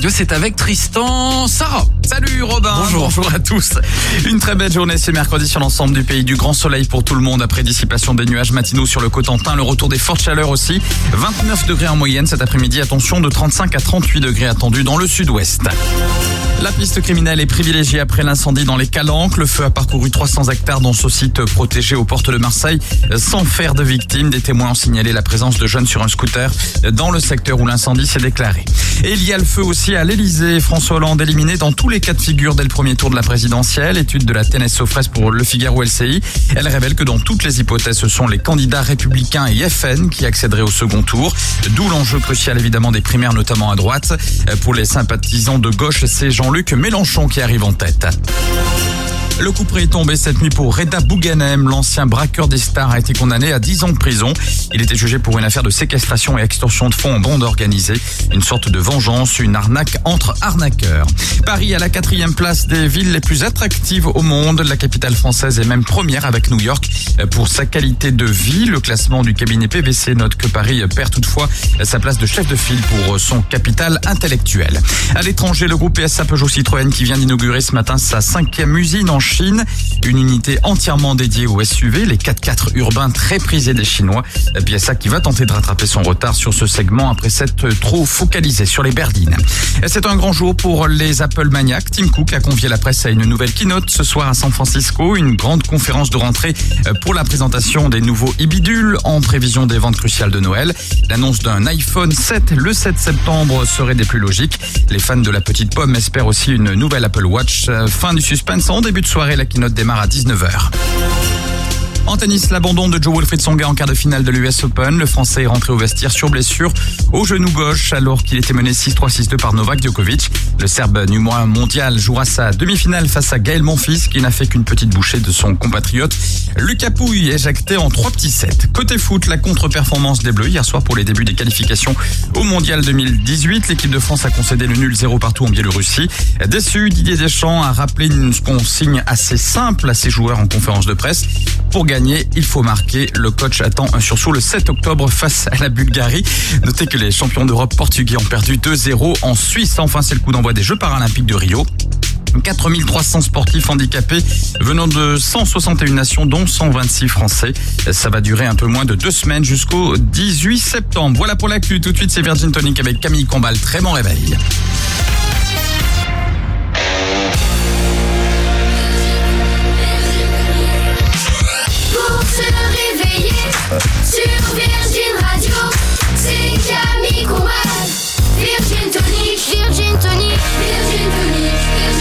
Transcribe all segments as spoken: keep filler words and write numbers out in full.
Radio, c'est avec Tristan Sarah. Salut Robin, bonjour. bonjour à tous. Une très belle journée ce mercredi sur l'ensemble du pays. Du grand soleil pour tout le monde après dissipation des nuages matinaux sur le Cotentin. Le retour des fortes chaleurs aussi. vingt-neuf degrés en moyenne cet après-midi. Attention, de trente-cinq à trente-huit degrés attendus dans le sud-ouest. La piste criminelle est privilégiée après l'incendie dans les Calanques. Le feu a parcouru trois cents hectares dans ce site protégé aux portes de Marseille sans faire de victimes. Des témoins ont signalé la présence de jeunes sur un scooter dans le secteur où l'incendie s'est déclaré. Et il y a le feu aussi à l'Elysée. François Hollande éliminé dans tous les cas de figure dès le premier tour de la présidentielle. Étude de la T N S Sofres pour Le Figaro L C I. Elle révèle que dans toutes les hypothèses, ce sont les candidats républicains et F N qui accéderaient au second tour. D'où l'enjeu crucial évidemment des primaires, notamment à droite. Pour les sympathisants de gauche, c'est Jean-Luc Mélenchon qui arrive en tête. Le couperet est tombé cette nuit pour Reda Bouganem. L'ancien braqueur des stars a été condamné à dix ans de prison. Il était jugé pour une affaire de séquestration et extorsion de fonds en bande organisée. Une sorte de vengeance, une arnaque entre arnaqueurs. Paris à la quatrième place des villes les plus attractives au monde. La capitale française est même première avec New York pour sa qualité de vie. Le classement du cabinet P W C note que Paris perd toutefois sa place de chef de file pour son capital intellectuel. À l'étranger, le groupe P S A Peugeot Citroën qui vient d'inaugurer ce matin sa cinquième usine en Chine, une unité entièrement dédiée aux S U V, les quatre-quatre urbains très prisés des Chinois. P S A qui va tenter de rattraper son retard sur ce segment après s'être trop focalisé sur les berlines. C'est un grand jour pour les Apple maniaques. Tim Cook a convié la presse à une nouvelle keynote ce soir à San Francisco, une grande conférence de rentrée pour la présentation des nouveaux e-bidules en prévision des ventes cruciales de Noël. L'annonce d'un iPhone sept le sept septembre serait des plus logiques. Les fans de la petite pomme espèrent aussi une nouvelle Apple Watch. Fin du suspense en début de soirée, la keynote démarre à dix-neuf heures. En tennis, l'abandon de Joe Wilfried Tsonga en quart de finale de l'U S Open. Le Français est rentré au vestiaire sur blessure au genou gauche alors qu'il était mené six trois six deux par Novak Djokovic. Le Serbe numéro un mondial jouera sa demi-finale face à Gaël Monfils qui n'a fait qu'une petite bouchée de son compatriote Lucas Pouille, éjecté en trois petits sets. Côté foot, la contre-performance des Bleus hier soir pour les débuts des qualifications au mondial deux mille dix-huit. L'équipe de France a concédé le nul zéro partout en Biélorussie. Déçu, Didier Deschamps a rappelé une consigne assez simple à ses joueurs en conférence de presse. Pour gagner, il faut marquer. Le coach attend un sursaut le sept octobre face à la Bulgarie. Notez que les champions d'Europe portugais ont perdu deux zéro en Suisse. Enfin, c'est le coup d'envoi des Jeux paralympiques de Rio. quatre mille trois cents sportifs handicapés venant de cent soixante et une nations, dont cent vingt-six Français. Ça va durer un peu moins de deux semaines jusqu'au dix-huit septembre. Voilà pour l'actu. Tout de suite, c'est Virgin Tonic avec Camille Combal. Très bon réveil. Sur Virgin Radio, c'est Camille Combal. Virgin Tonic, Virgin Tonic, Virgin Tonic,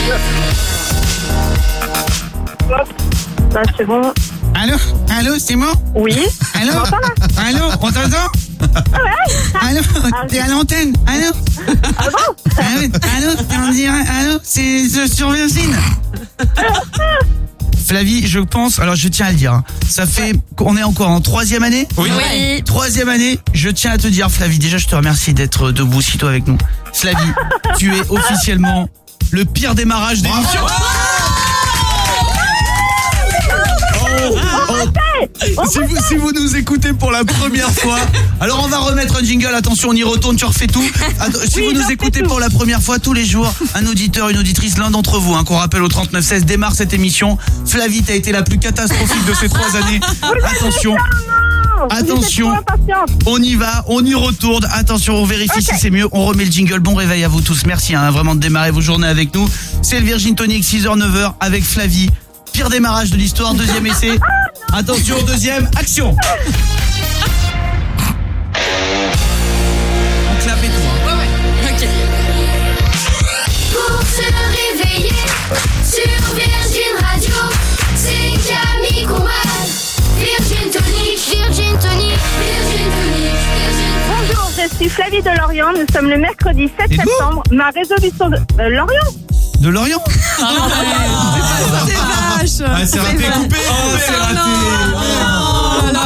Virgin Tonic. Là, c'est bon. Allô, allô, c'est moi? Oui. Allô, allô, on t'entend? Ouais. Allô, t'es à l'antenne? Allô? Ah bon? Allô, allô, t'es en direct? Allô, c'est sur Virgin. Flavie, je pense, alors je tiens à le dire, hein, ça fait, on est encore en troisième année. Oui. Oui. Troisième année, je tiens à te dire, Flavie, déjà je te remercie d'être debout si tôt avec nous. Flavie, tu es officiellement le pire démarrage d'émission. Si vous, si vous nous écoutez pour la première fois, alors on va remettre un jingle, attention, on y retourne, tu refais tout. Attends, si Oui, vous nous je écoutez refais pour tout. la première fois, tous les jours, un auditeur, une auditrice, l'un d'entre vous, hein, qu'on rappelle au trente-neuf seize, démarre cette émission. Flavie, t'as été la plus catastrophique de ces trois années. Attention, attention, on y va, on y retourne. Attention, on vérifie si c'est mieux. On remet le jingle. Bon réveil à vous tous. Merci hein, vraiment de démarrer vos journées avec nous. C'est le Virgin Tonic, six heures neuf heures avec Flavie. Pire démarrage de l'histoire, deuxième essai. Attention, deuxième, action. On clappe et tout. Hein. Ouais, ouais, ok. Pour se réveiller, sur Virgin Radio, c'est Camille Combal. Virgin Tonic, Virgin Tonic, Virgin Tonic, Virgin Tonic. Bonjour, je suis Flavie de Lorient. Nous sommes le mercredi sept Et vous septembre. Ma résolution de... Euh, Lorient. De Lorient. C'est vache. Ah, c'est raté, coupé. Oh, c'est raté. Oh là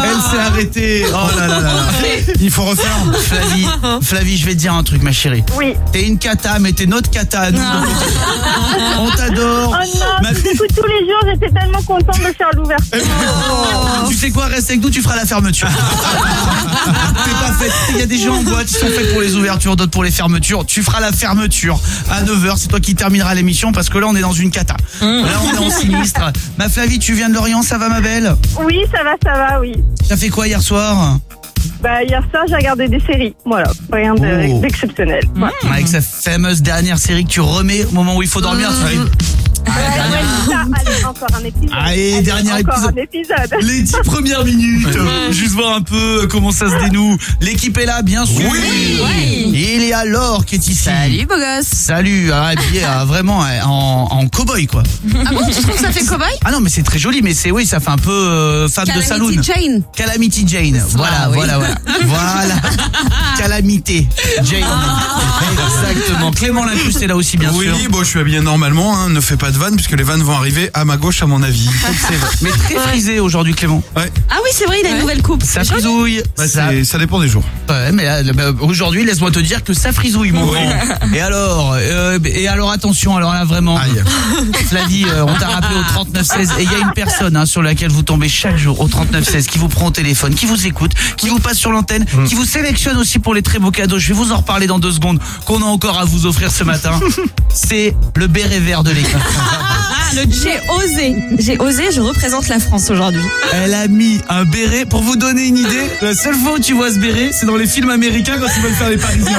Elle s'est arrêtée. Oh là là là. Il faut refaire. Flavie, Flavie, je vais te dire un truc, ma chérie. Oui. T'es une cata, mais t'es notre cata à nous. donc On t'adore. Oh non, Ma- je t'écoute tous les jours, j'étais tellement contente de faire l'ouverture. Tu sais quoi, reste avec nous, tu feras la fermeture. T'es pas faite. Il y a des gens en boîte qui sont faits pour les ouvertures, d'autres pour les fermetures. Tu feras la fermeture à neuf heures. C'est toi qui termineras l'émission parce que là, on est dans une cata. Là, on est en sinistre. Ma Flavie, tu viens de Lorient, ça va, ma belle? Oui, ça va, ça va, oui. T'as fait quoi hier soir? Bah, hier soir, j'ai regardé des séries. Voilà, rien de- Oh. d'exceptionnel. Voilà. Avec sa fameuse dernière série que tu remets au moment où il faut dormir. tu arrives. Ouais, ouais, c'est ça. Allez, encore un épisode. Allez, dernier encore épisode. un épisode. Les dix premières minutes, juste voir un peu comment ça se dénoue. L'équipe est là, bien sûr. Oui. Il y a Laure qui est ici. Salut, beau gosse. Salut, ah, habillé ah, vraiment ah, en, en cow-boy quoi. Ah bon, tu trouves que ça fait cobaye? Ah non mais c'est très joli, mais c'est oui, ça fait un peu euh, femme de saloon. Calamity Jane. Calamity Jane. Voilà, Ah, oui. voilà, voilà, voilà. Calamité Jane. Exactement. Clément Lincrusté est là aussi, bien Oui, sûr. bon, je suis habillé normalement, hein, ne fais pas de vannes, puisque les vannes vont arriver à ma gauche, à mon avis. C'est vrai. Mais très frisé aujourd'hui, Clément. Ouais, Ah oui, c'est vrai, il a une nouvelle coupe. Ça frisouille. bah, ça... c'est- ça dépend des jours. Ouais, mais là, bah, aujourd'hui, laisse-moi te dire que ça frisouille, mon Oui. grand. Et alors, euh, et alors attention, alors là vraiment, Aïe. Flavie, euh, on t'a rappelé au trente-neuf seize et il y a une personne hein, sur laquelle vous tombez chaque jour au trente-neuf seize qui vous prend au téléphone, qui vous écoute, qui vous passe sur l'antenne, qui vous sélectionne aussi pour les très beaux cadeaux. Je vais vous en reparler dans deux secondes qu'on a encore à vous offrir ce matin. C'est le béret vert de l'équipe. J'ai osé, j'ai osé, je représente la France aujourd'hui. Elle a mis un béret. Pour vous donner une idée, la seule fois où tu vois ce béret, c'est dans les films américains quand ils veulent faire les Parisiens.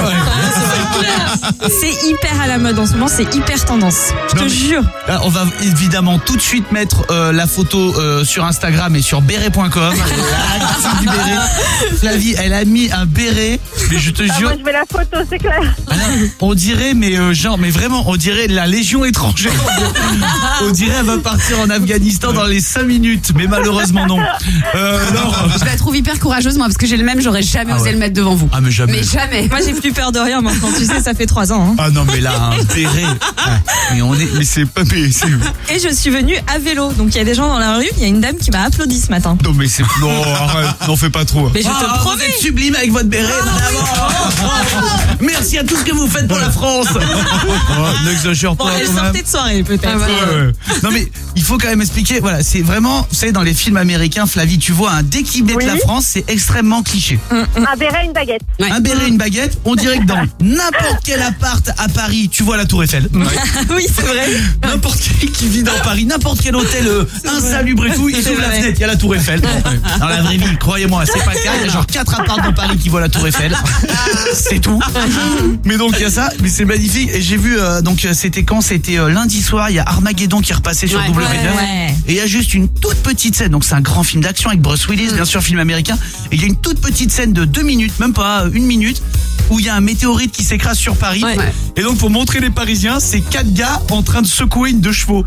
C'est hyper à la mode en ce moment, c'est hyper tendance. Je Non, te mais- jure. Là, on va évidemment tout de suite mettre euh, la photo euh, sur Instagram et sur béret point com. La actrice du béret. Flavie, elle a mis un béret, mais je te Ah, jure, moi, je vais la photo, c'est clair. on dirait, mais euh, genre, mais vraiment, on dirait la Légion étrangère. On dirait elle va partir en Afghanistan dans les cinq minutes, mais malheureusement non. Euh, non. Je la trouve hyper courageuse, moi, parce que j'ai le même, j'aurais jamais Ah osé ouais. le mettre devant vous. Ah mais jamais. Mais jamais. Moi j'ai plus peur de rien maintenant, tu sais, ça fait trois ans. hein. Ah non mais là un béret. Ah, mais on est, mais c'est pas, mais c'est. Et je suis venue à vélo, donc il y a des gens dans la rue, il y a une dame qui m'a applaudi ce matin. Non mais c'est. Non arrête, n'en fais pas trop. Mais je te Ah, promets. vous êtes sublime avec votre béret. bravo. Merci à tout ce que vous faites pour la France. Oh, n'exagère Bon, pas elle quand même. sortait de soirée peut-être. Ah, voilà. Ouais, ouais. Non mais il faut quand même expliquer. Voilà, c'est vraiment, vous savez, dans les films américains, Flavie, tu vois, un dès qu'ils mettent Oui. la France, c'est extrêmement cliché. Un béret, une baguette. Ouais. Un béret, une baguette. On dirait que dans n'importe quel appart à Paris, tu vois la Tour Eiffel. Oui, c'est vrai. N'importe qui qui vit dans Paris, n'importe quel hôtel euh, insalubre et tout, il C'est ouvre la vrai. fenêtre, il y a la Tour Eiffel. Dans la vraie vie, croyez-moi, c'est pas le cas. Il y a genre quatre apparts dans Paris qui voient la Tour Eiffel. C'est tout. Mais donc il y a ça, mais c'est magnifique. Et j'ai vu, euh, donc euh, c'était quand? C'était euh, lundi soir, il y a Armageddon qui repassait sur Ouais, W neuf. ouais. Et il y a juste une toute petite scène, donc c'est un grand film d'action avec Bruce Willis, bien sûr, film américain. Et il y a une toute petite scène de deux minutes, même pas euh, une minute, où il y a un météorite qui s'écrase sur Paris. Ouais. Ouais. Et donc pour montrer les Parisiens, c'est quatre gars en train de secouer une deux chevaux.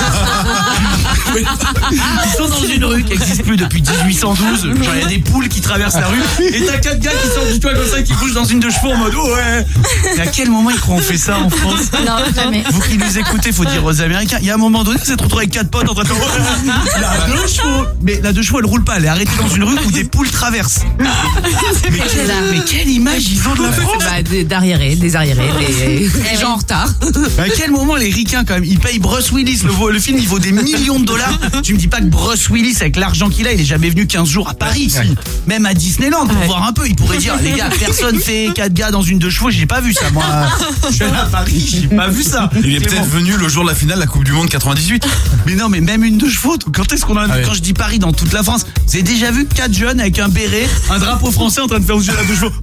Ils sont dans une rue qui n'existe plus depuis dix-huit cent douze. Genre il y a des poules qui traversent la rue et t'as quatre gars qui sortent du toit comme ça, qui bougent dans une deux chevaux en mode oh ouais. Mais à quel moment ils croient qu'on fait ça en France? Non, jamais. Vous qui nous écoutez, faut dire aux Américains, il y a un moment donné, vous êtes retrouvés avec quatre potes en train de faire la deux chevaux. Mais la deux chevaux, elle roule pas, elle est arrêtée dans une rue où des poules traversent. Mais, quelle, mais quelle image ils ont de la France. Bah, des arriérés, des arriérés, des, des gens en retard. À quel moment les ricains quand même, ils payent Bruce Willis, le, le film il vaut des millions de dollars. Tu me dis pas que Bruce Willis avec l'argent qu'il a, il est jamais venu quinze jours à Paris. Même à Disneyland pour Ouais. voir un peu, il pourrait dire les gars, personne fait quatre gars dans une deux chevaux, j'ai pas vu ça moi. Je suis allé à Paris, j'ai pas vu ça. Il est Clément. peut-être venu le jour de la finale de la Coupe du Monde quatre-vingt-dix-huit. Mais non, mais même une deux chevaux, quand est-ce qu'on a Ah ouais. quand je dis Paris dans toute la France, vous avez déjà vu quatre jeunes avec un béret, un drapeau français en train de faire bouger la deux chevaux.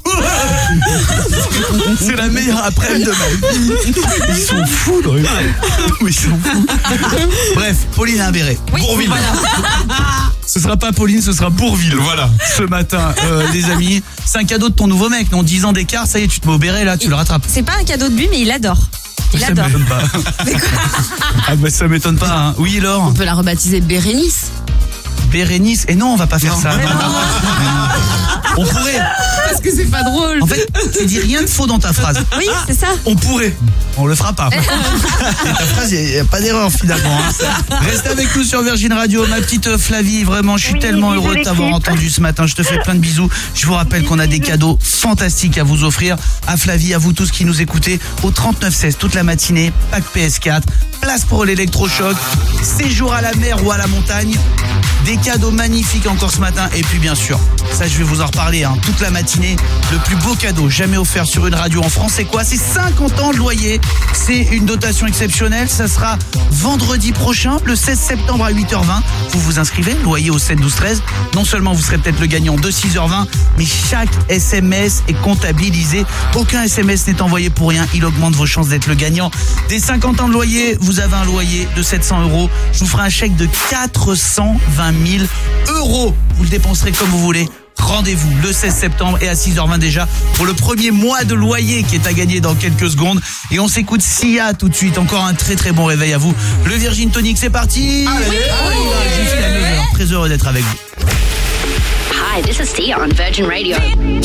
C'est la meilleure après-midi de ma vie. Ils sont fous, non, mais ils sont fous. Bref, Pauline a un béret. Oui, Bourville. voilà. Ce sera pas Pauline, ce sera Bourville. Voilà. Ce matin, euh, les amis, c'est un cadeau de ton nouveau mec, non? dix ans d'écart, ça y est, tu te mets au béret là, tu le rattrapes. C'est pas un cadeau de lui, mais il adore. Il Ça adore. m'étonne pas. Ah bah ça m'étonne pas, hein. Oui, Laure. On peut la rebaptiser Bérénice. Bérénice. Et non, on va pas faire ça. On pourrait. Parce que c'est pas drôle. En fait, tu dis rien de faux dans ta phrase. Oui, c'est ça. On pourrait. On le fera pas. Et ta phrase, il n'y a, a pas d'erreur finalement. Hein. Reste avec nous sur Virgin Radio. Ma petite Flavie, vraiment, je suis Oui, tellement bisous, heureux de t'avoir l'équipe. entendu ce matin. Je te fais plein de bisous. Je vous rappelle qu'on a des cadeaux fantastiques à vous offrir. À Flavie, à vous tous qui nous écoutez, au trente-neuf seize toute la matinée. Pack P S quatre, place pour l'électrochoc, séjour à la mer ou à la montagne. Des cadeaux magnifiques encore ce matin. Et puis bien sûr, ça je vais vous en reparler hein, toute la matinée. Le plus beau cadeau jamais offert sur une radio en France, c'est quoi? C'est cinquante ans de loyer. C'est une dotation exceptionnelle. Ça sera vendredi prochain, le seize septembre à huit heures vingt. Vous vous inscrivez, loyer au sept douze treize. Non seulement vous serez peut-être le gagnant de six heures vingt, mais chaque S M S est comptabilisé. Aucun S M S n'est envoyé pour rien. Il augmente vos chances d'être le gagnant. Des cinquante ans de loyer, vous avez un loyer de sept cents euros. Je vous ferai un chèque de quatre cent vingt mille euros. Vous le dépenserez comme vous voulez. Rendez-vous le seize septembre et à six heures vingt déjà pour le premier mois de loyer qui est à gagner dans quelques secondes. Et on s'écoute Sia tout de suite. Encore un très très bon réveil à vous. Le Virgin Tonic, c'est parti. Allez, allez, jusqu'à neuf heures. Très heureux d'être avec vous. Hi, this is Sia on Virgin Radio. Baby,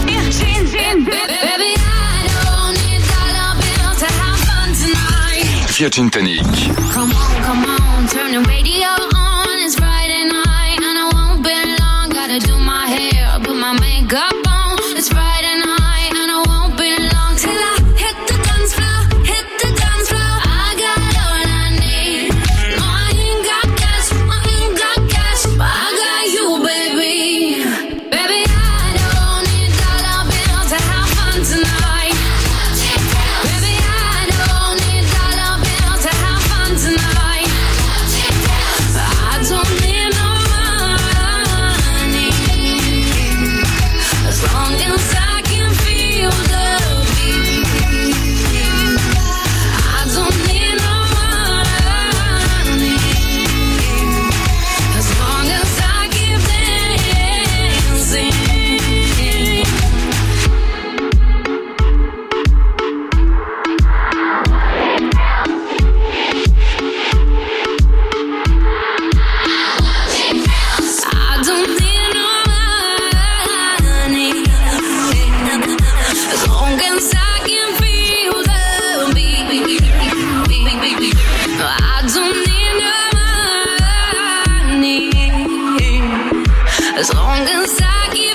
I don't need dollar bills to have fun tonight. Virgin Tonic. Come on, come on, turn the radio on. It's Friday night and I won't be long. Gotta do my hair, put my makeup on. It's Friday night and I won't be long till I hit the dance floor, hit the dance floor. I got all I need. No, I ain't got cash, I ain't got cash, but I got you, baby. Baby, I don't need dollar bills to have fun tonight. Baby, I don't need dollar bills to have fun tonight. I don't need no money as long as I can feel the beat. I don't need no money as long as I keep dancing. I don't need no money as long as I can feel the beat. I don't need no money as long as I keep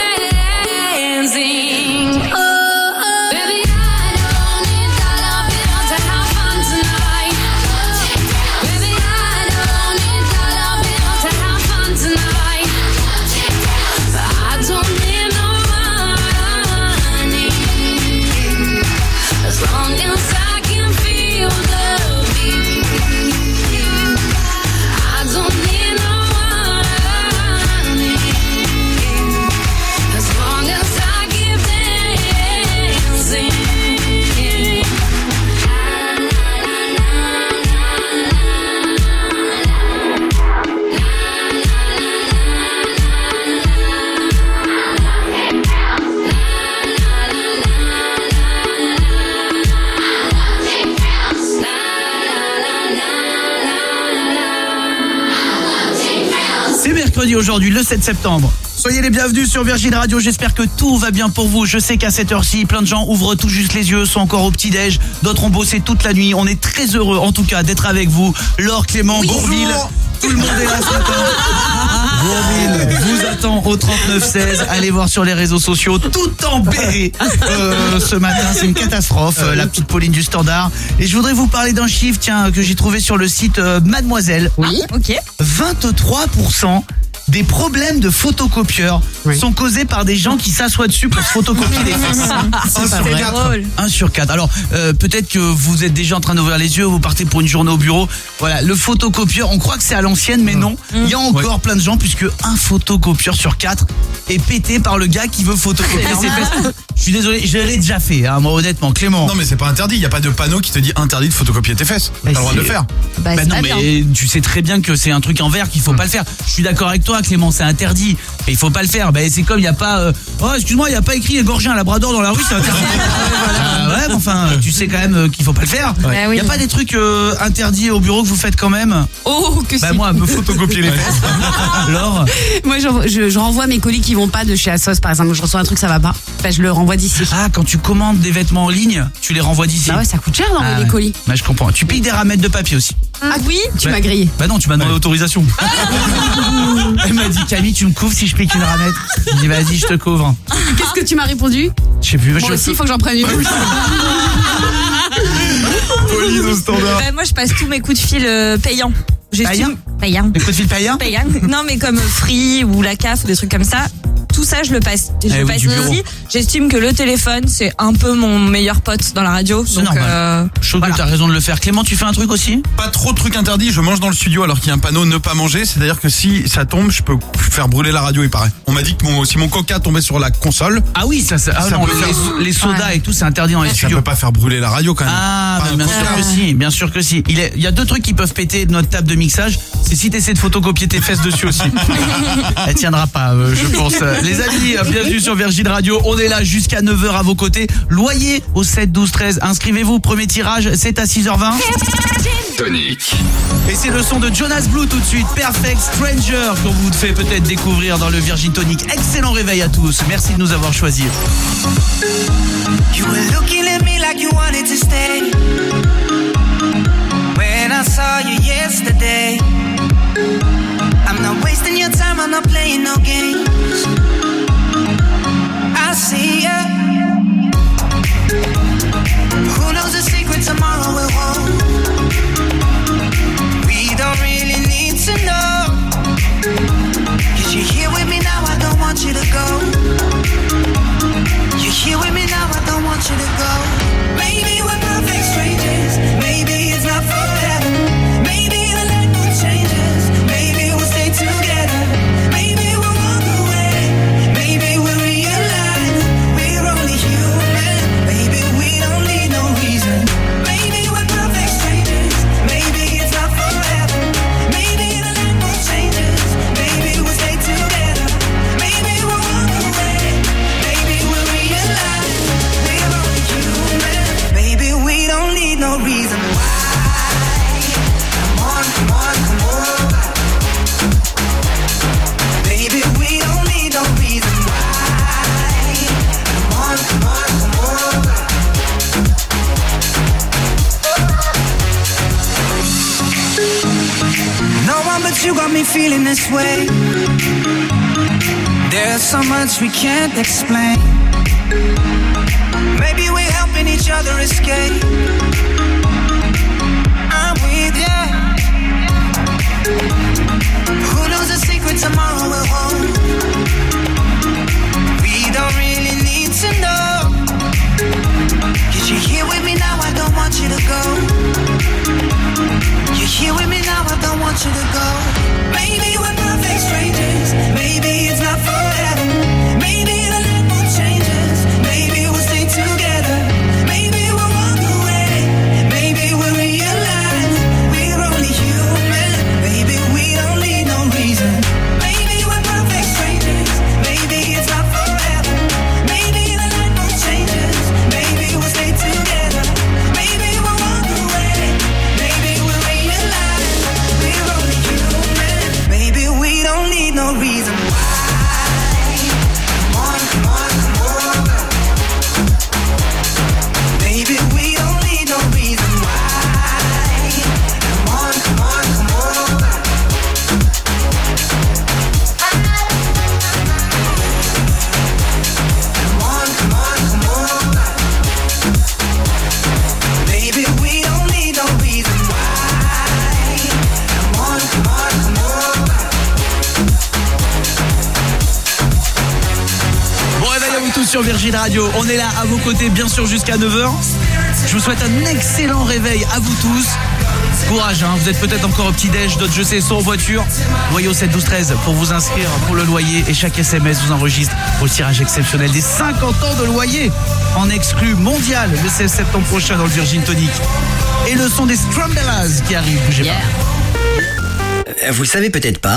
dancing. Oh, baby, I don't need dollar bills to have fun tonight. Baby, I don't need dollar bills to have fun tonight. I don't need no money as long as I can feel the beat. I don't need no money as long as I keep dancing. C'est mercredi aujourd'hui, le sept septembre. Soyez les bienvenus sur Virgin Radio, j'espère que tout va bien pour vous. Je sais qu'à cette heure-ci, plein de gens ouvrent tout juste les yeux, sont encore au petit-déj. D'autres ont bossé toute la nuit. On est très heureux, en tout cas, d'être avec vous. Laure, Clément, Bourville, tout le monde est là ce matin. Bourville vous attend au trente-neuf seize. Allez voir sur les réseaux sociaux, tout en béret. Euh, ce matin, c'est une catastrophe. Euh, la petite Pauline du Standard. Et je voudrais vous parler d'un chiffre, tiens, que j'ai trouvé sur le site euh, Mademoiselle. Oui, ok. vingt-trois pour cent des problèmes de photocopieurs Oui. sont causés par des gens qui s'assoient dessus pour photocopier des faces. C'est Un pas sur vrai. quatre. Drôle. Un sur quatre. Alors, euh, peut-être que vous êtes déjà en train d'ouvrir les yeux, vous partez pour une journée au bureau. Voilà, le photocopieur, on croit que c'est à l'ancienne, mais non. Il y a encore plein de gens, puisque un photocopieur sur quatre est pété par le gars qui veut photocopier. Je suis désolé, je l'ai déjà fait, hein, moi honnêtement, Clément. Non mais c'est pas interdit, il y a pas de panneau qui te dit interdit de photocopier tes fesses. T'as Mais le droit de le c'est- faire. Bah, Bah c'est non pas bien. mais tu sais très bien que c'est un truc en verre qu'il faut pas le faire. Je suis d'accord avec toi pas Clément, c'est interdit. Et il faut pas le faire. Ben c'est comme il y a pas euh, oh excuse-moi, il y a pas écrit égorger un labrador dans la rue, c'est interdit. euh, ouais, mais enfin, tu sais quand même euh, qu'il faut pas le faire. Il Ouais. y a pas des trucs euh, interdits au bureau que vous faites quand même? Oh, que Bah si. moi, me photocopier les fesses. Alors Moi, je, je, je renvoie mes colis qui vont pas de chez Asos, par exemple. Je reçois un truc, ça va pas. Bah, je le renvoie d'ici. ah, quand tu commandes des vêtements en ligne, tu les renvoies d'ici. Bah ouais, ça coûte cher d'envoyer Ah des ouais. colis. Bah je comprends. Tu piques des ramettes de papier aussi. Ah oui, tu Ouais. m'as grillé. Bah non, tu m'as demandé autorisation. Elle m'a dit Camille, tu me couvres si je pique une ramette. J'ai dit vas-y, je te couvre. Qu'est-ce que tu m'as répondu? Je sais plus. Moi je... aussi, il faut que j'en prenne une. Police au standard. Bah, moi, je passe tous mes coups de fil euh, payants. J'estime payants. Les coups de fil payants. Payants. Non, mais comme Free ou la C A F ou des trucs comme ça. Tout ça, je le passe. Je Eh le oui, passe du bureau. ici. J'estime que le téléphone, c'est un peu mon meilleur pote dans la radio. C'est donc, normal. euh, Je trouve voilà. que t'as raison de le faire. Clément, tu fais un truc aussi? Pas trop de trucs interdits, je mange dans le studio alors qu'il y a un panneau ne pas manger, c'est-à-dire que si ça tombe, je peux faire brûler la radio, il paraît. On m'a dit que mon, si mon coca tombait sur la console, Ah oui, ça, ça, ah Ça non, peut les, faire- les sodas et tout, c'est interdit dans les ça studios. peut pas faire brûler la radio quand même. Ah, Pas bah, un bien coca. sûr que si, bien sûr que si. Il, est- il y a deux trucs qui peuvent péter de notre table de mixage. C'est si t'essaies de photocopier tes fesses dessus aussi. Elle tiendra pas, euh, je pense. Les amis, euh, bienvenue sur Virgin Radio. On est là jusqu'à neuf heures à vos côtés. Loyer au sept douze treize. Inscrivez-vous, premier tirage, c'est à six heures vingt. Tonic. Et c'est le son de Jonas Blue tout de suite. Perfect Stranger qu'on vous fait peut-être découvrir dans le Virgin Tonic. Excellent réveil à tous. Merci de nous avoir choisis. You were looking at me like you wanted to stay. When I saw you yesterday, I'm not wasting your time, I'm not playing no games. I see ya. Who knows the secret tomorrow will hold? We don't really need to know. Cause you're here with me now, I don't want you to go. You're here with me now, I don't want you to go. Maybe we're perfect strangers. Maybe it's not forever. Maybe the light will change us. Maybe we'll stay together. Maybe we'll walk away. Maybe we'll realize we're only human. Maybe we don't need no reason. Maybe we're perfect strangers. Maybe it's not forever. Maybe the light will change us. Maybe we'll stay together. Maybe we'll walk away. Maybe we'll realize we're only human. Maybe we don't need no reason why. Come on, come on, come on. Maybe we don't need no reason why. Come on, come on, come on. No one but you got me feeling this way. There's so much we can't explain. Maybe we're helping each other escape. I'm with ya. Who knows the secret tomorrow will hold? We don't really need to know. Cause you're here with me now, I don't want you to go. You're here with me now, I don't want you to go. Maybe we're perfect strangers. Maybe it's not forever. Maybe the light will change us. Maybe we'll stay together. Maybe we'll walk away. Maybe we'll realize we're only human. Maybe we don't need no reason. Maybe we're perfect strangers. Maybe it's not forever. Maybe the light will change us. Maybe we'll stay together. Maybe we'll walk away. Maybe we'll realize we're only human. Maybe we don't need no reason why. Come on, come on, come on. Maybe we don't need no reason why. Come on, come on, come on. Come on, come on, come on. Maybe we don't need no reason why. Come on, come on, come on. Bon réveil à vous tous sur Virgin Radio. On est là à vos côtés, bien sûr, jusqu'à neuf heures. Je vous souhaite un excellent réveil à vous tous. Courage, hein. Vous êtes peut-être encore au petit-déj, d'autres je sais sont en voiture. Loyer au sept douze treize pour vous inscrire pour le loyer. Et chaque S M S vous enregistre pour le tirage exceptionnel des cinquante ans de loyer en exclu mondial le seize septembre prochain dans le Virgin Tonic. Et le son des Strambelas qui arrive, bougez pas. Euh, Vous le savez peut-être pas,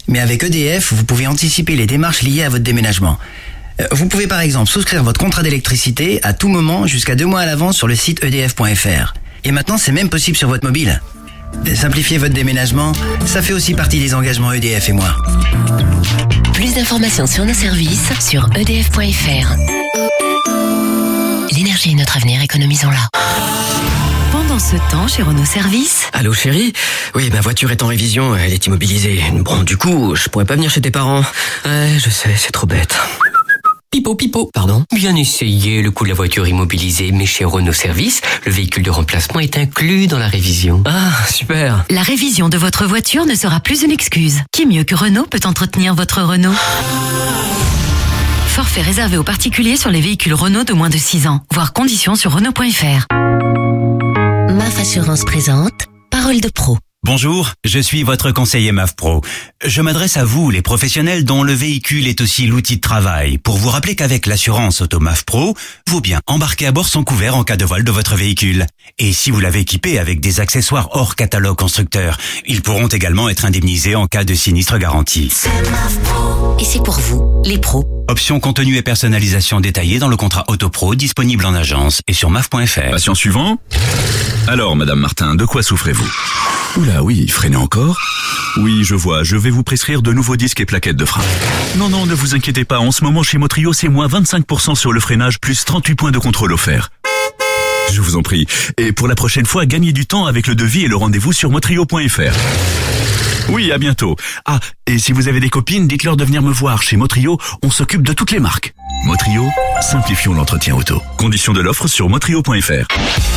Mais avec E D F, vous pouvez anticiper les démarches liées à votre déménagement. Euh, Vous pouvez par exemple souscrire votre contrat d'électricité à tout moment jusqu'à deux mois à l'avance sur le site E D F point F R. Et maintenant, c'est même possible sur votre mobile. Simplifier votre déménagement, ça fait aussi partie des engagements E D F et moi. Plus d'informations sur nos services sur E D F point F R. L'énergie est notre avenir, économisons-la. Pendant ce temps, chez Renault Service... Allô chérie ? Oui, ma voiture est en révision, elle est immobilisée. Bon, du coup, je pourrais pas venir chez tes parents. Ouais, je sais, c'est trop bête. Pipo, pipo, pardon. Bien essayé, le coût de la voiture immobilisée, mais chez Renault Service, le véhicule de remplacement est inclus dans la révision. Ah, super. La révision de votre voiture ne sera plus une excuse. Qui mieux que Renault peut entretenir votre Renault ? Forfait réservé aux particuliers sur les véhicules Renault de moins de six ans. Voir conditions sur Renault point F R. M A F Assurance présente Parole de Pro. Bonjour, je suis votre conseiller M A F Pro. Je m'adresse à vous, les professionnels dont le véhicule est aussi l'outil de travail, pour vous rappeler qu'avec l'assurance auto M A F Pro, vos biens embarqués à bord sont couverts en cas de vol de votre véhicule. Et si vous l'avez équipé avec des accessoires hors catalogue constructeur, ils pourront également être indemnisés en cas de sinistre garanti. Et c'est pour vous, les pros. Options contenu et personnalisation détaillées dans le contrat Auto Pro disponible en agence et sur M A F point F R. Patient suivant. Alors, Madame Martin, de quoi souffrez-vous ? Oula, oui, freinez encore ? Oui, je vois, je vais vous prescrire de nouveaux disques et plaquettes de frein. Non, non, ne vous inquiétez pas, en ce moment chez Motrio, c'est moins vingt-cinq pour cent sur le freinage, plus trente-huit points de contrôle offerts. Je vous en prie. Et pour la prochaine fois, gagnez du temps avec le devis et le rendez-vous sur motrio point F R. Oui, à bientôt. Ah, et si vous avez des copines, dites-leur de venir me voir. Chez Motrio, on s'occupe de toutes les marques. Motrio, simplifions l'entretien auto. Conditions de l'offre sur motrio point F R.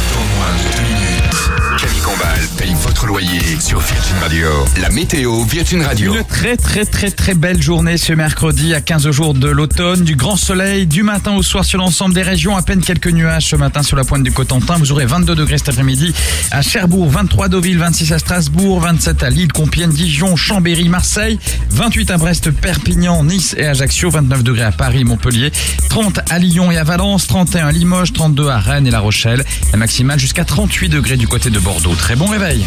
Camille Combal paye votre loyer sur Virgin Radio. La météo Virgin Radio. Une très très très très belle journée ce mercredi à quinze jours de l'automne. Du grand soleil du matin au soir sur l'ensemble des régions. À peine quelques nuages ce matin sur la pointe du Cotentin. Vous aurez vingt-deux degrés cet après-midi à Cherbourg, vingt-trois à Deauville, vingt-six à Strasbourg, vingt-sept à Lille, Compiègne, Dijon, Chambéry, Marseille, vingt-huit à Brest, Perpignan, Nice et Ajaccio, vingt-neuf degrés à Paris, Montpellier, trente à Lyon et à Valence, trente et un à Limoges, trente-deux à Rennes et La Rochelle. La maximale jusqu'à trente-huit degrés du côté de Bordeaux. Très bon réveil.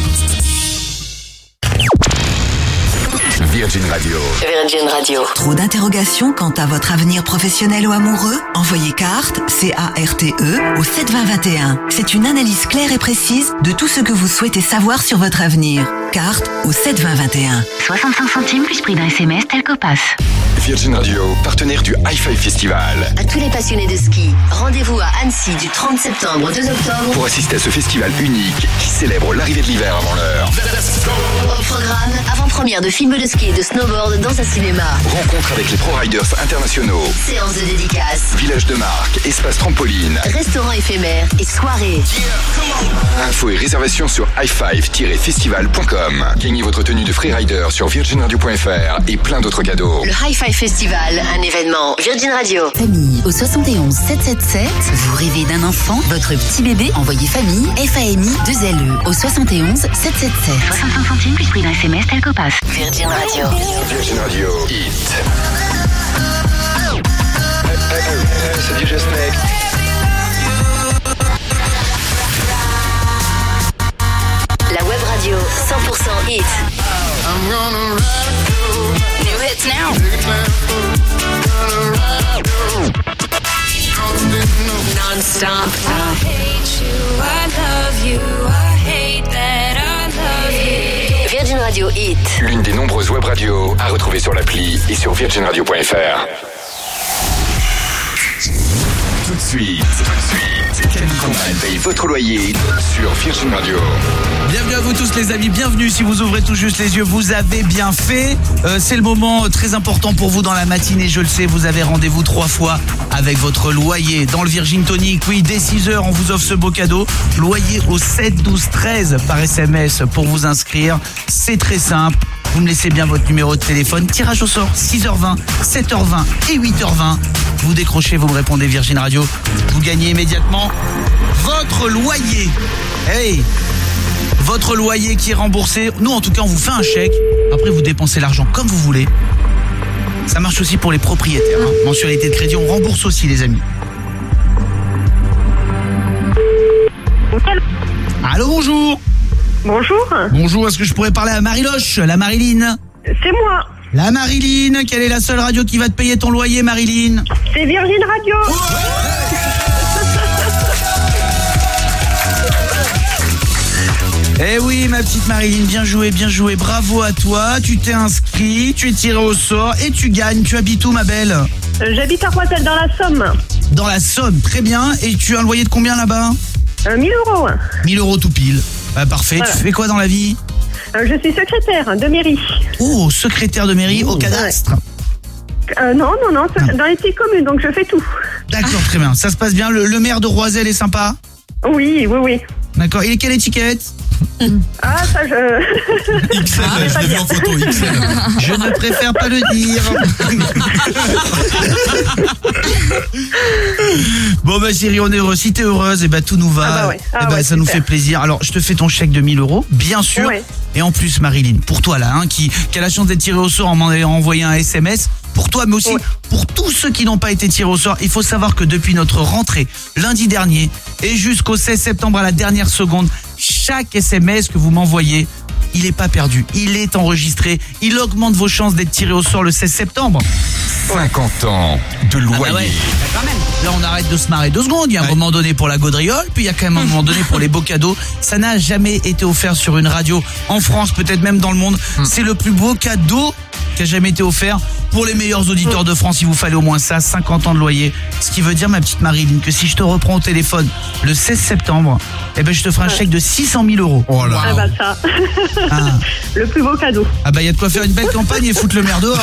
Virgin Radio. Virgin Radio. Trop d'interrogations quant à votre avenir professionnel ou amoureux ? Envoyez CARTE, C A R T E, au sept vingt vingt et un. C'est une analyse claire et précise de tout ce que vous souhaitez savoir sur votre avenir. CARTE au sept vingt vingt et un. soixante-cinq centimes plus prix d'un S M S tel Copass. Virgin Radio, partenaire du Hi-Fi Festival. À tous les passionnés de ski, rendez-vous à Annecy du trente septembre au deux octobre Pour assister à ce festival unique qui célèbre l'arrivée de l'hiver avant l'heure. Au programme, avant-première de films de ski et de snowboard dans un cinéma. Rencontre avec les pro-riders internationaux. Séance de dédicaces. Village de marque, espace trampoline. Restaurant éphémère et soirée. Infos et réservations sur hi five tiret festival point com. Gagnez votre tenue de freerider sur virgin radio point F R et plein d'autres cadeaux. Le Hi-Fi Festival, un événement Virgin Radio. Famille au soixante et onze sept cent soixante-dix-sept. Vous rêvez d'un enfant, votre petit bébé, envoyez famille, F A M I deux L E au soixante et onze sept cent soixante-dix-sept. soixante-cinq centimes plus prix d'un S M S tel Copass. Virgin Radio. Virgin Radio Hit. C'est du Just Next. La web radio cent pour cent hit. New hits now. Non-stop. I hate you, I love you, I hate that I love you. Virgin Radio Hit. L'une des nombreuses web radios à retrouver sur l'appli et sur virgin radio point F R. Tout de suite, tout de suite, Camille Combal paye votre loyer sur Virgin Radio. Bienvenue à vous tous les amis, bienvenue. Si vous ouvrez tout juste les yeux, vous avez bien fait. Euh, c'est le moment très important pour vous dans la matinée, je le sais. Vous avez rendez-vous trois fois avec votre loyer dans le Virgin Tonic. Oui, dès six heures, on vous offre ce beau cadeau. Loyer au sept douze treize par S M S pour vous inscrire. C'est très simple. Vous me laissez bien votre numéro de téléphone. Tirage au sort, six heures vingt, sept heures vingt et huit heures vingt. Vous décrochez, vous me répondez Virgin Radio. Vous gagnez immédiatement votre loyer. Hey, votre loyer qui est remboursé. Nous, en tout cas, on vous fait un chèque. Après, vous dépensez l'argent comme vous voulez. Ça marche aussi pour les propriétaires. Hein. Mensualité de crédit, on rembourse aussi, les amis. Allô, bonjour. Bonjour. Bonjour, est-ce que je pourrais parler à Marie-Loche, la Marilyn ? C'est moi. La Marilyn, quelle est la seule radio qui va te payer ton loyer, Marilyn? C'est Virgin Radio. Eh oui, ma petite Marilyn, bien joué, bien joué. Bravo à toi. Tu t'es inscrit, tu es tiré au sort et tu gagnes. Tu habites où, ma belle? Euh, J'habite à Roissel dans la Somme. Dans la Somme, très bien. Et tu as un loyer de combien là-bas? Euh, mille euros. mille euros tout pile. Bah, parfait. Voilà. Tu fais quoi dans la vie? Euh, je suis secrétaire de mairie. Oh, secrétaire de mairie au cadastre. Euh, non, non, non, c'est dans les petites communes, donc je fais tout. D'accord, très bien. Ça se passe bien. Le, le maire de Roissel est sympa? Oui, oui, oui. D'accord. Il est quelle étiquette? Ah, ça, je... X L, Ah, je pas l'ai vu bien. en photo, X L. Je ne préfère pas le dire. Bon bah chérie, on est heureux. Si t'es heureuse, et bah tout nous va. Ah bah ouais. Ah Eh bah, ouais, ça nous super. fait plaisir. Alors je te fais ton chèque de mille euros, bien sûr. Ouais. Et en plus Marilyn, pour toi là, hein, qui, qui a la chance d'être tiré au sort en m'ayant envoyé un S M S, pour toi mais aussi Ouais. pour tous ceux qui n'ont pas été tirés au sort, il faut savoir que depuis notre rentrée lundi dernier et jusqu'au seize septembre à la dernière seconde, chaque S M S que vous m'envoyez, il est pas perdu, il est enregistré, il augmente vos chances d'être tiré au sort le seize septembre. cinquante ans de Ah bah loyer. ouais, quand même. Là on arrête de se marrer deux secondes, il y a un Ouais. moment donné pour la gaudriole, puis il y a quand même un moment donné pour les beaux cadeaux. Ça n'a jamais été offert sur une radio en France, peut-être même dans le monde. C'est le plus beau cadeau qui a jamais été offert pour les meilleurs auditeurs de France. Il vous fallait au moins ça, cinquante ans de loyer. Ce qui veut dire, ma petite Marilyn, que si je te reprends au téléphone le seize septembre, eh ben je te ferai un chèque de six cent mille euros. Oh là. Ah bah ça. Ah. Le plus beau cadeau. Ah bah il y a de quoi faire une belle campagne et foutre le maire dehors.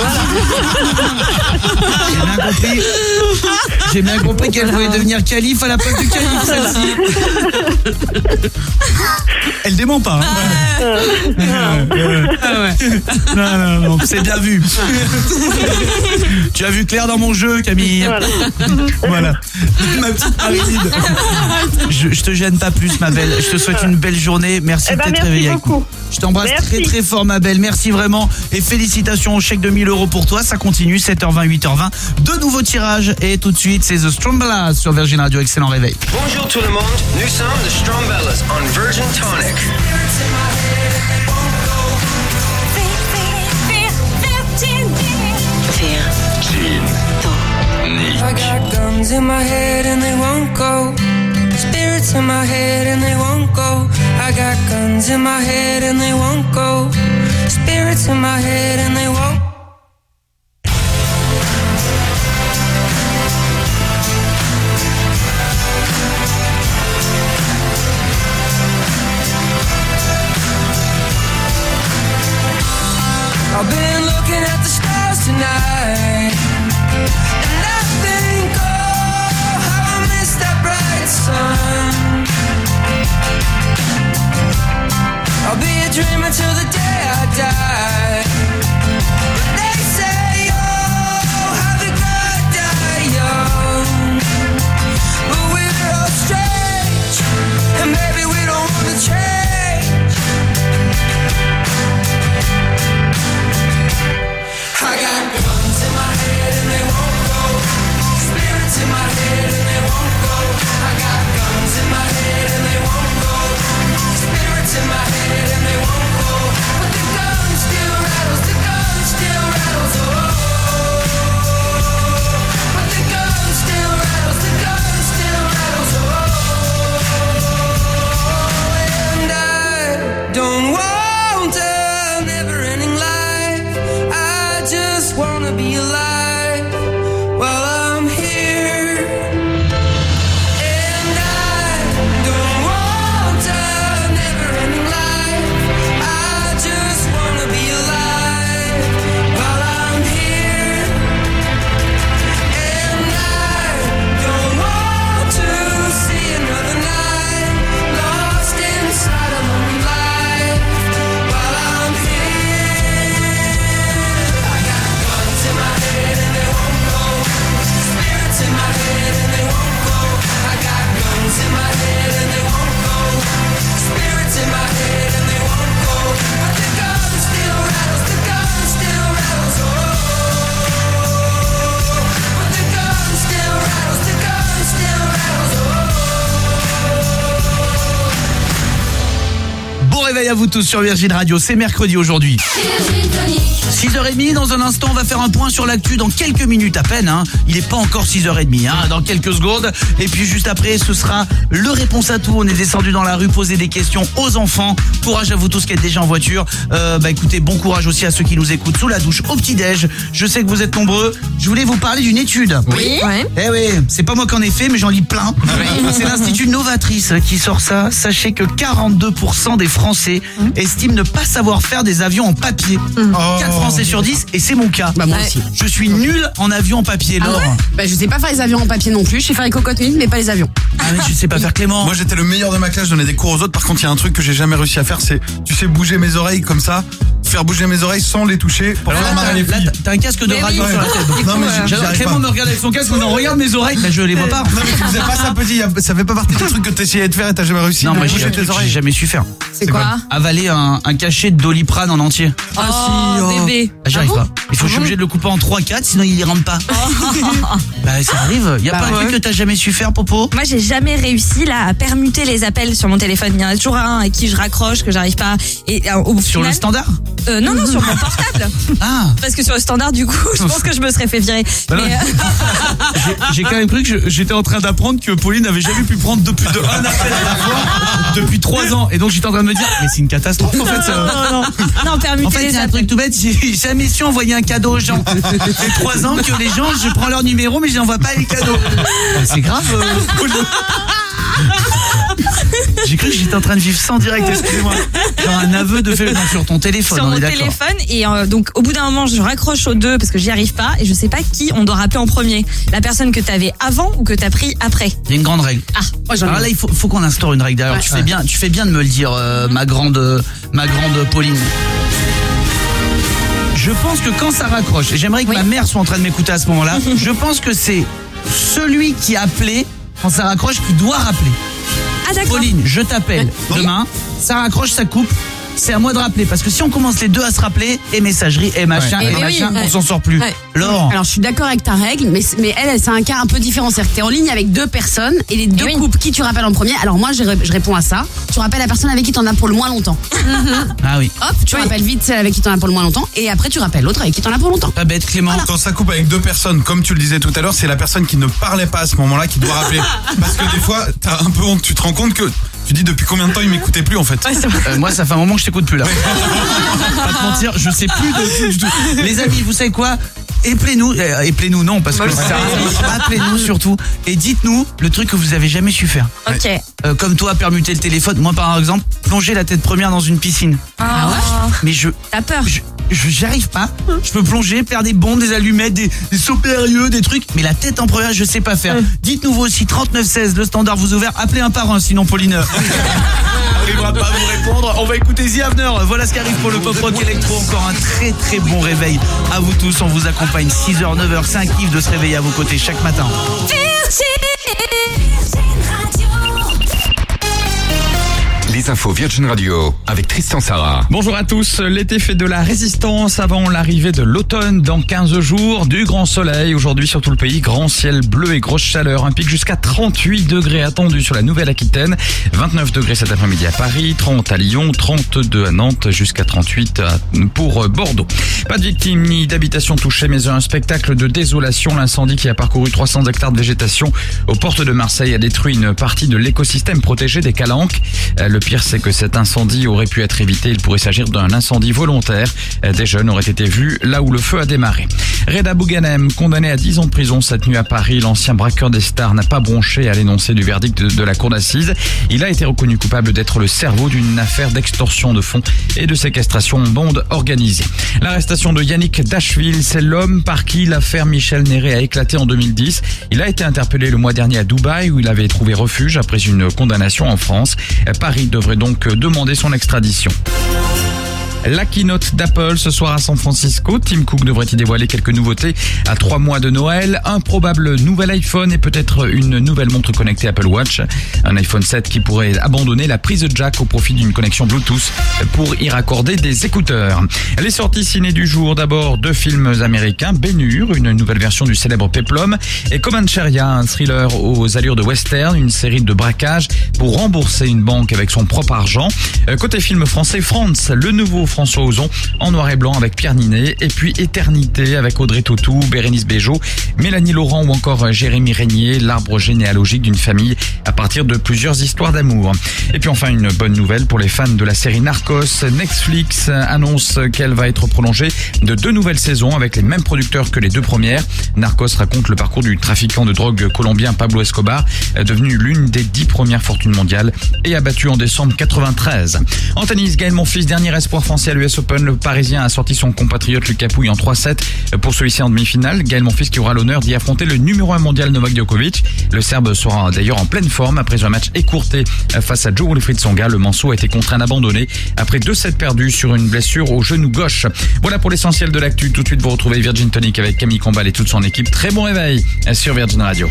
J'ai bien compris. J'ai bien compris qu'elle voulait devenir calife à la place du calife, celle-ci. Elle dément pas. Hein. Ah ouais. Non, non, non, c'est bien vu. Tu as vu clair dans mon jeu, Camille. Voilà. Voilà. Ma petite Marilyn. Je, je te gêne pas plus, ma belle. Je te souhaite une belle journée. Merci Eh de ben, t'être merci réveillée avec beaucoup. nous. Je t'embrasse Merci. très très fort, ma belle. Merci vraiment. Et félicitations au chèque de mille euros pour toi. Ça continue, sept heures vingt, huit heures vingt. Deux nouveaux tirages. Et tout de suite, c'est The Strombellas sur Virgin Radio. Excellent réveil. Bonjour tout le monde, nous sommes The Strombellas on Virgin Tonic. I got guns in my head and they won't go. Spirits in my head and they won't go. I got guns in my head and they won't go. Spirits in my head and they won't. I've been looking at the stars tonight, and I think, oh, how I missed that bright sun. I'll be a dreamer till the day I die. réveil à vous tous sur Virgin Radio, c'est mercredi aujourd'hui. six heures trente, dans un instant on va faire un point sur l'actu dans quelques minutes à peine, hein. Il est pas encore six heures trente, hein, dans quelques secondes. Et puis juste après ce sera le réponse à tout, on est descendu dans la rue poser des questions aux enfants. Courage à vous tous qui êtes déjà en voiture, euh, bah écoutez, bon courage aussi à ceux qui nous écoutent sous la douche, au petit-déj. Je sais que vous êtes nombreux, je voulais vous parler d'une étude. Oui, ouais. Eh oui, c'est pas moi qui en ai fait mais j'en lis plein. Oui. C'est l'Institut Novatrice qui sort ça. Sachez que quarante-deux pour cent des Français mmh. estiment ne pas savoir faire des avions en papier. Mmh. Oh. quatre Français sur dix, et c'est mon cas. Bah moi ouais. aussi. Je suis nul en avion en papier, Laure. Ah ouais bah je sais pas faire les avions en papier non plus. Je sais faire les cocottes minutes, mais pas les avions. Ah mais je sais pas faire Clément. Moi j'étais le meilleur de ma classe, je donnais des cours aux autres. Par contre, il y a un truc que j'ai jamais réussi à faire, c'est, tu sais, bouger mes oreilles comme ça, faire bouger mes oreilles sans les toucher. Pour Alors faire là, les là, t'as un casque de radio ouais. sur la tête. Donc non mais j'y arrive Clément pas. Me regarde avec son casque, on en regarde mes oreilles, mais je les vois pas. Non mais tu faisais pas ça petit, ça fait pas partie des trucs que t'essayais de faire et t'as jamais réussi. Non, moi j'ai jamais su faire. C'est quoi, quoi Avaler un, un cachet de Doliprane en entier. Oh, ah, si, oh. bébé. Ah, j'arrive ah bon pas. Il faut que je suis obligé de le couper en trois quatre, sinon il y rentre pas. Bah ça arrive. Y a bah, pas ouais. un truc que t'as jamais su faire, Popo? Moi j'ai jamais réussi là à permuter les appels sur mon téléphone. Il y en a toujours un à qui je raccroche que j'arrive pas. Et euh, au sur final, le standard? Euh, non non sur mon portable. Ah. Parce que sur le standard du coup, je pense que je me serais fait virer. Bah mais, euh... j'ai quand même cru que j'étais en train d'apprendre que Pauline n'avait jamais pu prendre depuis de un appel à la fois depuis trois ans. Et donc j'étais en train de me dire mais c'est une catastrophe en fait. Ça... Non non non permuter en fait, les c'est un truc tout bête. J'ai jamais su envoyer un cadeau aux gens. Ça fait trois ans que les gens, je prends leur numéro mais je n'envoie pas les cadeaux. C'est grave. Euh... J'ai cru que j'étais en train de vivre sans direct, excusez-moi. Genre un aveu de fait non, sur ton téléphone. Sur on mon est téléphone et euh, donc au bout d'un moment je raccroche aux deux parce que j'y arrive pas et je sais pas qui on doit rappeler en premier. La personne que t'avais avant ou que t'as pris après. Il y a une grande règle. Ah, moi j'en Alors là il faut, faut qu'on instaure une règle d'ailleurs. Ouais, tu ouais. fais bien, tu fais bien de me le dire, euh, ma grande, euh, ma grande Pauline. Je pense que quand ça raccroche, et j'aimerais que oui. ma mère soit en train de m'écouter à ce moment-là, je pense que c'est celui qui a appelé quand ça raccroche qui doit rappeler. Ah d'accord. Pauline, je t'appelle oui. demain, ça raccroche, ça coupe. C'est à moi de rappeler parce que si on commence les deux à se rappeler et messagerie et machin ouais. et, et machin, oui, on ouais. s'en sort plus. Ouais. Laure. Alors je suis d'accord avec ta règle, mais mais elle, c'est un cas un peu différent. C'est-à-dire que t'es en ligne avec deux personnes et les deux oui. couples qui tu rappelles en premier. Alors moi je, je réponds à ça. Tu rappelles la personne avec qui t'en as pour le moins longtemps. Ah oui. Hop, tu oui. rappelles vite celle avec qui t'en as pour le moins longtemps et après tu rappelles l'autre avec qui t'en as pour longtemps. Pas bête Clément. Voilà. Quand ça coupe avec deux personnes, comme tu le disais tout à l'heure, c'est la personne qui ne parlait pas à ce moment-là qui doit rappeler. Parce que des fois t'as un peu honte, tu te rends compte que tu dis depuis combien de temps il m'écoutait plus en fait. Ouais, euh, moi ça fait un moment que je t'écoute plus là. Pas te mentir, je sais plus de tout du tout. Les amis, vous savez quoi? Appelez-nous, euh, appelez-nous non parce que ça appelez-nous surtout et dites-nous le truc que vous avez jamais su faire. OK. Euh, comme toi permuter le téléphone, moi par exemple, plonger la tête première dans une piscine. Ah ouais. Mais je T'as peur? Je, je j'arrive pas. Je peux plonger, faire des bombes, des allumettes, des, des sauts périlleux, des trucs, mais la tête en première, je sais pas faire. Mmh. Dites-nous vous aussi trente-neuf seize, le standard vous ouvert, appelez un par un sinon Pauline n'arrivera pas à vous répondre. On va écouter The Avener. Voilà ce qui arrive pour le pop rock électro. Encore un très très bon réveil à vous tous. On vous accompagne six heures, neuf heures, c'est un kiff de se réveiller à vos côtés chaque matin. Les infos Virgin Radio avec Tristan Sarah. Bonjour à tous. L'été fait de la résistance avant l'arrivée de l'automne dans quinze jours. Du grand soleil aujourd'hui sur tout le pays. Grand ciel bleu et grosse chaleur. Un pic jusqu'à trente-huit degrés attendu sur la Nouvelle-Aquitaine. vingt-neuf degrés cet après-midi à Paris. trente à Lyon. trente-deux à Nantes. Jusqu'à trente-huit pour Bordeaux. Pas de victimes ni d'habitations touchées, mais un spectacle de désolation. L'incendie qui a parcouru trois cents hectares de végétation aux portes de Marseille a détruit une partie de l'écosystème protégé des Calanques. Le pire, c'est que cet incendie aurait pu être évité. Il pourrait s'agir d'un incendie volontaire. Des jeunes auraient été vus là où le feu a démarré. Reda Bouganem, condamné à dix ans de prison cette nuit à Paris. L'ancien braqueur des stars n'a pas bronché à l'énoncé du verdict de, de la cour d'assises. Il a été reconnu coupable d'être le cerveau d'une affaire d'extorsion de fonds et de séquestration en bande organisée. L'arrestation de Yannick Dashville, c'est l'homme par qui l'affaire Michel Néré a éclaté en deux mille dix. Il a été interpellé le mois dernier à Dubaï où il avait trouvé refuge après une condamnation en France. Paris devrait donc demander son extradition. La keynote d'Apple ce soir à San Francisco. Tim Cook devrait y dévoiler quelques nouveautés à trois mois de Noël. Un probable nouvel iPhone et peut-être une nouvelle montre connectée Apple Watch. Un iPhone sept qui pourrait abandonner la prise jack au profit d'une connexion Bluetooth pour y raccorder des écouteurs. Les sorties ciné du jour, d'abord deux films américains. Ben-Hur, une nouvelle version du célèbre Peplum, et Comancheria, un thriller aux allures de western, une série de braquages pour rembourser une banque avec son propre argent. Côté film français, France, le nouveau François Ozon en noir et blanc avec Pierre Ninet, et puis Éternité avec Audrey Tautou, Bérénice Bejo, Mélanie Laurent ou encore Jérémy Régnier, l'arbre généalogique d'une famille à partir de plusieurs histoires d'amour. Et puis enfin une bonne nouvelle pour les fans de la série Narcos. Netflix annonce qu'elle va être prolongée de deux nouvelles saisons avec les mêmes producteurs que les deux premières. Narcos raconte le parcours du trafiquant de drogue colombien Pablo Escobar, devenu l'une des dix premières fortunes mondiales et abattu en décembre quatre-vingt-treize. En tennis, Gaël Monfils, dernier espoir français à l'U S Open. Le Parisien a sorti son compatriote Lucas Pouille en trois sept pour celui-ci en demi-finale. Gaël Monfils qui aura l'honneur d'y affronter le numéro un mondial Novak Djokovic. Le Serbe sera d'ailleurs en pleine forme après un match écourté face à Joe Wilfried Tsonga. Le Manceau a été contraint d'abandonner après deux sets perdus sur une blessure au genou gauche. Voilà pour l'essentiel de l'actu. Tout de suite, vous retrouvez Virgin Tonic avec Camille Combal et toute son équipe. Très bon réveil sur Virgin Radio.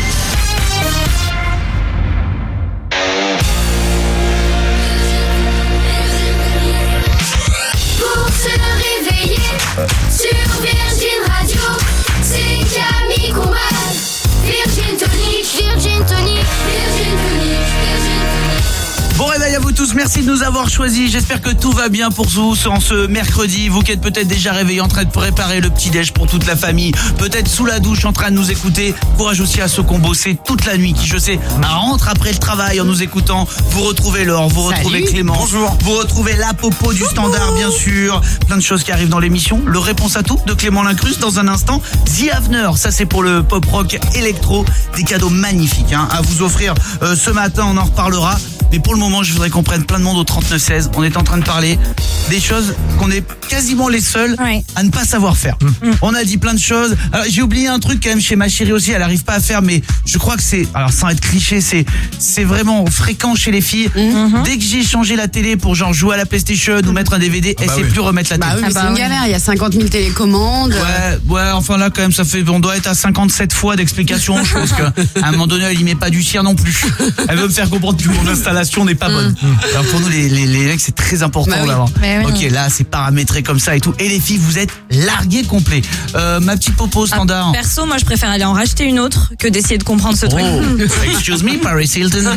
Pour se réveiller sur Virgin Radio, c'est Camille Combal. Virgin Tonic, Virgin Tonic, Virgin Tonic, Virgin Tonic. Bon réveil à vous tous, merci de nous avoir choisis. J'espère que tout va bien pour vous en ce mercredi. Vous qui êtes peut-être déjà réveillés en train de préparer le petit-déj pour toute la famille, peut-être sous la douche en train de nous écouter. Courage aussi à ceux qui ont bossé toute la nuit, qui je sais rentrent après le travail en nous écoutant. Vous retrouvez Laure, vous retrouvez Salut. Clément, bonjour. Vous retrouvez la Popo du Standard bien sûr. Plein de choses qui arrivent dans l'émission. Le Réponse à tout de Clément Lincruste dans un instant. The Avener, ça c'est pour le pop rock électro. Des cadeaux magnifiques hein, à vous offrir euh, ce matin, on en reparlera. Mais pour le moment, je voudrais qu'on prenne plein de monde au trente-neuf seize. On est en train de parler des choses qu'on est quasiment les seuls ouais. à ne pas savoir faire. Mmh. On a dit plein de choses. Alors, j'ai oublié un truc quand même chez ma chérie aussi. Elle arrive pas à faire, mais je crois que c'est, alors sans être cliché, c'est c'est vraiment fréquent chez les filles. Mmh. Dès que j'ai changé la télé pour genre jouer à la PlayStation ou mettre un D V D, elle bah sait oui. plus remettre la bah télé. Oui, ah bah c'est une galère. Il y a cinquante mille télécommandes. Ouais, ouais. Enfin là, quand même, ça fait. On doit être à cinquante-sept fois d'explications. Je pense qu'à un moment donné, elle y met pas du sien non plus. Elle veut me faire comprendre que mon installation n'est pas bonne. Mmh. Alors pour nous les les, les mecs c'est très important bah oui. d'avoir. Oui, ok oui. Là c'est paramétré comme ça et tout. Et les filles vous êtes larguées complet. Euh, ma petite Popo standard. Ah, perso moi je préfère aller en racheter une autre que d'essayer de comprendre ce oh. truc. Excuse me Paris Hilton.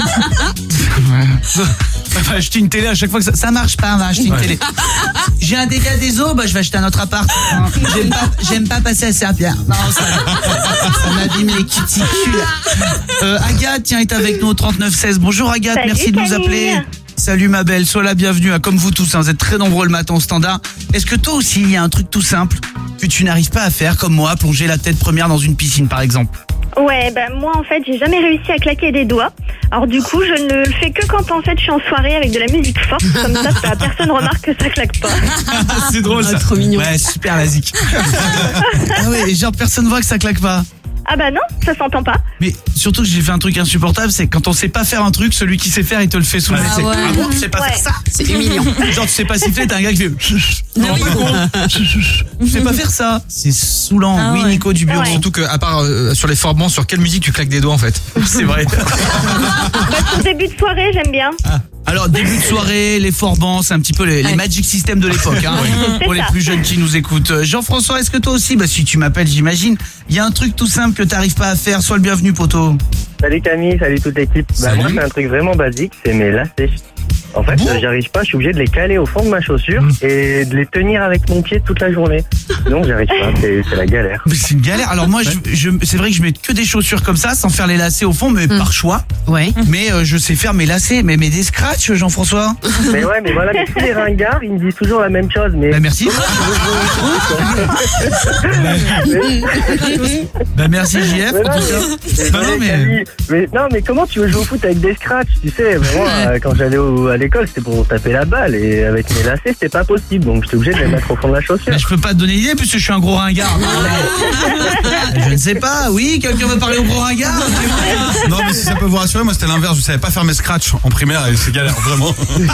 On va acheter une télé à chaque fois que ça, ça marche pas. On va acheter une ouais. télé. J'ai un dégât des eaux, bah je vais acheter un autre appart. J'aime pas j'aime pas passer à Saint-Pierre. Non ça, ça m'abîme les cuticules. Euh, Agathe tiens est avec nous au trente-neuf seize. Bonjour Agathe, Salut, merci de nous appeler. Salut ma belle, sois la bienvenue, hein, comme vous tous, hein, vous êtes très nombreux le matin au standard. Est-ce que toi aussi il y a un truc tout simple que tu n'arrives pas à faire, comme moi, plonger la tête première dans une piscine par exemple? Ouais, bah moi en fait j'ai jamais réussi à claquer des doigts. Alors du coup je ne le fais que quand en fait je suis en soirée avec de la musique forte. Comme ça, ça personne remarque que ça claque pas. C'est drôle ça. Oh, trop mignon. Ouais, super la zik. Ah ouais, genre personne voit que ça claque pas. Ah bah non, ça s'entend pas. Mais surtout que j'ai fait un truc insupportable, c'est quand on sait pas faire un truc, celui qui sait faire il te le fait sous le nez. Ah, ouais. Ah bon, tu sais pas ouais. faire ça? C'est humiliant. Genre tu sais pas siffler, t'as un gars qui fait non, pas con. Tu sais pas faire ça. C'est saoulant. Ah, oui, ouais. Nico du bureau. Ouais. Surtout que à part euh, sur les formants, sur quelle musique tu claques des doigts en fait? C'est vrai. Bah, pour début de soirée, j'aime bien. Ah. Alors début de soirée, les forbans, c'est un petit peu les, les Magic System de l'époque hein, pour les plus jeunes qui nous écoutent. Jean-François, est-ce que toi aussi, bah si tu m'appelles, j'imagine, il y a un truc tout simple que t'arrives pas à faire, sois le bienvenu poteau. Salut Camille, salut toute l'équipe. Bah moi c'est un truc vraiment basique, c'est mes lacets. En fait, bon. j'arrive pas, je suis obligé de les caler au fond de ma chaussure mmh. et de les tenir avec mon pied toute la journée. Donc j'arrive pas, c'est, c'est la galère. Mais c'est une galère. Alors moi, je, je, c'est vrai que je mets que des chaussures comme ça, sans faire les lacets au fond, mais mmh. par choix. Ouais. Mais euh, je sais faire mes lacets, mais, mais des scratchs, Jean-François. Mais ouais, mais voilà, mais tous les ringards, ils me disent toujours la même chose. Mais bah merci. Bah merci J F. Mais non, mais, non, mais... mais non, mais comment tu veux jouer au foot avec des scratchs? Tu sais, moi, quand j'allais au, à à l'école, c'était pour taper la balle. Et avec mes lacets, c'était pas possible. Donc j'étais obligé de les mettre au fond de la chaussure. Mais je peux pas te donner l'idée puisque je suis un gros ringard. Je ne sais pas, oui, quelqu'un veut parler au gros ringard? Non, mais si ça peut vous rassurer, moi c'était l'inverse. Je savais pas faire mes scratchs en primaire et c'est galère, vraiment.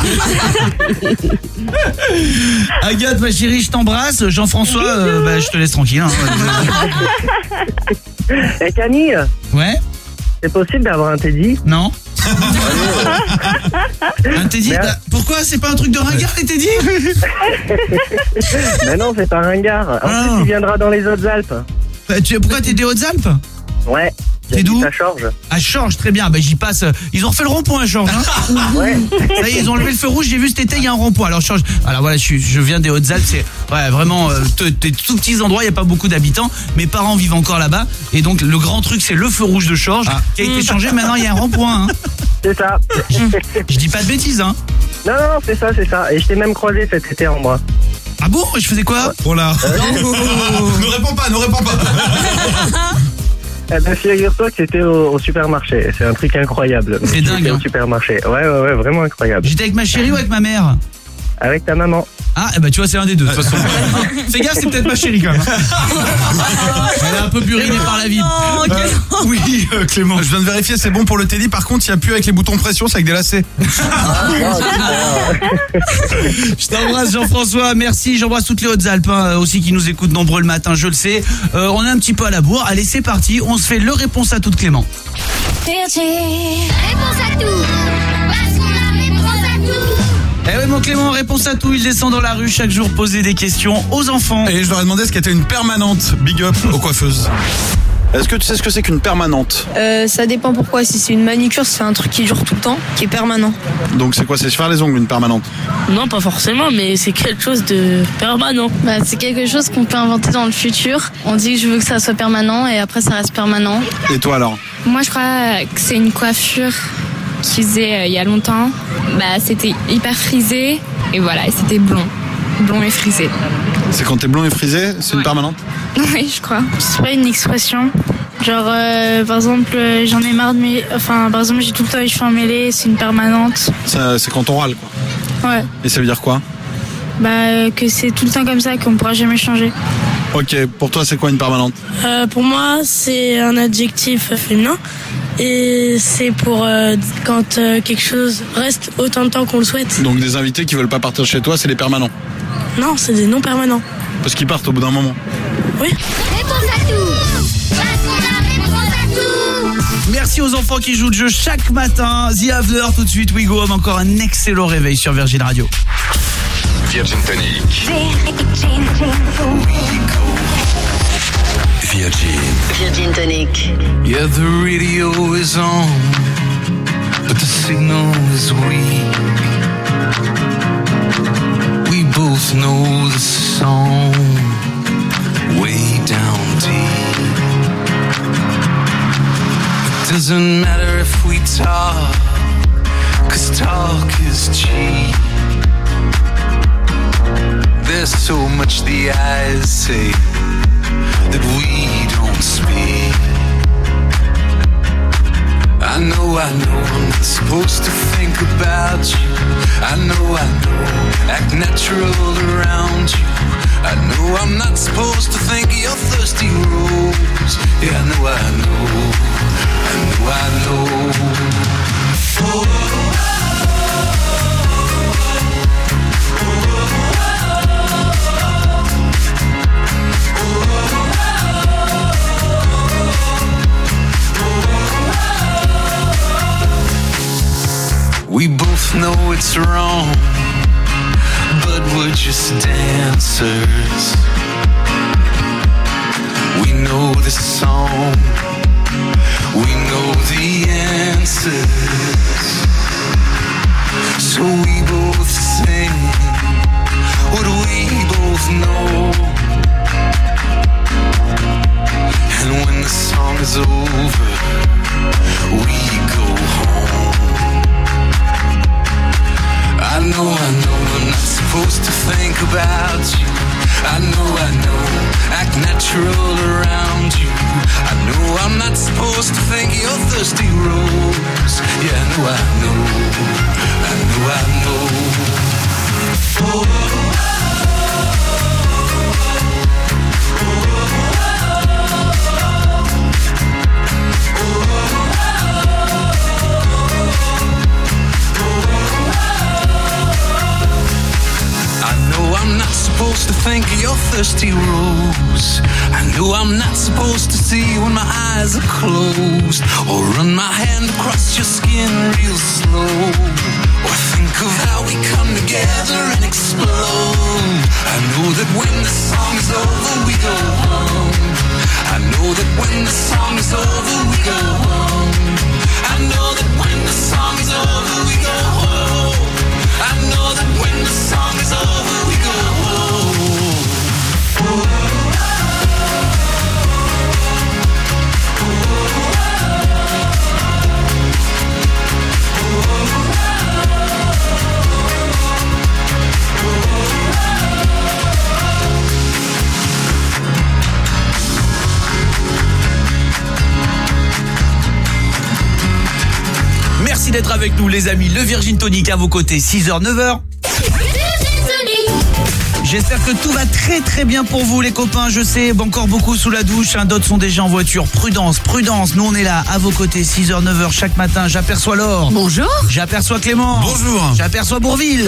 Agathe, ma chérie, je t'embrasse. Jean-François, euh, bah, je te laisse tranquille. Hein. Et Camille? Ouais? C'est possible d'avoir un Teddy? Non. Un Teddy? Bah, pourquoi? C'est pas un truc de ringard, les Teddy? Mais non, c'est pas ringard. En Ah. plus, il viendra dans les Hautes-Alpes. Bah, tu, pourquoi t'es des Hautes-Alpes? Ouais. T'es d'où? À Chorges. À Chorges, très bien. Bah, j'y passe. Ils ont refait le rond-point à Chorges. Hein. Ouais. Ça y est, ils ont levé le feu rouge. J'ai vu cet été, il y a un rond-point. Alors, Chorges. Alors voilà, je, suis, je viens des Hautes-Alpes. C'est ouais, vraiment euh, des tout petits endroits. Il n'y a pas beaucoup d'habitants. Mes parents vivent encore là-bas. Et donc, le grand truc, c'est le feu rouge de Chorges ah. qui a été changé. Maintenant, il y a un rond-point. Hein. C'est ça. Je, je dis pas de bêtises, hein. Non, non, c'est ça, c'est ça. Et je t'ai même croisé cet été en bras. Ah bon? Je faisais quoi? Oh là. Ne réponds pas, ne réponds pas. Eh ben, figure-toi que c'était au, au supermarché. C'est un truc incroyable. C'est dingue. Au supermarché. Ouais, ouais, ouais, vraiment incroyable. J'étais avec ma chérie ou avec ma mère? Avec ta maman. Ah, bah tu vois, c'est un des deux, de toute façon. Fais gaffe, c'est peut-être ma chérie quand même. Elle est un peu burinée par la vie. Oh, Euh, oui, euh, Clément. Je viens de vérifier, c'est bon pour le Teddy. Par contre, il n'y a plus avec les boutons pression, c'est avec des lacets. Je t'embrasse, Jean-François. Merci. J'embrasse toutes les Hautes-Alpes hein, aussi qui nous écoutent nombreux le matin, je le sais. Euh, on est un petit peu à la bourre. Allez, c'est parti. On se fait le réponse à toute Clément. Réponse à tout. Parce qu'on a réponse à tout. Eh oui, mon Clément, réponse à tout. Il descend dans la rue chaque jour poser des questions aux enfants. Et je leur ai demandé ce qu'était une permanente. Big up aux coiffeuses. Est-ce que tu sais ce que c'est qu'une permanente? Euh, ça dépend pourquoi. Si c'est une manucure, c'est un truc qui dure tout le temps, qui est permanent. Donc c'est quoi? C'est se faire les ongles, une permanente? Non, pas forcément, mais c'est quelque chose de permanent. Bah, c'est quelque chose qu'on peut inventer dans le futur. On dit que je veux que ça soit permanent et après ça reste permanent. Et toi alors? Moi, je crois que c'est une coiffure qu'ils faisaient euh, il y a longtemps. Bah, c'était hyper frisé et voilà, et c'était blond. Blond et frisé. C'est quand t'es blond et frisé, c'est une permanente? Oui, je crois. C'est pas une expression. Genre, euh, par exemple, euh, j'en ai marre de mes... Enfin, par exemple, j'ai tout le temps les cheveux emmêlés, c'est une permanente. Ça, c'est quand on râle, quoi. Ouais. Et ça veut dire quoi? Bah, euh, que c'est tout le temps comme ça, qu'on pourra jamais changer. Ok, pour toi, c'est quoi une permanente? Euh, pour moi, c'est un adjectif féminin. Et c'est pour euh, quand euh, quelque chose reste autant de temps qu'on le souhaite. Donc des invités qui veulent pas partir chez toi, c'est les permanents? Non, c'est des non permanents. Parce qu'ils partent au bout d'un moment? Oui. Réponse à tout. Parce qu'on a réponse à tout. Merci aux enfants qui jouent le jeu chaque matin. The After, tout de suite, We Go Home. Encore un excellent réveil sur Virgin Radio. Virgin Tonic. Virgin. Virgin Tonic. Yeah, the radio is on, but the signal is weak. We both know the song way down deep. It doesn't matter if we talk, 'cause talk is cheap. There's so much the eyes say that we don't speak. I know, I know I'm not supposed to think about you. I know, I know, act natural around you. I know I'm not supposed to think of your thirsty rose. Yeah, I know, I know, I know, I know. Oh, we both know it's wrong, but we're just dancers. We know the song, we know the answers. So we both sing what we both know. And when the song is over, we go home. I know, I know, I'm not supposed to think about you. I know, I know, act natural around you. I know I'm not supposed to think of your thirsty rose. Yeah, I know, I know, I know, I know. supposed to think of your thirsty rose. I know I'm not supposed to see when my eyes are closed, or run my hand across your skin real slow, or think of how we come together and explode. I know that when the song is over we go home. I know that when the song is over we go home. I know that when the song is over we go home. I know that when the song is over we go home. Merci d'être avec nous les amis, le Virgin Tonic à vos côtés, six heures neuf heures. J'espère que tout va très très bien pour vous les copains, je sais, encore beaucoup sous la douche, hein, d'autres sont déjà en voiture, prudence, prudence, nous on est là à vos côtés, six heures neuf heures chaque matin, j'aperçois Laure. Bonjour. J'aperçois Clément. Bonjour. J'aperçois Bourville.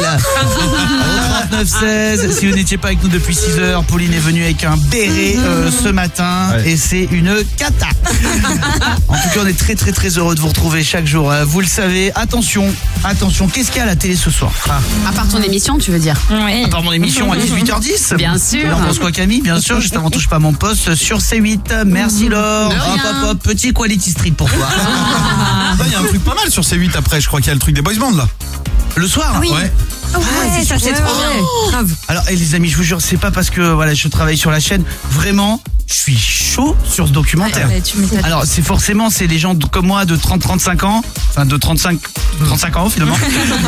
Au trente-neuf seize, si vous n'étiez pas avec nous depuis six heures, Pauline est venue avec un béret euh, ce matin ouais. et c'est une cata. En tout cas on est très très très heureux de vous retrouver chaque jour, vous le savez, attention, attention, qu'est-ce qu'il y a à la télé ce soir ah. À part ton émission tu veux dire? Oui. À part mon émission à dix-huit heures dix. Bien sûr. Alors, pense quoi Camille, bien sûr, juste avant touche pas mon poste sur C huit. Merci Laure. Hop hop hop, petit Quality Street pour toi. Il y a un truc pas mal sur C huit après, je crois qu'il y a le truc des boys band là. Le soir oui. Ouais. Ah ouais, ça c'est trop bien. Grave. Alors, hey, les amis, je vous jure, c'est pas parce que voilà, je travaille sur la chaîne, vraiment, je suis chaud sur ce documentaire. Ouais, tu m'étonnes. Alors, c'est forcément c'est des gens comme moi de trente à trente-cinq ans, enfin de trente-cinq trente-cinq ans finalement.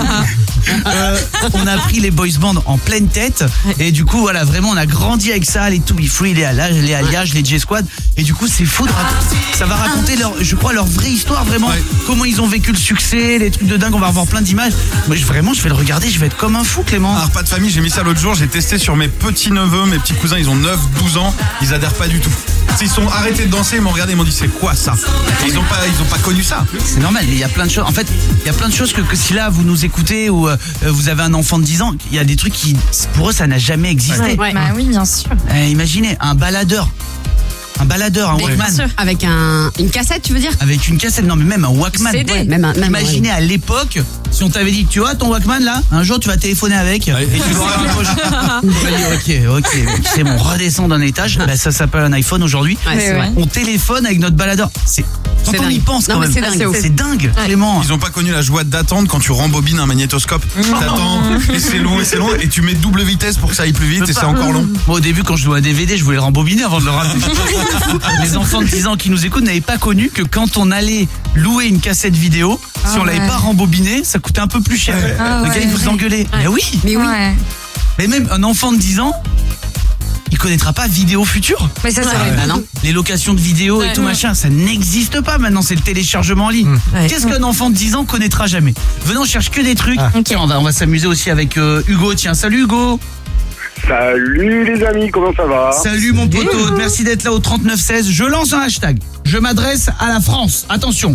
euh, on a pris les boys bands en pleine tête et du coup voilà, vraiment on a grandi avec ça, les To Be Free, les Alliage, les Alliage, les J-Squad et du coup c'est fou de raconter, ça va raconter leur, je crois leur vraie histoire vraiment, ouais. Comment ils ont vécu le succès, les trucs de dingue, on va revoir plein d'images. Moi je, vraiment je vais le regarder, je vais être comme un fou Clément. Alors pas de famille, j'ai mis ça l'autre jour, j'ai testé sur mes petits neveux, mes petits cousins, ils ont neuf douze ans, ils adhèrent pas du tout. Ils sont arrêtés de danser, ils m'ont regardé, ils m'ont dit c'est quoi ça? Ils ont pas, ils ont pas connu ça. C'est normal, mais il y a plein de choses. En fait, il y a plein de choses que, que si là vous nous écoutez ou euh, vous avez un enfant de dix ans, il y a des trucs qui, pour eux, ça n'a jamais existé. Ouais, ouais. Bah oui, bien sûr. Euh, imaginez un baladeur. Un baladeur, un mais Walkman. Avec un, une cassette, tu veux dire? Avec une cassette, non mais même un Walkman. C D. Ouais, même un, même imaginez ouais. À l'époque, si on t'avait dit, tu vois ton Walkman là, un jour tu vas téléphoner avec ouais. Et tu l'auras dans la poche. Ok, ok, c'est bon, redescends d'un étage. Bah, ça s'appelle un iPhone aujourd'hui. Ouais, ouais. On téléphone avec notre baladeur. C'est quand on dingue. y pense quand non, même. C'est dingue, c'est dingue ouais. Clément. Ils ont pas connu la joie d'attendre quand tu rembobines un magnétoscope. T'attends et c'est long et c'est long et tu mets double vitesse pour que ça aille plus vite et c'est encore long. Moi au début quand je louais un D V D, je voulais le rembobiner avant de le ramener. Les enfants de dix ans qui nous écoutent n'avaient pas connu que quand on allait louer une cassette vidéo, ah si on ouais. l'avait pas rembobinée, ça coûtait un peu plus cher. Ah le ouais, gars il vous engueulait. Ouais. Mais oui, mais oui. Ouais. Mais même un enfant de dix ans, il connaîtra pas Vidéo Futur. Mais ça, c'est ouais. vrai. Bah non. Les locations de vidéos ouais. et tout machin, ça n'existe pas maintenant, c'est le téléchargement en ligne. Ouais. Qu'est-ce qu'un enfant de dix ans connaîtra jamais? Venons, on cherche que des trucs. Ah. Okay. On va, on va s'amuser aussi avec euh, Hugo. Tiens, salut Hugo. Salut les amis, comment ça va? Salut mon poteau, merci d'être là au trente-neuf seize. Je lance un hashtag. Je m'adresse à la France. Attention.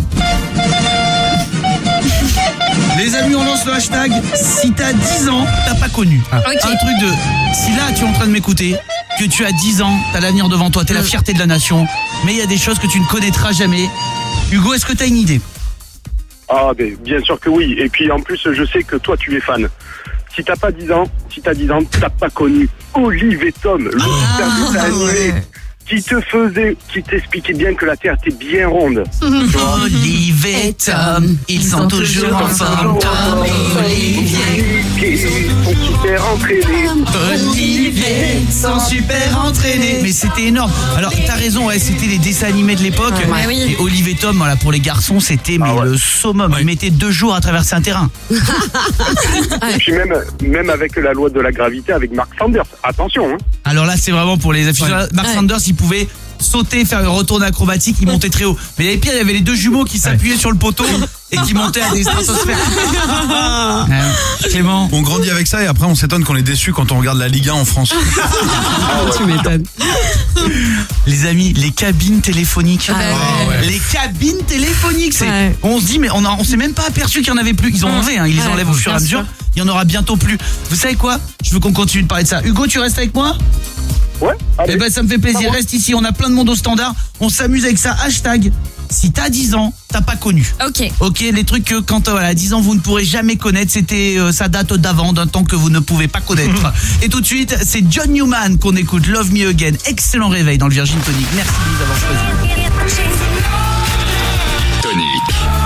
Les amis, on lance le hashtag. Si t'as dix ans, t'as pas connu. Ah. Okay. Un truc de... Si là, tu es en train de m'écouter, que tu as dix ans, t'as l'avenir devant toi, t'es la fierté de la nation, mais il y a des choses que tu ne connaîtras jamais. Hugo, est-ce que t'as une idée? Ah, ben, bien sûr que oui. Et puis en plus, je sais que toi, tu es fan. Si t'as pas dix ans, si t'as dix ans, t'as pas connu Olive et Tom, le super dessin animé qui te faisait, qui t'expliquait bien que la Terre était bien ronde. Olive et Tom, ils sont toujours en forme. Tom et Olivier, ils sont super entraînés. Olivier, sont super entraînés. Mais c'était énorme. Alors t'as raison, ouais, c'était les dessins animés de l'époque. Ouais, oui. Et Olive et Tom, voilà, pour les garçons, c'était mais ah ouais. le summum. Ouais. Ils mettaient deux jours à traverser un terrain. Et puis même, même avec la loi de la gravité, avec Mark Sanders. Attention. Hein. Alors là, c'est vraiment pour les aficionados. Ouais. Mark ouais. Sanders, il pouvait sauter, faire une retourne acrobatique, il montait très haut. Mais il y avait pire, il y avait les deux jumeaux qui s'appuyaient ouais. sur le poteau et qui montaient à des stratosphères. Clément. On grandit avec ça et après on s'étonne qu'on est déçu quand on regarde la Ligue un en France. Tu m'étonnes. Les amis, les cabines téléphoniques. Ah ouais. Les cabines téléphoniques, c'est. Ouais. On se dit mais on a, on s'est même pas aperçu qu'il y en avait plus. Ils ont enlevé, hein, ils les Ouais, enlèvent au fur et à bien mesure. sûr. Il y en aura bientôt plus. Vous savez quoi? Je veux qu'on continue de parler de ça. Hugo, tu restes avec moi? Ouais. Eh ben ça me fait plaisir. Reste ici. On a plein de monde au standard. On s'amuse avec ça. Hashtag. Si t'as dix ans, t'as pas connu. Ok. Ok, les trucs que quand voilà, à dix ans vous ne pourrez jamais connaître, c'était euh, ça date d'avant, d'un temps que vous ne pouvez pas connaître. Et tout de suite, c'est John Newman qu'on écoute, Love Me Again. Excellent réveil dans le Virgin Tonic. Merci de nous avoir choisi. Tonic.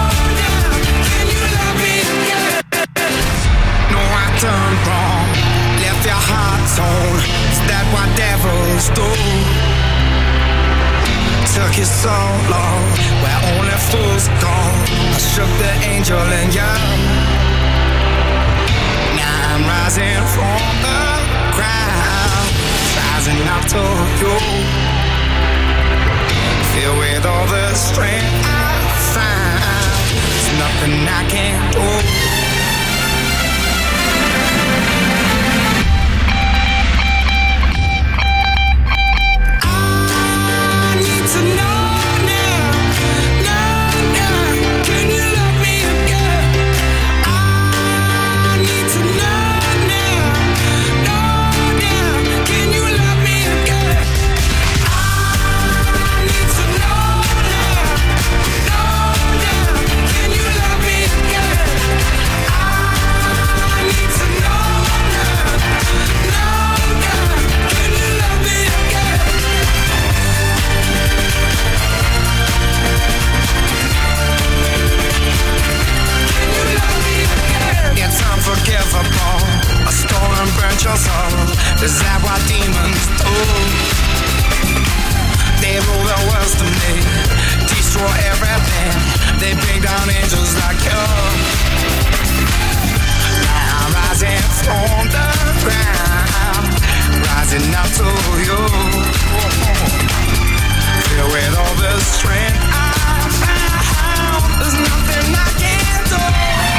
No, I turned wrong, left your heart torn. Is that what devils do? Took you so long, where only fools go. I shook the angel in you. Now I'm rising from the ground, rising up to you. Filled with all the strength I find, there's nothing I can't do. To know now, know now, can you love me again? I need to know now, know now, can you love me again? I need to know now, know now, can you love me again? I need to know now, know now, can you love me again? It's unforgivable. I stole and burnt your soul. Is that what demons do? They rule the world to me, destroy everything. They bring down angels like you. I'm rising from the ground, rising up to you. Filled with all the strength I found, there's nothing I can't do.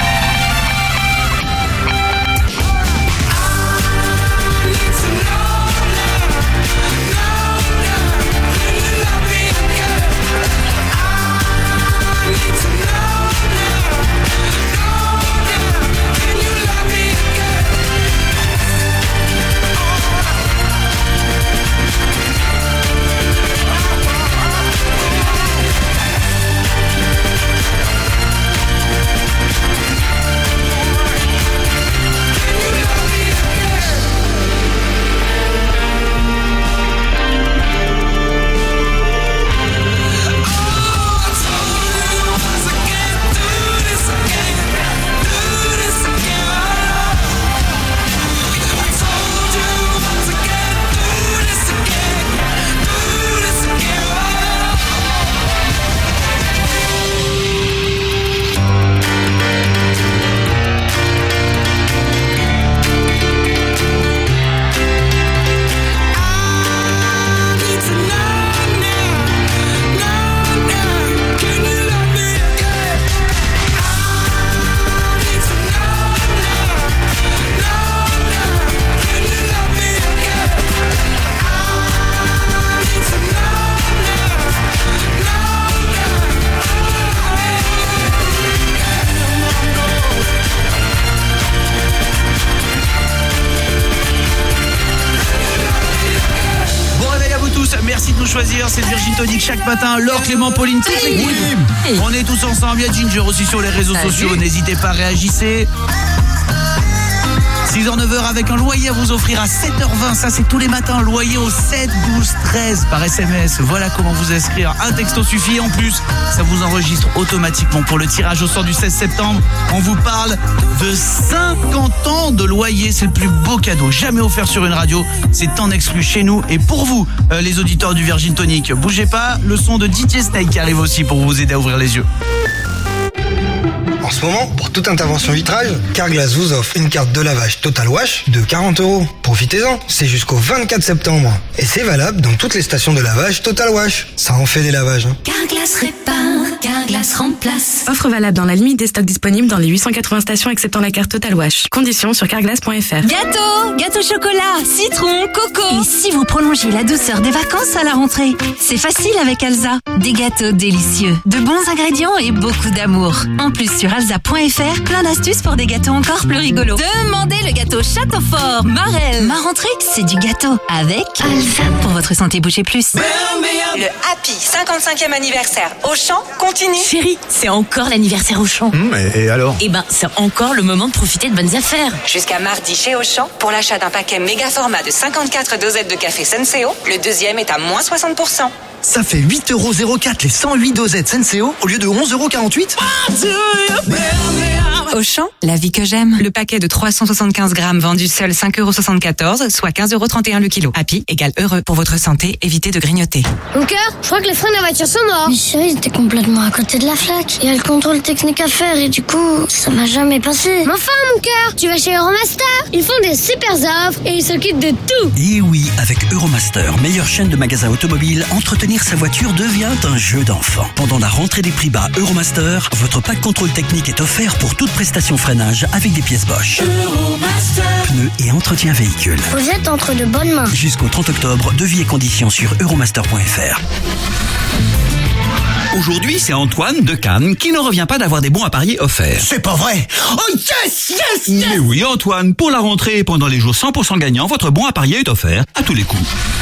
Merci de nous choisir, c'est Virgin Tonic chaque matin. Laure, Clément, Pauline, toute l'équipe. Oui. On est tous ensemble, il y a Ginger aussi sur les réseaux Salut. sociaux, n'hésitez pas, réagissez. six heures neuf heures avec un loyer à vous offrir à sept heures vingt, ça c'est tous les matins, loyer au sept douze treize par S M S. Voilà comment vous inscrire, un texto suffit, en plus ça vous enregistre automatiquement pour le tirage au sort du seize septembre. On vous parle de cinquante ans de loyer, c'est le plus beau cadeau jamais offert sur une radio, c'est en exclu chez nous et pour vous euh, les auditeurs du Virgin Tonic. Bougez pas, le son de D J Snake qui arrive aussi pour vous aider à ouvrir les yeux. En ce moment, pour toute intervention vitrage, Carglass vous offre une carte de lavage Total Wash de quarante euros. Profitez-en, c'est jusqu'au vingt-quatre septembre. Et c'est valable dans toutes les stations de lavage Total Wash. Ça en fait des lavages. Hein. Carglass répare, Carglass Carglass remplace. Offre valable dans la limite des stocks disponibles dans les huit cent quatre-vingts stations acceptant la carte Total Wash. Conditions sur carglass point f r. Gâteau, gâteau chocolat, citron, coco. Et si vous prolongiez la douceur des vacances à la rentrée? C'est facile avec Alza. Des gâteaux délicieux, de bons ingrédients et beaucoup d'amour. En plus, sur alza point f r, plein d'astuces pour des gâteaux encore plus rigolos. Demandez le gâteau Château Fort, Marelle. Ma rentrée, c'est du gâteau avec Alza. Pour votre santé, bougez plus. Le Happy cinquante-cinquième anniversaire Auchan continue. Chérie, c'est encore l'anniversaire Auchan. Mmh, et, et alors? Eh ben, c'est encore le moment de profiter de bonnes affaires. Jusqu'à mardi chez Auchan, pour l'achat d'un paquet méga format de cinquante-quatre dosettes de café Senseo, le deuxième est à moins soixante pour cent. Ça fait huit euros zéro quatre les cent huit dosettes Senseo au lieu de onze euros quarante-huit. Auchan, la vie que j'aime. Le paquet de trois cent soixante-quinze grammes vendu seul cinq euros soixante-quatorze, soit quinze euros trente et un le kilo. Happy égale heureux. Pour votre santé, évitez de grignoter. Mon cœur, je crois que les freins de la voiture sont morts. Mais chérie, t'es complètement à côté de la flaque. Il y a le contrôle technique à faire et du coup, ça m'a jamais passé. Mais enfin, mon cœur, tu vas chez Euromaster. Ils font des super offres et ils s'occupent de tout. Et oui, avec Euromaster, meilleure chaîne de magasins automobiles, entretenir sa voiture devient un jeu d'enfant. Pendant la rentrée des prix bas Euromaster, votre pack contrôle technique est offert pour toute prestation freinage avec des pièces Bosch. Euromaster. Pneus et entretien véhicule. Vous êtes entre de bonnes mains. Jusqu'au trente octobre, devis et conditions sur euromaster point f r. Aujourd'hui, c'est Antoine de Cannes qui ne revient pas d'avoir des bons à parier offerts. C'est pas vrai! Oh yes, yes, yes! Mais oui, Antoine, pour la rentrée et pendant les jours cent pour cent gagnants, votre bon à parier est offert à tous les coups.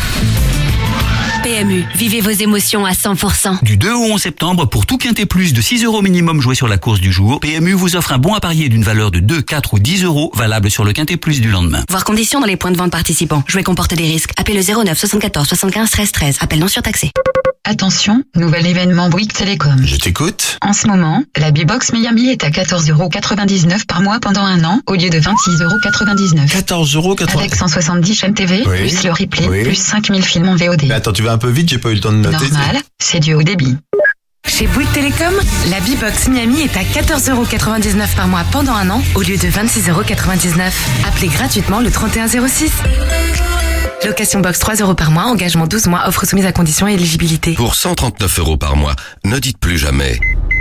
P M U, vivez vos émotions à cent pour cent. Du deux au onze septembre, pour tout quintet plus de six euros minimum joué sur la course du jour, P M U vous offre un bon à parier d'une valeur de deux, quatre ou dix euros, valable sur le quintet plus du lendemain. Voir conditions dans les points de vente participants. Jouer comporte des risques. Appelez le zéro neuf soixante-quatorze soixante-quinze treize treize. Appel non surtaxé. Attention, nouvel événement Bouygues Télécom. Je t'écoute. En ce moment, la B-Box Miami est à quatorze euros quatre-vingt-dix-neuf par mois pendant un an, au lieu de vingt-six euros quatre-vingt-dix-neuf. quatorze euros quatre-vingt-dix-neuf. Avec cent soixante-dix chaînes T V, Oui. plus le replay, Oui. plus cinq mille films en V O D. Mais attends, tu vas un peu vite, j'ai pas eu le temps de noter. Normal, c'est du haut débit. Chez Bouygues Télécom, la B-Box Miami est à quatorze euros quatre-vingt-dix-neuf par mois pendant un an, au lieu de vingt-six euros quatre-vingt-dix-neuf. Appelez gratuitement le trente et un zéro six. Location box trois euros par mois, engagement douze mois, offre soumise à conditions et éligibilité. Pour cent trente-neuf euros par mois, ne dites plus jamais.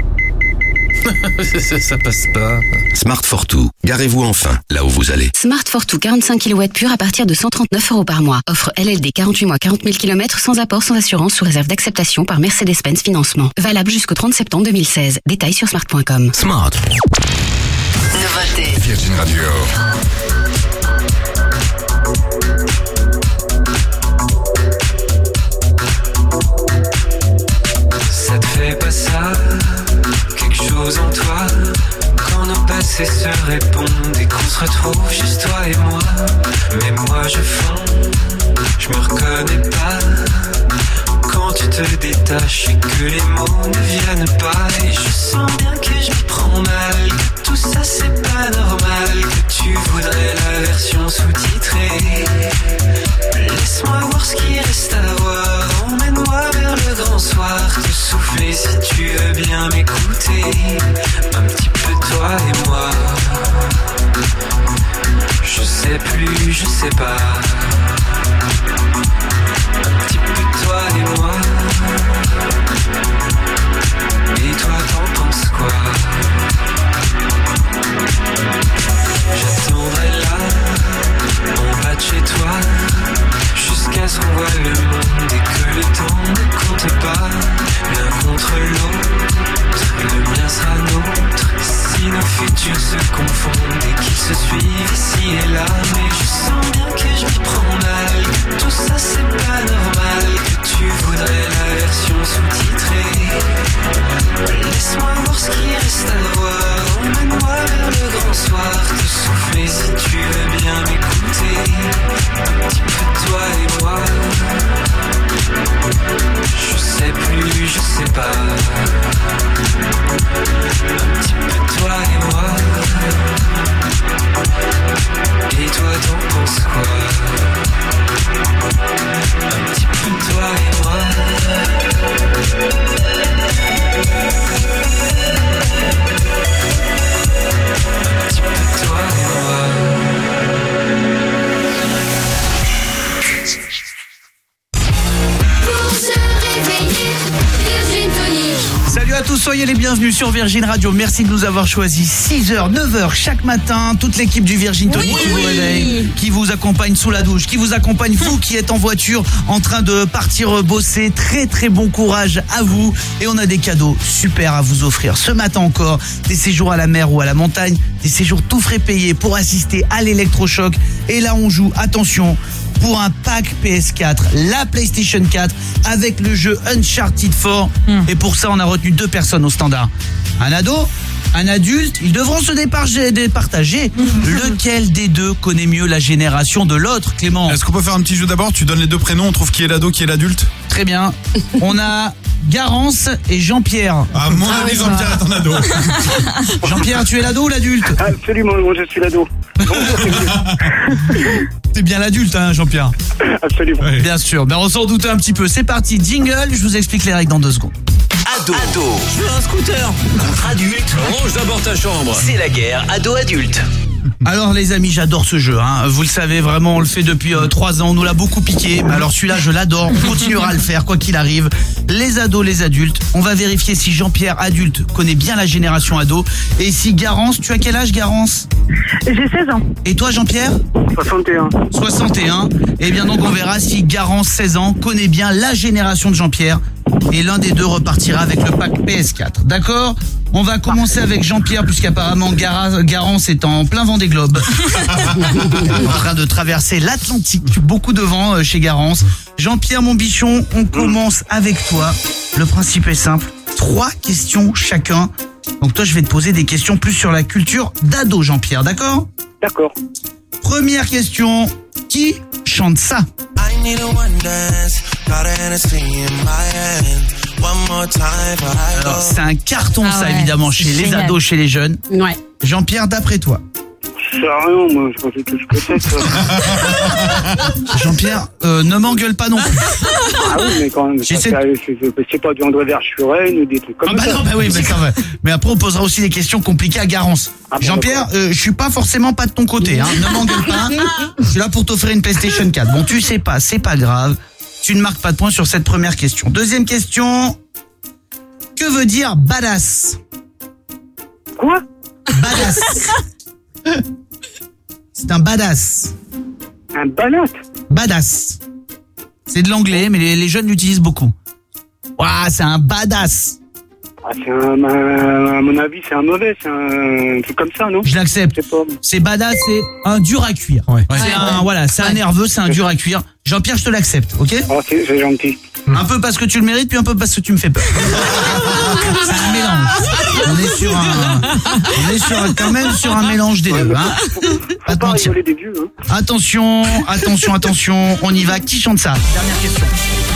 ça, ça passe pas. Smart Fortwo, garez-vous enfin là où vous allez. Smart Fortwo quarante-cinq kilowatts pur à partir de cent trente-neuf euros par mois. Offre L L D quarante-huit mois, quarante mille kilomètres sans apport, sans assurance, sous réserve d'acceptation par Mercedes-Benz Financement. Valable jusqu'au trente septembre deux mille seize. Détails sur smart point com. Smart. Nouveauté. Virgin Radio. Ça te fait pas ça, quelque chose en toi, quand nos passés se répondent et qu'on se retrouve juste toi et moi. Mais moi je fonds, je me reconnais pas, quand tu te détaches et que les mots ne viennent pas. Et je sens bien que je me prends mal, que tout ça c'est pas normal, que tu voudrais la version sous-titrée. Laisse-moi voir ce qui reste à voir, emmène-moi vers le grand soir, te souffler si tu veux bien m'écouter, un petit peu toi et moi. Je sais plus, je sais pas, un petit peu toi et moi. Et toi t'en penses quoi? J'attendrai là, en bas de chez toi, jusqu'à ce qu'on voit le monde et que le temps ne compte pas. L'un contre l'autre, le mien sera nôtre. Si nos futurs se confondent et qu'ils se suivent ici et là. Mais je sens bien que je m'y prends mal, que tout ça c'est pas normal, que tu voudrais la version sous-titrée. Laisse-moi voir ce qui reste à voir, emmène-moi vers le grand soir, te souffler si tu veux bien m'écouter, un petit peu toi et moi. Je sais plus, je sais pas, un petit peu toi et moi. Et toi soyez les bienvenus sur Virgin Radio. Merci de nous avoir choisis. six heures, neuf heures chaque matin. Toute l'équipe du Virgin Tonic Oui. qui vous réveille, qui vous accompagne sous la douche, qui vous accompagne vous qui êtes en voiture en train de partir bosser. Très très bon courage à vous. Et on a des cadeaux super à vous offrir. Ce matin encore, des séjours à la mer ou à la montagne, des séjours tout frais payés pour assister à l'électrochoc. Et là on joue, attention, pour un pack P S quatre, la PlayStation quatre, avec le jeu Uncharted quatre. Mm. Et pour ça, on a retenu deux personnes au standard. Un ado, un adulte, ils devront se départager. départager. Lequel des deux connaît mieux la génération de l'autre, Clément? Est-ce qu'on peut faire un petit jeu d'abord? Tu donnes les deux prénoms, on trouve qui est l'ado, qui est l'adulte? Très bien. On a Garance et Jean-Pierre. Ah, mon ah, avis, oui, Jean-Pierre est un ado. Jean-Pierre, tu es l'ado ou l'adulte? Absolument, moi je suis l'ado. T'es bien l'adulte, hein, Jean-Pierre? Absolument. Oui. Bien sûr. Ben, on s'en doutait un petit peu. C'est parti, jingle. Je vous explique les règles dans deux secondes. Ado. Ado. Je veux un scooter. Contre adulte. Range d'abord ta chambre. C'est la guerre ado-adulte. Alors les amis, j'adore ce jeu, hein. Vous le savez, vraiment, on le fait depuis euh, trois ans, on nous l'a beaucoup piqué. Mais alors celui-là, je l'adore, on continuera à le faire, quoi qu'il arrive. Les ados, les adultes, on va vérifier si Jean-Pierre, adulte, connaît bien la génération ado. Et si Garance, tu as quel âge, Garance? J'ai seize ans. Et toi, Jean-Pierre? soixante et un. soixante et un. Et bien donc on verra si Garance, seize ans, connaît bien la génération de Jean-Pierre. Et l'un des deux repartira avec le pack P S quatre. D'accord? On va commencer avec Jean-Pierre, puisqu'apparemment Gar- Garance est en plein vent des globes. En train de traverser l'Atlantique. Beaucoup de vent chez Garance. Jean-Pierre, mon bichon, on commence avec toi. Le principe est simple. Trois questions chacun. Donc toi, je vais te poser des questions plus sur la culture d'ado, Jean-Pierre. D'accord? D'accord. Première question. Qui chante ça? I need a one dance, got a Hennessy in my hand. One more time for I Alors, c'est un carton, Ah ça, ouais, évidemment, chez les génial. ados, chez les jeunes. Ouais. Jean-Pierre, d'après toi? Ça sert à rien, moi, je sais pas tout ce que c'est, ça. Jean-Pierre, euh, ne m'engueule pas non plus. Ah oui, mais quand même, ça, J'essaie c'est, c'est, c'est pas du André Verschuren ou des trucs comme Ah bah ça. non, bah oui, mais ça va. Mais après, on posera aussi des questions compliquées à Garance. Ah bon, Jean-Pierre, euh, je suis pas forcément pas de ton côté, hein. Ne m'engueule pas. Je suis là pour t'offrir une PlayStation quatre. Bon, tu sais pas, c'est pas grave. Tu ne marques pas de points sur cette première question. Deuxième question. Que veut dire badass? Quoi? Badass. C'est un badass. Un badass? Badass. C'est de l'anglais, mais les, les jeunes l'utilisent beaucoup. Ouah, c'est un badass. Ah, c'est un, un- à mon avis, c'est un mauvais, c'est un truc comme ça, non? Je l'accepte. C'est pas... C'est badass, c'est un dur à cuire. Ouais. C'est un, voilà, c'est un nerveux, c'est un dur à cuire. Jean-Pierre, je te l'accepte, ok? Oh, c'est, c'est gentil. Un peu parce que tu le mérites, puis un peu parce que tu me fais peur. C'est un mélange. On est sur un, on est sur un- quand même sur un mélange des deux, hein. Pas te mentir. rigoler des vieux, hein. Attention, attention, attention, on y va. Qui chante ça? Dernière question.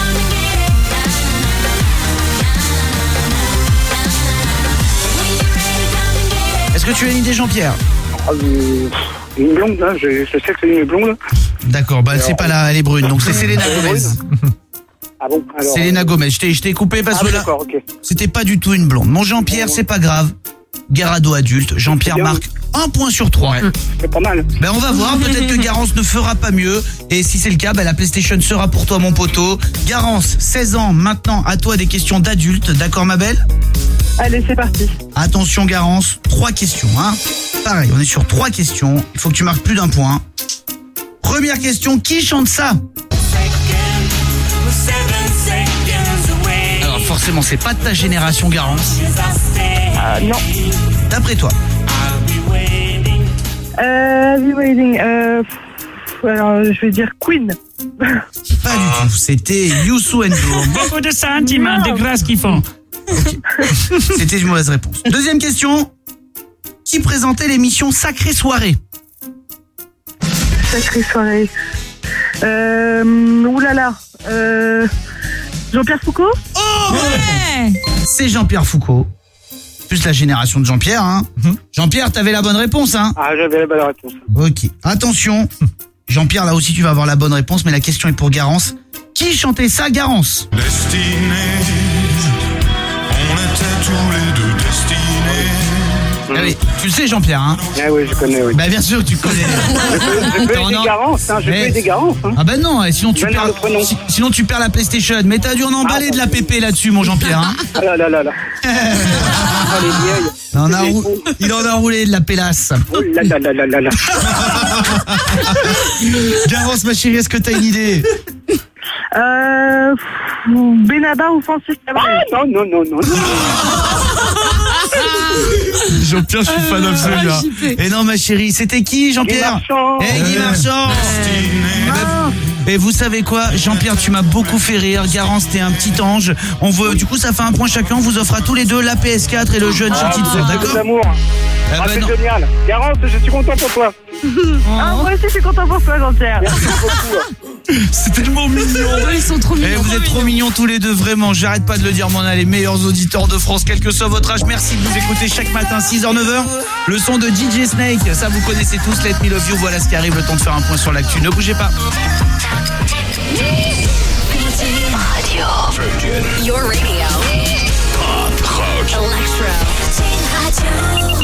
Est-ce que tu as une idée, Jean-Pierre? Ah, euh, une blonde, là, je, je sais que c'est une blonde. D'accord, bah c'est pas là, elle est brune, donc c'est Selena Elle est Gomez. Ah bon, alors... Selena Gomez, je t'ai, je t'ai coupé parce Ah, que là, d'accord, ok. c'était pas du tout une blonde. Mon Jean-Pierre, c'est pas grave. Garado adulte, Jean-Pierre C'est bien. marque un point sur trois. C'est pas mal. Ben on va voir, peut-être que Garance ne fera pas mieux. Et si c'est le cas, ben la PlayStation sera pour toi, mon poteau. Garance, seize ans, maintenant à toi des questions d'adultes, d'accord ma belle? Allez, c'est parti. Attention Garance, trois questions, hein. Pareil, on est sur trois questions, il faut que tu marques plus d'un point. Première question, qui chante ça? Alors forcément, c'est pas de ta génération, Garance. Euh, non. D'après toi? Euh, Be Waiting, euh, pff, alors, je vais dire Queen. Pas du tout, c'était Youssou N'Dour. Beaucoup de sentiments, de grâce qu'ils font. C'était une mauvaise réponse. Deuxième question. Qui présentait l'émission Sacrée Soirée? Sacrée soirée. Euh, oulala. Euh, Jean-Pierre Foucault? Oh ouais. C'est Jean-Pierre Foucault. Plus la génération de Jean-Pierre, hein. Jean-Pierre, t'avais la bonne réponse, hein. Ah, j'avais la bonne réponse. Ok. Attention. Jean-Pierre, là aussi, tu vas avoir la bonne réponse, mais la question est pour Garance. Qui chantait ça, Garance? Destinés, on était tous les deux destinés Ah oui. Tu le sais, Jean-Pierre, hein? Ah oui, je connais, oui. Bah bien sûr que tu connais. Je peux, je peux aider Garance, hein, je peux Eh. aider Garance. Hein. Ah bah non, eh, sinon tu, Donne-leur perds, le prénom. si- sinon tu perds la PlayStation. Mais t'as dû en emballer de la pépé là-dessus, mon Jean-Pierre. Hein. Ah là là là là. Ah, les vieilles. Il en a rou- il en a roulé de la pélasse. Oh là là là là là là. Garance, ma chérie, est-ce que t'as une idée? Euh, Benabar ou Francis Cabrel. Ah non, non, non, non, non. Jean-Pierre, je suis fan absolu. Ah, hein. J P. Et non, ma chérie, c'était qui, Jean-Pierre? Guy Marchand. Eh, Guy Marchand. Eh ben, Et vous savez quoi, Jean-Pierre, tu m'as beaucoup fait rire. Garance, t'es un petit ange. On veut, du coup, ça fait un point chacun. On vous offre à tous les deux la P S quatre et le jeune Ah, chez Titefort, d'accord? d'amour. Ah Ah, bah c'est non. génial. Garance, je suis content pour toi. Ah, moi aussi, je suis content pour toi, Jean-Pierre. Merci beaucoup. C'est tellement mignon. Ils sont trop Eh, mignons. vous êtes trop mignons tous les deux, vraiment. J'arrête pas de le dire, mais on a les meilleurs auditeurs de France, quel que soit votre âge. Merci de nous écouter chaque matin, six heures, neuf heures. Le son de D J Snake, ça vous connaissez tous. Let Me Love You, voilà ce qui arrive. Le temps de faire un point sur l'actu. Ne bougez pas. Your radio. Pop rock. Electro.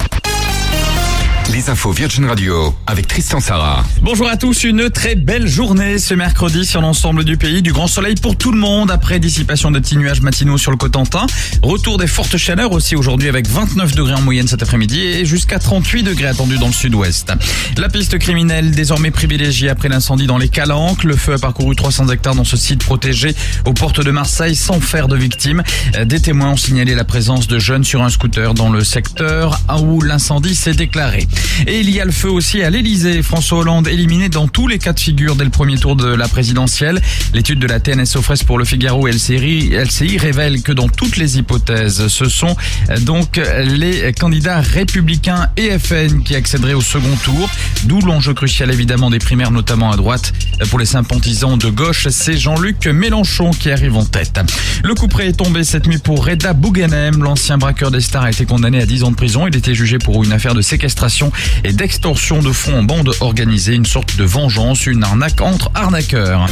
Les infos Virgin Radio avec Tristan Sarah. Bonjour à tous, une très belle journée ce mercredi sur l'ensemble du pays. Du grand soleil pour tout le monde après dissipation de petits nuages matinaux sur le Cotentin. Retour des fortes chaleurs aussi aujourd'hui avec vingt-neuf degrés en moyenne cet après-midi et jusqu'à trente-huit degrés attendus dans le sud-ouest. La piste criminelle désormais privilégiée après l'incendie dans les Calanques. Le feu a parcouru trois cents hectares dans ce site protégé aux portes de Marseille sans faire de victimes. Des témoins ont signalé la présence de jeunes sur un scooter dans le secteur où l'incendie s'est déclaré. Et il y a le feu aussi à l'Elysée. François Hollande éliminé dans tous les cas de figure dès le premier tour de la présidentielle. L'étude de la T N S Sofres pour le Figaro et L C I révèle que dans toutes les hypothèses, ce sont donc les candidats républicains et F N qui accéderaient au second tour. D'où l'enjeu crucial évidemment des primaires, notamment à droite. Pour les sympathisants de gauche, c'est Jean-Luc Mélenchon qui arrive en tête. Le coup près est tombé cette nuit pour Reda Bouganem. L'ancien braqueur des stars a été condamné à dix ans de prison. Il était jugé pour une affaire de séquestration et d'extorsion de fonds en bande organisée, une sorte de vengeance, une arnaque entre arnaqueurs.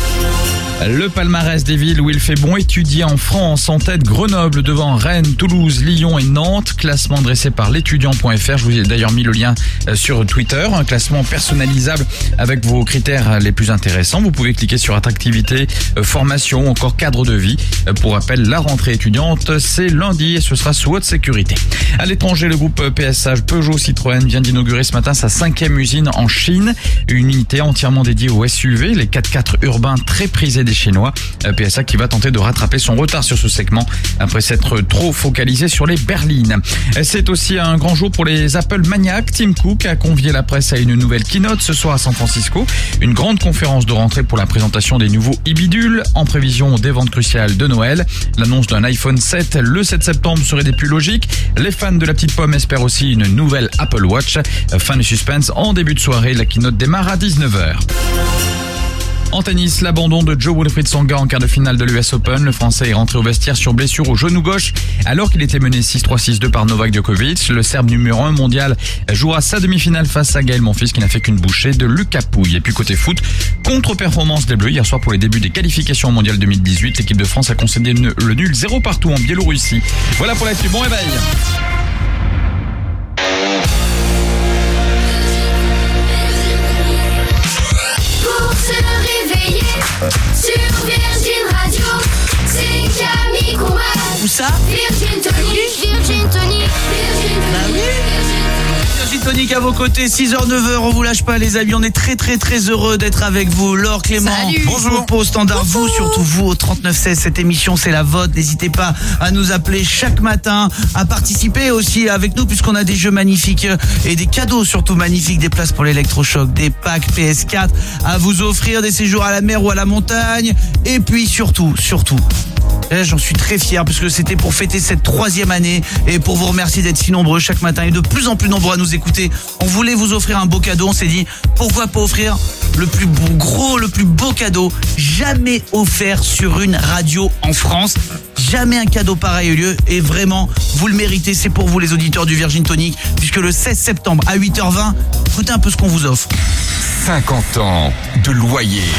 Le palmarès des villes où il fait bon étudier en France, en tête Grenoble devant Rennes, Toulouse, Lyon et Nantes. Classement dressé par l'étudiant point F R. Je vous ai d'ailleurs mis le lien sur Twitter. Un classement personnalisable avec vos critères les plus intéressants. Vous pouvez cliquer sur attractivité, formation ou encore cadre de vie. Pour rappel, la rentrée étudiante, c'est lundi et ce sera sous haute sécurité. À l'étranger, le groupe P S H Peugeot Citroën vient d'inaugurer ce matin sa cinquième usine en Chine. Une unité entièrement dédiée aux S U V, les quatre-quatre urbains très prisés des Chinois. P S A qui va tenter de rattraper son retard sur ce segment après s'être trop focalisé sur les berlines. C'est aussi un grand jour pour les Apple maniaques. Tim Cook a convié la presse à une nouvelle keynote ce soir à San Francisco. Une grande conférence de rentrée pour la présentation des nouveaux e-bidules en prévision des ventes cruciales de Noël. L'annonce d'un iPhone sept le sept septembre serait des plus logiques. Les fans de la petite pomme espèrent aussi une nouvelle Apple Watch. Fin de suspense en début de soirée. La keynote démarre à dix-neuf heures. En tennis, l'abandon de Joe Wilfried Tsonga en quart de finale de l'U S Open. Le Français est rentré au vestiaire sur blessure au genou gauche alors qu'il était mené six trois six deux par Novak Djokovic. Le Serbe numéro un mondial jouera sa demi-finale face à Gaël Monfils qui n'a fait qu'une bouchée de Lucas Pouille. Et puis côté foot, contre-performance des Bleus hier soir pour les débuts des qualifications mondiales deux mille dix-huit. L'équipe de France a concédé le nul zéro partout en Biélorussie. Voilà pour l'actu. Bon réveil. Sur Virgin Radio, c'est Camille Combal. Où ça? Virgin Tonic, Virgin Tonic, Virgin Bah oui. Virgin Tonic à vos côtés, six heures, neuf heures, on vous lâche pas les amis, on est très très très heureux d'être avec vous. Laure, Clément, salut. Bonjour. Au standard, Bonjour. Vous, surtout vous au trente-neuf seize, cette émission c'est la vôtre, n'hésitez pas à nous appeler chaque matin, à participer aussi avec nous puisqu'on a des jeux magnifiques et des cadeaux surtout magnifiques, des places pour l'électrochoc, des packs P S quatre à vous offrir, des séjours à la mer ou à la montagne et puis surtout, surtout là, j'en suis très fier parce que c'était pour fêter cette troisième année et pour vous remercier d'être si nombreux chaque matin et de plus en plus nombreux à nous écouter. On voulait vous offrir un beau cadeau, on s'est dit pourquoi pas offrir le plus beau, gros, le plus beau cadeau jamais offert sur une radio en France. Jamais un cadeau pareil a eu lieu et vraiment vous le méritez, c'est pour vous les auditeurs du Virgin Tonic puisque le seize septembre à huit heures vingt, écoutez un peu ce qu'on vous offre. cinquante ans de loyer,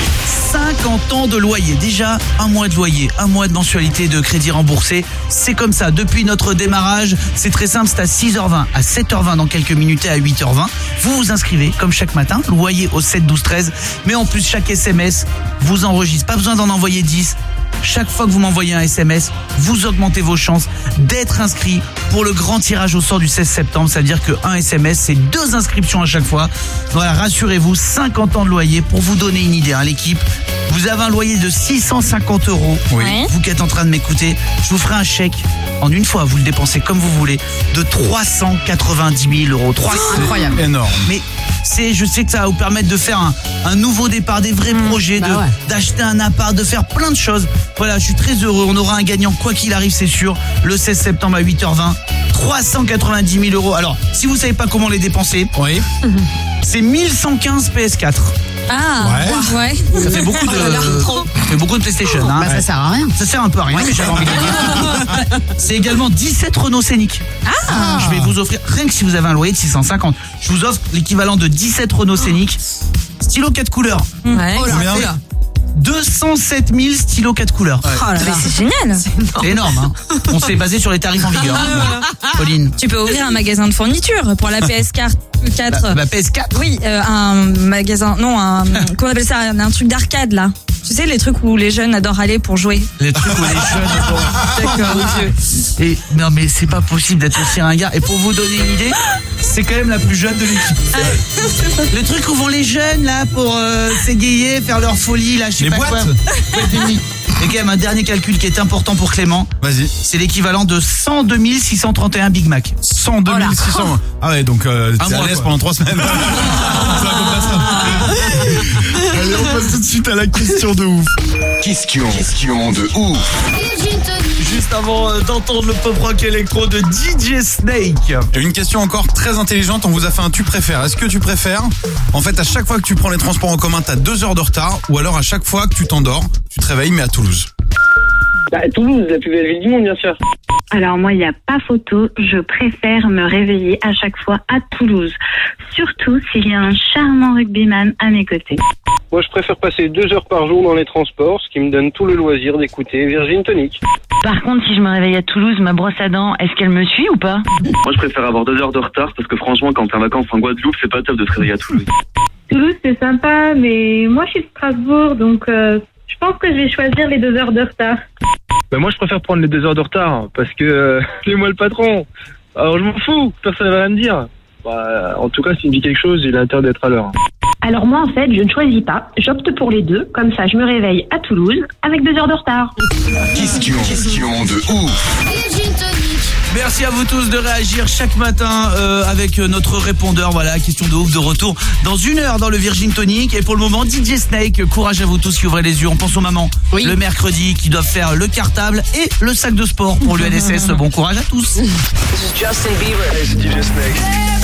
cinquante ans de loyer. Déjà, un mois de loyer, un mois de mensualité de crédit remboursé. C'est comme ça. Depuis notre démarrage, c'est très simple. C'est à six heures vingt, à sept heures vingt dans quelques minutes et à huit heures vingt. Vous vous inscrivez, comme chaque matin, loyer au sept douze treize. Mais en plus, chaque S M S vous enregistre. Pas besoin d'en envoyer dix. Chaque fois que vous m'envoyez un S M S, vous augmentez vos chances d'être inscrit pour le grand tirage au sort du seize septembre. C'est-à-dire qu'un S M S, c'est deux inscriptions à chaque fois. Voilà, rassurez-vous, cinquante ans de loyer. Pour vous donner une idée, hein, l'équipe, vous avez un loyer de six cent cinquante euros. Oui. Vous qui êtes en train de m'écouter, je vous ferai un chèque en une fois, vous le dépensez comme vous voulez, de trois cent quatre-vingt-dix mille euros. trois cents. C'est incroyable. Énorme. Mais c'est, je sais que ça va vous permettre de faire un, un nouveau départ, des vrais mmh, projets, bah de, ouais. d'acheter un appart, de faire plein de choses. Voilà, je suis très heureux. On aura un gagnant, quoi qu'il arrive, c'est sûr. Le seize septembre à huit heures vingt. trois cent quatre-vingt-dix mille euros. Alors, si vous savez pas comment les dépenser, oui. c'est mille cent quinze P S quatre. Ah, ouais. ouais. Ça fait beaucoup de, ça fait beaucoup de PlayStation. Hein. Bah, ça sert à rien. Ça sert un peu à rien, ouais. mais j'avais envie de dire. C'est également dix-sept Renault Scénic. Ah. Je vais vous offrir, rien que si vous avez un loyer de six cent cinquante, je vous offre l'équivalent de dix-sept Renault Scénic. Stylo quatre couleurs. Ouais. Oh là, là. deux cent sept mille stylos quatre couleurs. Ouais. Oh là là, c'est génial. C'est énorme. Hein. On s'est basé sur les tarifs en vigueur. Pauline. Tu peux ouvrir un magasin de fourniture pour la P S quatre. Bah, bah P S quatre. Oui, euh, un magasin, non, un, comment on appelle ça, un truc d'arcade là. Tu sais, les trucs où les jeunes adorent aller pour jouer. Les trucs où les jeunes adorent. D'accord, monsieur. Et non, mais c'est pas possible d'être aussi ringard. Et pour vous donner une idée, c'est quand même la plus jeune de l'équipe. Le truc où vont les jeunes là pour euh, s'égayer, faire leur folie là, je sais les pas boîtes. quoi. Et quand même un dernier calcul qui est important pour Clément. Vas-y. C'est l'équivalent de cent deux mille six cent trente et un Big Mac. cent deux mille six cents. Ah ouais, donc euh, t'es à l'aise pendant trois semaines. C'est à peu près ça. Allez, on passe tout de suite à la question de ouf. Question, question de ouf. Juste avant euh, d'entendre le pop rock électro de D J Snake. Et une question encore très intelligente, on vous a fait un tu préfères. Est-ce que tu préfères, en fait, à chaque fois que tu prends les transports en commun, t'as deux heures de retard, ou alors à chaque fois que tu t'endors, tu te réveilles, mais à Toulouse? Bah, Toulouse, la plus belle ville du monde, bien sûr. Alors moi, il n'y a pas photo, je préfère me réveiller à chaque fois à Toulouse. Surtout s'il y a un charmant rugbyman à mes côtés. Moi, je préfère passer deux heures par jour dans les transports, ce qui me donne tout le loisir d'écouter Virgin Tonic. Par contre, si je me réveille à Toulouse, ma brosse à dents, est-ce qu'elle me suit ou pas? Moi, je préfère avoir deux heures de retard, parce que franchement, quand t'es en vacances en Guadeloupe, c'est pas top de se réveiller à Toulouse. Toulouse, c'est sympa, mais moi, je suis de Strasbourg, donc euh, je pense que je vais choisir les deux heures de retard. Bah, moi, je préfère prendre les deux heures de retard, parce que euh, c'est moi le patron. Alors, je m'en fous, personne ne va rien me dire. Bah, en tout cas, s'il me dit quelque chose, il a intérêt d'être à l'heure. Alors moi, en fait, je ne choisis pas. J'opte pour les deux. Comme ça, je me réveille à Toulouse avec deux heures de retard. Question, question de ouf. Merci à vous tous de réagir chaque matin euh, avec notre répondeur. Voilà, question de ouf de retour dans une heure dans le Virgin Tonic. Et pour le moment, D J Snake, courage à vous tous qui ouvrez les yeux. On pense aux mamans oui. le mercredi qui doivent faire le cartable et le sac de sport pour l'U N S S. Bon courage à tous. This is Justin Bieber. Hey, c'est D J Snake.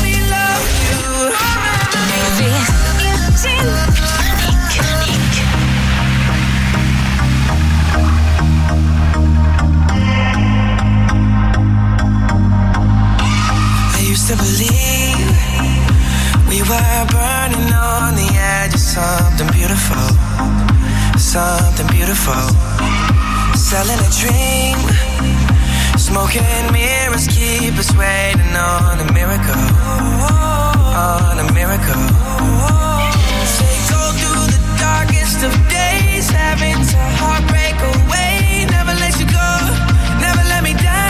To believe we were burning on the edge of something beautiful, something beautiful. Selling a dream, smoking mirrors keep us waiting on a miracle, on a miracle. Say go through the darkest of days, having to heartbreak away, never let you go, never let me down.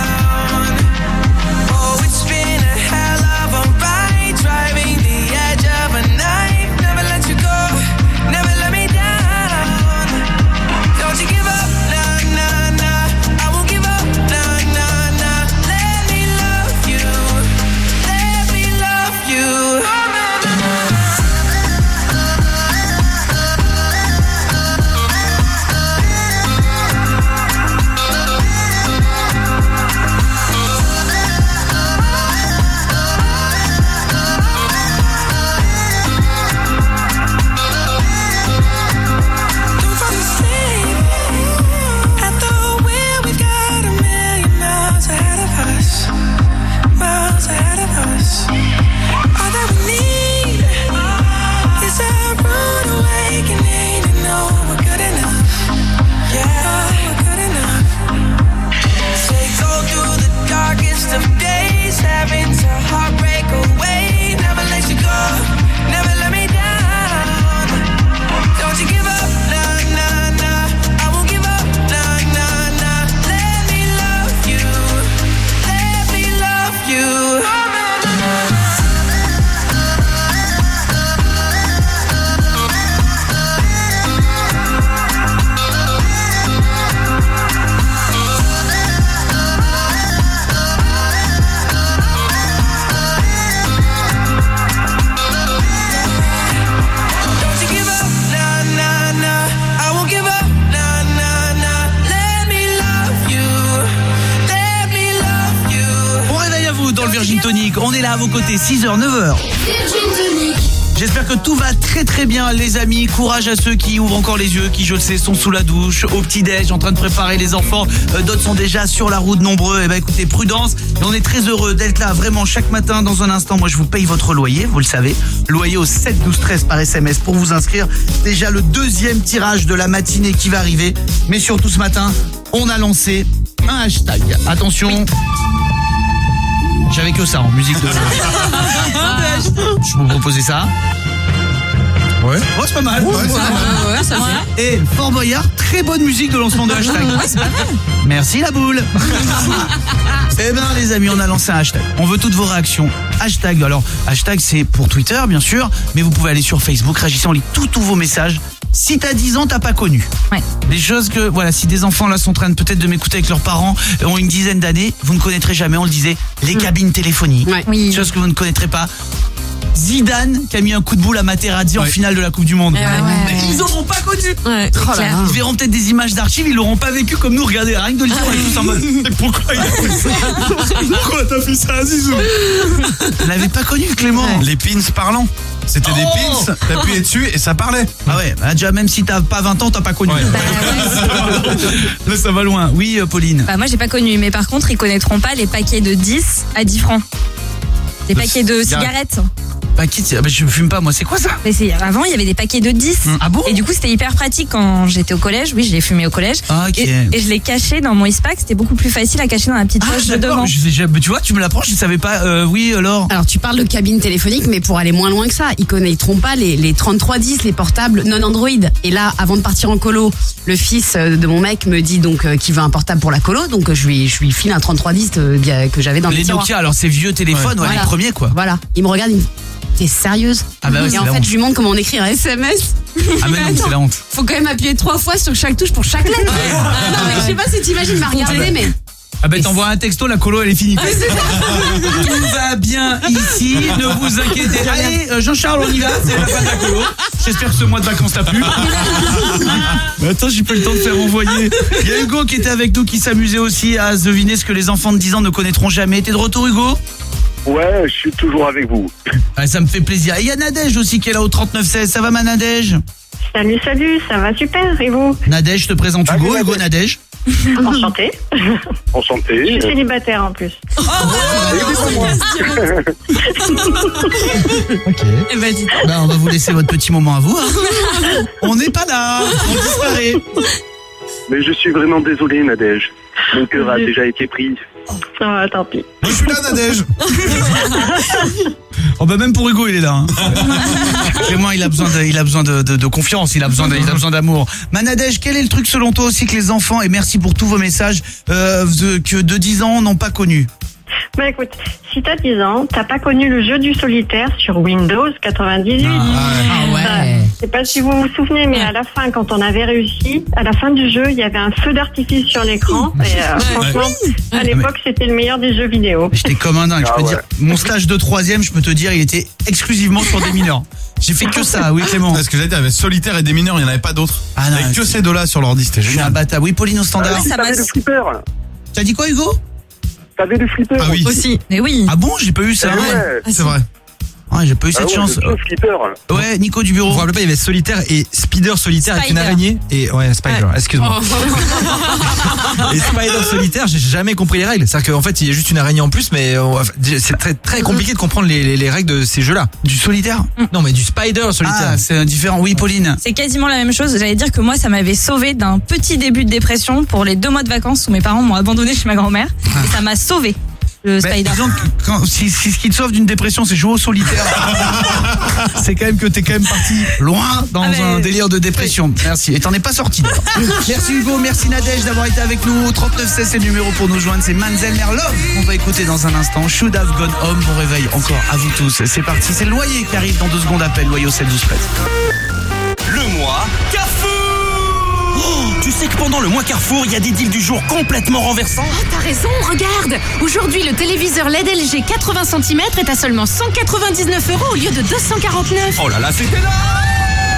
Driving the edge of a knife, never let you go, never let me down. Don't you give up, nah, nah, nah. I won't give up, nah, nah, nah. Let me love you, let me love you. Tonic, on est là à vos côtés, six heures, neuf heures. J'espère que tout va très très bien les amis, courage à ceux qui ouvrent encore les yeux, qui je le sais sont sous la douche, au petit-déj, en train de préparer les enfants, euh, d'autres sont déjà sur la route nombreux, et ben écoutez, prudence, et on est très heureux d'être là vraiment chaque matin. Dans un instant, moi je vous paye votre loyer, vous le savez, loyer au sept douze treize par S M S pour vous inscrire, déjà le deuxième tirage de la matinée qui va arriver, mais surtout ce matin, on a lancé un hashtag, attention. J'avais que ça en musique de... Je vous proposais ça. Ouais. Oh, c'est pas mal. Ouais, c'est pas mal. Ouais, ça va. Et Fort Boyard, très bonne musique de lancement de hashtag. Ouais, c'est pas mal. Merci la boule. Eh ben les amis, on a lancé un hashtag. On veut toutes vos réactions. Hashtag, alors hashtag c'est pour Twitter bien sûr, mais vous pouvez aller sur Facebook, réagissez, on lit tous tous vos messages. Si t'as dix ans, t'as pas connu. Ouais. Des choses que, voilà, si des enfants là sont en train de peut-être de m'écouter avec leurs parents, ont une dizaine d'années, vous ne connaîtrez jamais, on le disait, les cabines téléphoniques. Ouais. Oui. Des choses que vous ne connaîtrez pas. Zidane qui a mis un coup de boule à Materazzi ouais. en finale de la Coupe du Monde. Ouais, ouais. Ils n'auront pas connu. Ouais, oh là là. Ils verront peut-être des images d'archives, ils l'auront pas vécu comme nous. Regardez, rien que de le dire, on est tous en mode. Mais pourquoi il a fait ça? Pourquoi t'as fait ça, Zizou? Vous l'avez pas connu, Clément? Ouais. Les pins parlants. C'était oh des pins, t'appuyais dessus et ça parlait. Ah ouais, bah déjà même si t'as pas vingt ans, t'as pas connu. Ouais. Bah, là ça va loin. Oui, euh, Pauline. Bah moi j'ai pas connu, mais par contre ils connaîtront pas les paquets de dix à dix francs. Des de paquets de cigarettes. Paquet, bah, je fume pas moi, c'est quoi ça? Mais c'est, avant il y avait des paquets de dix. Ah bon? Et du coup c'était hyper pratique quand j'étais au collège. Oui, je l'ai fumé au collège. Ah, ok. et, et je l'ai caché dans mon ispac. C'était beaucoup plus facile à cacher dans la petite ah, poche de devant. Je sais, je, tu vois, tu me l'apprends, je savais pas. Euh, oui, alors. Alors tu parles de cabine téléphonique, mais pour aller moins loin que ça, ils connaîtront pas les, les trente-trois dix, les portables non Android. Et là, avant de partir en colo, le fils de mon mec me dit donc euh, qu'il veut un portable pour la colo, donc euh, je lui je lui file un trente-trois dix euh, que j'avais dans les le tiroir. Nokia, alors ces vieux téléphones, ouais. Ouais, voilà. Les premiers quoi. Voilà. Il me regarde, il me dit t'es sérieuse? Ah bah ouais, et en fait, honte. Je lui montre comment on écrit un S M S. Ah mais non, c'est la honte. Faut quand même appuyer trois fois sur chaque touche pour chaque lettre. Non mais je sais pas si t'imagines, m'a regardé, mais. Ah ben t'envoies un texto, la colo elle est finie. Tout va bien ici, ne vous inquiétez. Allez, euh, Jean-Charles, on y va, c'est la fin de la colo. J'espère que ce mois de vacances t'a plu. Mais attends, j'ai pas eu le temps de faire envoyer. Il y a Hugo qui était avec nous, qui s'amusait aussi à deviner ce que les enfants de dix ans ne connaîtront jamais. T'es de retour, Hugo? Ouais, je suis toujours avec vous. Ah, ça me fait plaisir. Et il y a Nadège aussi qui est là au trente-neuf seize. Ça va ma Nadège? Salut, salut, ça va super, et vous? Nadège, je te présente Hugo, ah, Hugo Nadège. Enchanté. Enchanté. Je suis célibataire en plus. Oh, oh, ok. Eh ben, dis bah, on va vous laisser votre petit moment à vous. Hein. On n'est pas là, on disparaît. Mais je suis vraiment désolé, Nadège. Mon cœur a déjà été pris. Oh, tant pis. Je suis là, Nadège. Oh bah même pour Hugo il est là. Hein. Vraiment il a besoin de, il a besoin de, de, de confiance, il a besoin de, il a besoin d'amour. Manadège, quel est le truc selon toi aussi que les enfants, et merci pour tous vos messages, euh, de, que de dix ans n'ont pas connu? Bah écoute, si t'as dix ans, t'as pas connu le jeu du solitaire sur Windows quatre-vingt-dix-huit. Ah ouais. Euh, je sais pas si vous vous souvenez, mais à la fin, quand on avait réussi, à la fin du jeu, il y avait un feu d'artifice sur l'écran. Et euh, franchement, à l'époque, c'était le meilleur des jeux vidéo. J'étais comme un dingue, je peux Ah ouais. dire. Mon stage de troisième, je peux te dire, il était exclusivement sur des mineurs. J'ai fait que ça, oui Clément. Parce que j'allais dire, il y avait Solitaire et des mineurs, il n'y en avait pas d'autres. Ah non, il n'y avait que c'est- ces deux-là sur l'ordi, c'était Je suis un génial. bâtard. Oui Pauline au standard. ça T'avais m'a- le flipper. T'as dit quoi Hugo? T'avais le flipper. Ah oui. Aussi. Mais oui. Ah bon, j'ai pas eu ça. Ah ouais. C'est vrai. Ah, j'ai pas eu Ah cette ouais, chance. le flipper. Ouais, Nico du Vous bureau. vous rappelez pas, il y avait Solitaire et Spider Solitaire avec une Spider. araignée. Et ouais, Spider, excuse-moi. Et Spider Solitaire, j'ai jamais compris les règles. C'est-à-dire qu'en fait, il y a juste une araignée en plus, mais euh, c'est très très compliqué de comprendre les, les, les règles de ces jeux-là. Du solitaire? Non, mais du Spider Solitaire. Ah, c'est différent. Oui Pauline. C'est quasiment la même chose. J'allais dire que moi, ça m'avait sauvé d'un petit début de dépression pour les deux mois de vacances où mes parents m'ont abandonné chez ma grand-mère. Et ça m'a sauvé. Le Ben, Spider. disons que quand, si, si ce qui te sauve d'une dépression, c'est jouer au solitaire, c'est quand même que t'es quand même parti loin dans Ah, mais- un délire de dépression. Merci. Et t'en es pas sorti. d'ailleurs. Merci Hugo, merci Nadège d'avoir été avec nous. trente-neuf seize, c'est le numéro pour nous joindre. C'est Manzel Merlove. On va écouter dans un instant. Should have gone home. Bon réveil encore à vous tous. C'est parti. C'est le loyer qui arrive dans deux secondes. Appel loyer au sept douze treize. Le mois Carrefour. Oh, tu sais que pendant le mois Carrefour, il y a des deals du jour complètement renversants. Oh, t'as raison, regarde. Aujourd'hui, le téléviseur L E D L G quatre-vingts centimètres est à seulement cent quatre-vingt-dix-neuf euros au lieu de deux cent quarante-neuf. Oh là là, c'était là.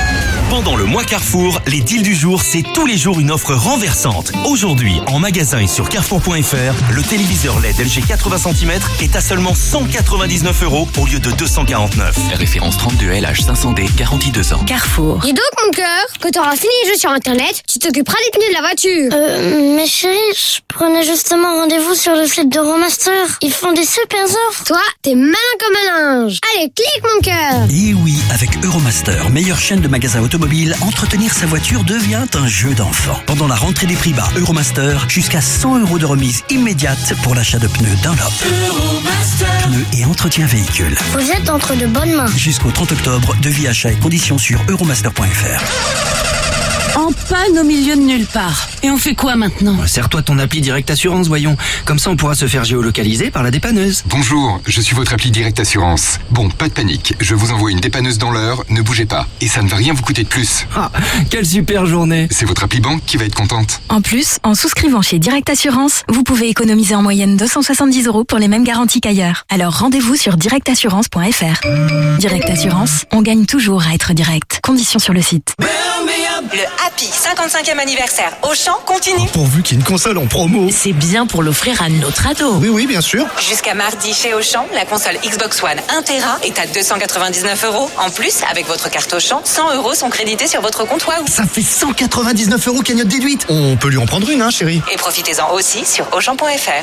Pendant le mois Carrefour, les deals du jour, c'est tous les jours une offre renversante. Aujourd'hui, en magasin et sur carrefour point f r, le téléviseur L E D L G quatre-vingts centimètres est à seulement cent quatre-vingt-dix-neuf euros au lieu de deux cent quarante-neuf. Référence trente-deux L H cinq cents D, garantie deux ans. Carrefour. Dis donc, mon cœur, quand t'auras fini les jeux sur Internet, tu t'occuperas des pneus de la voiture. Euh, mais chérie, je prenais justement rendez-vous sur le site d'Euromaster. Ils font des super offres. Toi, t'es malin comme un linge. Allez, clique, mon cœur. Et oui, avec Euromaster, meilleure chaîne de magasins automobiles, entretenir sa voiture devient un jeu d'enfant. Pendant la rentrée des prix bas Euromaster, jusqu'à cent euros de remise immédiate pour l'achat de pneus Dunlop. Euromaster. Pneus et entretien véhicule. Vous êtes entre de bonnes mains. Jusqu'au trente octobre, devis, achat et conditions sur euromaster point f r. En panne au milieu de nulle part. Et on fait quoi maintenant? Sers-toi ton appli Direct Assurance, voyons. Comme ça, on pourra se faire géolocaliser par la dépanneuse. Bonjour, je suis votre appli Direct Assurance. Bon, pas de panique, je vous envoie une dépanneuse dans l'heure, ne bougez pas. Et ça ne va rien vous coûter de plus. Ah, quelle super journée. C'est votre appli banque qui va être contente. En plus, en souscrivant chez Direct Assurance, vous pouvez économiser en moyenne deux cent soixante-dix euros pour les mêmes garanties qu'ailleurs. Alors rendez-vous sur direct assurance point f r. Direct Assurance, on gagne toujours à être direct. Conditions sur le site. Le Happy cinquante-cinquième anniversaire Auchan continue. Pourvu qu'il y ait une console en promo. C'est bien pour l'offrir à notre ado. Oui, oui, bien sûr. Jusqu'à mardi chez Auchan, la console Xbox One un téra est à deux cent quatre-vingt-dix-neuf euros. En plus, avec votre carte Auchan, cent euros sont crédités sur votre compte Wahoo. Ça fait cent quatre-vingt-dix-neuf euros cagnotte déduite. On peut lui en prendre une, hein, chérie. Et profitez-en aussi sur auchan point f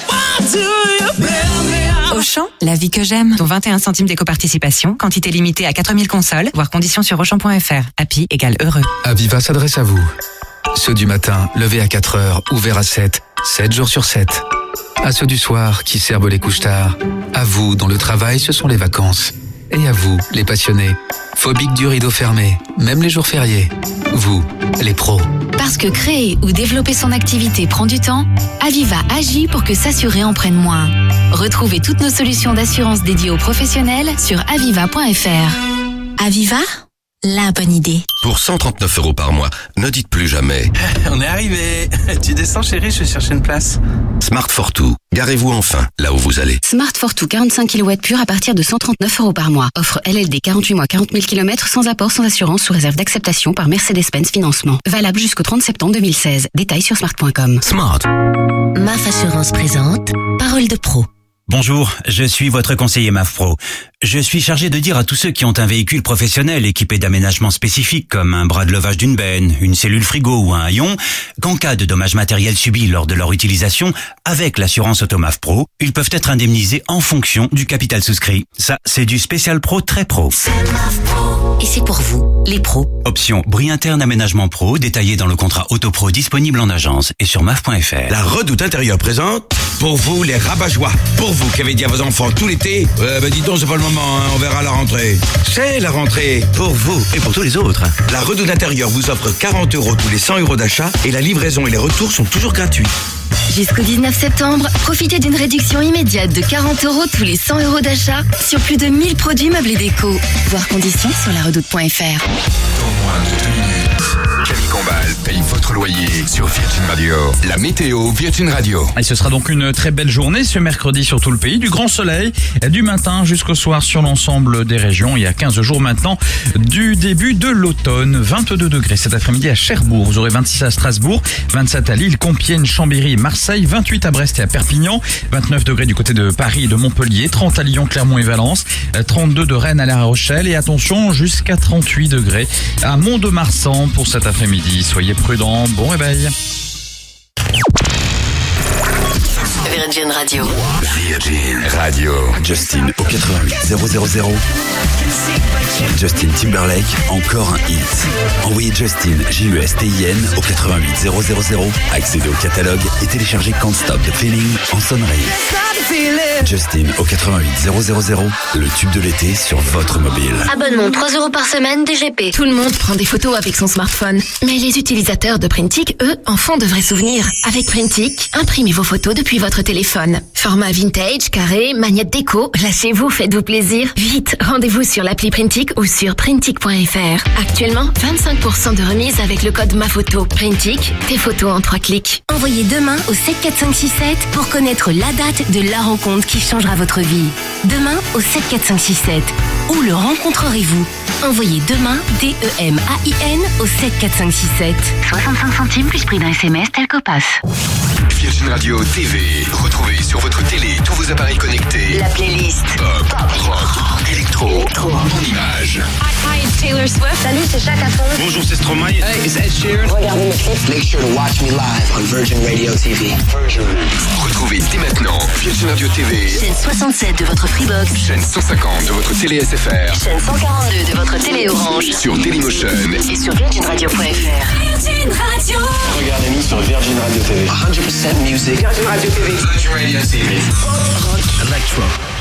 r. Auchan, la vie que j'aime. Dont vingt et un centimes d'éco-participation, quantité limitée à quatre mille consoles, voire conditions sur auchan point f r. Happy égale heureux. Aviva s'adresse à vous. Ceux du matin, levés à quatre heures, ouverts à sept, sept jours sur sept. À ceux du soir, qui servent les couches tard. À vous, dont le travail, ce sont les vacances. Et à vous, les passionnés. Phobiques du rideau fermé, même les jours fériés. Vous, les pros. Parce que créer ou développer son activité prend du temps, Aviva agit pour que s'assurer en prenne moins. Retrouvez toutes nos solutions d'assurance dédiées aux professionnels sur aviva point f r. Aviva, la bonne idée. Pour cent trente-neuf euros par mois, ne dites plus jamais. On est arrivé. Tu descends, chérie, je vais chercher une place. Smart Fortwo. Garez-vous enfin là où vous allez. Smart Fortwo quarante-cinq kilowatts pur à partir de cent trente-neuf euros par mois. Offre L L D quarante-huit mois, quarante mille kilomètres sans apport, sans assurance, sous réserve d'acceptation par Mercedes-Benz Financement. Valable jusqu'au trente septembre deux mille seize. Détails sur smart point com. Smart. M A F Assurance présente Parole de pro. Bonjour, je suis votre conseiller M A F Pro. Je suis chargé de dire à tous ceux qui ont un véhicule professionnel équipé d'aménagements spécifiques comme un bras de levage d'une benne, une cellule frigo ou un haillon, qu'en cas de dommages matériels subis lors de leur utilisation, avec l'assurance auto M A F Pro, ils peuvent être indemnisés en fonction du capital souscrit. Ça, c'est du spécial pro très pro. Et c'est pour vous, les pros. Option bris interne aménagement pro, détaillé dans le contrat auto pro disponible en agence et sur M A F point f r. La Redoute Intérieure présente, pour vous les rabat-joie. Pour vous qui avez dit à vos enfants tout l'été, euh, bah dis donc c'est pas le moment, hein, on verra la rentrée. C'est la rentrée, pour vous et pour tous les autres. La Redoute Intérieure vous offre quarante euros tous les cent euros d'achat et la livraison et les retours sont toujours gratuits. Jusqu'au dix-neuf septembre, profitez d'une réduction immédiate de quarante euros tous les cent euros d'achat sur plus de mille produits meubles et déco. Voir conditions sur la redoute point f r. Camille Combal paye votre loyer sur Virgin Radio. La météo Virgin Radio. Et ce sera donc une très belle journée ce mercredi sur tout le pays. Du grand soleil du matin jusqu'au soir sur l'ensemble des régions. Il y a quinze jours maintenant du début de l'automne. vingt-deux degrés cet après-midi à Cherbourg. Vous aurez vingt-six à Strasbourg, vingt-sept à Lille, Compiègne, Chambéry, Marseille, vingt-huit à Brest et à Perpignan, vingt-neuf degrés du côté de Paris et de Montpellier, trente à Lyon, Clermont et Valence, trente-deux de Rennes à La Rochelle et attention jusqu'à trente-huit degrés à Mont-de-Marsan pour cet après-midi. Soyez prudents, bon réveil. Virgin Radio. Virgin Radio. Justin au quatre-vingt-huit zéro zéro zéro. Justin Timberlake, encore un hit. Envoyez Justin, J U S T I N, au quatre-vingt-huit zéro zéro zéro. Accédez au catalogue et téléchargez Can't Stop the Feeling en sonnerie. Justin au quatre-vingt-huit zéro zéro zéro, le tube de l'été sur votre mobile. Abonnement trois euros par semaine D G P. Tout le monde prend des photos avec son smartphone. Mais les utilisateurs de Printic, eux, en font de vrais souvenirs. Avec Printic, imprimez vos photos depuis votre téléphone. Format vintage, carré, magnette déco, lâchez-vous, faites-vous plaisir. Vite, rendez-vous sur l'appli Printic Printic ou sur printic point f r. Actuellement, vingt-cinq pour cent de remise avec le code MAPHOTO. Printic, tes photos en trois clics. Envoyez demain au sept quatre cinq six sept pour connaître la date de la rencontre qui changera votre vie. Demain au sept quatre cinq six sept. Où le rencontrerez-vous? Envoyez demain, D E M A I N, au sept quatre cinq six sept. soixante-cinq centimes plus prix d'un S M S tel que passe. Virgin Radio T V. Retrouvez sur votre télé tous vos appareils connectés. La playlist Pop, rock, électro, Électro. en images. Hi, it's Taylor Swift. Salut, c'est Chaka Fon. Bonjour, c'est Stromae. Hey, it's Ed Sheeran. Regardez mes clips. Make sure to watch me live on Virgin Radio T V. Virgin. Retrouvez dès maintenant Virgin Radio T V. Chaîne soixante-sept de votre Freebox. Chaîne cent cinquante de votre télé S F R. Chaîne cent quarante-deux de votre télé Orange. Sur Dailymotion. Et sur virgin radio point f r. Virgin Radio. Regardez-nous sur Virgin Radio T V. cent pour cent music. Virgin Radio T V. Virgin Radio T V. Rock Electro.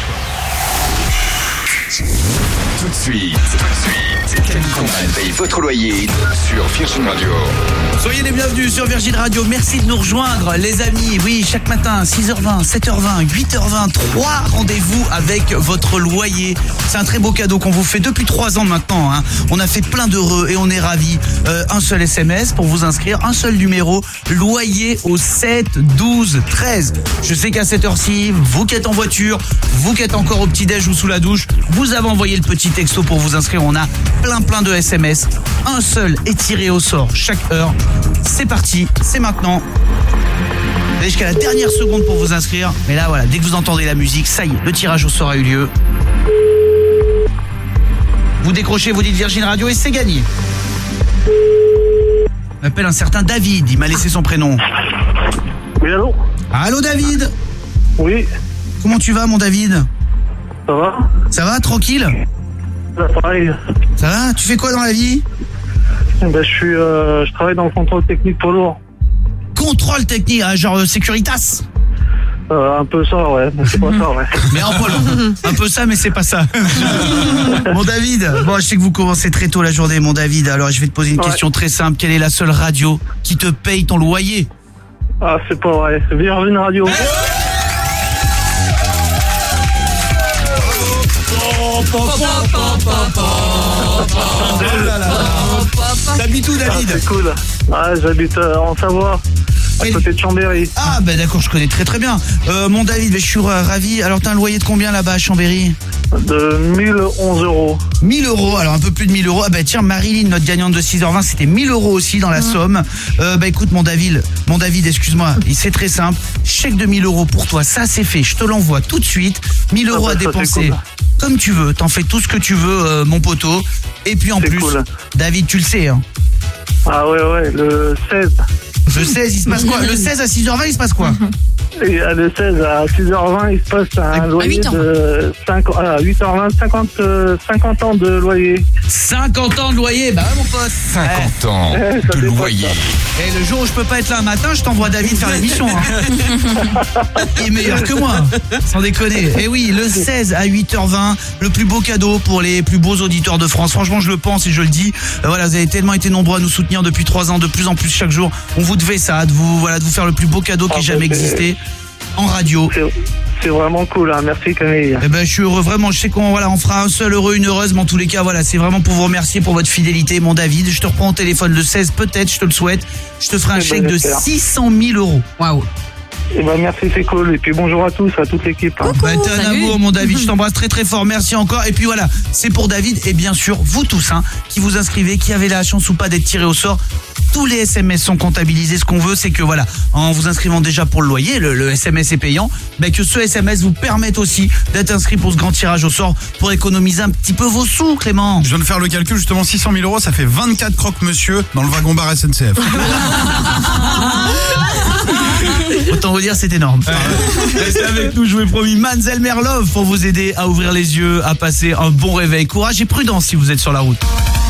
Tout de suite, tout de suite, Ken Conrad paye votre loyer sur Virgin Radio. Soyez les bienvenus sur Virgin Radio, merci de nous rejoindre les amis. Oui, chaque matin, six heures vingt, sept heures vingt, huit heures vingt, trois rendez-vous avec votre loyer. C'est un très beau cadeau qu'on vous fait depuis trois ans maintenant, hein. On a fait plein d'heureux et on est ravis. euh, Un seul S M S pour vous inscrire, un seul numéro, loyer au sept douze treize. Je sais qu'à cette heure-ci, vous qui êtes en voiture, vous qui êtes encore au petit-déj ou sous la douche, vous avez envoyé le petit texto pour vous inscrire. On a plein plein de S M S. Un seul est tiré au sort chaque heure. C'est parti, c'est maintenant. Vous avez jusqu'à la dernière seconde pour vous inscrire. Mais là voilà, dès que vous entendez la musique, ça y est, le tirage au sort a eu lieu. Vous décrochez, vous dites Virgin Radio et c'est gagné. On appelle un certain David, il m'a laissé son prénom. Oui, allô? Allô David? Oui. Comment tu vas mon David? Ça va? Ça va, tranquille? Ça va, pareil. Ça va? Tu fais quoi dans la vie? Ben, je suis, euh, je travaille dans le contrôle technique poids lourd. Contrôle technique, hein, genre euh, Securitas? Euh, un peu ça, ouais, mais c'est pas ça, ouais. Mais en polo. Un peu ça, mais c'est pas ça. Mon David, bon, je sais que vous commencez très tôt la journée, mon David. Alors, je vais te poser une ouais. question très simple. Quelle est la seule radio qui te paye ton loyer? Ah, c'est pas vrai. C'est Virgin Radio. T'habites où, David? Ah, c'est cool. Ah, j'habite euh, en Savoie, à côté de Chambéry. Ah, ben d'accord, je connais très très bien. Euh, mon David, je suis ravi. Alors, t'as un loyer de combien là-bas à Chambéry? De mille onze euros. mille euros, alors un peu plus de mille euros. Ah bah tiens, Marilyn, notre gagnante de six heures vingt, c'était mille euros aussi dans la mmh. somme. Euh, bah écoute, mon David, mon David, excuse-moi, c'est très simple. Chèque de mille euros pour toi, ça c'est fait. Je te l'envoie tout de suite. mille euros ah bah, à dépenser cool. Comme tu veux. T'en fais tout ce que tu veux, euh, mon poteau. Et puis en plus, cool. David, tu le sais, hein. Ah ouais, ouais, le seize. Le seize, il se passe quoi? Le seize à six heures vingt, il se passe quoi? Et le seize à six heures vingt, il se passe un loyer de cinq, à huit heures vingt, cinquante, cinquante ans de loyer. cinquante ans de loyer, bah ouais mon pote. cinquante ans eh, de loyer. Et le jour où je peux pas être là un matin, je t'envoie David faire l'émission. Hein. Il est meilleur que moi, sans déconner. Et oui, le seize à huit heures vingt, le plus beau cadeau pour les plus beaux auditeurs de France. Franchement, je le pense et je le dis. Euh, voilà, vous avez tellement été nombreux à nous soutenir depuis trois ans, de plus en plus chaque jour. On vous devait ça, de vous, voilà, de vous faire le plus beau cadeau qui ait jamais existé. En radio. C'est vraiment cool, hein. Merci Camille. Eh ben je suis heureux, vraiment. Je sais qu'on voilà, on fera un seul heureux, une heureuse, mais en tous les cas, voilà, c'est vraiment pour vous remercier pour votre fidélité, mon David. Je te reprends au téléphone le seize, peut-être, je te le souhaite. Je te ferai un eh chèque ben, de six cent mille euros. Waouh. Eh ben merci, c'est cool. Et puis bonjour à tous, à toute l'équipe. Hein. Bah, t'es un amour, mon David. Je t'embrasse très très fort. Merci encore. Et puis voilà, c'est pour David et bien sûr vous tous, hein, qui vous inscrivez, qui avez la chance ou pas d'être tiré au sort. Tous les S M S sont comptabilisés. Ce qu'on veut, c'est que voilà, en vous inscrivant déjà pour le loyer, le, le S M S est payant, bah, que ce S M S vous permette aussi d'être inscrit pour ce grand tirage au sort pour économiser un petit peu vos sous, Clément. Je viens de faire le calcul, justement, six cent mille euros, ça fait vingt-quatre croque-monsieur dans le wagon-bar S N C F. Autant vous dire, c'est énorme. Ouais. Restez avec nous, je vous ai promis, Manzel Merlove pour vous aider à ouvrir les yeux, à passer un bon réveil. Courage et prudence si vous êtes sur la route.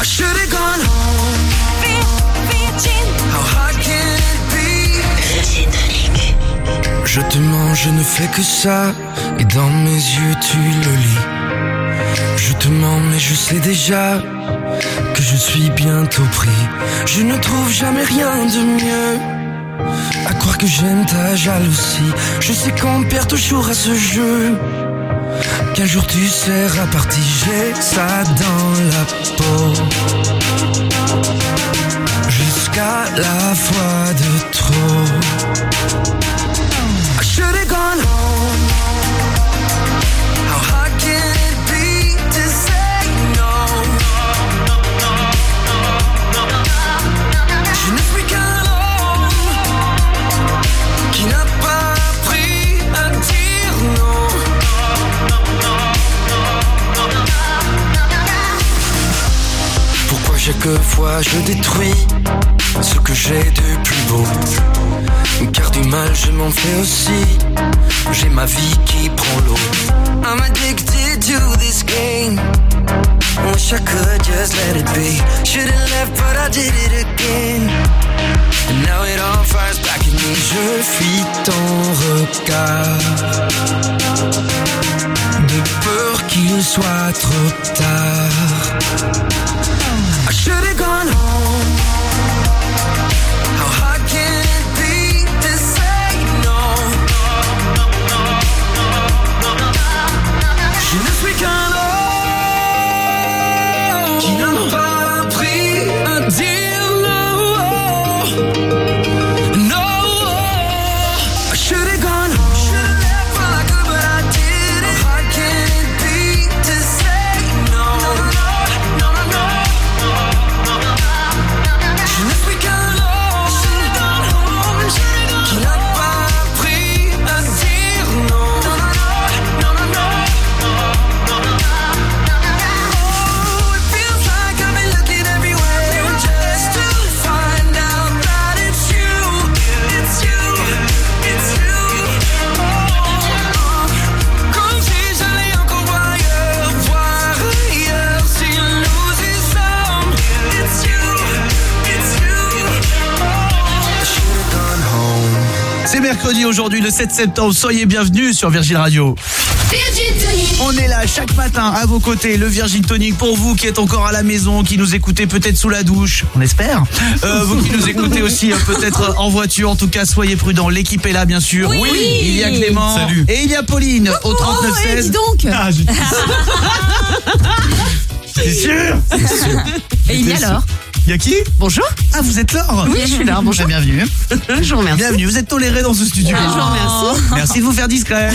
Je te mens, je ne fais que ça, et dans mes yeux tu le lis. Je te mens, mais je sais déjà que je suis bientôt pris. Je ne trouve jamais rien de mieux, à croire que j'aime ta jalousie. Je sais qu'on perd toujours à ce jeu, car qu'un jour tu seras parti, j'ai ça dans la peau. Jusqu'à la fois de trop. I should've gone home. How hard can it be to say no? Je ne suis qu'un homme qui n'a pas appris à dire non. Pourquoi chaque fois je détruis ce que j'ai de plus beau? Car du mal je m'en fais aussi. J'ai ma vie qui prend l'eau. I'm addicted to this game. Wish I could just let it be. Should've left but I did it again. And now it all fires back at me. Je fuis ton regard, de peur qu'il soit trop tard. I should've gone home. How hard can it be to say no? Je ne suis qu'un homme qui n'a pas appris à dire non. No, I should've gone home. Should've left all I could, but I didn't. How hard can it be to say no? No, no, no. Je ne suis qu'un homme qui n'a pas appris à dire non. No, no, no. Oh, it feels like I've been looking everywhere just to find out that it's you, it's you, it's you. Oh, comme si j'allais encore ailleurs, voir ailleurs si nous y sommes. It's you, it's you. Oh, I should've gone home. C'est mercredi aujourd'hui, le sept septembre. Soyez bienvenus sur Virgin Radio. On est là chaque matin à vos côtés, le Virgin Tonic pour vous qui êtes encore à la maison, qui nous écoutez peut-être sous la douche, on espère. Euh, vous qui nous écoutez aussi euh, peut-être en voiture, en tout cas soyez prudents. L'équipe est là bien sûr. Oui. Il y a Clément. Salut. Et il y a Pauline au Oh, trente-neuf eh, seize. dis donc. Ah, je- C'est sûr. Et il y a Laure. Il y a qui? Bonjour. Ah, vous êtes Laure? Oui, je suis Laure, bonjour. Bienvenue. Je vous remercie. Bienvenue, vous êtes tolérés dans ce studio. Ah, je vous remercie. Merci de vous faire discret.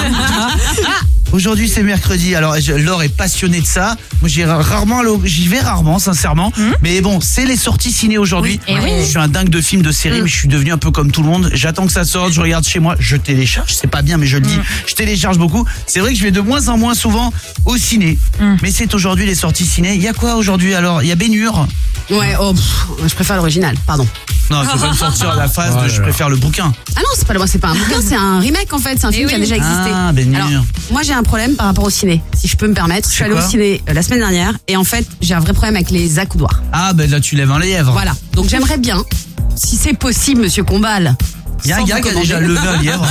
Aujourd'hui c'est mercredi, alors je- Laure est passionnée de ça. Moi j'y rarement, j'y vais rarement sincèrement. Mmh. Mais bon, c'est les sorties ciné aujourd'hui. Oui, et oui. Je suis un dingue de films, de séries, Mmh. mais je suis devenu un peu comme tout le monde. J'attends que ça sorte, je regarde chez moi, je télécharge. C'est pas bien, mais je le dis, Mmh. je télécharge beaucoup. C'est vrai que je vais de moins en moins souvent au ciné. Mmh. Mais c'est aujourd'hui les sorties ciné. Il y a quoi aujourd'hui alors? Il y a Ben Hur. Ouais, oh, pff, je préfère l'original, pardon. Non, je peux pas me sortir à la phase Oh de là je là. préfère le bouquin. Ah non, c'est pas, moi, c'est pas un bouquin, c'est un remake en fait, c'est un Eh film qui a oui. déjà existé. Ah, Ben Hur. Alors, moi j'ai un problème par rapport au ciné, si je peux me permettre. Je suis C'est allée au quoi ciné euh, la semaine dernière et en fait j'ai un vrai problème avec les accoudoirs. Ah ben là tu lèves un lièvre. Voilà, donc j'aimerais bien, si c'est possible, monsieur Combal. Il y a un sans gars vous qui a commander. déjà levé un lièvre.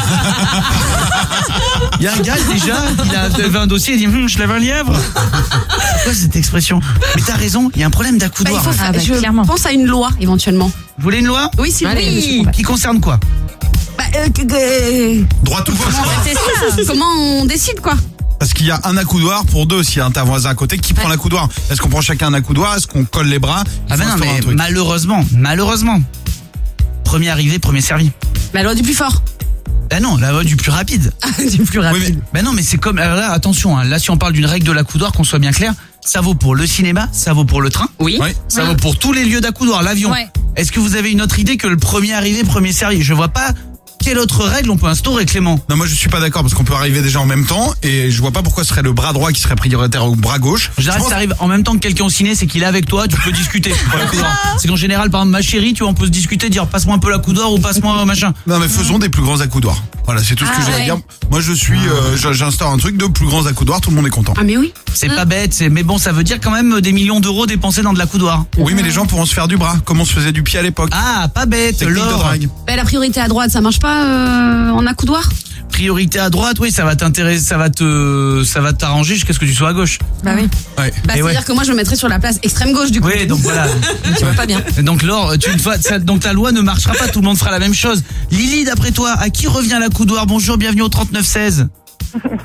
Il y a un gars déjà, il a levé un dossier, il dit hum, je lève un lièvre. C'est quoi cette expression? Mais t'as raison, il y a un problème Bah, il d'accoudoir. faut Vous faire- Ah bah, je clairement. pense à une loi éventuellement. voulez une loi? Oui, s'il vous plaît, Allez. monsieur Combal. Qui concerne quoi? Bah, euh, que- que- Droit ou fausse? C'est ça. comment on décide quoi? Parce qu'il y a un accoudoir pour deux. S'il y a un ta voisin à côté, qui prend l'accoudoir? Est-ce qu'on prend chacun un accoudoir? Est-ce qu'on colle les bras? Il Ah faut ben non instaurer un mais truc. malheureusement, malheureusement. Premier arrivé, premier servi. La loi du plus fort. Ben non, la loi du plus rapide. du plus rapide. Ben non mais c'est comme, alors là attention, hein, là si on parle d'une règle de l'accoudoir, qu'on soit bien clair, ça vaut pour le cinéma, ça vaut pour le train. Oui. Oui. Ça Oui. vaut pour tous les lieux d'accoudoir, l'avion. Ouais. Est-ce que vous avez une autre idée que le premier arrivé, premier servi? Je vois pas quelle autre règle on peut instaurer, Clément. Non, moi je suis pas d'accord parce qu'on peut arriver déjà en même temps et je vois pas pourquoi ce serait le bras droit qui serait prioritaire au bras gauche. En général, Je pense- ça arrive en même temps que quelqu'un au ciné, c'est qu'il est avec toi, tu peux discuter. C'est qu'en général, par exemple, ma chérie, tu vois, on peut se discuter, dire passe-moi un peu l'accoudoir ou passe-moi machin. Non mais faisons des plus grands accoudoirs. Voilà, c'est tout ce que Ah, j'ai à ouais. dire. Moi je suis, euh, je- j'instaure un truc de plus grands accoudoirs, tout le monde est content. Ah mais oui. C'est pas bête, c'est- mais bon, ça veut dire quand même des millions d'euros dépensés dans de l'accoudoir. Oui, mais les gens pourront se faire du bras, comme on se faisait du pied à l'époque. Ah, pas bête, Technique de Laure. drague. Bah, la priorité à droite, ça marche pas euh, en accoudoir? Priorité à droite, oui, ça va t'intéresser, ça va te, ça va t'arranger jusqu'à ce que tu sois à gauche. Bah oui. Ouais. Bah, Et c'est-à-dire ouais. que moi je me mettrais sur la place extrême gauche du coup. Oui, donc voilà. Tu vois pas bien. Et donc Laure, tu, une fois, ça- donc ta loi ne marchera pas, tout le monde fera la même chose. Lily, d'après toi, à qui revient l'accoudoir? Bonjour, bienvenue au trente-neuf seize.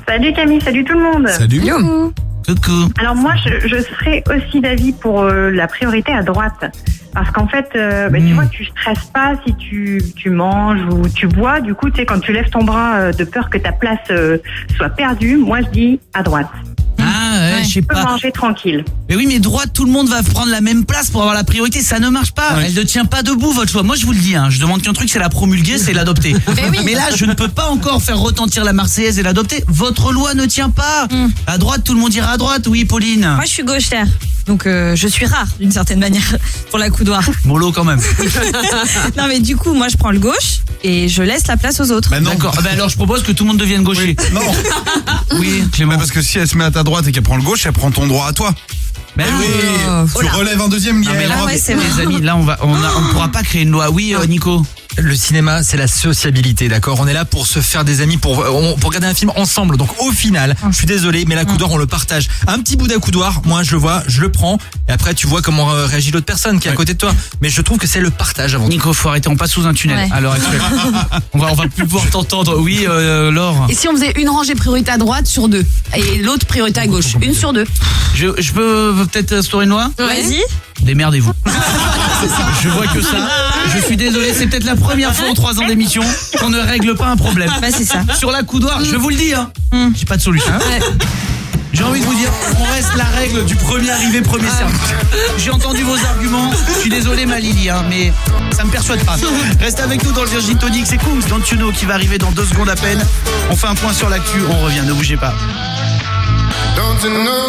Salut Camille, salut tout le monde. Salut. Coucou. Coucou. Alors moi, je, je serais aussi d'avis pour euh, la priorité à droite. Parce qu'en fait, euh, bah, mmh. tu vois, tu stresses pas si tu, tu manges ou tu bois. Du coup, tu sais, quand tu lèves ton bras euh, de peur que ta place euh, soit perdue, moi je dis à droite. Ah ouais, je sais pas. Tu peux manger tranquille. Mais oui, mais droite, tout le monde va prendre la même place pour avoir la priorité. Ça ne marche pas. Ouais. Elle ne tient pas debout, votre choix. Moi, je vous le dis, hein, je demande qu'un truc, c'est la promulguer, c'est l'adopter. Mais, oui. mais là, je ne peux pas encore faire retentir la Marseillaise et l'adopter. Votre loi ne tient pas. Mm. À droite, tout le monde ira à droite. Oui, Pauline. Moi, je suis gauchère. Donc, euh, je suis rare, d'une certaine manière, pour la coudoir. Mollo, quand même. Non, mais du coup, moi, je prends le gauche et je laisse la place aux autres. Bah D'accord. Bah alors, je propose que tout le monde devienne gaucher. Oui. Non. Oui, Clément. Mais parce que si elle se met à ta droite et qu'elle prend le gauche, elle prend ton droit à toi. Mais ah, oui, oh tu relèves un deuxième lien. Mais là, ah ouais, c'est vrai, les amis, là, on va, on a, on pourra pas créer une loi. Oui, euh, Nico. Le cinéma, c'est la sociabilité, d'accord? On est là pour se faire des amis, pour, on, pour regarder un film ensemble. Donc au final, je suis désolé, mais la coudoir, on le partage. Un petit bout d'accoudoir, moi je le vois, je le prends, et après tu vois comment réagit l'autre personne qui est à côté de toi. Mais je trouve que c'est le partage avant tout. Nico, faut arrêter, on passe sous un tunnel ouais. à l'heure actuelle. on va, on va plus pouvoir t'entendre. Oui, euh, Laure. Et si on faisait une rangée priorité à droite sur deux, et l'autre priorité à gauche, une sur deux. Je, je peux peut-être instaurer une loi? Vas-y. Démerdez-vous. Je vois que ça. Je suis désolé, c'est peut-être la première fois en trois ans d'émission qu'on ne règle pas un problème. Bah c'est ça. Sur la coudoir, mm. je vous le dis, hein. Mm. J'ai pas de solution. Ouais. J'ai envie de vous dire, on reste la règle du premier arrivé, premier servi. J'ai entendu vos arguments. Je suis désolé, ma Lily, hein, mais ça me persuade pas. Reste avec nous dans le Virgin Tonic. C'est Kungs, Don't You Know, qui va arriver dans deux secondes à peine. On fait un point sur l'actu, on revient. Ne bougez pas. Don't you know?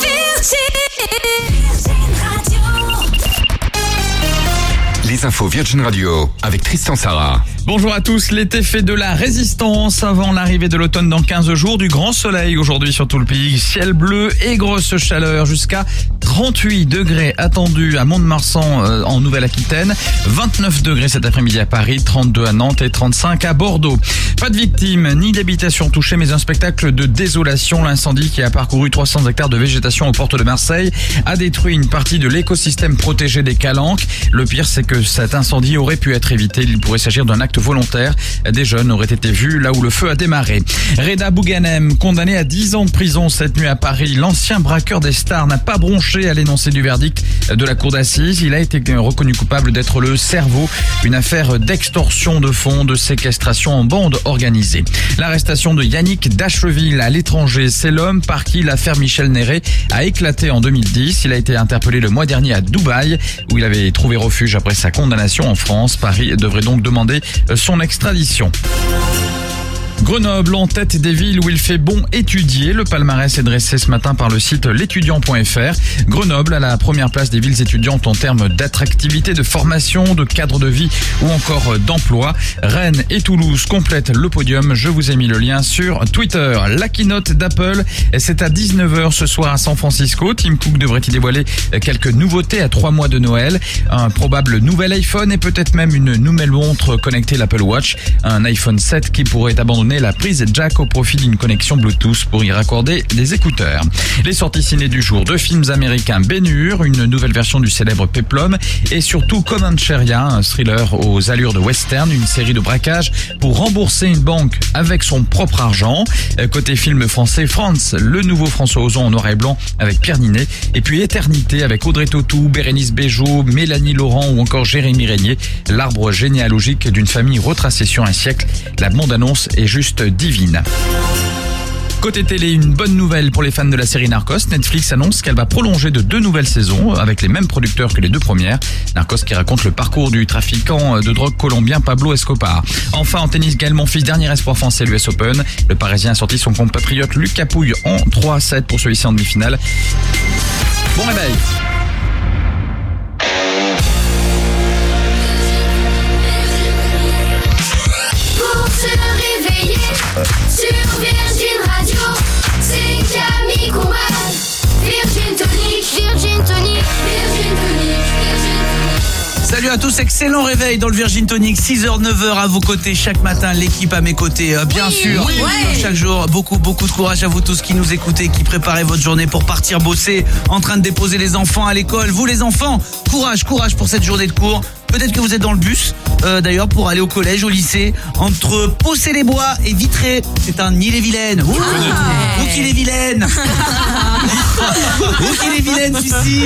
Les infos Virgin Radio avec Tristan Sarah. Bonjour à tous, l'été fait de la résistance avant l'arrivée de l'automne dans quinze jours. Du grand soleil aujourd'hui sur tout le pays, ciel bleu et grosse chaleur jusqu'à trente-huit degrés attendus à Mont-de-Marsan euh, en Nouvelle-Aquitaine, vingt-neuf degrés cet après-midi à Paris, trente-deux à Nantes et trente-cinq à Bordeaux. Pas de victimes ni d'habitations touchées, mais un spectacle de désolation. L'incendie qui a parcouru trois cents hectares de végétation aux portes de Marseille a détruit une partie de l'écosystème protégé des Calanques. Le pire, c'est que cet incendie aurait pu être évité. Il pourrait s'agir d'un acte volontaire. Des jeunes auraient été vus là où le feu a démarré. Reda Bouganem, condamné à dix ans de prison cette nuit à Paris. L'ancien braqueur des stars n'a pas bronché à l'énoncé du verdict de la cour d'assises. Il a été reconnu coupable d'être le cerveau d'une affaire d'extorsion de fonds, de séquestration en bande organisée. L'arrestation de Yannick Dacheville à l'étranger, c'est l'homme par qui l'affaire Michel Néret a éclaté en deux mille dix. Il a été interpellé le mois dernier à Dubaï, où il avait trouvé refuge après sa condamnation en France. Paris devrait donc demander son extradition. Grenoble en tête des villes où il fait bon étudier. Le palmarès est dressé ce matin par le site l'étudiant point F R. Grenoble à la première place des villes étudiantes en termes d'attractivité, de formation, de cadre de vie ou encore d'emploi. Rennes et Toulouse complètent le podium. Je vous ai mis le lien sur Twitter. La keynote d'Apple, c'est à dix-neuf heures ce soir à San Francisco. Tim Cook devrait y dévoiler quelques nouveautés à trois mois de Noël. Un probable nouvel iPhone et peut-être même une nouvelle montre connectée, l'Apple Watch. Un iPhone sept qui pourrait abandonner la prise jack au profit d'une connexion Bluetooth pour y raccorder des écouteurs. Les sorties ciné du jour, deux films américains, Ben-Hur, une nouvelle version du célèbre Peplum et surtout Comancheria, un thriller aux allures de western, une série de braquages pour rembourser une banque avec son propre argent. Côté film français, France, le nouveau François Ozon en noir et blanc avec Pierre Ninet et puis Éternité avec Audrey Tautou, Bérénice Bejo, Mélanie Laurent ou encore Jérémy Régnier, l'arbre généalogique d'une famille retracée sur un siècle. La bande-annonce est juste divine. Côté télé, une bonne nouvelle pour les fans de la série Narcos. Netflix annonce qu'elle va prolonger de deux nouvelles saisons avec les mêmes producteurs que les deux premières. Narcos qui raconte le parcours du trafiquant de drogue colombien Pablo Escobar. Enfin, en tennis, Gaël Monfils, dernier espoir français à l'U S Open. Le Parisien a sorti son compatriote Lucas Pouille en trois sept pour celui-ci en demi-finale. Bon réveil. Sur Virgin Radio, c'est Camille Combal. Virgin Tonic, Virgin Tonic, Virgin Tonic, Virgin Tonic. Salut à tous, excellent réveil dans le Virgin Tonic, six heures neuf heures à vos côtés chaque matin, l'équipe à mes côtés, bien oui, sûr, oui, ouais. Chaque jour, beaucoup beaucoup de courage à vous tous qui nous écoutez, qui préparez votre journée pour partir bosser, en train de déposer les enfants à l'école. Vous les enfants, courage, courage pour cette journée de cours. Peut-être que vous êtes dans le bus, euh, d'ailleurs, pour aller au collège, au lycée, entre Possé-les-Bois et Vitré. C'est un Ille-et-Vilaine. Ouh, Ah. ouh qu'il est vilaine. Ouh qu'il est vilaine, Sucy.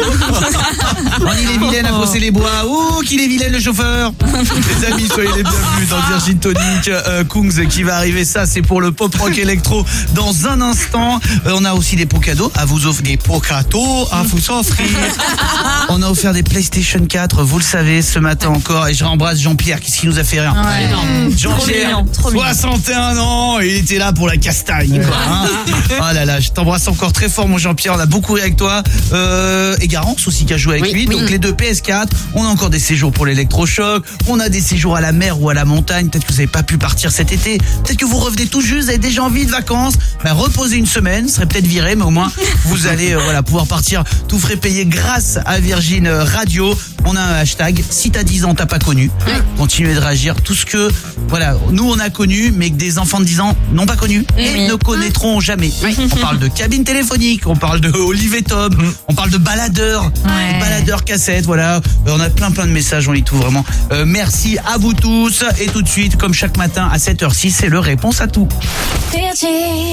En Ille-et-Vilaine à Possé-les-Bois. Ouh qu'il est vilaine, le chauffeur. Les amis, soyez les bienvenus dans Virgin Tonic. Euh, Kungs qui va arriver, ça c'est pour le pop rock électro dans un instant. Euh, on a aussi des pots cadeaux à vous offrir, des pots cadeaux à vous offrir. On a offert des PlayStation quatre, vous le savez, ce matin encore. Et je rembrasse Jean-Pierre, qu'est-ce qui nous a fait rire. Ouais. Jean-Pierre, soixante et un ans, il était là pour la castagne, quoi, hein. Oh là là, je t'embrasse encore très fort, mon Jean-Pierre. On a beaucoup ri avec toi. Euh, et Garance aussi qui a joué avec Oui, lui. oui. Donc les deux P S quatre. On a encore des séjours pour l'électrochoc. On a des séjours à la mer ou à la montagne. Peut-être que vous n'avez pas pu partir cet été. Peut-être que vous revenez tout juste, vous avez déjà envie de vacances. Ben, reposez une semaine, ce serait peut-être viré, mais au moins vous allez euh, voilà pouvoir partir tout frais payé grâce à Virgin Radio. On a un hashtag. Si t'as dix ans, t'as pas connu. Continuez de réagir. Tout ce que voilà, nous on a connu, mais que des enfants de dix ans n'ont pas connu et Oui. ne connaîtront jamais. On parle de cabine téléphonique, on parle de Olive et Tom, on parle de baladeurs, Ouais. baladeurs cassettes, voilà. Euh, on a plein plein de messages, on lit tout vraiment. Euh, merci à vous tous et tout de suite, comme chaque matin à sept heures six, c'est le réponse à tout. Réponse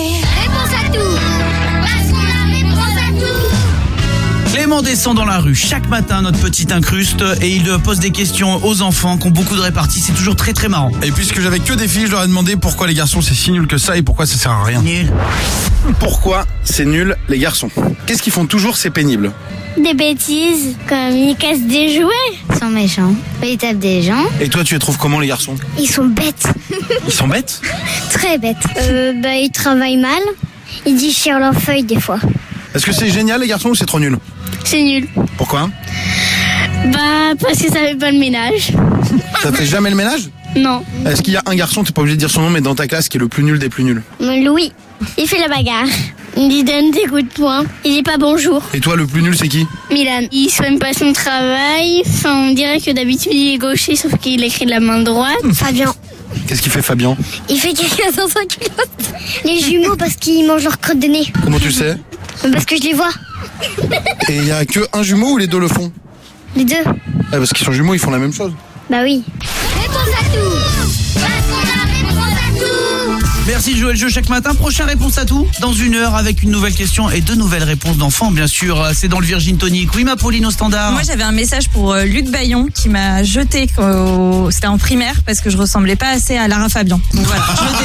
à tout. Parce qu'on a réponse à tout. Clément descend dans la rue chaque matin, notre petite incruste, et il pose des questions aux enfants qui ont beaucoup de réparties. C'est toujours très très marrant. Et puisque j'avais que des filles, je leur ai demandé pourquoi les garçons c'est si nul que ça et pourquoi ça sert à rien. Nul. Pourquoi c'est nul les garçons? Qu'est-ce qu'ils font toujours, c'est pénible? Des bêtises, comme ils cassent des jouets. Ils sont méchants. Ils tapent des gens. Et toi, tu les trouves comment les garçons? Ils sont bêtes. Ils sont bêtes? Très bêtes. Euh, bah, ils travaillent mal. Ils déchirent leurs feuilles des fois. Est-ce que c'est génial les garçons ou c'est trop nul? C'est nul. Pourquoi? Bah, parce que ça fait pas le ménage. Ça fait jamais le ménage? Non. Est-ce qu'il y a un garçon, t'es pas obligé de dire son nom, mais dans ta classe qui est le plus nul des plus nuls? Louis, il fait la bagarre. Il lui donne des coups de poing. Il dit pas bonjour. Et toi, le plus nul, c'est qui? Milan, il soigne pas son travail. Enfin, on dirait que d'habitude il est gaucher, sauf qu'il écrit de la main droite. Fabien, Qu'est-ce qu'il fait Fabien? il fait quelqu'un dans sa culotte. Les jumeaux parce qu'ils mangent leur crotte de nez. Comment tu sais? Parce que je les vois. Et il y a que un jumeau ou les deux le font? Les deux. Ah, parce qu'ils sont jumeaux, ils font la même chose. Bah oui. Réponse à tout. Parce qu'on a réponse à tout. Merci de jouer le jeu chaque matin. Prochaine réponse à tout dans une heure avec une nouvelle question et deux nouvelles réponses d'enfants, bien sûr. C'est dans le Virgin Tonic. Oui, ma Pauline au standard. Moi, j'avais un message pour euh, Luc Bayon qui m'a jeté. Au... C'était en primaire parce que je ressemblais pas assez à Lara Fabian. Donc voilà,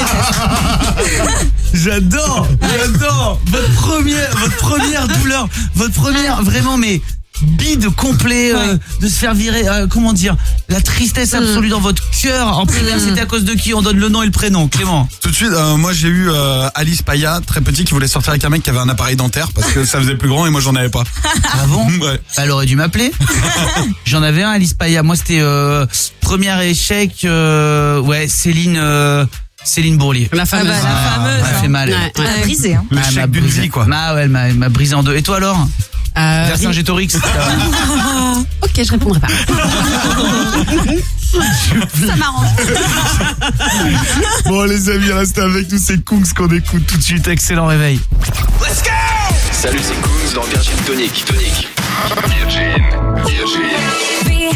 je le déteste. J'adore, j'adore. Votre première, votre première douleur, votre première vraiment, mais bide complet euh, de se faire virer. Euh, comment dire, la tristesse absolue dans votre cœur. En primaire, c'était à cause de qui? On donne le nom et le prénom, Clément. Tout de suite, euh, moi j'ai eu euh, Alice Paya, très petit, qui voulait sortir avec un mec qui avait un appareil dentaire parce que ça faisait plus grand et moi j'en avais pas. Ah bon? Ouais. Elle aurait dû m'appeler. J'en avais un, Alice Paya. Moi, c'était euh, premier échec. Euh, ouais, Céline. Euh, Céline Bourlier. La fameuse. Ah bah, la fameuse, Elle m'a fait mal. Ouais, elle. Elle a brisé. Hein. Ah, elle m'a L'échec d'une brisé. vie, quoi. Ah ouais, elle m'a, elle m'a brisé en deux. Et toi alors? Euh, Vercingétorix. ok, je répondrai pas. Ça m'arrange. Bon les amis, restez avec nous, c'est Kungs qu'on écoute tout de suite. Excellent réveil. Let's go! Salut, c'est Kungs dans Virgin Tonic. Tonic. Virgin. Virgin.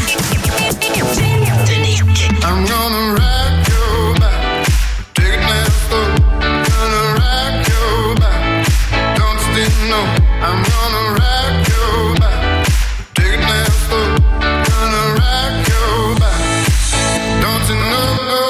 I'm gonna rock your back. Take it now slow. Gonna rock your back. Don't still know. I'm gonna rock your back. Take it now slow. Gonna rock your back. Don't you know?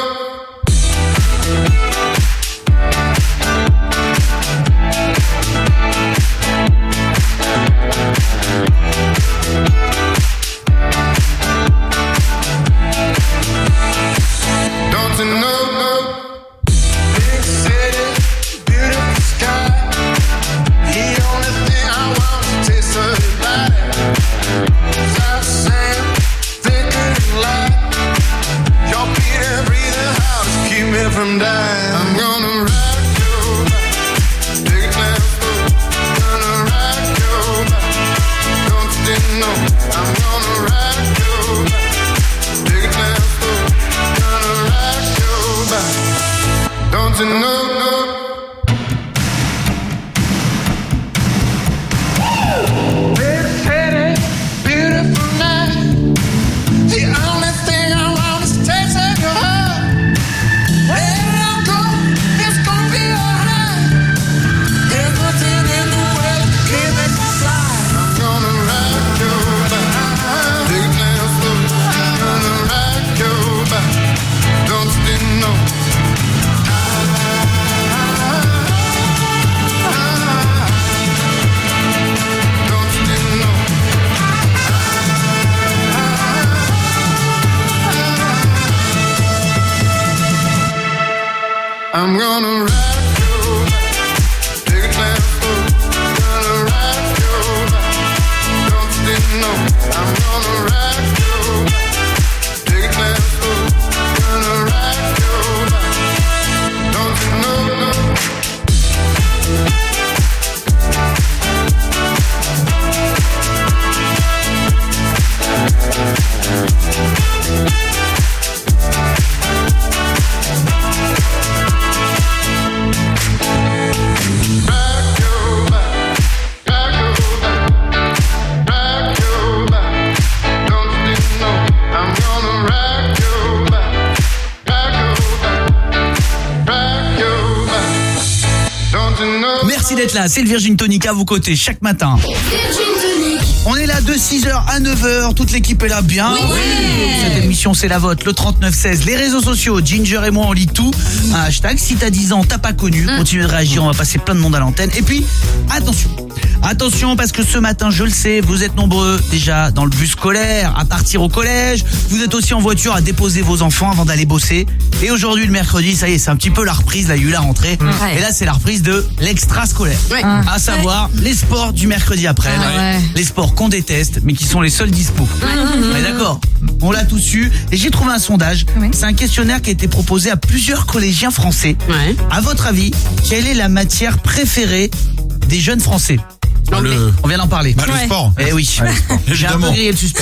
d'être là, c'est le Virgin Tonic à vos côtés chaque matin. On est là de six heures à neuf heures, toute l'équipe est là bien. Oui. Cette émission c'est la vôtre, le trente-neuf seize, les réseaux sociaux, Ginger et moi on lit tout. Un hashtag, si t'as dix ans, t'as pas connu, continuez de réagir, on va passer plein de monde à l'antenne. Et puis, attention, attention parce que ce matin, je le sais, vous êtes nombreux déjà dans le bus scolaire, à partir au collège, vous êtes aussi en voiture à déposer vos enfants avant d'aller bosser. Et aujourd'hui, le mercredi, ça y est, c'est un petit peu la reprise, là il y a eu la rentrée. Ouais. Et là c'est la reprise de l'extra-scolaire. Ouais. À savoir les sports du mercredi après, Ah ouais. les sports qu'on déteste mais qui sont les seuls dispo. On est d'accord, on l'a tous su. Et j'ai trouvé un sondage, c'est un questionnaire qui a été proposé à plusieurs collégiens français. Ouais. À votre avis, quelle est la matière préférée des jeunes français? Bah, le... On vient d'en parler. Bah, le sport. Eh oui, Ouais, le sport. j'ai un peu Évidemment. grillé le suspense.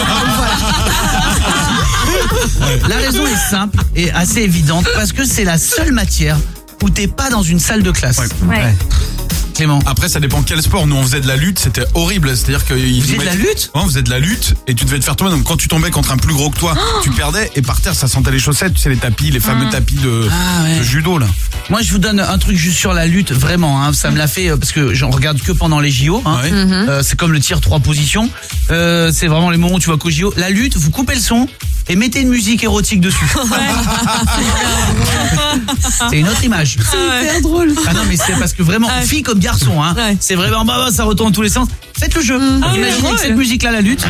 La raison est simple et assez évidente parce que c'est la seule matière où t'es pas dans une salle de classe. Ouais. Ouais. Clément. Après, ça dépend quel sport. Nous, on faisait de la lutte, c'était horrible. C'est-à-dire que ils Vous faisiez nous de la mettaient- lutte Ouais, on faisait de la lutte et tu devais te faire tomber. Donc, quand tu tombais contre un plus gros que toi, tu perdais et par terre, ça sentait les chaussettes. Tu sais, les tapis, les fameux tapis de, Ah ouais. de judo là. Moi, je vous donne un truc juste sur la lutte, vraiment. Hein, ça me l'a fait euh, parce que j'en regarde que pendant les J O. Hein. Ouais. Euh, c'est comme le tir trois positions. Euh, c'est vraiment les moments où tu vois qu'au J O. La lutte, vous coupez le son et mettez une musique érotique dessus. C'est une autre image. C'est hyper drôle. Ah non, mais c'est parce que vraiment, fille comme garçon, hein, Ouais. c'est vraiment, bah, bah, ça retourne dans tous les sens. Faites le jeu. Ah ouais, Imaginez drôle. avec cette musique-là, la lutte.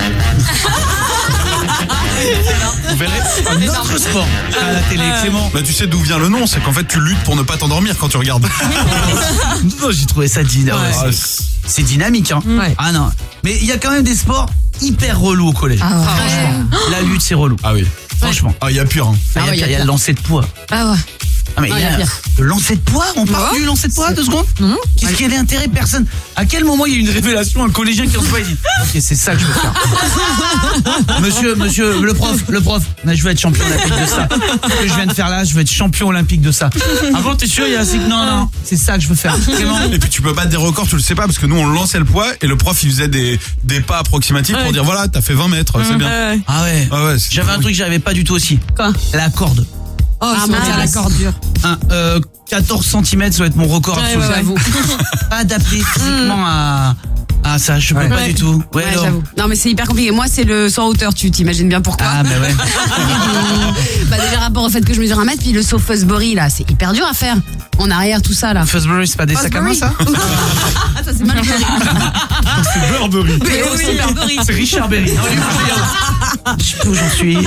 Vous verrez un autre sport à la télé, Clément. Bah, tu sais d'où vient le nom, c'est qu'en fait, tu luttes pour ne pas t'endormir quand tu regardes. Non, j'ai trouvé ça dynamique. Ouais. C'est dynamique, hein. Ouais. Ah non. Mais il y a quand même des sports hyper relous au collège. Ah ouais. Franchement, la lutte, c'est relou. Ah oui. Franchement. Ah, il y a pire. Hein. Ah, il y a ouais, pire, y a il y a pire. le lancer de poids. Ah ouais. Ah, mais Ah, il y y a a pire. le lancer de poids, on parle Ouais. du lancer de poids, deux secondes. Non. Qu'est-ce qu'il y a d'intérêt? Personne. À quel moment il y a eu une révélation, un collégien qui en se voit et dit ok, c'est ça que je veux faire. Monsieur, monsieur, le prof, le prof, là, je veux être champion olympique de ça. Ce que je viens de faire là, je veux être champion olympique de ça. Avant, t'es sûr, il y a un cycle. Non, non, c'est ça que je veux faire. Clément. Et puis tu peux battre des records, tu le sais pas, parce que nous on lançait le poids et le prof il faisait des, des pas approximatifs pour dire voilà, t'as fait vingt mètres, c'est bien. Ah ouais. Ah ouais, c'est- J'avais un truc que j'avais pas du tout aussi. Quoi? La corde. Oh, Ah, c'est mince. la cordure. Un, euh, quatorze centimètres, ça va être mon record Ouais, absolu. ouais, ouais. J'avoue. Pas adapté physiquement à, à ça, je peux pas Ouais. du tout. Ouais, Ouais, alors. j'avoue. Non, mais c'est hyper compliqué. Moi, c'est le saut en hauteur, tu t'imagines bien pourquoi. Ah, mais ouais. Bah, déjà, rapport au fait que je mesure un mètre, puis le saut Fosbury, là, c'est hyper dur à faire. En arrière, tout ça, là. Fosbury, c'est pas des sacs à main, ça? Ah, ça, c'est mal. C'est Burberry. Mais oui, Burberry. C'est Richard Berry. Non, lui, je sais pas où j'en suis.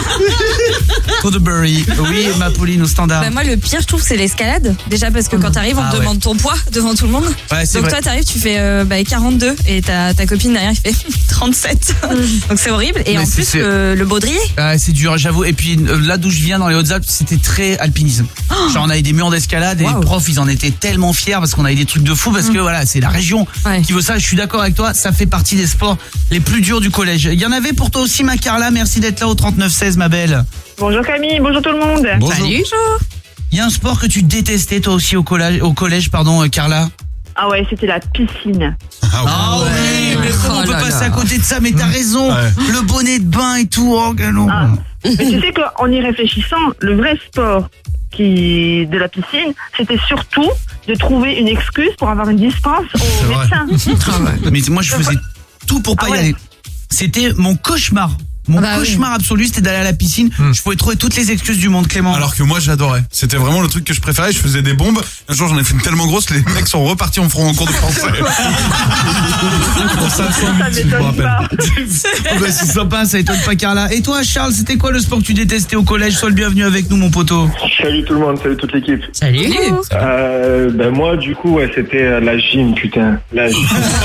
Burberry. Oui, ma Pauline au standard. Bah moi le pire je trouve c'est l'escalade. Déjà parce que quand t'arrives on Ah te ouais. demande ton poids devant tout le monde. Ouais, c'est Donc vrai. toi t'arrives tu fais euh, bah, quarante-deux et ta, ta copine derrière il fait trente-sept. Donc c'est horrible. Et Mais en c'est- plus c'est- le, le baudrier. Ah, c'est dur, j'avoue. Et puis euh, là d'où je viens dans les Hautes-Alpes, c'était très alpinisme. Genre on avait des murs d'escalade et Wow. les profs ils en étaient tellement fiers parce qu'on avait des trucs de fou parce que voilà, c'est la région Ouais. qui veut ça. Je suis d'accord avec toi, ça fait partie des sports les plus durs du collège. Il y en avait pour toi aussi ma Carla, merci d'être là au trente-neuf seize ma belle. Bonjour Camille, bonjour tout le monde. Bonjour. Salut. Il y a un sport que tu détestais toi aussi au collège, au collège pardon euh, Carla. Ah ouais, c'était la piscine. Ah ouais. Ah oui, mais comment on Oh peut là passer là. à côté de ça? Mais t'as raison, Ouais. le bonnet de bain et tout, oh que non. Ah. Mais tu sais qu'en y réfléchissant, le vrai sport qui de la piscine, c'était surtout de trouver une excuse pour avoir une dispense au C'est vrai. médecin. Mais moi je faisais tout pour pas Ah y ouais. aller. C'était mon cauchemar. Mon Ah bah oui. cauchemar absolu, c'était d'aller à la piscine. Je pouvais trouver toutes les excuses du monde, Clément. Alors que moi j'adorais. C'était vraiment le truc que je préférais. Je faisais des bombes. Un jour j'en ai fait une tellement grosse, les mecs sont repartis en front en cours de français. Pour ça, Ça je me m'étonne rappelle. pas. Oh bah, c'est sympa, ça étonne pas Carla. Et toi Charles, c'était quoi le sport que tu détestais au collège? Sois le bienvenu avec nous mon poteau. Salut tout le monde, salut toute l'équipe. Salut. Euh, ben moi, du coup, ouais, c'était euh, la gym, putain. La gym.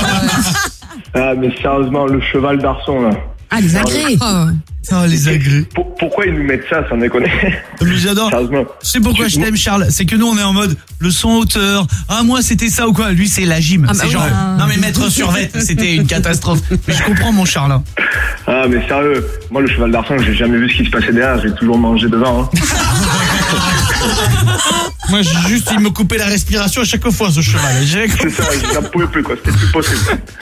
Ah, mais sérieusement, le cheval d'arçon, là. Ah, les agrès. Oh les agrès. Pour- pourquoi ils nous mettent ça, sans déconner? Mais j'adore. Sérieusement. Je sais pourquoi je t'aime Charles, c'est que nous on est en mode le son hauteur. Ah moi c'était ça ou quoi? Lui c'est la gym. Ah bah c'est oui. genre Ah. non mais mettre survêt, c'était une catastrophe. Mais je comprends mon Charles. hein. Ah, mais sérieux, moi, le cheval d'arçon, j'ai jamais vu ce qui se passait derrière, j'ai toujours mangé devant. Hein. Moi, juste, il me coupait la respiration à chaque fois, ce cheval. C'est ça, j'en pouvais plus, quoi. C'était plus possible.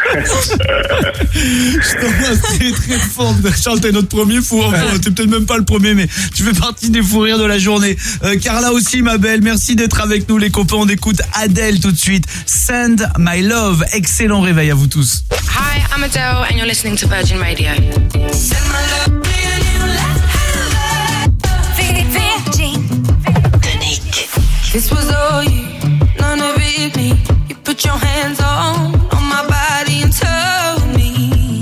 Je t'embrasse très très fort. Charles, t'es notre premier fou. Enfin, t'es peut-être même pas le premier, mais tu fais partie des fous rires de la journée. Euh, Carla aussi, ma belle. Merci d'être avec nous, les copains. On écoute Adele tout de suite. Send My Love. Excellent réveil à vous tous. Hi, I'm Adele and you're listening to Virgin Radio. Send my love. This was all you, none of it me. You put your hands on, on my body and told me.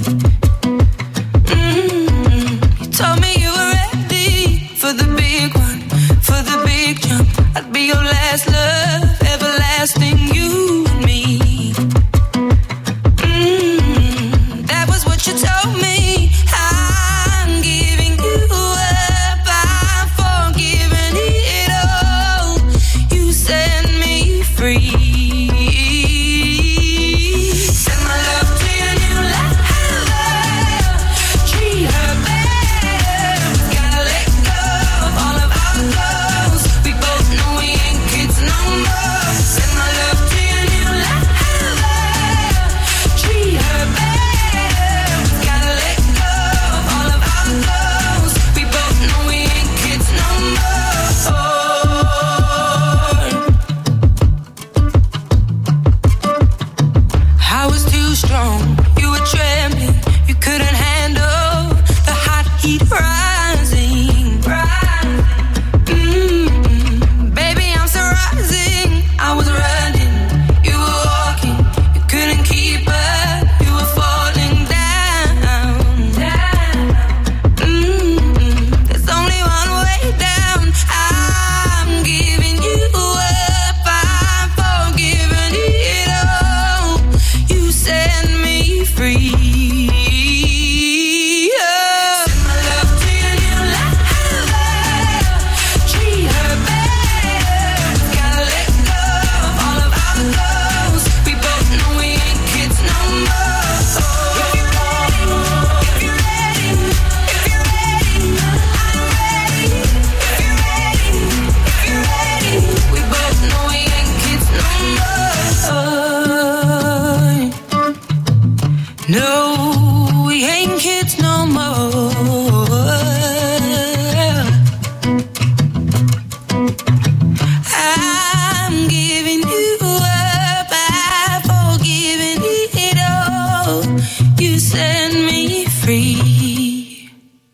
Mm-hmm. You told me you were ready for the big one, for the big jump. I'd be your last love, everlasting, you and me. Mm-hmm. That was what you told me. I'm giving you up, I'm forgiving it all. You set me free. Send my love to your new lover. Treat her better. Gotta let go of all of our goals. We both know we ain't kids no more. Send my love to your new lover. Treat her better. Gotta let go of all of our goals. We both know we ain't kids no more. I was too strong, you were trembling, you couldn't handle the hot heat rising. Mm-hmm. Baby, I'm so rising. I was running, you were walking, you couldn't keep up, you were falling down. Mm-hmm. There's only one way down. I'm giving you up, I'm forgiving it all. You set me free. Oh. Send my love to your new lover. Treat her better. Gotta let go of all of our goals. We both know we ain't kids no more. If you're ready, if you're ready, if you're ready, I'm ready. If you're ready, if you're ready, we both know we ain't kids no more. No, we ain't kids no more. I'm giving you up, I've forgiven it all. You set me free.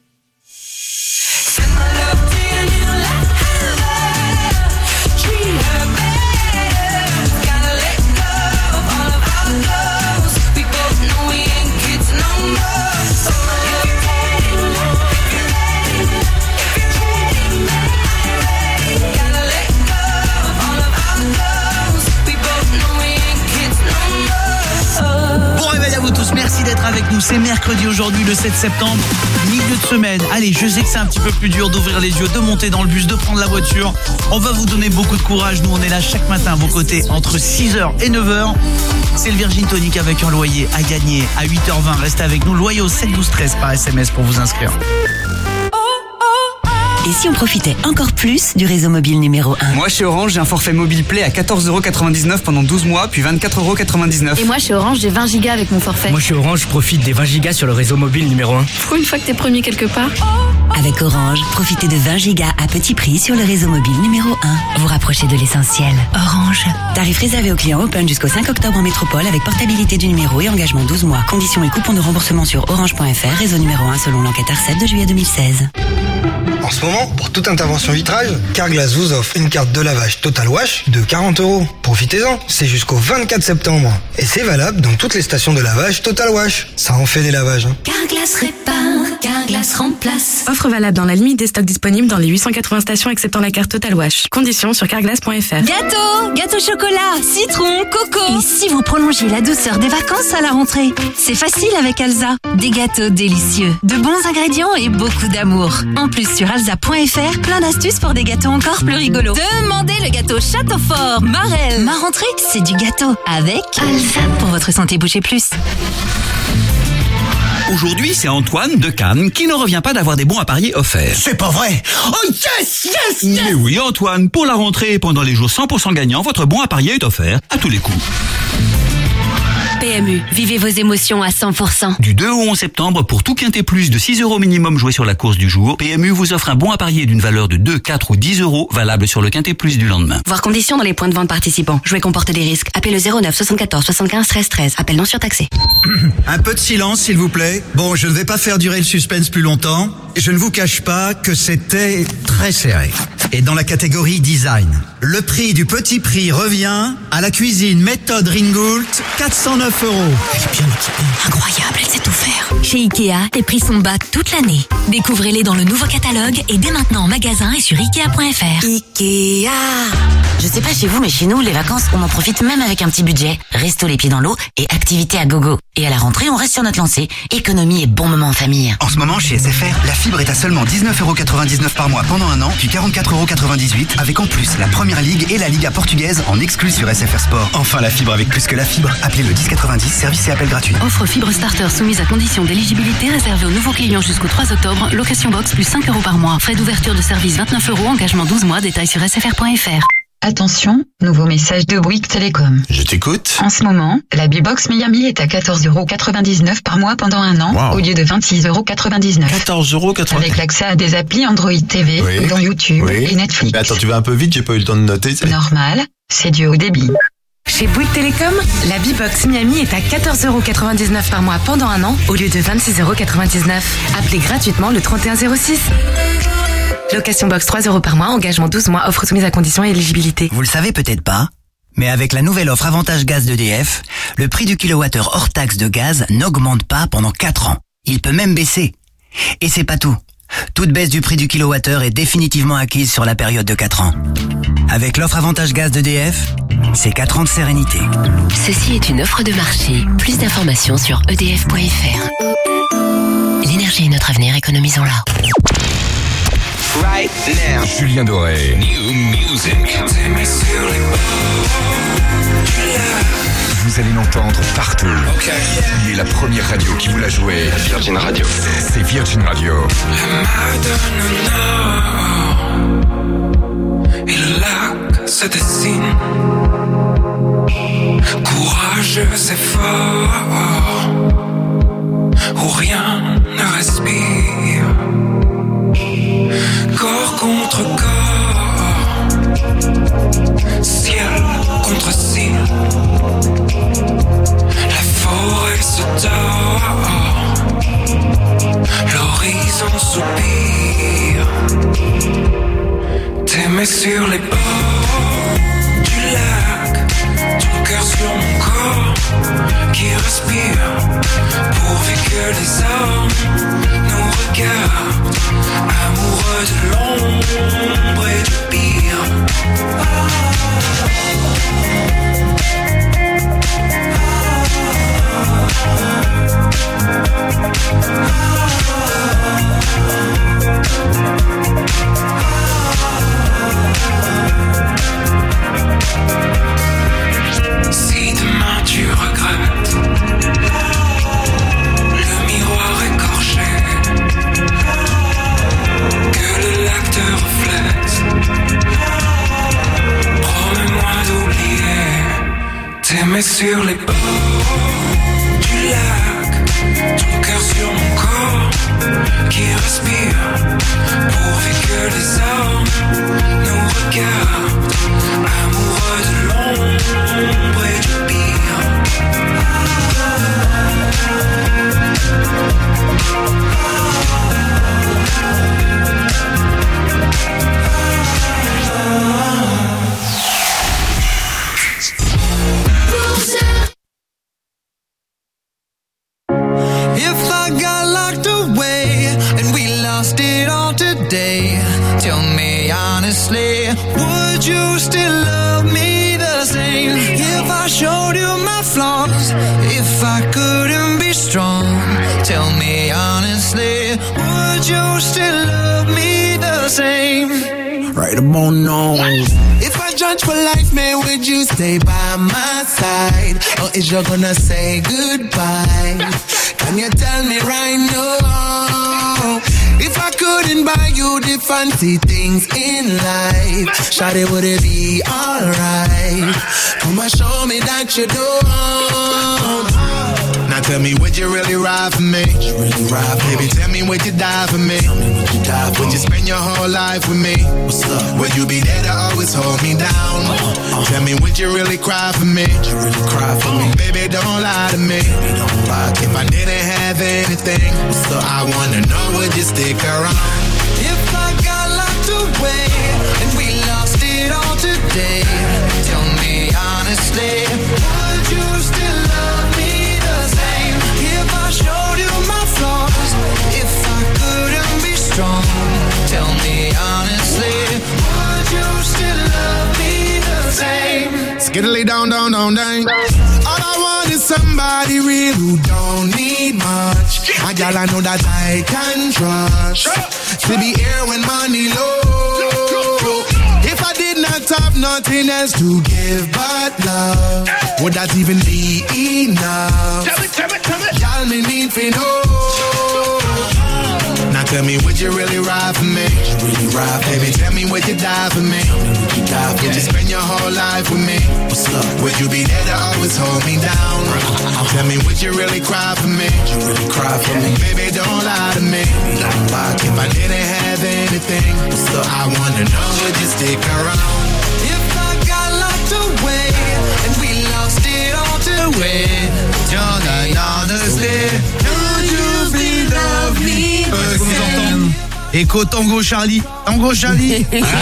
Send my love to your new lover. Treat her better. Gotta let go of all of our goals. We both know we ain't kids no more. If you're ready, if you're ready, if you're ready, I'm ready. Gotta let go of all of our goals. We both know we ain't kids no more. Bon réveil à vous tous, merci d'être avec nous. C'est mercredi aujourd'hui, le sept septembre, milieu de semaine. Allez, je sais que c'est un petit peu plus dur d'ouvrir les yeux, de monter dans le bus, de prendre la voiture. On va vous donner beaucoup de courage. Nous, on est là chaque matin à vos côtés entre six heures et neuf heures. C'est le Virgin Tonic avec un loyer à gagner à huit heures vingt. Restez avec nous, loyer au sept douze treize par S M S pour vous inscrire. Et si on profitait encore plus du réseau mobile numéro un? Moi, chez Orange, j'ai un forfait mobile Play à quatorze euros quatre-vingt-dix-neuf pendant douze mois, puis vingt-quatre euros quatre-vingt-dix-neuf. Et moi, chez Orange, j'ai vingt gigas avec mon forfait. Moi, chez Orange, je profite des vingt gigas sur le réseau mobile numéro un. Pour une fois que t'es premier quelque part. Avec Orange, profitez de vingt gigas à petit prix sur le réseau mobile numéro un. Vous rapprochez de l'essentiel. Orange. Tarif réservé aux clients Open jusqu'au cinq octobre en métropole avec portabilité du numéro et engagement douze mois. Conditions et coupons de remboursement sur orange point f r, réseau numéro un selon l'enquête A R C E P de juillet deux mille seize. En ce moment, pour toute intervention vitrage, Carglass vous offre une carte de lavage Total Wash de quarante euros. Profitez-en, c'est jusqu'au vingt-quatre septembre. Et c'est valable dans toutes les stations de lavage Total Wash. Ça en fait des lavages. Hein. Carglass répare, Carglass remplace. Offre valable dans la limite des stocks disponibles dans les huit cent quatre-vingts stations acceptant la carte Total Wash. Conditions sur carglass point f r. Gâteau, gâteau chocolat, citron, coco. Et si vous prolongiez la douceur des vacances à la rentrée? C'est facile avec Alza. Des gâteaux délicieux, de bons ingrédients et beaucoup d'amour. En plus, sur alza point f r, plein d'astuces pour des gâteaux encore plus rigolos. Demandez le gâteau Château Fort, Marelle. Ma rentrée, c'est du gâteau avec Alza. Pour votre santé, bougez plus. Aujourd'hui, c'est Antoine de Cannes qui ne revient pas d'avoir des bons à parier offerts. C'est pas vrai. Oh yes, yes, yes. Mais oui, Antoine, pour la rentrée et pendant les jours cent pour cent gagnants, votre bon à parier est offert à tous les coups. P M U, vivez vos émotions à cent pour cent. Du deux au onze septembre, pour tout quintet plus de six euros minimum joué sur la course du jour, P M U vous offre un bon à parier d'une valeur de deux, quatre ou dix euros, valable sur le quintet plus du lendemain. Voir conditions dans les points de vente participants. Jouer comporte des risques. Appelez le zéro neuf soixante-quatorze soixante-quinze treize treize. Appel non surtaxé. Un peu de silence, s'il vous plaît. Bon, je ne vais pas faire durer le suspense plus longtemps. Je ne vous cache pas que c'était très serré. Et dans la catégorie design, le prix du petit prix revient à la cuisine méthode Ringgold, quatre cent neuf euros. Elle est bien équipée. Incroyable, elle sait tout faire. Chez Ikea, les prix sont bas toute l'année. Découvrez-les dans le nouveau catalogue et dès maintenant en magasin et sur ikea point f r. Ikea. Je sais pas chez vous, mais chez nous, les vacances, on en profite même avec un petit budget. Resto les pieds dans l'eau et activité à gogo. Et à la rentrée, on reste sur notre lancée. Économie et bon moment en famille. En ce moment, chez S F R, la fibre est à seulement dix-neuf euros quatre-vingt-dix-neuf par mois pendant un an, puis quarante-quatre euros quatre-vingt-dix-huit, avec en plus la Première Ligue et la Liga portugaise en exclus sur S F R Sport. Enfin, la fibre avec plus que la fibre. Appelez le dix quatre-vingt-dix, service et appel gratuit. Offre fibre starter soumise à condition d'éligibilité réservée aux nouveaux clients jusqu'au trois octobre. Location box plus cinq euros par mois. Frais d'ouverture de service vingt-neuf euros. Engagement douze mois. Détails sur s f r point f r. Attention, nouveau message de Bouygues Télécom. Je t'écoute. En ce moment, la B-Box Miami est à quatorze euros quatre-vingt-dix-neuf par mois pendant un an, Wow. au lieu de vingt-six euros quatre-vingt-dix-neuf. quatorze euros quatre-vingt-dix-neuf. Avec l'accès à des applis Android T V, Oui. dont YouTube Oui. et Netflix. Mais attends, tu vas un peu vite, j'ai pas eu le temps de noter. Normal, c'est du haut débit. Chez Bouygues Télécom, la B-Box Miami est à quatorze euros quatre-vingt-dix-neuf par mois pendant un an au lieu de vingt-six euros quatre-vingt-dix-neuf. Appelez gratuitement le trente et un zéro six. Location box trois euros par mois, engagement douze mois, offre soumise à conditions et éligibilité. Vous le savez peut-être pas, mais avec la nouvelle offre Avantage Gaz d'E D F, le prix du kilowattheure hors taxe de gaz n'augmente pas pendant quatre ans. Il peut même baisser. Et c'est pas tout. Toute baisse du prix du kilowattheure est définitivement acquise sur la période de quatre ans. Avec l'offre Avantage Gaz d'E D F, c'est quatre ans de sérénité. Ceci est une offre de marché. Plus d'informations sur e d f point f r. L'énergie est notre avenir, économisons-la. Right now. Julien Doré. New music. Vous allez l'entendre partout. Il est la première radio qui vous l'a joué. Virgin Radio. C'est Virgin Radio. Et le lac se dessine. Courageux et fort. Où rien ne respire. Corps contre corps, ciel contre ciel, la forêt se dort, l'horizon soupire. T'aimer sur les bords du lac, ton cœur sur mon corps qui respire, pourvu que les hommes nous regardent, amoureux de l'ombre et du pire. Si demain tu regrettes le miroir écorché, que le lac te reflète, promets-moi d'oublier, t'aimer sur les bords du lac, ton cœur sur mon corps qui respire, pourvu que les hommes nous regardent, amoureux de l'ombre et du pire. If I got locked away and we lost it all today, tell me honestly, would you still love me the same? If I showed you my flaws, if I couldn't be strong, tell me honestly, would you still love me the same? Right about now. If I judge for life, man, would you stay by my side? Or is you gonna say goodbye? Can you tell me right now? If I couldn't buy you the fancy things in life, shawty, would it be alright? Come and show me that you don't. Now tell me, would you really ride for me? Really ride, baby, tell me, would you die for me? Would you, die for would you spend your whole life with me? What's up? Would you be there to always hold me down? Uh, uh, tell me, would you really cry for me? Would you really cry for me? Baby, don't lie to me. Baby, don't lie. If I didn't have anything, so I wanna know, would you stick around? If I got locked away and we lost it all today, tell me honestly, would you still love me the same? If I showed you my flaws, if I couldn't be strong, tell me honestly, would you still love me the same? Skiddly down, down, down, down. All I want is somebody real who don't need much. A girl I know that I can trust. To be here when money low. If I did not have nothing else to give but love, would that even be enough? Tell me, tell me, tell me. Y'all me need to know. Now tell me, would you really ride for me? Really ride, baby, tell me, would you die for me? Would you die for would me? You spend your whole life with me? What's up? Would you be there to always hold me down? Tell me, would you really cry for me? Would you really cry for me? Baby, don't lie to me. Don't lie. If I didn't have anything, so I wanna know, would you stick around? If I got locked away and we lost it all to win, John, I honestly, would you be love me? Echo Tango Charlie. Tango Charlie.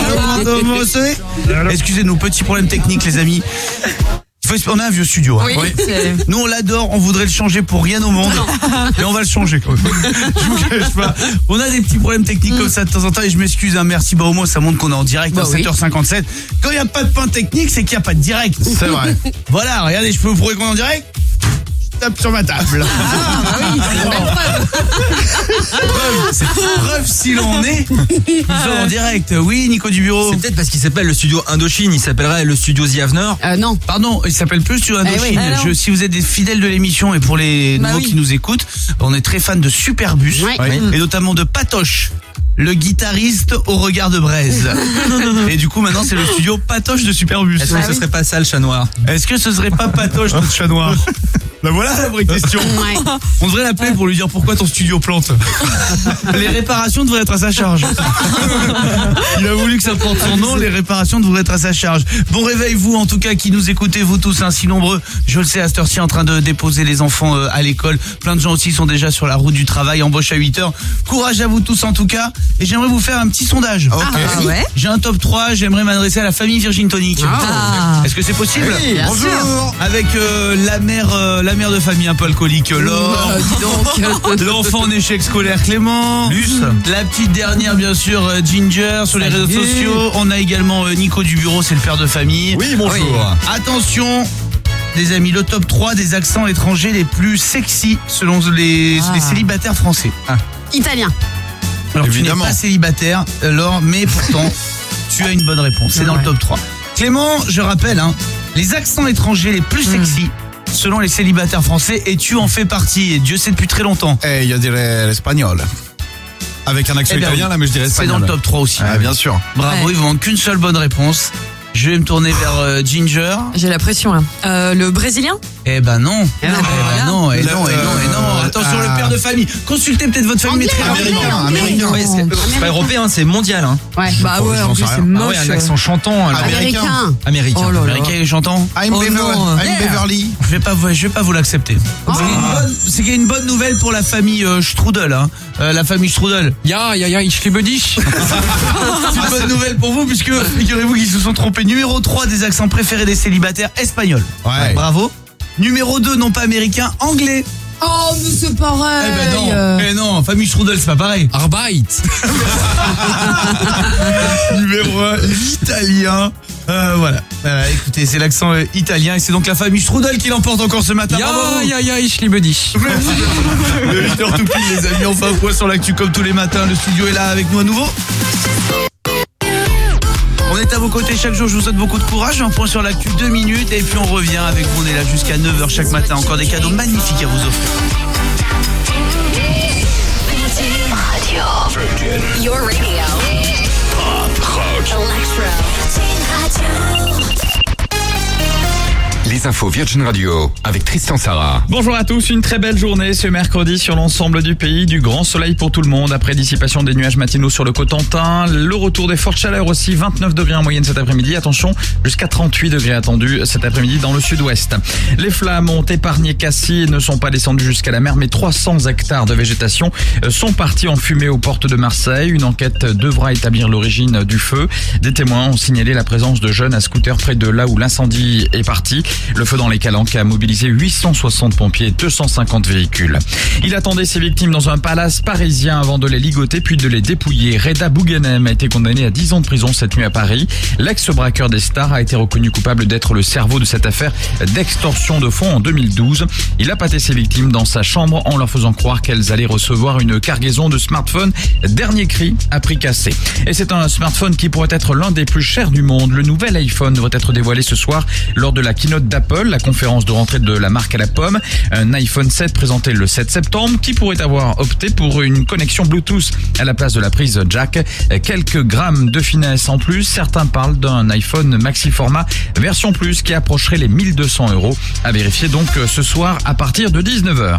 Excusez-nous, petit problème technique les amis. On a un vieux studio. Hein. Oui, oui. c'est... Nous on l'adore, on voudrait le changer pour rien au monde. Mais on va le changer quand même. Je vous cache pas. On a des petits problèmes techniques mm. comme ça de temps en temps et je m'excuse, hein, merci, bah au moins ça montre qu'on est en direct bah à oui. sept heures cinquante-sept. Quand il n'y a pas de pain technique, c'est qu'il n'y a pas de direct. C'est vrai. Voilà, regardez, je peux vous prouver qu'on est en direct. Tape sur ma table. Ah, bah oui, c'est une belle preuve. preuve, c'est preuve s'il en est. Nous sommes en direct. Oui, Nico du bureau. C'est peut-être parce qu'il s'appelle le studio Indochine, il s'appellerait le studio The Avener. Euh, non. Pardon, il s'appelle plus le studio Indochine. Eh oui. Je, si vous êtes des fidèles de l'émission et pour les bah nouveaux oui. qui nous écoutent, on est très fans de Superbus oui. et notamment de Patoche, le guitariste au regard de braise. Et du coup, maintenant, c'est le studio Patoche de Superbus. Est-ce que ah, ce oui. serait pas ça le chat noir? Est-ce que ce serait pas Patoche notre chat noir? Ben voilà la vraie question. Ouais. On devrait l'appeler pour lui dire pourquoi ton studio plante. Les réparations devraient être à sa charge. Il a voulu que ça porte son nom, les réparations devraient être à sa charge. Bon réveil vous en tout cas qui nous écoutez, vous tous ainsi nombreux. Je le sais à cette heure-ci en train de déposer les enfants euh, à l'école. Plein de gens aussi sont déjà sur la route du travail, embauche à huit heures. Courage à vous tous en tout cas. Et j'aimerais vous faire un petit sondage. Okay. Ah, ouais. J'ai un top trois, j'aimerais m'adresser à la famille Virgin Tonic. Ah. Est-ce que c'est possible? Oui, bonjour. Sûr. Avec euh, la mère euh, la mère de famille un peu alcoolique Laure, euh, l'enfant en échec scolaire Clément, Luce, la petite dernière bien sûr euh, Ginger sur les réseaux sociaux. On a également euh, Nico du bureau, c'est le père de famille. Oui, bonjour. Oui. Attention les amis, le top trois des accents étrangers les plus sexy selon les, ah. les célibataires français. Ah. Italien. Alors évidemment. Tu n'es pas célibataire Laure, mais pourtant tu as une bonne réponse, c'est ouais. dans le top trois. Clément, je rappelle hein, les accents étrangers les plus sexy mm. selon les célibataires français, et tu en fais partie, et Dieu sait depuis très longtemps. Eh, je dirais l'espagnol. Avec un accent eh italien, là, mais je dirais espagnol. C'est dans le top trois aussi. Ah, bien sûr. Bravo, ouais. Il vous manque qu'une seule bonne réponse. Je vais me tourner vers euh, Ginger. J'ai la pression là. Euh, le brésilien? Eh ben non. Eh ben, eh ben voilà. non, et Le, non, et non, et non. euh, Attention, euh, le père de famille. Consultez peut-être votre famille, mais très américain. Américain. Ouais, c'est, c'est pas européen, c'est mondial. Hein. Ouais. Bah ouais, en plus c'est moche. Ah ouais, un accent chantant. Alors. Américain. Américain. Oh là là. Américain et chantant. I'm, oh Beverly. non. I'm Beverly. Je vais pas, je vais pas vous l'accepter. Oh. C'est, une bonne, c'est qu'il y a une bonne nouvelle pour la famille euh, Strudel. Hein. Euh, la famille Strudel. Ya, ya, ya, ich liebe dich. C'est une bonne nouvelle pour vous, puisque figurez-vous qu'ils se sont trompés. Numéro trois des accents préférés des célibataires, espagnol. Ouais. Bravo. Numéro deux, non pas américain, anglais. Oh, mais c'est pareil. Eh ben non, eh non, famille Strudel, c'est pas pareil. Arbeit. Numéro un, l'italien. Euh, voilà. voilà, écoutez, c'est l'accent euh, italien et c'est donc la famille Strudel qui l'emporte encore ce matin. Ya, ya, ya, ich liebe dich. Le huit heures tout pile, les amis, enfin point sur l'actu comme tous les matins. Le studio est là avec nous à nouveau. On est à vos côtés chaque jour, je vous souhaite beaucoup de courage. Un point sur l'actu, deux minutes et puis on revient avec vous. On est là jusqu'à neuf heures chaque matin. Encore des cadeaux magnifiques à vous offrir. Radio. Virgin. Your radio. Pop rock. Electro. Les infos Virgin Radio avec Tristan Sarah. Bonjour à tous, une très belle journée ce mercredi sur l'ensemble du pays, du grand soleil pour tout le monde après dissipation des nuages matinaux sur le Cotentin, le retour des fortes chaleurs aussi, vingt-neuf degrés en moyenne cet après-midi, attention jusqu'à trente-huit degrés attendus cet après-midi dans le sud-ouest. Les flammes ont épargné Cassis et ne sont pas descendues jusqu'à la mer, mais trois cents hectares de végétation sont partis en fumée aux portes de Marseille. Une enquête devra établir l'origine du feu. Des témoins ont signalé la présence de jeunes à scooter près de là où l'incendie est parti. Le feu dans les Calanques a mobilisé huit cent soixante pompiers et deux cent cinquante véhicules. Il attendait ses victimes dans un palace parisien avant de les ligoter puis de les dépouiller. Reda Bouganem a été condamné à dix ans de prison cette nuit à Paris. L'ex-braqueur des stars a été reconnu coupable d'être le cerveau de cette affaire d'extorsion de fonds en deux mille douze. Il a pâté ses victimes dans sa chambre en leur faisant croire qu'elles allaient recevoir une cargaison de smartphones dernier cri à prix cassé. Et c'est un smartphone qui pourrait être l'un des plus chers du monde. Le nouvel iPhone devrait être dévoilé ce soir lors de la keynote d'Apple, la conférence de rentrée de la marque à la pomme. Un iPhone sept présenté le sept septembre qui pourrait avoir opté pour une connexion Bluetooth à la place de la prise jack. Quelques grammes de finesse en plus. Certains parlent d'un iPhone maxi format version plus qui approcherait les mille deux cents euros. À vérifier donc ce soir à partir de dix-neuf heures.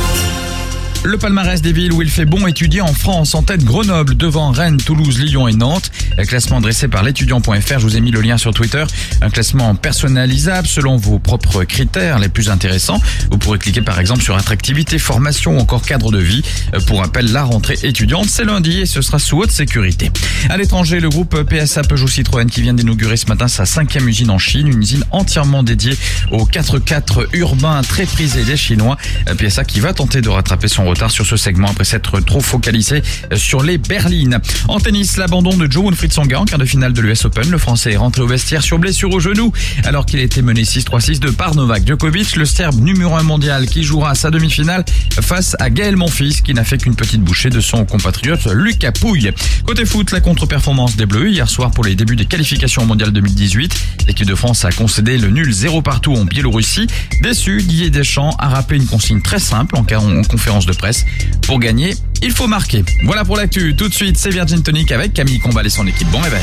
Le palmarès des villes où il fait bon étudier en France. En tête Grenoble, devant Rennes, Toulouse, Lyon et Nantes. Un classement dressé par l'étudiant point F R. Je vous ai mis le lien sur Twitter. Un classement personnalisable selon vos propres critères les plus intéressants. Vous pourrez cliquer par exemple sur attractivité, formation ou encore cadre de vie. Pour rappel, la rentrée étudiante, c'est lundi et ce sera sous haute sécurité. À l'étranger, le groupe P S A Peugeot Citroën qui vient d'inaugurer ce matin sa cinquième usine en Chine. Une usine entièrement dédiée aux quatre-quatre urbains très prisés des Chinois. P S A qui va tenter de rattraper son retard sur ce segment après s'être trop focalisé sur les berlines. En tennis, l'abandon de Jo Wilfried Tsonga en quart de finale de l'U S Open. Le Français est rentré au vestiaire sur blessure au genou alors qu'il a été mené six trois six deux par Novak Djokovic, le Serbe numéro un mondial qui jouera sa demi-finale face à Gaël Monfils qui n'a fait qu'une petite bouchée de son compatriote Lucas Pouille. Côté foot, la contre-performance des Bleus hier soir pour les débuts des qualifications mondiales deux mille dix-huit. L'équipe de France a concédé le nul zéro partout en Biélorussie. Déçu, Didier Deschamps a rappelé une consigne très simple en, en conférence de presse. Pour gagner, il faut marquer. Voilà pour l'actu. Tout de suite, c'est Virgin Tonic avec Camille Combal et son équipe. Bon réveil.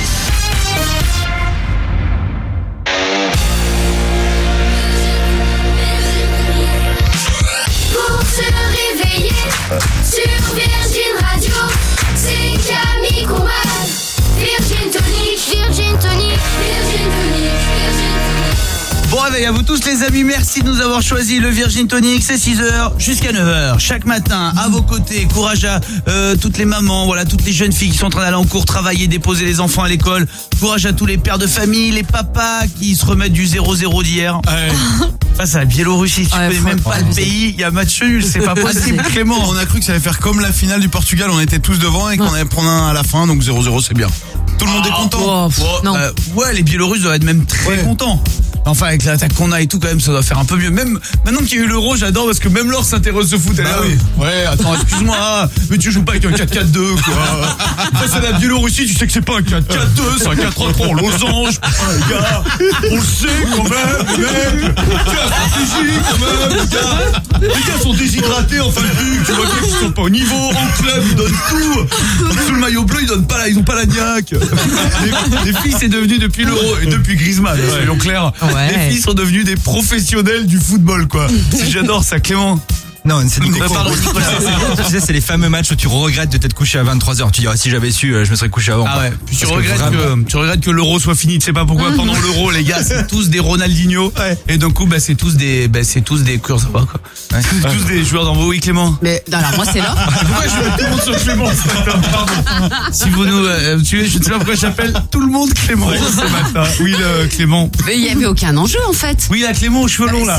Pour se réveiller sur Virgin Radio, c'est Camille Combal. Virgin Tonic, Virgin Tonic, Virgin Tonic, Virgin Tonic. Bon réveil à vous tous les amis, merci de nous avoir choisi le Virgin Tonic, c'est six heures jusqu'à neuf heures chaque matin à vos côtés. Courage à euh, toutes les mamans, voilà, toutes les jeunes filles qui sont en train d'aller en cours, travailler, déposer les enfants à l'école. Courage à tous les pères de famille, les papas qui se remettent du zéro zéro d'hier. Ouais. Face à la Biélorussie, tu ouais, connais même pas le pays, il y a match nul, c'est pas possible. Clément, on a cru que ça allait faire comme la finale du Portugal, on était tous devant et qu'on allait prendre un à la fin, donc zéro zéro c'est bien. Tout le monde est content. Oh, oh, non. Euh, ouais, les Biélorusses doivent être même très ouais. contents. Enfin, avec l'attaque qu'on a et tout, quand même, ça doit faire un peu mieux. Même maintenant qu'il y a eu l'Euro, j'adore parce que même Laure s'intéresse au foot. Elle bah est oui. Ouais, attends, excuse-moi, mais tu joues pas avec un quatre quatre deux, quoi. Face à la Biélorussie, tu sais que c'est pas un quatre quatre deux, c'est un quatre trois trois en losange. Les gars, on le sait quand même, les mecs. C'est la stratégie quand même, les gars. Les gars sont déshydratés en fin de vue. Tu vois bien qu'ils sont pas au niveau. En club, ils donnent tout. Sous le maillot bleu, ils donnent pas la, ils ont pas la niaque. Les, les filles, c'est devenu depuis l'Euro et depuis Griezmann, ouais. Soyons clairs. Ouais. Les filles sont devenues des professionnels du football, quoi. J'adore ça, Clément. Non, c'est du euh, pardon, tu sais, c'est les fameux matchs où tu regrettes de t'être couché à vingt-trois heures. Tu dis, ah, si j'avais su, je me serais couché avant. Ah ouais. Puis tu regrettes que, vraiment... que, tu regrettes que l'Euro soit fini. Tu sais pas pourquoi, pendant l'Euro, les gars, c'est tous des Ronaldinho. Ouais. Et d'un coup, bah, c'est tous des, bah, c'est tous des courses, quoi. Ouais. C'est tous des joueurs d'en oui, Clément. Mais, non, alors, moi, c'est là. Pourquoi je mets tout le monde sur Clément, pardon. Si vous nous, euh, tu je ne sais pas pourquoi j'appelle tout le monde Clément ce matin. Oui, le Clément. Mais il y avait aucun enjeu, en fait. Oui, la Clément aux cheveux longs, là.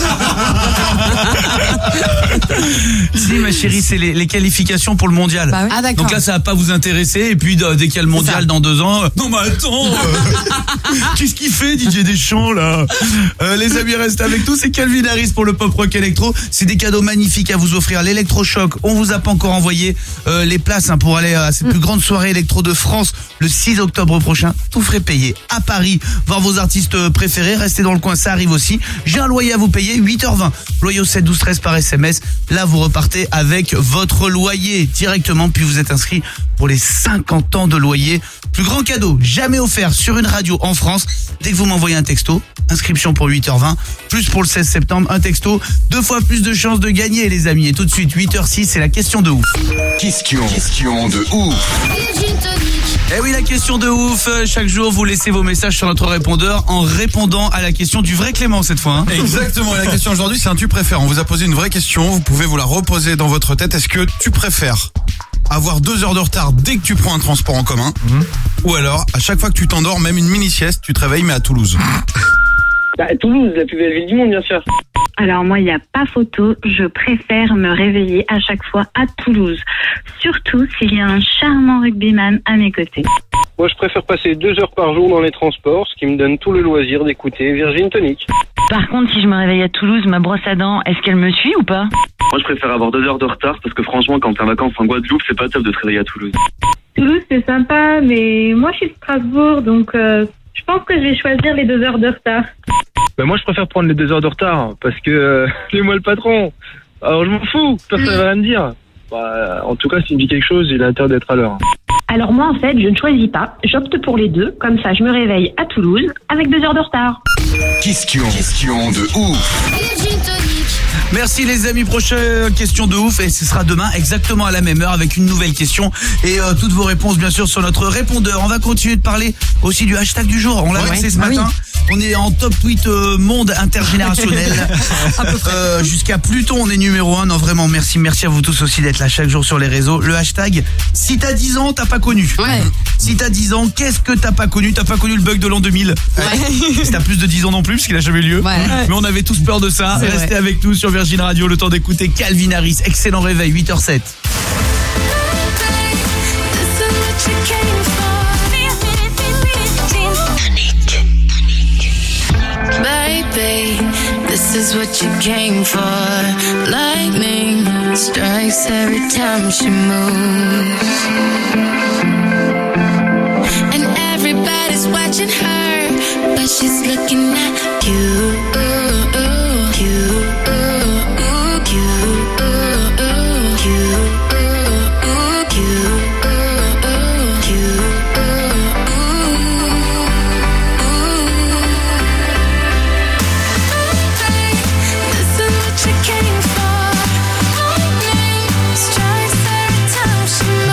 Si ma chérie, c'est les, les qualifications pour le mondial. Bah oui. Ah, d'accord. Donc là, ça va pas vous intéresser. Et puis dès qu'il y a le mondial dans deux ans, euh, non mais attends, euh, qu'est-ce qu'il fait Didier Deschamps là euh, Les amis, restez avec nous. C'est Calvin Harris pour le pop rock électro. C'est des cadeaux magnifiques à vous offrir. L'électrochoc. On vous a pas encore envoyé euh, les places hein, pour aller à cette plus grande soirée électro de France. le six octobre prochain, tout frais payé à Paris, voir vos artistes préférés, restez dans le coin, ça arrive aussi. J'ai un loyer à vous payer, huit heures vingt, loyer au sept douze treize par S M S. Là, vous repartez avec votre loyer directement, puis vous êtes inscrit pour les cinquante ans de loyer. Plus grand cadeau jamais offert sur une radio en France. Dès que vous m'envoyez un texto, inscription pour huit heures vingt, plus pour le seize septembre, un texto, deux fois plus de chances de gagner les amis. Et tout de suite, huit heures six, c'est la question de ouf. Question, question de ouf. Eh oui, la question de ouf. Chaque jour, vous laissez vos messages sur notre répondeur en répondant à la question du vrai Clément cette fois. Hein. Exactement, la question aujourd'hui, c'est un tu préfères. On vous a posé une vraie question, vous pouvez vous la reposer dans votre tête. Est-ce que tu préfères avoir deux heures de retard dès que tu prends un transport en commun, mmh. ou alors, à chaque fois que tu t'endors, même une mini-sieste, tu te réveilles, mais à Toulouse? Bah, Toulouse, la plus belle ville du monde, bien sûr. Alors moi, il n'y a pas photo, je préfère me réveiller à chaque fois à Toulouse. Surtout s'il y a un charmant rugbyman à mes côtés. Moi, je préfère passer deux heures par jour dans les transports, ce qui me donne tout le loisir d'écouter Virgin Tonic. Par contre, si je me réveille à Toulouse, ma brosse à dents, est-ce qu'elle me suit ou pas? Moi, je préfère avoir deux heures de retard parce que franchement, quand t'es en vacances en Guadeloupe, c'est pas top de te réveiller à Toulouse. Toulouse, c'est sympa, mais moi, je suis de Strasbourg, donc euh, je pense que je vais choisir les deux heures de retard. Bah, moi, je préfère prendre les deux heures de retard parce que euh, c'est moi le patron. Alors, je m'en fous, personne ne va rien me dire. Bah, en tout cas, s'il me dit quelque chose, il a intérêt d'être à l'heure. Alors moi, en fait, je ne choisis pas. J'opte pour les deux. Comme ça, je me réveille à Toulouse avec deux heures de retard. Question, question de ouf. Merci les amis, prochaine question de ouf et ce sera demain exactement à la même heure avec une nouvelle question et euh, toutes vos réponses bien sûr sur notre répondeur. On va continuer de parler aussi du hashtag du jour. On l'a lancé ouais, ce matin. Oui. On est en top tweet euh, monde intergénérationnel. euh, Jusqu'à Pluton, on est numéro un. Non vraiment, merci, merci à vous tous aussi d'être là chaque jour sur les réseaux. Le hashtag, si t'as dix ans, t'as pas connu. Ouais. Si t'as dix ans, qu'est-ce que t'as pas connu? T'as pas connu le bug de l'an deux mille. Ouais. Si t'as plus de dix ans non plus, parce qu'il a jamais eu lieu. Ouais. Mais on avait tous peur de ça. C'est Restez vrai. Avec nous sur Virgin Radio, le temps d'écouter Calvin Harris. Excellent réveil, huit heures sept. Baby, this is what you came for. Lightning strikes every time she moves. And everybody's watching her, but she's looking at you. You. She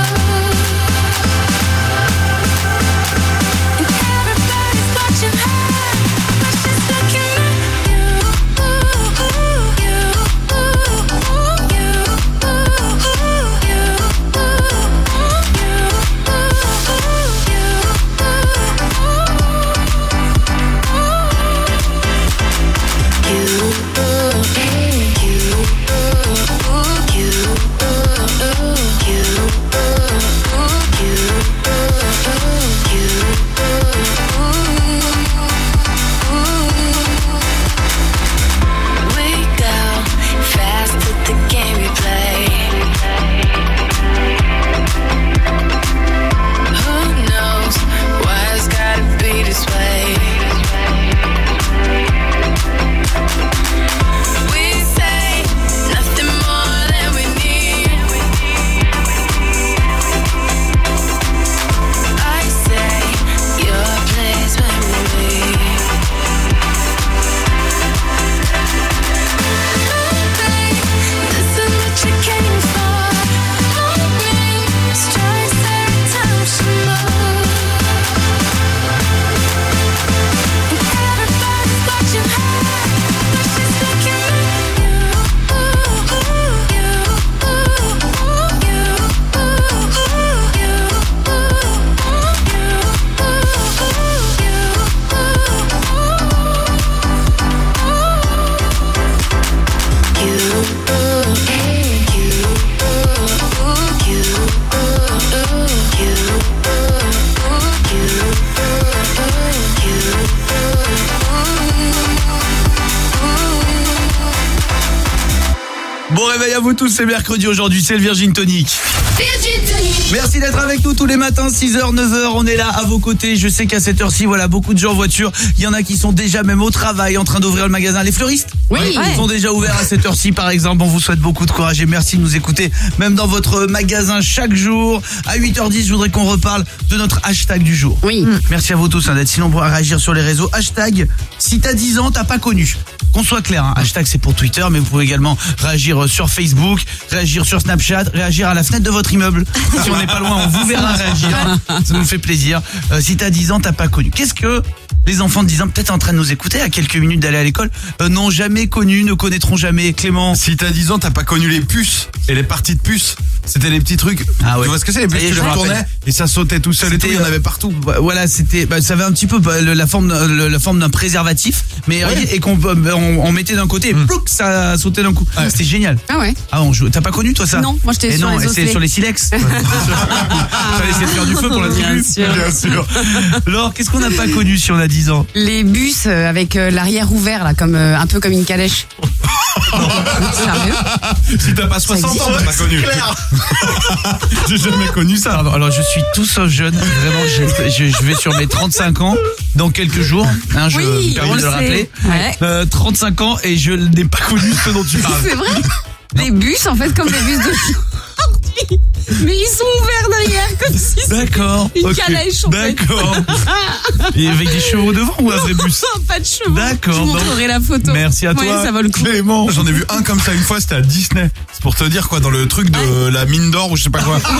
réveil à vous tous, c'est mercredi aujourd'hui, c'est le Virgin Tonic. Merci d'être avec nous tous les matins, six heures, neuf heures, on est là à vos côtés. Je sais qu'à cette heure-ci, voilà, beaucoup de gens en voiture. Il y en a qui sont déjà même au travail, en train d'ouvrir le magasin. Les fleuristes, Oui. ils sont déjà ouverts à cette heure-ci, par exemple. On vous souhaite beaucoup de courage et merci de nous écouter, même dans votre magasin chaque jour. À huit heures dix, je voudrais qu'on reparle de notre hashtag du jour. Oui. Merci à vous tous hein, d'être si nombreux à réagir sur les réseaux. Hashtag, si t'as dix ans, t'as pas connu. Qu'on soit clair, hein, hashtag c'est pour Twitter, mais vous pouvez également réagir sur Facebook, réagir sur Snapchat, réagir à la fenêtre de votre immeuble. Si on n'est pas loin, on vous verra réagir. Ça nous fait plaisir. Euh, si t'as dix ans, t'as pas connu. Qu'est-ce que les enfants de dix ans, peut-être en train de nous écouter, à quelques minutes d'aller à l'école, euh, n'ont jamais connu, ne connaîtront jamais? Clément? Si t'as dix ans, t'as pas connu les puces et les parties de puces. C'était les petits trucs. Ah ouais. Tu vois ce que c'est, les puces? Ça y est, Tu je les me retournais rappelle. et ça sautait tout seul et tout. Il y en avait partout. Voilà, c'était, bah, ça avait un petit peu bah, le- la forme, d'un- le- la forme d'un préservatif, mais Ouais. et qu'on on, on mettait d'un côté, et plouc, ça sautait d'un coup. C'était génial. Ah ouais. Ah, on joue. T'as pas connu toi ça? Non, moi, j'étais Et sur non, les et c'est osselets. sur les silex. Fallait essayer de faire du feu pour la Bien tribu. sûr. Bien sûr. Alors, qu'est-ce qu'on n'a pas connu si on a dix ans? Les bus euh, avec euh, l'arrière ouvert, là, comme euh, un peu comme une calèche. Sérieux? Si t'as pas soixante ans, t'as pas connu. J'ai jamais connu ça. Alors, alors, je suis tout sauf jeune. Vraiment, j'ai- je, je vais sur mes trente-cinq ans dans quelques jours. Hein, je Oui, me on permets le de le sait. rappeler. Ouais. Euh, trente-cinq ans et je n'ai pas connu ce dont tu parles. C'est vrai? Les bus, en fait, comme les bus de aujourd'hui. Mais ils sont ouverts derrière, comme si c'était D'accord. une ok. calèche, en fait. D'accord. Et avec des chevaux devant ou un vrai bus? Pas de chevaux. D'accord. Je vous montrerai la photo. Merci à Ouais, toi. ça vaut le coup. Clément, j'en ai vu un comme ça une fois, c'était à Disney. C'est pour te dire quoi, dans le truc de la mine d'or ou je sais pas quoi.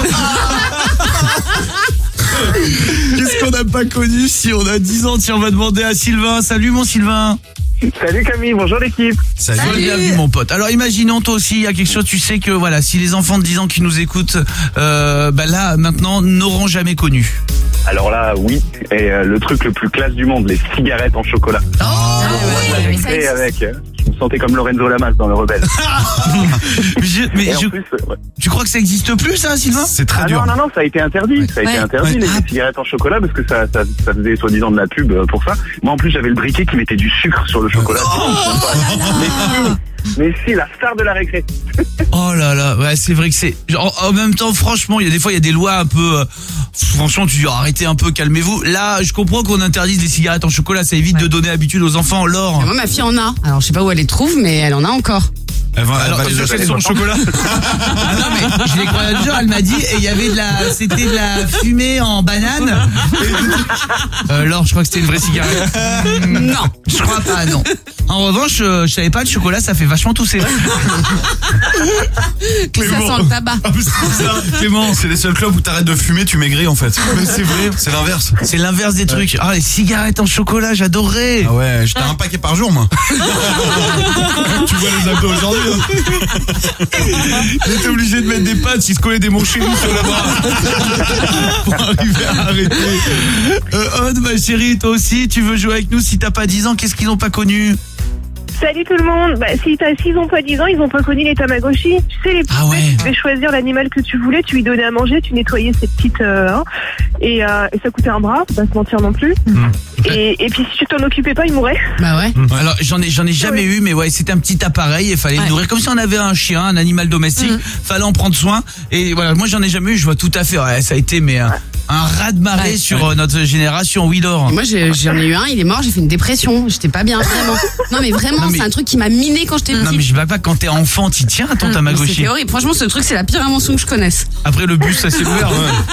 Qu'est-ce qu'on n'a pas connu si on a dix ans? Tiens, on va demander à Sylvain. Salut mon Sylvain. Salut Camille, bonjour l'équipe. Salut. Bienvenue mon pote. Alors imaginons toi aussi il y a quelque chose, tu sais que voilà, si les enfants de dix ans qui nous écoutent euh, bah là maintenant n'auront jamais connu. Alors là, oui, et euh, le truc le plus classe du monde, les cigarettes en chocolat. Oh La récré avec, euh, je me sentais comme Lorenzo Lamas dans Le Rebelle. je, mais Et en je, plus, euh, ouais. tu crois que ça existe plus ça Sylvain? C'est très Ah dur. non, non, non, ça a été interdit. Ça a Ouais. été interdit, Ouais. les Ah. cigarettes en chocolat, parce que ça, ça, ça faisait soi-disant de la pub euh, pour ça. Moi, en plus, j'avais le briquet qui mettait du sucre sur le chocolat. mais, si, mais si, la star de la récré. Oh là là, ouais, c'est vrai que c'est. En, en même temps, franchement, il y a des fois, il y a des lois un peu. euh, franchement, tu dis oh, arrêtez un peu, calmez-vous. Là, je comprends qu'on interdise les cigarettes en chocolat, ça évite de donner habitude aux enfants. Laure. Moi, ma fille en a. Alors, je sais pas où elle les trouve, mais elle en a encore. Elle va, elle Alors, va les parce acheter. qu'elles sont au chocolat. Ah non, mais je l'ai croisé l'autre jour, elle m'a dit, et il y avait de la, c'était de la fumée en banane. Euh, Laure, je crois que c'était une vraie cigarette. Non. Je crois pas, non. En revanche, euh, je savais pas, le chocolat, ça fait vachement tousser. Ça sent le tabac. Ah, mais c'est ça, Clément, c'est les seuls clubs où t'arrêtes de fumer, tu maigris en fait. Mais c'est vrai, c'est l'inverse. C'est l'inverse des trucs. Ah, les cigarettes en chocolat, j'adorerais. Ah ouais, j'étais un paquet par jour moi. Tu vois les abdos aujourd'hui. Hein. J'étais obligé de mettre des pattes si se collait des monts chez nous sur le bras. Pour arriver à arrêter. Euh, Aude, ma chérie, toi aussi, tu veux jouer avec nous si t'as pas dix ans, qu'est-ce qu'ils n'ont pas connu? Salut tout le monde. Bah, si t'as s'ils ont pas dix ans, ils ont pas connu les Tamagotchi. Tu sais, les petites Ah ouais. bêtes, tu devais choisir l'animal que tu voulais, tu lui donnais à manger, tu nettoyais ces petites, euh, hein, et, euh, et ça coûtait un bras, faut pas se mentir non plus. Et, et puis si tu t'en occupais pas, il mourait. Bah ouais. Alors j'en ai j'en ai jamais eu, mais ouais, c'était un petit appareil, il fallait le Ouais. nourrir comme si on avait un chien, un animal domestique, fallait en prendre soin. Et voilà, moi j'en ai jamais eu, je vois tout à fait. Ouais, ça a été mais un, un raz-de-marée Ouais. sur euh, notre génération, oui Laure. Et moi, j'ai- j'en ai eu un, il est mort, j'ai fait une dépression. J'étais pas bien, vraiment. Non, mais vraiment, Non, mais- c'est un truc qui m'a miné quand j'étais Non mais petite. je sais pas, quand t'es enfant, t'y tiens à ton Tamagotchi. C'était horrible. Franchement, ce truc, c'est la pire invention que je connaisse. Après le bus, ça s'est ouvert.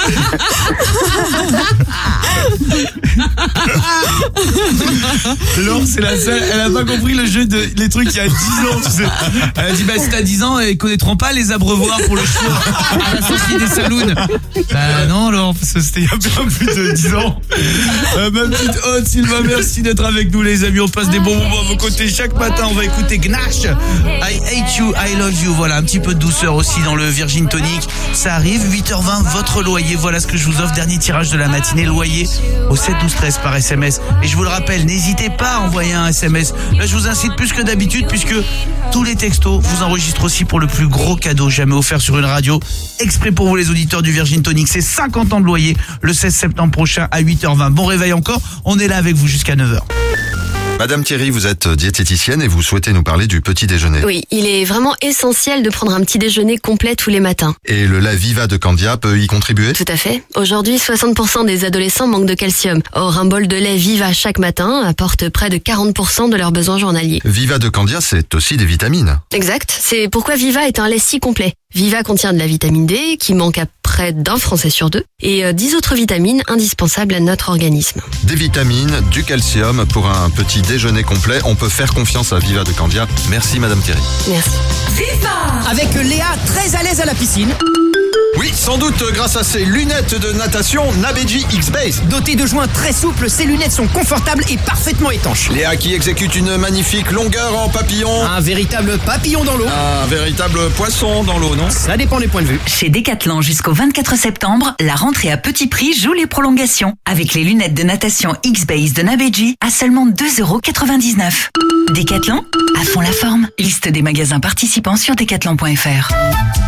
Laure, c'est la seule, elle a pas compris le jeu de les trucs il y a dix ans, tu sais. Elle a dit bah si t'as dix ans, ils connaîtront pas les abreuvoirs pour le cheveu à la sortie des saloons. Bah non Laure, parce que c'était il y a bien plus de dix ans. Euh, ma petite Aude, Sylvain, merci d'être avec nous les amis. On passe des bons moments à vos côtés chaque matin. On va écouter Gnash, I hate you, I love you. Voilà, un petit peu de douceur aussi dans le Virgin Tonic. Ça arrive, huit heures vingt, votre loyer. Voilà ce que je vous offre. Dernier tirage de la matinée, loyer au sept douze treize par S M S. Et je vous le rappelle, n'hésitez pas à envoyer un S M S. Là, je vous incite plus que d'habitude puisque tous les textos vous enregistrent aussi pour le plus gros cadeau jamais offert sur une radio. Exprès pour vous les auditeurs du Virgin Tonic, c'est cinquante ans de loyer le seize septembre prochain à huit heures vingt. Bon réveil encore, on est là avec vous jusqu'à neuf heures. Madame Thierry, vous êtes diététicienne et vous souhaitez nous parler du petit déjeuner. Oui, il est vraiment essentiel de prendre un petit déjeuner complet tous les matins. Et le lait Viva de Candia peut y contribuer? Tout à fait. Aujourd'hui, soixante pour cent des adolescents manquent de calcium. Or, un bol de lait Viva chaque matin apporte près de quarante pour cent de leurs besoins journaliers. Viva de Candia, c'est aussi des vitamines. Exact. C'est pourquoi Viva est un lait si complet. Viva contient de la vitamine D, qui manque à près d'un Français sur deux, et euh, dix autres vitamines indispensables à notre organisme. Des vitamines, du calcium pour un petit déjeuner complet. On peut faire confiance à Viva de Candia. Merci Madame Thierry. Merci. Viva! Avec Léa, très à l'aise à la piscine. Oui, sans doute grâce à ces lunettes de natation Nabeji X-Base. Dotées de joints très souples, ces lunettes sont confortables et parfaitement étanches. Léa qui exécute une magnifique longueur en papillon. Un véritable papillon dans l'eau. Un véritable poisson dans l'eau, non? Ça dépend des points de vue. Chez Decathlon jusqu'au vingt-quatre septembre, la rentrée à petit prix joue les prolongations. Avec les lunettes de natation X-Base de Nabeji à seulement deux euros quatre-vingt-dix-neuf. Decathlon, à fond la forme. Liste des magasins participants sur decathlon point f r.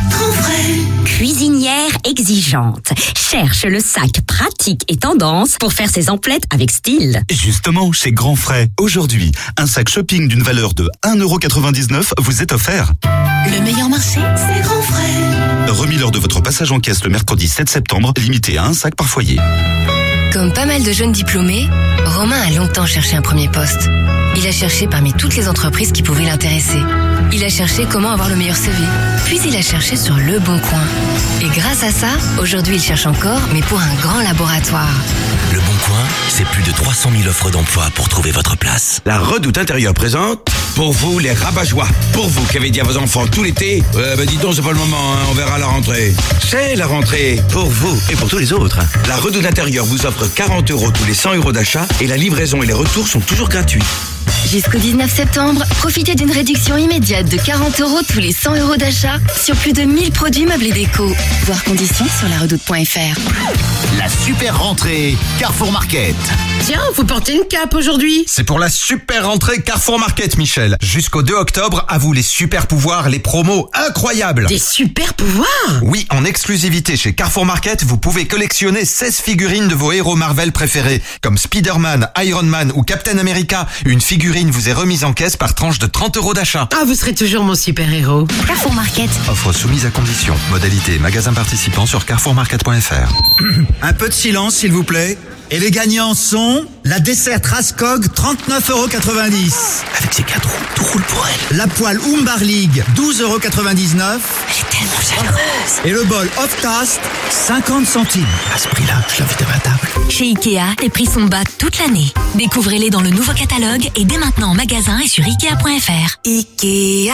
Cuisinière exigeante cherche le sac pratique et tendance pour faire ses emplettes avec style. Justement, chez Grand Frais, aujourd'hui, un sac shopping d'une valeur de un euro quatre-vingt-dix-neuf vous est offert. Le meilleur marché, c'est Grand Frais. Remis lors de votre passage en caisse le mercredi sept septembre, limité à un sac par foyer. Comme pas mal de jeunes diplômés, Romain a longtemps cherché un premier poste. Il a cherché parmi toutes les entreprises qui pouvaient l'intéresser. Il a cherché comment avoir le meilleur C V. Puis il a cherché sur Le Bon Coin. Et grâce à ça, aujourd'hui il cherche encore, mais pour un grand laboratoire. Le Bon Coin, c'est plus de trois cent mille offres d'emploi pour trouver votre place. La Redoute Intérieure présente, pour vous les rabat-joie. Pour vous qui avez dit à vos enfants tout l'été, euh, bah dis donc c'est pas le moment, hein, on verra à la rentrée. C'est la rentrée, pour vous et pour tous les autres. La Redoute Intérieure vous offre quarante euros tous les cent euros d'achat et la livraison et les retours sont toujours gratuits. Jusqu'au dix-neuf septembre, profitez d'une réduction immédiate de quarante euros tous les cent euros d'achat sur plus de mille produits meubles et déco. Voir conditions sur la redoute point f r. La super rentrée Carrefour Market. Tiens, vous portez une cape aujourd'hui. C'est pour la super rentrée Carrefour Market, Michel. Jusqu'au deux octobre, à vous les super pouvoirs, les promos incroyables. Des super pouvoirs? Oui, en exclusivité chez Carrefour Market, vous pouvez collectionner seize figurines de vos héros Marvel préférés, comme Spider-Man, Iron Man ou Captain America. Une figurine vous est remise en caisse par tranche de trente euros d'achat. Ah, vous serez toujours mon super-héros. Carrefour Market. Offre soumise à condition. Modalité magasin participant sur carrefour market point f r. Un peu de silence, s'il vous plaît. Et les gagnants sont la dessert Rascog, trente-neuf euros quatre-vingt-dix. Avec ses quatre roues, tout roule pour elle. La poêle Umbar League, douze euros quatre-vingt-dix-neuf. Elle est tellement chaleureuse. Et le bol Off-Task, cinquante centimes. À ce prix-là, je l'invite à ma table. Chez Ikea, les prix sont bas toute l'année. Découvrez-les dans le nouveau catalogue et dès maintenant en magasin et sur ikea point f r. Ikea.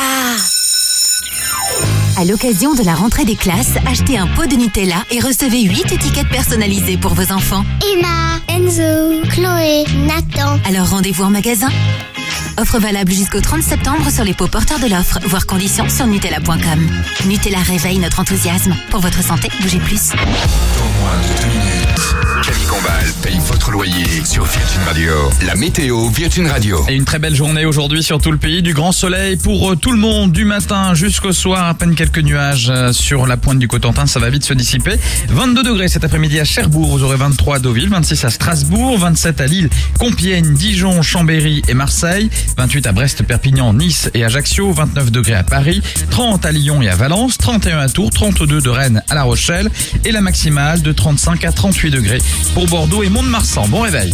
À l'occasion de la rentrée des classes, achetez un pot de Nutella et recevez huit étiquettes personnalisées pour vos enfants. Emma, Enzo, Chloé, Nathan. Alors rendez-vous en magasin. Offre valable jusqu'au trente septembre sur les pots porteurs de l'offre. Voir conditions sur Nutella point com. Nutella réveille notre enthousiasme. Pour votre santé, bougez plus. Dans moins de deux minutes, Camille Combal paye votre loyer sur Virgin Radio. La météo Virgin Radio. Et une très belle journée aujourd'hui sur tout le pays. Du grand soleil pour euh, tout le monde, du matin jusqu'au soir. À peine quelques nuages euh, sur la pointe du Cotentin. Ça va vite se dissiper. vingt-deux degrés cet après-midi à Cherbourg. Vous aurez vingt-trois à Deauville, vingt-six à Strasbourg, vingt-sept à Lille, Compiègne, Dijon, Chambéry et Marseille. vingt-huit à Brest, Perpignan, Nice et Ajaccio, vingt-neuf degrés à Paris, trente à Lyon et à Valence, trente et un à Tours, trente-deux de Rennes à La Rochelle et la maximale de trente-cinq à trente-huit degrés pour Bordeaux et Mont-de-Marsan. Bon réveil.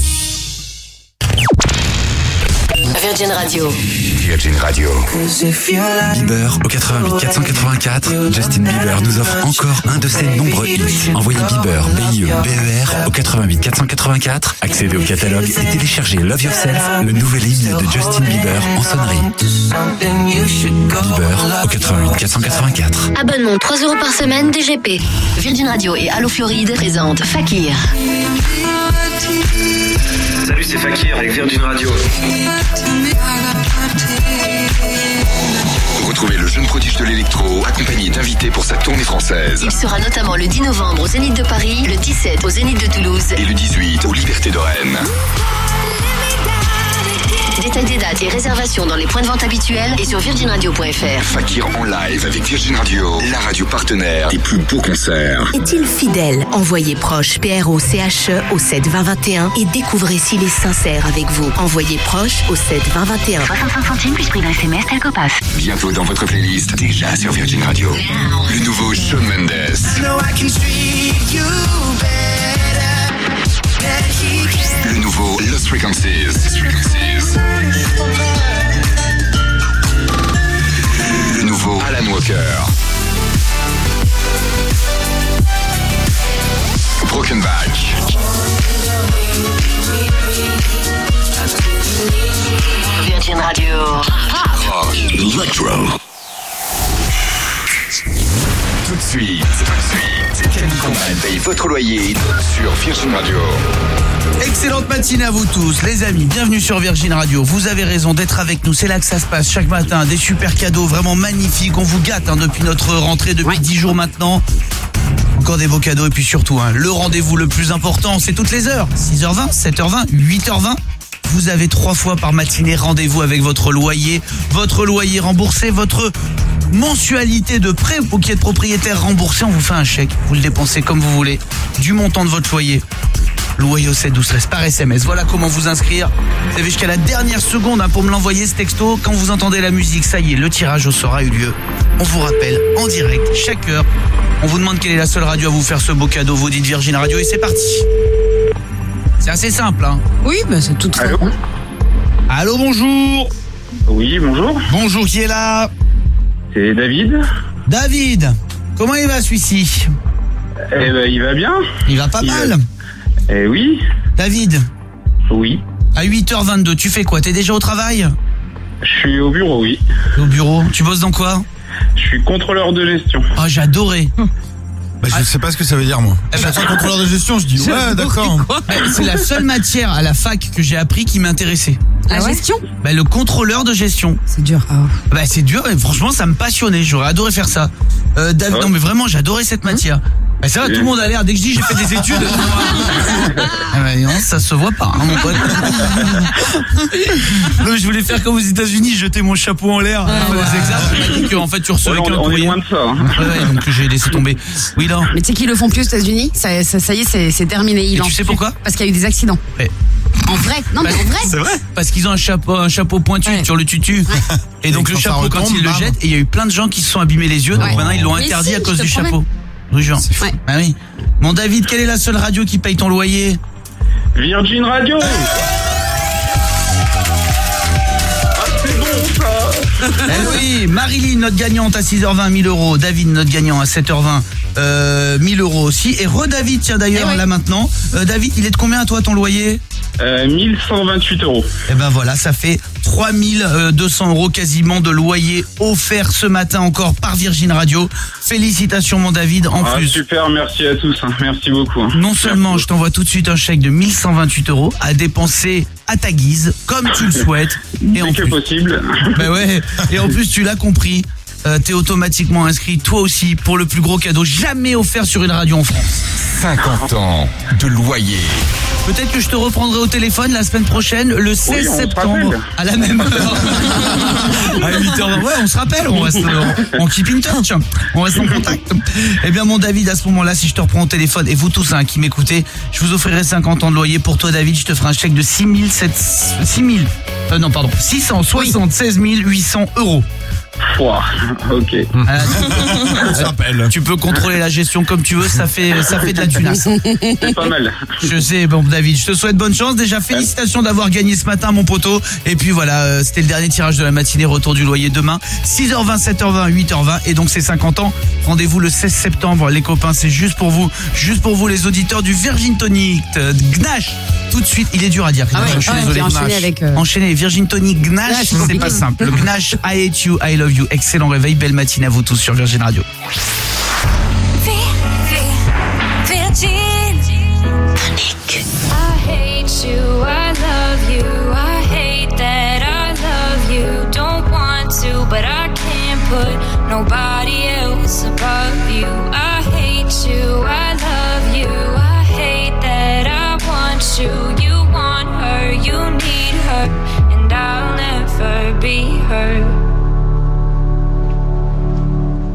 Virgin Radio. Virgin Radio. Bieber au quatre-vingt-huit quatre cent quatre-vingt-quatre. Justin Bieber nous offre encore un de ses nombreux hits. Envoyez Bieber, B I E B E R au quatre-vingt-huit quatre cent quatre-vingt-quatre. Accédez au catalogue et téléchargez Love Yourself, le nouvel hymne de Justin Bieber en sonnerie. Bieber au quatre-vingt-huit quatre cent quatre-vingt-quatre. Abonnement trois euros par semaine D G P. Virgin Radio et Allo Floride présentent Fakir. Salut, c'est Fakir avec Virgin Radio. Retrouvez le jeune prodige de l'électro, accompagné d'invités pour sa tournée française. Il sera notamment le dix novembre au Zénith de Paris, le dix-sept au Zénith de Toulouse Et le dix-huit aux Libertés de Rennes. Détail des dates et réservations dans les points de vente habituels et sur virgin radio point f r. Fakir en live avec Virgin Radio, la radio partenaire des plus beaux concerts. Est-il fidèle? Envoyez proche P R O C H E au sept vingt vingt et un et découvrez s'il est sincère avec vous. Envoyez proche au sept vingt vingt et un. soixante-cinq centimes plus prix d'un S M S tel Copass. Bientôt dans votre playlist, déjà sur Virgin Radio. Le nouveau Shawn Mendes. Le nouveau Lost Frequencies. Le nouveau Alan Walker. Broken Back. Virgin Radio. Rock. Electro. Tout de suite, tout de suite, Camille Combal paye votre loyer sur Virgin Radio. Excellente matinée à vous tous, les amis, bienvenue sur Virgin Radio. Vous avez raison d'être avec nous, c'est là que ça se passe chaque matin. Des super cadeaux vraiment magnifiques, on vous gâte hein, depuis notre rentrée, depuis ouais. dix jours maintenant. Encore des beaux cadeaux et puis surtout, hein, le rendez-vous le plus important, c'est toutes les heures. six heures vingt, sept heures vingt, huit heures vingt. Vous avez trois fois par matinée rendez-vous avec votre loyer. Votre loyer remboursé, votre mensualité de prêt pour qui êtes propriétaire remboursé. On vous fait un chèque, vous le dépensez comme vous voulez, du montant de votre loyer. Loyer au sept douze treize par S M S. Voilà comment vous inscrire. Vous avez jusqu'à la dernière seconde hein, pour me l'envoyer ce texto. Quand vous entendez la musique, ça y est, le tirage au sort a eu lieu. On vous rappelle en direct, chaque heure. On vous demande quelle est la seule radio à vous faire ce beau cadeau. Vous dites Virgin Radio et c'est parti. C'est assez simple, hein. Oui, bah c'est tout Allô, Allô, bonjour. Oui, bonjour. Bonjour, qui est là? C'est David. David, comment il va celui-ci? Eh ben, il va bien. Il va pas il mal. Va... Eh oui. David. Oui. À huit heures vingt-deux, tu fais quoi? T'es déjà au travail? Je suis au bureau, oui. Au bureau. Tu bosses dans quoi? Je suis contrôleur de gestion. Ah, oh, j'ai adoré. Bah, je ah. sais pas ce que ça veut dire, moi. Eh ben, je suis contrôleur de gestion, je dis ouais, d'accord. C'est la seule matière à la fac que j'ai appris qui m'intéressait. La ah ouais gestion? Bah, le contrôleur de gestion. C'est dur. Oh. Bah, c'est dur et franchement, ça me passionnait. J'aurais adoré faire ça. Euh, David, oh. Non, mais vraiment, j'adorais cette matière. Mmh. Bah, ça va, tout le monde a l'air. Dès que je dis j'ai fait des études. Ah bah, non, ça se voit pas, hein, mon pote. Non, je voulais faire comme aux États-Unis, jeter mon chapeau en l'air. Ah, ouais. Que, en fait, tu recevais ouais, qu'un courrier. On est loin de ça. Hein. Ouais, donc j'ai laissé tomber. Oui, là. Mais tu sais qu'ils le font plus aux États-Unis. Ça, ça, ça y est, c'est, c'est terminé. Ils Et tu sais pourquoi? Parce qu'il y a eu des accidents. Ouais. En vrai? Non, mais en vrai. C'est vrai. Parce qu'ils ont un chapeau, un chapeau pointu ouais. sur le tutu. Ouais. Et donc et le chapeau, retombe, quand ils le jettent, et il y a eu plein de gens qui se sont abîmés les yeux. Ouais. Donc maintenant, ils l'ont mais interdit si, à cause du promets. chapeau. Oui, genre. Ouais. Ah oui. Mon David, quelle est la seule radio qui paye ton loyer? Virgin Radio. Ah, c'est bon ça. Eh oui, Marilyn, notre gagnante à six heures vingt, mille euros. David, notre gagnant à sept heures vingt, euh, mille euros aussi. Et re-David, tiens d'ailleurs, eh oui. là maintenant. Euh, David, il est de combien à toi ton loyer? euh, mille cent vingt-huit euros. Et ben voilà, ça fait trois mille deux cents euros quasiment de loyer offert ce matin encore par Virgin Radio. Félicitations mon David en ah, plus. Super, merci à tous, hein. Merci beaucoup. Hein. Non seulement merci. Je t'envoie tout de suite un chèque de mille cent vingt-huit euros à dépenser à ta guise, comme tu le souhaites. Et en que plus, possible. Ben ouais, et en plus tu l'as compris, euh, t'es automatiquement inscrit toi aussi pour le plus gros cadeau jamais offert sur une radio en France. cinquante ans de loyer. Peut-être que je te reprendrai au téléphone la semaine prochaine, le seize oui, septembre, à la même heure. À huit heures. Ouais, on se rappelle, on reste en keep in touch, on reste en contact. Eh bien, mon David, à ce moment-là, si je te reprends au téléphone, et vous tous hein, qui m'écoutez, je vous offrirai cinquante ans de loyer. Pour toi, David, je te ferai un chèque de six mille sept cents, six mille, euh, non, pardon, six cent soixante-seize mille huit cents euros. Wow, ok. Euh, tu peux contrôler la gestion comme tu veux, ça fait ça fait de la tunasse. C'est pas mal. Je sais, bon David, je te souhaite bonne chance. Déjà félicitations d'avoir gagné ce matin mon poteau. Et puis voilà, euh, c'était le dernier tirage de la matinée, retour du loyer demain, six heures vingt, sept heures vingt, huit heures vingt et donc c'est cinquante ans. Rendez-vous le seize septembre les copains, c'est juste pour vous, juste pour vous les auditeurs du Virgin Tonic. Euh, Gnash. Tout de suite, il est dur à dire. Ah ouais, je suis ouais, désolé. Enchaîner avec euh... enchaîner Virgin Tonic Gnash, Gnash c'est pas simple. Le Gnash, I hate you, I love you. Excellent réveil, belle matinée à vous tous sur Virgin Radio. Virgin Tonic. I hate you, I love you, I hate that I love you. Don't want to, but I can't put nobody else above you. I hate you, I love you, I hate that I want you. You want her, you need her, and I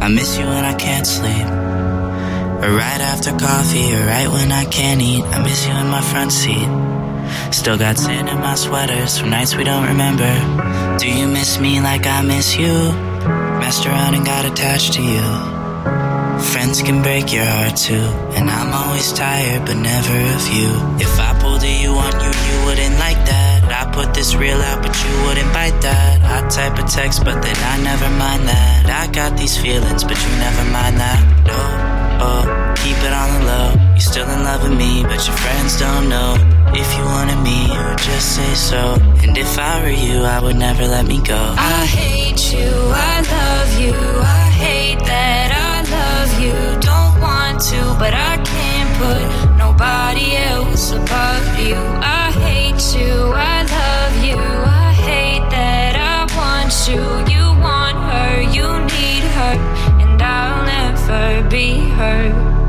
I miss you when I can't sleep. Or right after coffee, or right when I can't eat. I miss you in my front seat. Still got sand in my sweaters from nights we don't remember. Do you miss me like I miss you? Messed around and got attached to you. Friends can break your heart too. And I'm always tired, but never of you. If I pulled a you on you, you wouldn't like that. I put this real out, but you wouldn't bite that. I type a text, but then I never mind that. I got these feelings, but you never mind that. No, oh, keep it on the low. You're still in love with me, but your friends don't know. If you wanted me, you would just say so. And if I were you, I would never let me go. I hate you, I love you, I hate that I love you. Don't want to, but I can't put nobody else above you. I hate you, I love you, I hate that I want you. You want her, you need her, and I'll never be her.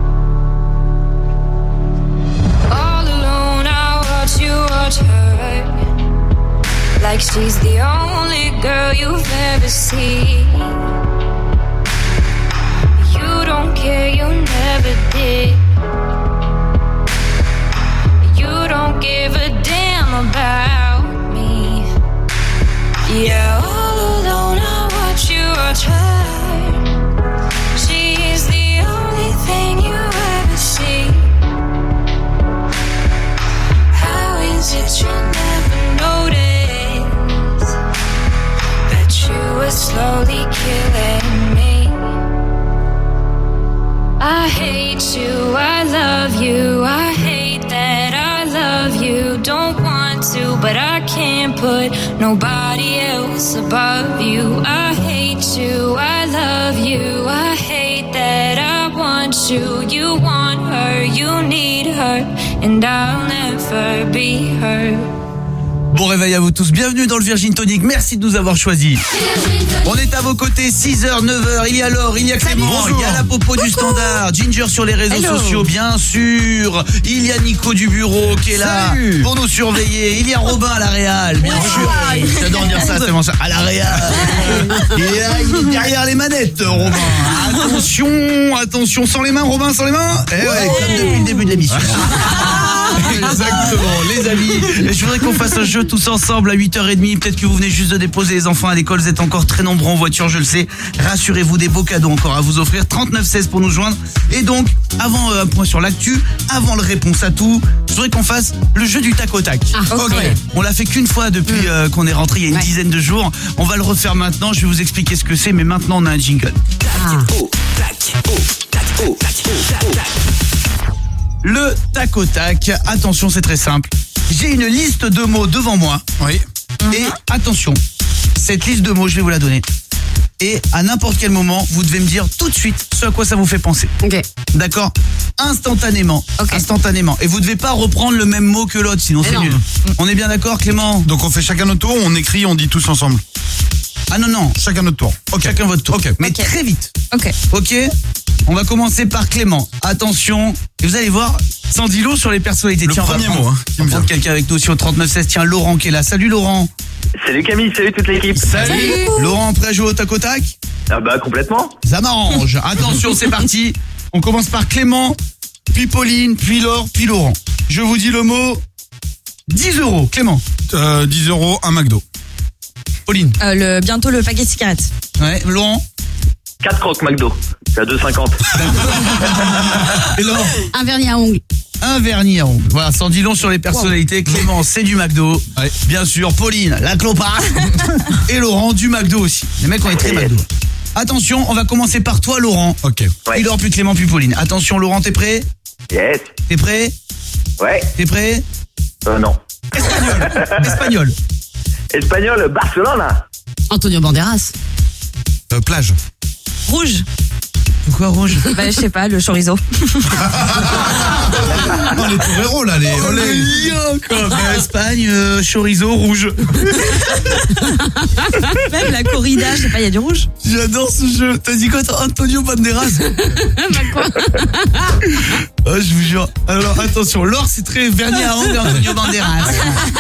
All alone, I watch you watch her, like she's the only girl you've ever seen. You don't care, you never did. You don't give a damn about me. Yeah, all alone I watch you watch her. She's the only thing you ever see. How is it you never notice that you were slowly killing me? I hate you, I love you, I hate that I love you. Don't want to, but I can't put nobody else above you. I hate you, I love you, I hate that I want you. You want her, you need her, and I'll never be her. Bon réveil à vous tous, bienvenue dans le Virgin Tonic, merci de nous avoir choisis. On est à vos côtés, six heures, neuf heures, il y a Laure, il y a Clément, il y a la popo du standard, Ginger sur les réseaux Hello. sociaux bien sûr, il y a Nico du bureau qui est là Salut. pour nous surveiller, il y a Robin à la réal, bien ouais. sûr, j'adore dire ça, c'est bon ça, à la réal, et là il est derrière les manettes Robin, attention, attention, sans les mains Robin, sans les mains, eh ouais, ouais. comme depuis le début de l'émission. Exactement, les amis, je voudrais qu'on fasse un jeu tous ensemble à huit heures trente. Peut-être que vous venez juste de déposer les enfants à l'école, vous êtes encore très nombreux en voiture, je le sais. Rassurez-vous, des beaux cadeaux encore à vous offrir. trente-neuf seize pour nous joindre. Et donc, avant euh, un point sur l'actu, avant le réponse à tout, je voudrais qu'on fasse le jeu du tac au tac. Ah, ok. okay. On l'a fait qu'une fois depuis euh, qu'on est rentré il y a une ouais. dizaine de jours. On va le refaire maintenant. Je vais vous expliquer ce que c'est, mais maintenant on a un jingle. Ah. Le tac au tac. Attention, c'est très simple. J'ai une liste de mots devant moi. Oui. Et attention, cette liste de mots, je vais vous la donner. Et à n'importe quel moment, vous devez me dire tout de suite ce à quoi ça vous fait penser. Ok. D'accord ? Instantanément. Okay. Instantanément. Et vous devez pas reprendre le même mot que l'autre, sinon Mais c'est non. nul. On est bien d'accord, Clément ? Donc on fait chacun notre tour, on écrit, on dit tous ensemble. Ah non, non. Chacun notre tour. Ok. Chacun votre tour. Ok. Mais okay. très vite. Ok. Ok ? On va commencer par Clément. Attention. Et vous allez voir, sans dire sur les personnalités. Le Tiens, premier on va mot. Hein, on va prendre quelqu'un avec nous aussi au trente-neuf seize. Tiens, Laurent qui est là. Salut Laurent. Salut Camille, salut toute l'équipe. Salut. salut. Laurent, prêt à jouer au tac au tac ? Ah bah complètement. Ça m'arrange. Attention, c'est parti. On commence par Clément, puis Pauline, puis Laure, puis Laurent. Je vous dis le mot dix euros. Clément. Euh, dix euros, un McDo. Pauline. Euh, le, bientôt le paquet de cigarettes. Ouais, Laurent. quatre crocs McDo. C'est à deux cinquante. Et Laurent. Un vernis à ongles. Un vernis à ongles. Voilà, sans dire long sur les personnalités. Wow. Clément, c'est du McDo. Ouais. Bien sûr, Pauline, la clopard. Et Laurent, du McDo aussi. Les mecs, on est très yes. McDo. Attention, on va commencer par toi, Laurent. Ok. Ouais. Puis Laure, puis Clément, puis Pauline. Attention, Laurent, t'es prêt ? Yes. T'es prêt ? Ouais. T'es prêt ? Euh, non. Espagnol. Espagnol. Espagnol, Barcelone. Antonio Banderas. Euh, plage. Rouge. Pourquoi rouge ? Bah je sais pas, le chorizo. Oh, les toreros là, les oh, olé. Bah, Espagne, euh, chorizo, rouge. Même la corrida, je sais pas, il y a du rouge. J'adore ce jeu. T'as dit quoi, toi, Antonio Banderas ? Bah quoi ? Oh, je vous jure. Alors attention, Laure c'est très vernis à ongles, Antonio Banderas.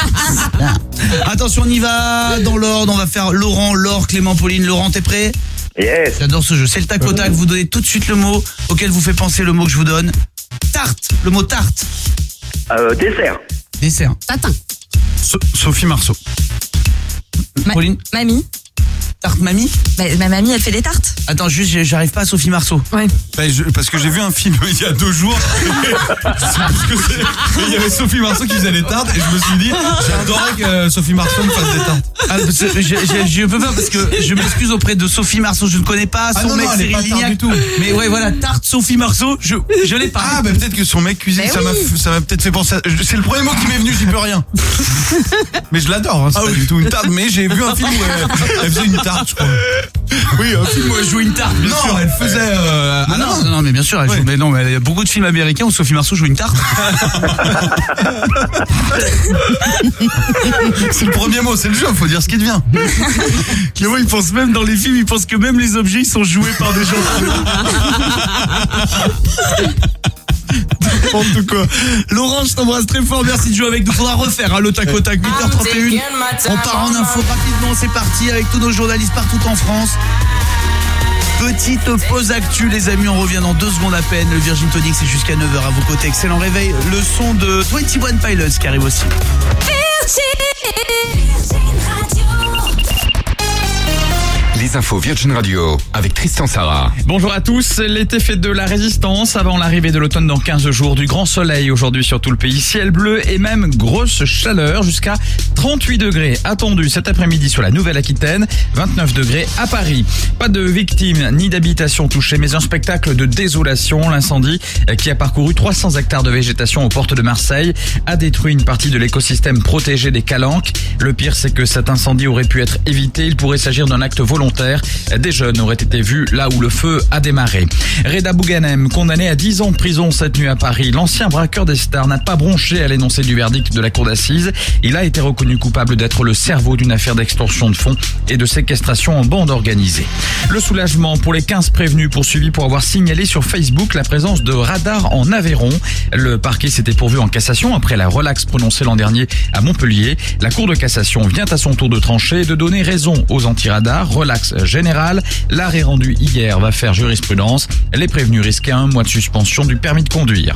Attention, on y va dans l'ordre. On va faire Laurent, Laure, Clément, Pauline. Laurent, t'es prêt ? Yes. J'adore ce jeu. C'est le tac au tac. Vous donnez tout de suite le mot auquel vous fait penser le mot que je vous donne. Tarte. Le mot tarte. Euh, dessert. Dessert. Tatin. So- Sophie Marceau. Ma- Pauline. Mamie. Tarte mamie. Bah, ma mamie, elle fait des tartes. Attends, juste, j'ai- j'arrive pas à Sophie Marceau. Ouais. Ben, je- parce que j'ai vu un film il y a deux jours. Je sais pas ce que c'est. Mais il y avait Sophie Marceau qui faisait des tartes et je me suis dit, j'adorerais que euh, Sophie Marceau me fasse des tartes. Ah, parce que je, je, je peux pas parce que je m'excuse auprès de Sophie Marceau, je ne connais pas son Ah non, mec non, elle est Cyril pas tarte Lignac. du tout. Mais ouais, voilà, tarte Sophie Marceau, je je l'ai pas. Ah, ben peut-être que son mec cuisine, Mais ça m'a oui. f- ça m'a peut-être fait penser à... je- C'est le premier mot qui m'est venu, j'y peux rien. Mais je l'adore, hein, c'est Ah pas oui. du tout une tarte, mais j'ai vu un film où elle, elle faisait une tarte, je crois. Oui, un film où elle joue une tarte, bien non, sûr. elle faisait... Euh, Non, à la non, main. non, non, mais bien sûr, elle Ouais. joue, mais non, mais il y a beaucoup de films américains où Sophie Marceau joue une tarte. C'est le premier mot, c'est le jeu, faut dire ce qui devient. Clément, il pense même dans les films, il pense que même les objets ils sont joués par des gens. N'importe quoi. Laurent, je t'embrasse très fort, merci de jouer avec nous. Faudra refaire hein, le tac au tac, huit heures trente et une. On part en info rapidement, c'est parti avec tous nos journalistes partout en France. Petite pause actu les amis, on revient dans deux secondes à peine. Le Virgin Tonic c'est jusqu'à neuf heures à vos côtés. Excellent réveil. Le son de vingt et un Pilots qui arrive aussi. Les infos Virgin Radio avec Tristan Sarah. Bonjour à tous, l'été fait de la résistance avant l'arrivée de l'automne dans quinze jours. Du grand soleil aujourd'hui sur tout le pays, ciel bleu et même grosse chaleur jusqu'à trente-huit degrés attendus cet après-midi sur la Nouvelle-Aquitaine, vingt-neuf degrés à Paris. Pas de victimes ni d'habitations touchées mais un spectacle de désolation. L'incendie qui a parcouru trois cents hectares de végétation aux portes de Marseille a détruit une partie de l'écosystème protégé des Calanques. Le pire c'est que cet incendie aurait pu être évité, il pourrait s'agir d'un acte volontaire. Des jeunes auraient été vus là où le feu a démarré. Reda Bouganem, condamné à dix ans de prison cette nuit à Paris. L'ancien braqueur des stars n'a pas bronché à l'énoncé du verdict de la cour d'assises. Il a été reconnu coupable d'être le cerveau d'une affaire d'extorsion de fonds et de séquestration en bande organisée. Le soulagement pour les quinze prévenus poursuivis pour avoir signalé sur Facebook la présence de radars en Aveyron. Le parquet s'était pourvu en cassation après la relaxe prononcée l'an dernier à Montpellier. La cour de cassation vient à son tour de trancher et de donner raison aux anti-radars. Relax général. L'arrêt rendu hier va faire jurisprudence. Les prévenus risquaient un mois de suspension du permis de conduire.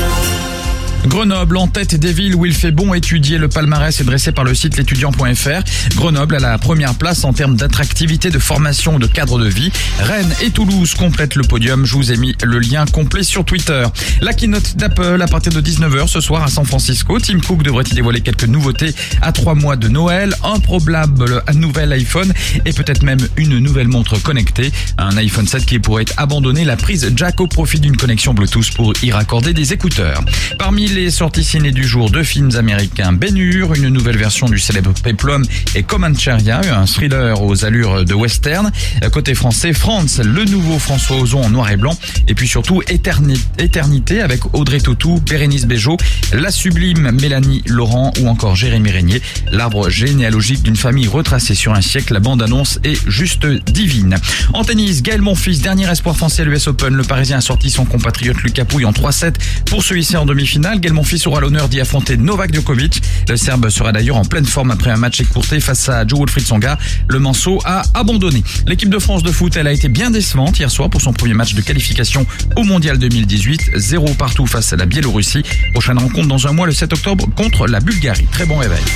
Grenoble en tête des villes où il fait bon étudier. Le palmarès est dressé par le site l'étudiant point F R. Grenoble a la première place en termes d'attractivité, de formation, de cadre de vie. Rennes et Toulouse complètent le podium. Je vous ai mis le lien complet sur Twitter. La keynote d'Apple à partir de dix-neuf heures ce soir à San Francisco. Tim Cook devrait y dévoiler quelques nouveautés à trois mois de Noël. Un probable nouvel iPhone et peut-être même une nouvelle montre connectée. Un iPhone sept qui pourrait abandonner la prise jack au profit d'une connexion Bluetooth pour y raccorder des écouteurs. Parmi les sorties ciné du jour, deux films américains, Ben-Hur, une nouvelle version du célèbre Peplum et Comancheria, un thriller aux allures de western. Côté français, France, le nouveau François Ozon en noir et blanc. Et puis surtout Éterni- Éternité avec Audrey Tautou, Bérénice Bejo, la sublime Mélanie Laurent ou encore Jérémy Régnier. L'arbre généalogique d'une famille retracée sur un siècle. La bande-annonce est juste divine. En tennis, Gaël Monfils, dernier espoir français à l'U S Open. Le Parisien a sorti son compatriote Lucas Pouille en trois sept pour ce hisser en demi-finale. Gaël Monfils aura l'honneur d'y affronter Novak Djokovic. Le Serbe sera d'ailleurs en pleine forme après un match écourté face à Joe Wilfried Tsonga. Le Manceau a abandonné. L'équipe de France de foot, elle a été bien décevante hier soir pour son premier match de qualification au Mondial deux mille dix-huit. Zéro partout face à la Biélorussie. Prochaine rencontre dans un mois le sept octobre contre la Bulgarie. Très bon réveil.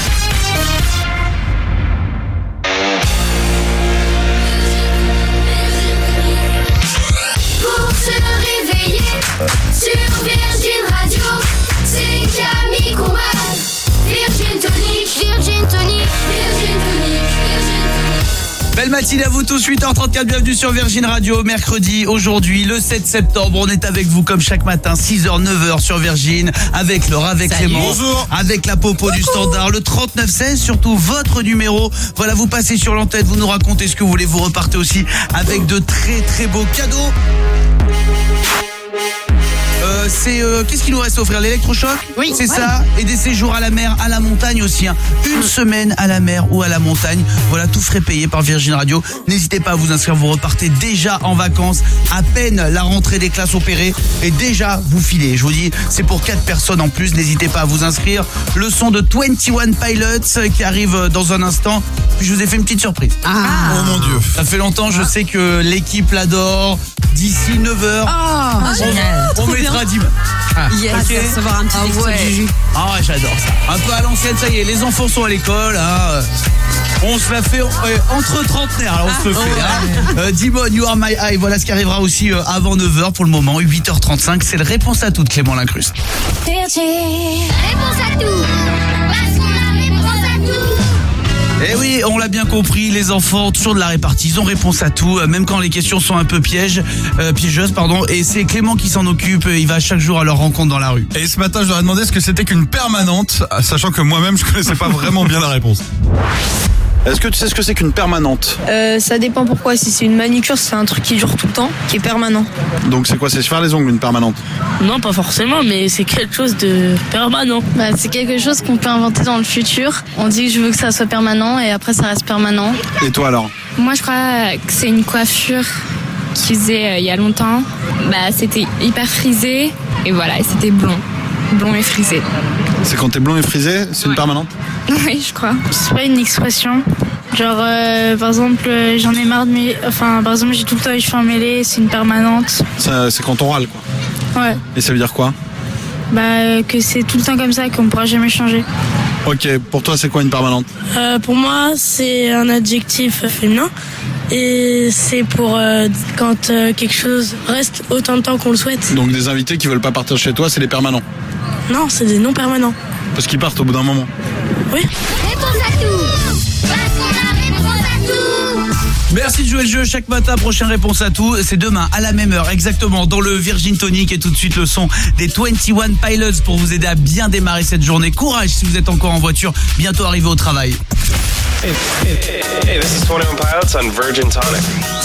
Pour se réveiller sur Virgin Radio, c'est Camille Combal. Virgin Tonic, Virgin Tonic, Virgin Tonic, Virgin Tonic. Belle matinée à vous tous, huit heures trente-quatre, bienvenue sur Virgin Radio. Mercredi, aujourd'hui, le sept septembre, on est avec vous comme chaque matin, six heures, neuf heures sur Virgin, avec Laura, avec Salut. Clément, Bonjour. avec la popo du standard, le trente-neuf seize, surtout votre numéro. Voilà, vous passez sur l'antenne, vous nous racontez ce que vous voulez, vous repartez aussi avec de très très beaux cadeaux. Euh, euh, c'est euh, qu'est-ce qu'il nous reste à offrir? L'électrochoc? Oui. C'est Ouais. ça. Et des séjours à la mer, à la montagne aussi. Hein. Une semaine à la mer ou à la montagne. Voilà, tout frais payé par Virgin Radio. N'hésitez pas à vous inscrire. Vous repartez déjà en vacances. À peine la rentrée des classes opérées et déjà vous filez. Je vous dis, c'est pour quatre personnes en plus. N'hésitez pas à vous inscrire. Le son de vingt et un Pilots qui arrive dans un instant. Puis je vous ai fait une petite surprise. Ah. Oh mon Dieu. Ça fait longtemps, je sais que l'équipe l'adore. D'ici neuf heures, Oh, on, génial. on mettra dix. Ah, Yes, ok. okay. Recevoir un petit Ah extrait ouais. de Juju. Ah ouais, j'adore ça. Un peu à l'ancienne, ça y est, les enfants sont à l'école. Hein. On se la fait euh, entre trentenaires, alors on se le fait. Hein. Euh, Dimon, You Are My Eye, voilà ce qui arrivera aussi euh, avant neuf heures pour le moment, huit heures trente-cinq. C'est le réponse à toutes, Clément Lincruste. Réponse à tout. Parce qu'on a réponse à tout. Eh oui, on l'a bien compris, les enfants, toujours de la répartie, ils ont réponse à tout, euh, même quand les questions sont un peu pièges, euh, piégeuses, pardon. Et c'est Clément qui s'en occupe, il va chaque jour à leur rencontre dans la rue. Et ce matin, je leur ai demandé ce que c'était qu'une permanente, sachant que moi-même, je connaissais pas vraiment bien la réponse. Est-ce que tu sais ce que c'est qu'une permanente? Euh, ça dépend pourquoi. Si c'est une manicure, c'est un truc qui dure tout le temps, qui est permanent. Donc c'est quoi? C'est se faire les ongles, une permanente? Non, pas forcément, mais c'est quelque chose de permanent. Bah, c'est quelque chose qu'on peut inventer dans le futur. On dit que je veux que ça soit permanent et après ça reste permanent. Et toi alors? Moi je crois que c'est une coiffure qu'ils faisaient euh, il y a longtemps. Bah, c'était hyper frisé et voilà, et c'était blond. Blond et frisé. C'est quand t'es blond et frisé, c'est une permanente? Oui, je crois. C'est pas une expression. Genre, euh, par exemple, euh, j'en ai marre de mes... Enfin, par exemple, j'ai tout le temps les cheveux emmêlés, c'est une permanente. Ça, c'est quand on râle quoi. Ouais. Et ça veut dire quoi? Bah, euh, que c'est tout le temps comme ça, qu'on pourra jamais changer. Ok, pour toi c'est quoi une permanente? Euh, pour moi, c'est un adjectif féminin. Et c'est pour euh, quand euh, quelque chose reste autant de temps qu'on le souhaite. Donc des invités qui veulent pas partir chez toi, c'est les permanents? Non, c'est des non permanents. Parce qu'ils partent au bout d'un moment. Oui. Réponse à tout. Parce qu'on a réponse à tout. Merci de jouer le jeu chaque matin, prochaine réponse à tout. C'est demain à la même heure, exactement, dans le Virgin Tonic. Et tout de suite le son des vingt et un Pilots pour vous aider à bien démarrer cette journée. Courage si vous êtes encore en voiture, bientôt arrivé au travail. Hey, hey, hey, hey, this is vingt et un Pilots on Virgin Tonic.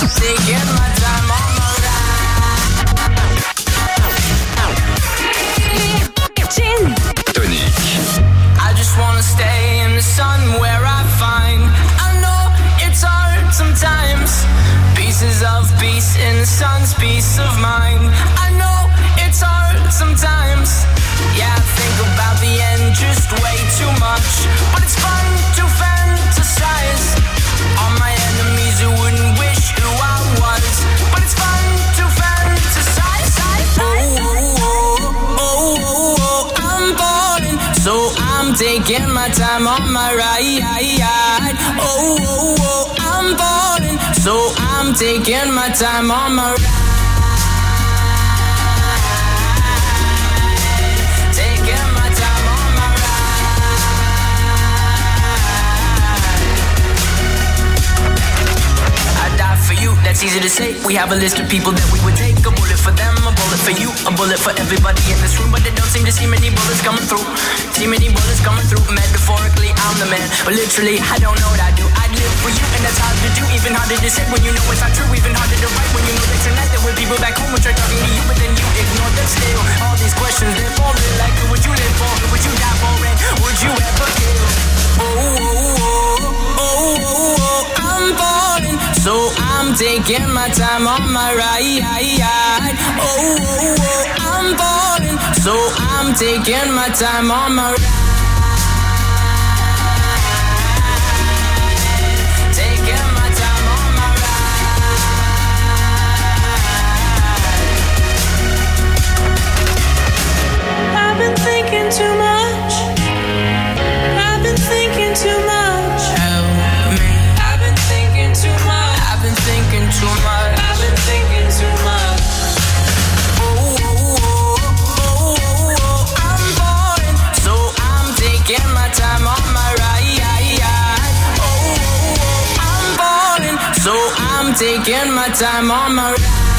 Tonic. I just wanna stay in the sun where I find I know it's hard sometimes. Pieces of peace in the sun's peace of mind. I know it's hard sometimes. Yeah, I think about the end just way too much. But it's fun to fantasize. All my enemies who wouldn't wish who I was. But it's fun to fantasize. Oh, oh, oh, oh, oh, oh, I'm falling. So I'm taking my time on my ride. Oh, oh, oh, I'm falling. So I'm taking my time on my ride. Taking my time on my ride. I die for you, that's easy to say. We have a list of people that we would take. A bullet for them, a bullet for you, a bullet for everybody in this room. But they don't seem to see many bullets coming through. See many bullets coming through. Metaphorically, I'm the man, but literally, I don't know what I do. I live for you, and that's hard to do. Even harder to say when you know it's not true. Even harder to write when you know that tonight there were people back home which are talking to you, but then you ignore them still. All these questions, they're falling like who would you live for? Who would you die for? And would you ever kill? Oh, oh, oh, oh, oh, oh, I'm falling. So I'm taking my time on my ride. Oh, oh, oh, I'm falling. So I'm taking my time on my ride. Taking my time on my ride. I've been thinking too much. I've been thinking too much. Help me. I've been thinking too much. I've been thinking too much. I've been thinking too much. Oh, oh, oh, oh, oh, oh, I'm falling. So I'm taking my time on my ride. Oh, oh, oh, I'm falling. So I'm taking my time on my ride.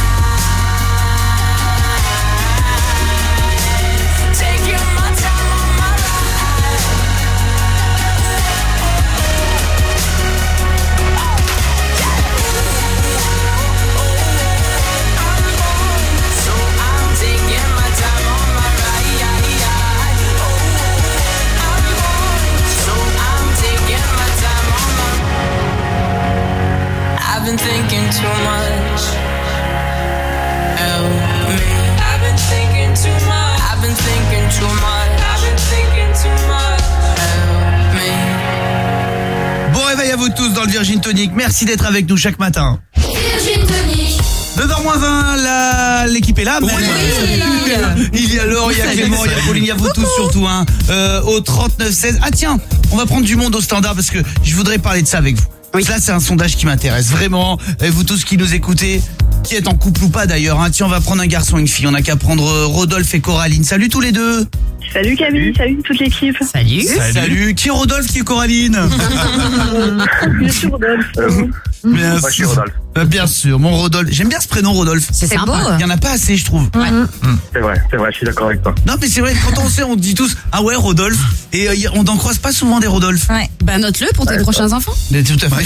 Taking my time on my ride. So I'm taking my time on vous tous dans le Virgin Tonic. Merci d'être avec nous chaque matin. Virgin Tonic. neuf heures moins vingt, la... l'équipe est là. Oui. Il y a Laure, il y a Clément, il y a Pauline, il y a vous tous surtout. Hein. Euh, au trente-neuf seize. Ah tiens, on va prendre du monde au standard parce que je voudrais parler de ça avec vous. Oui. Là, c'est un sondage qui m'intéresse vraiment. Et vous tous qui nous écoutez, qui êtes en couple ou pas d'ailleurs. Hein. Tiens, on va prendre un garçon et une fille. On a qu'à prendre Rodolphe et Coraline. Salut tous les deux. Salut Camille, salut toute l'équipe. Salut. Salut. Salut. Qui est Rodolphe, qui est Coraline? Bien sûr Rodolphe. Bien sûr. sûr Rodolphe. Euh, bien sûr, mon Rodolphe. J'aime bien ce prénom Rodolphe. C'est beau. Il y en a pas assez, je trouve. Ouais. Mmh. C'est vrai, c'est vrai, je suis d'accord avec toi. Non mais c'est vrai, quand on sait, on dit tous ah ouais Rodolphe et euh, on n'en croise pas souvent des Rodolphe. Ouais. Bah note-le pour tes ouais, prochains ça. enfants. Mais tout à fait.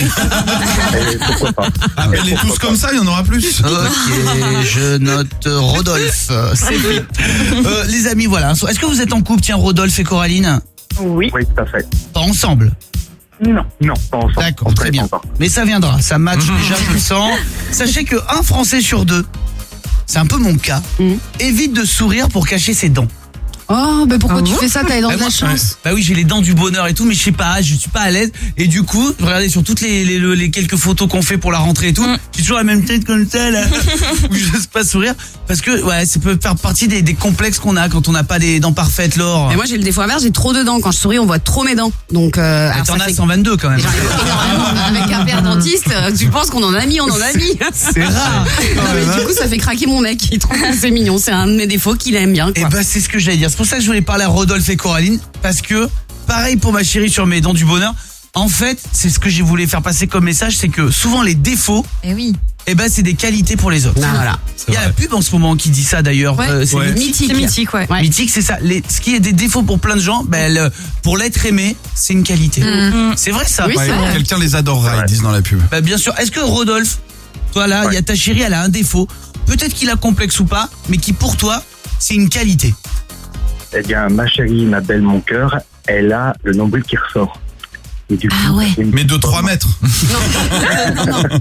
Et pourquoi pas. Appelle-les tous comme ça, il y en aura plus. Ok, je note Rodolphe. C'est fait. Euh, les amis, voilà. Est-ce que vous êtes en couple, tiens, Rodolphe et Coraline? Oui. Oui, tout à fait. Pas ensemble? Non, non, pas ensemble. D'accord, très bien. Encore. Mais ça viendra, ça match déjà, je le sens. Sachez que un Français sur deux, c'est un peu mon cas, mmh. évite de sourire pour cacher ses dents. Oh, bah pourquoi ah tu bon fais ça? T'as les dents bah de la moi, chance. Bah oui, j'ai les dents du bonheur et tout, mais je sais pas, je suis pas à l'aise. Et du coup, regardez sur toutes les, les, les quelques photos qu'on fait pour la rentrée et tout, mm. j'ai toujours la même tête comme ça, là, où je n'ose pas sourire. Parce que, ouais, ça peut faire partie des, des complexes qu'on a quand on n'a pas des dents parfaites, Laure. Mais moi, j'ai le défaut inverse, j'ai trop de dents. Quand je souris, on voit trop mes dents. Donc, euh. Ah, t'en as cent vingt-deux quand même. Avec un père dentiste, tu penses qu'on en a mis, on en a mis. C'est rare. Mais du coup, ça fait craquer mon mec. Il trouve que c'est mignon. C'est un de mes défauts qu'il aime bien, quoi. Et bah, c'est ce que j'allais dire. C'est pour ça que je voulais parler à Rodolphe et Coraline, parce que pareil pour ma chérie sur mes dents du bonheur. En fait, c'est ce que j'ai voulu faire passer comme message, c'est que souvent les défauts, eh oui, eh ben c'est des qualités pour les autres. Ah, voilà. Il y a la pub en ce moment qui dit ça d'ailleurs. Ouais. Euh, c'est ouais. mythique. C'est mythique, ouais. ouais. Mythique, c'est ça. Les, ce qui est des défauts pour plein de gens, ben le, pour l'être aimé, c'est une qualité. Mmh. C'est vrai ça. Oui, ouais, vrai. Quelqu'un les adorera, ils disent dans la pub. Ben, bien sûr. Est-ce que Rodolphe, toi là, il ouais. y a ta chérie, elle a un défaut. Peut-être qu'il a complexe ou pas, mais qui pour toi, c'est une qualité. Eh bien, ma chérie, ma belle, mon cœur, elle a le nombril qui ressort. Et du coup, ah ouais. Mais de trois mètres. Non, non, non.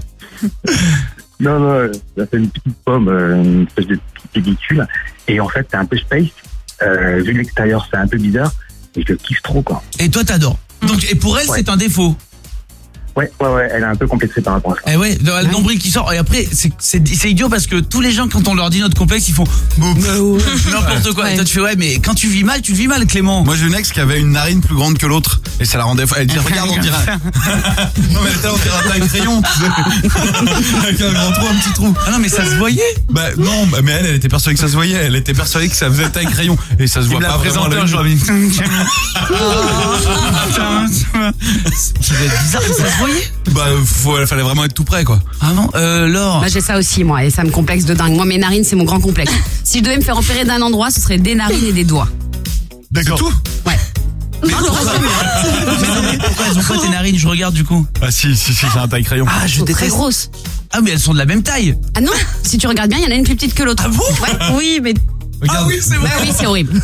Non, non, ça fait une petite pomme, une espèce de petite pellicule. Et en fait, c'est un peu space. Euh, vu de l'extérieur, c'est un peu bizarre. Et je le kiffe trop, quoi. Et toi, t'adores. Donc, et pour elle, ouais. c'est un défaut. Ouais, ouais, ouais, elle est un peu complexée par rapport à ça. Eh ouais, le ouais. nombril qui sort. Et après, c'est, c'est, c'est idiot parce que tous les gens, quand on leur dit notre complexe, ils font n'importe quoi. Ouais. Et toi, tu fais, ouais, mais quand tu vis mal, tu vis mal, Clément. Moi, j'ai une ex qui avait une narine plus grande que l'autre. Et ça la rendait. Elle dit, regarde, on dirait. Non, mais elle était, on dirait un taille crayon, tu sais. Avec un grand trou, un petit trou. Ah non, mais ça se voyait? Bah, non, bah, mais elle, elle était persuadée que ça se voyait. Elle était persuadée que ça faisait taille crayon. Et ça se voit pas vraiment. Un jour, elle ça va être bizarre que ça se voyait. Bah, faut, il fallait vraiment être tout près, quoi. Ah non, euh, Laure. Bah, j'ai ça aussi, moi, et ça me complexe de dingue. Moi, mes narines, c'est mon grand complexe. Si je devais me faire opérer d'un endroit, ce serait des narines et des doigts. D'accord. C'est tout? Ouais. Mais pourquoi, mais pourquoi elles ont pas tes narines? Je regarde du coup. Ah si, si, si, j'ai un taille crayon. Ah, je déteste. Très grosse. Ah, mais elles sont de la même taille. Ah non, si tu regardes bien, il y en a une plus petite que l'autre. Ah bon? Ouais. Oui, mais... Regarde. Ah oui, c'est vrai. Bah oui, c'est horrible.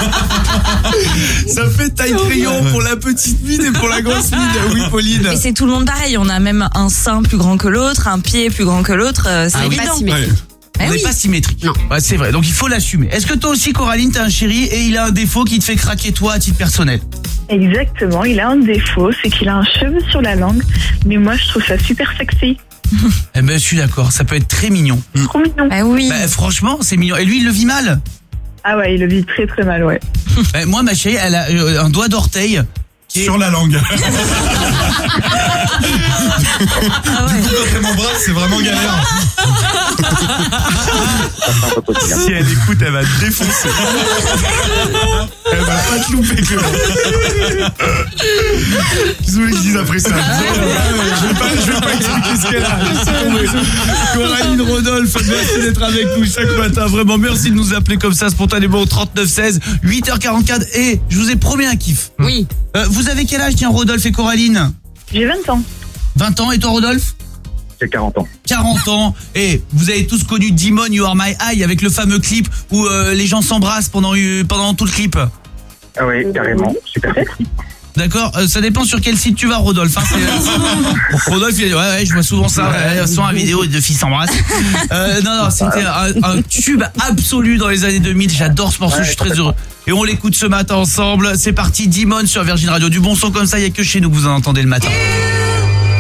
Ça fait taille crayon pour la petite mine et pour la grosse mine. Oui, Pauline. Et c'est tout le monde pareil. On a même un sein plus grand que l'autre, un pied plus grand que l'autre. C'est ah, évident. Pas symétrique. Ouais. On n'est oui. pas symétrique. Non. Ouais, c'est vrai. Donc il faut l'assumer. Est-ce que toi aussi, Coraline, t'as un chéri et il a un défaut qui te fait craquer toi à titre personnel? Exactement. Il a un défaut, c'est qu'il a un cheveu sur la langue. Mais moi, je trouve ça super sexy. Eh ben, je suis d'accord. Ça peut être très mignon. Trop mignon. Ah oui. Bah, franchement, c'est mignon. Et lui, il le vit mal? Ah ouais, il le vit très très mal, ouais. Bah, moi, ma chérie, elle a euh, un doigt d'orteil qui est... sur la langue. Ah ouais. Du coup, quand elle m'embrasse, c'est vraiment galère. Si elle écoute, elle va te défoncer. Elle va pas te louper, Clément. Qu'est-ce que vous voulez que je dise après ça? Je vais pas, je vais pas expliquer ce qu'elle a. Coraline, Rodolphe, merci d'être avec nous chaque matin. Vraiment, merci de nous appeler comme ça spontanément au trente-neuf seize, huit heures quarante-quatre. Et je vous ai promis un kiff. Oui. Euh, vous avez quel âge, tiens, Rodolphe et Coraline? J'ai vingt ans. vingt ans, et toi, Rodolphe? J'ai quarante ans. quarante ans. Et vous avez tous connu Demon, You Are My Eye avec le fameux clip où euh, les gens s'embrassent pendant, pendant tout le clip. Ah oui, carrément. Super sexy. D'accord, euh, ça dépend sur quel site tu vas, Rodolphe. Hein, c'est... Rodolphe, il a dit, ouais, ouais, je vois souvent ça, ouais, souvent une vidéo de filles s'embrassent. Euh, non, non, c'était un, un tube absolu dans les années deux mille. J'adore ce morceau, ouais, je suis très heureux. Et on l'écoute ce matin ensemble. C'est parti, Demon sur Virgin Radio. Du bon son comme ça, il n'y a que chez nous que vous en entendez le matin.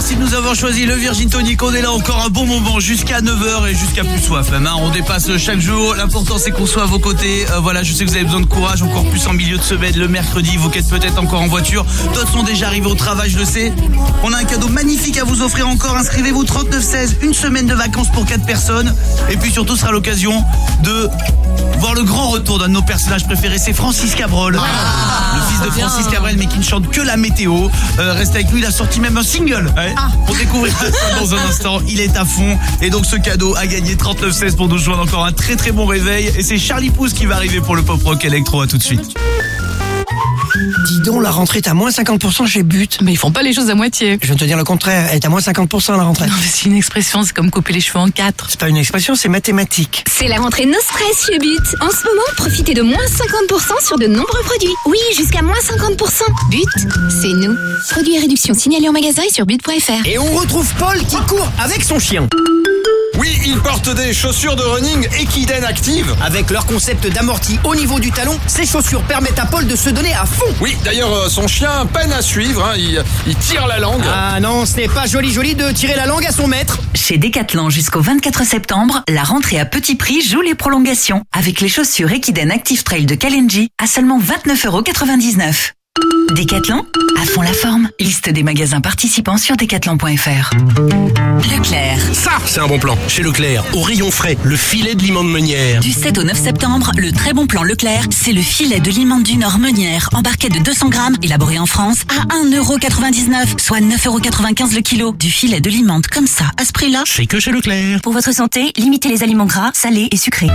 Merci de nous avoir choisi le Virgin Tonic. On est là encore un bon moment jusqu'à neuf heures et jusqu'à plus soif même. Hein. On dépasse chaque jour. L'important c'est qu'on soit à vos côtés. Euh, voilà, je sais que vous avez besoin de courage, encore plus en milieu de semaine, le mercredi. Vous qui êtes peut-être encore en voiture. D'autres sont déjà arrivés au travail, je le sais. On a un cadeau magnifique à vous offrir encore. Inscrivez-vous trente-neuf seize. Une semaine de vacances pour quatre personnes. Et puis surtout, ce sera l'occasion de voir le grand retour d'un de nos personnages préférés. C'est Francis Cabrol. Ah, le fils de Francis Cabrel, mais qui ne chante que la météo. Euh, restez avec nous, il a sorti même un single. Ouais. Ah. On découvrira ça dans un instant. Il est à fond. Et donc ce cadeau a gagné trente-neuf seize pour nous joindre. Encore un très très bon réveil. Et c'est Charlie Pouce qui va arriver pour le pop rock électro. À tout de suite. Dis donc, la rentrée est à moins cinquante pour cent chez But. Mais ils font pas les choses à moitié. Je viens de te dire le contraire, elle est à moins cinquante pour cent la rentrée. Non mais c'est une expression, c'est comme couper les cheveux en quatre. C'est pas une expression, c'est mathématique. C'est la rentrée No Stress chez But. En ce moment, profitez de moins cinquante pour cent sur de nombreux produits. Oui, jusqu'à moins cinquante pour cent. But, c'est nous. Produits et réductions signalés en magasin et sur but point f r. Et on retrouve Paul qui court avec son chien. Oui, ils portent des chaussures de running Equiden Active. Avec leur concept d'amorti au niveau du talon, ces chaussures permettent à Paul de se donner à fond. Oui, d'ailleurs, euh, son chien peine à suivre, hein, il, il tire la langue. Ah non, ce n'est pas joli joli de tirer la langue à son maître. Chez Decathlon jusqu'au vingt-quatre septembre, la rentrée à petit prix joue les prolongations. Avec les chaussures Equiden Active Trail de Kalenji à seulement vingt-neuf euros quatre-vingt-dix-neuf. Decathlon, à fond la forme. Liste des magasins participants sur decathlon point f r. Leclerc. Ça, c'est un bon plan. Chez Leclerc, au rayon frais, le filet de limande meunière. Du sept au neuf septembre, le très bon plan Leclerc, c'est le filet de limande du Nord meunière, embarqué de deux cents grammes, élaboré en France, à un euro quatre-vingt-dix-neuf, soit neuf euros quatre-vingt-quinze le kilo. Du filet de limande comme ça, à ce prix-là. C'est que chez Leclerc. Pour votre santé, limitez les aliments gras, salés et sucrés.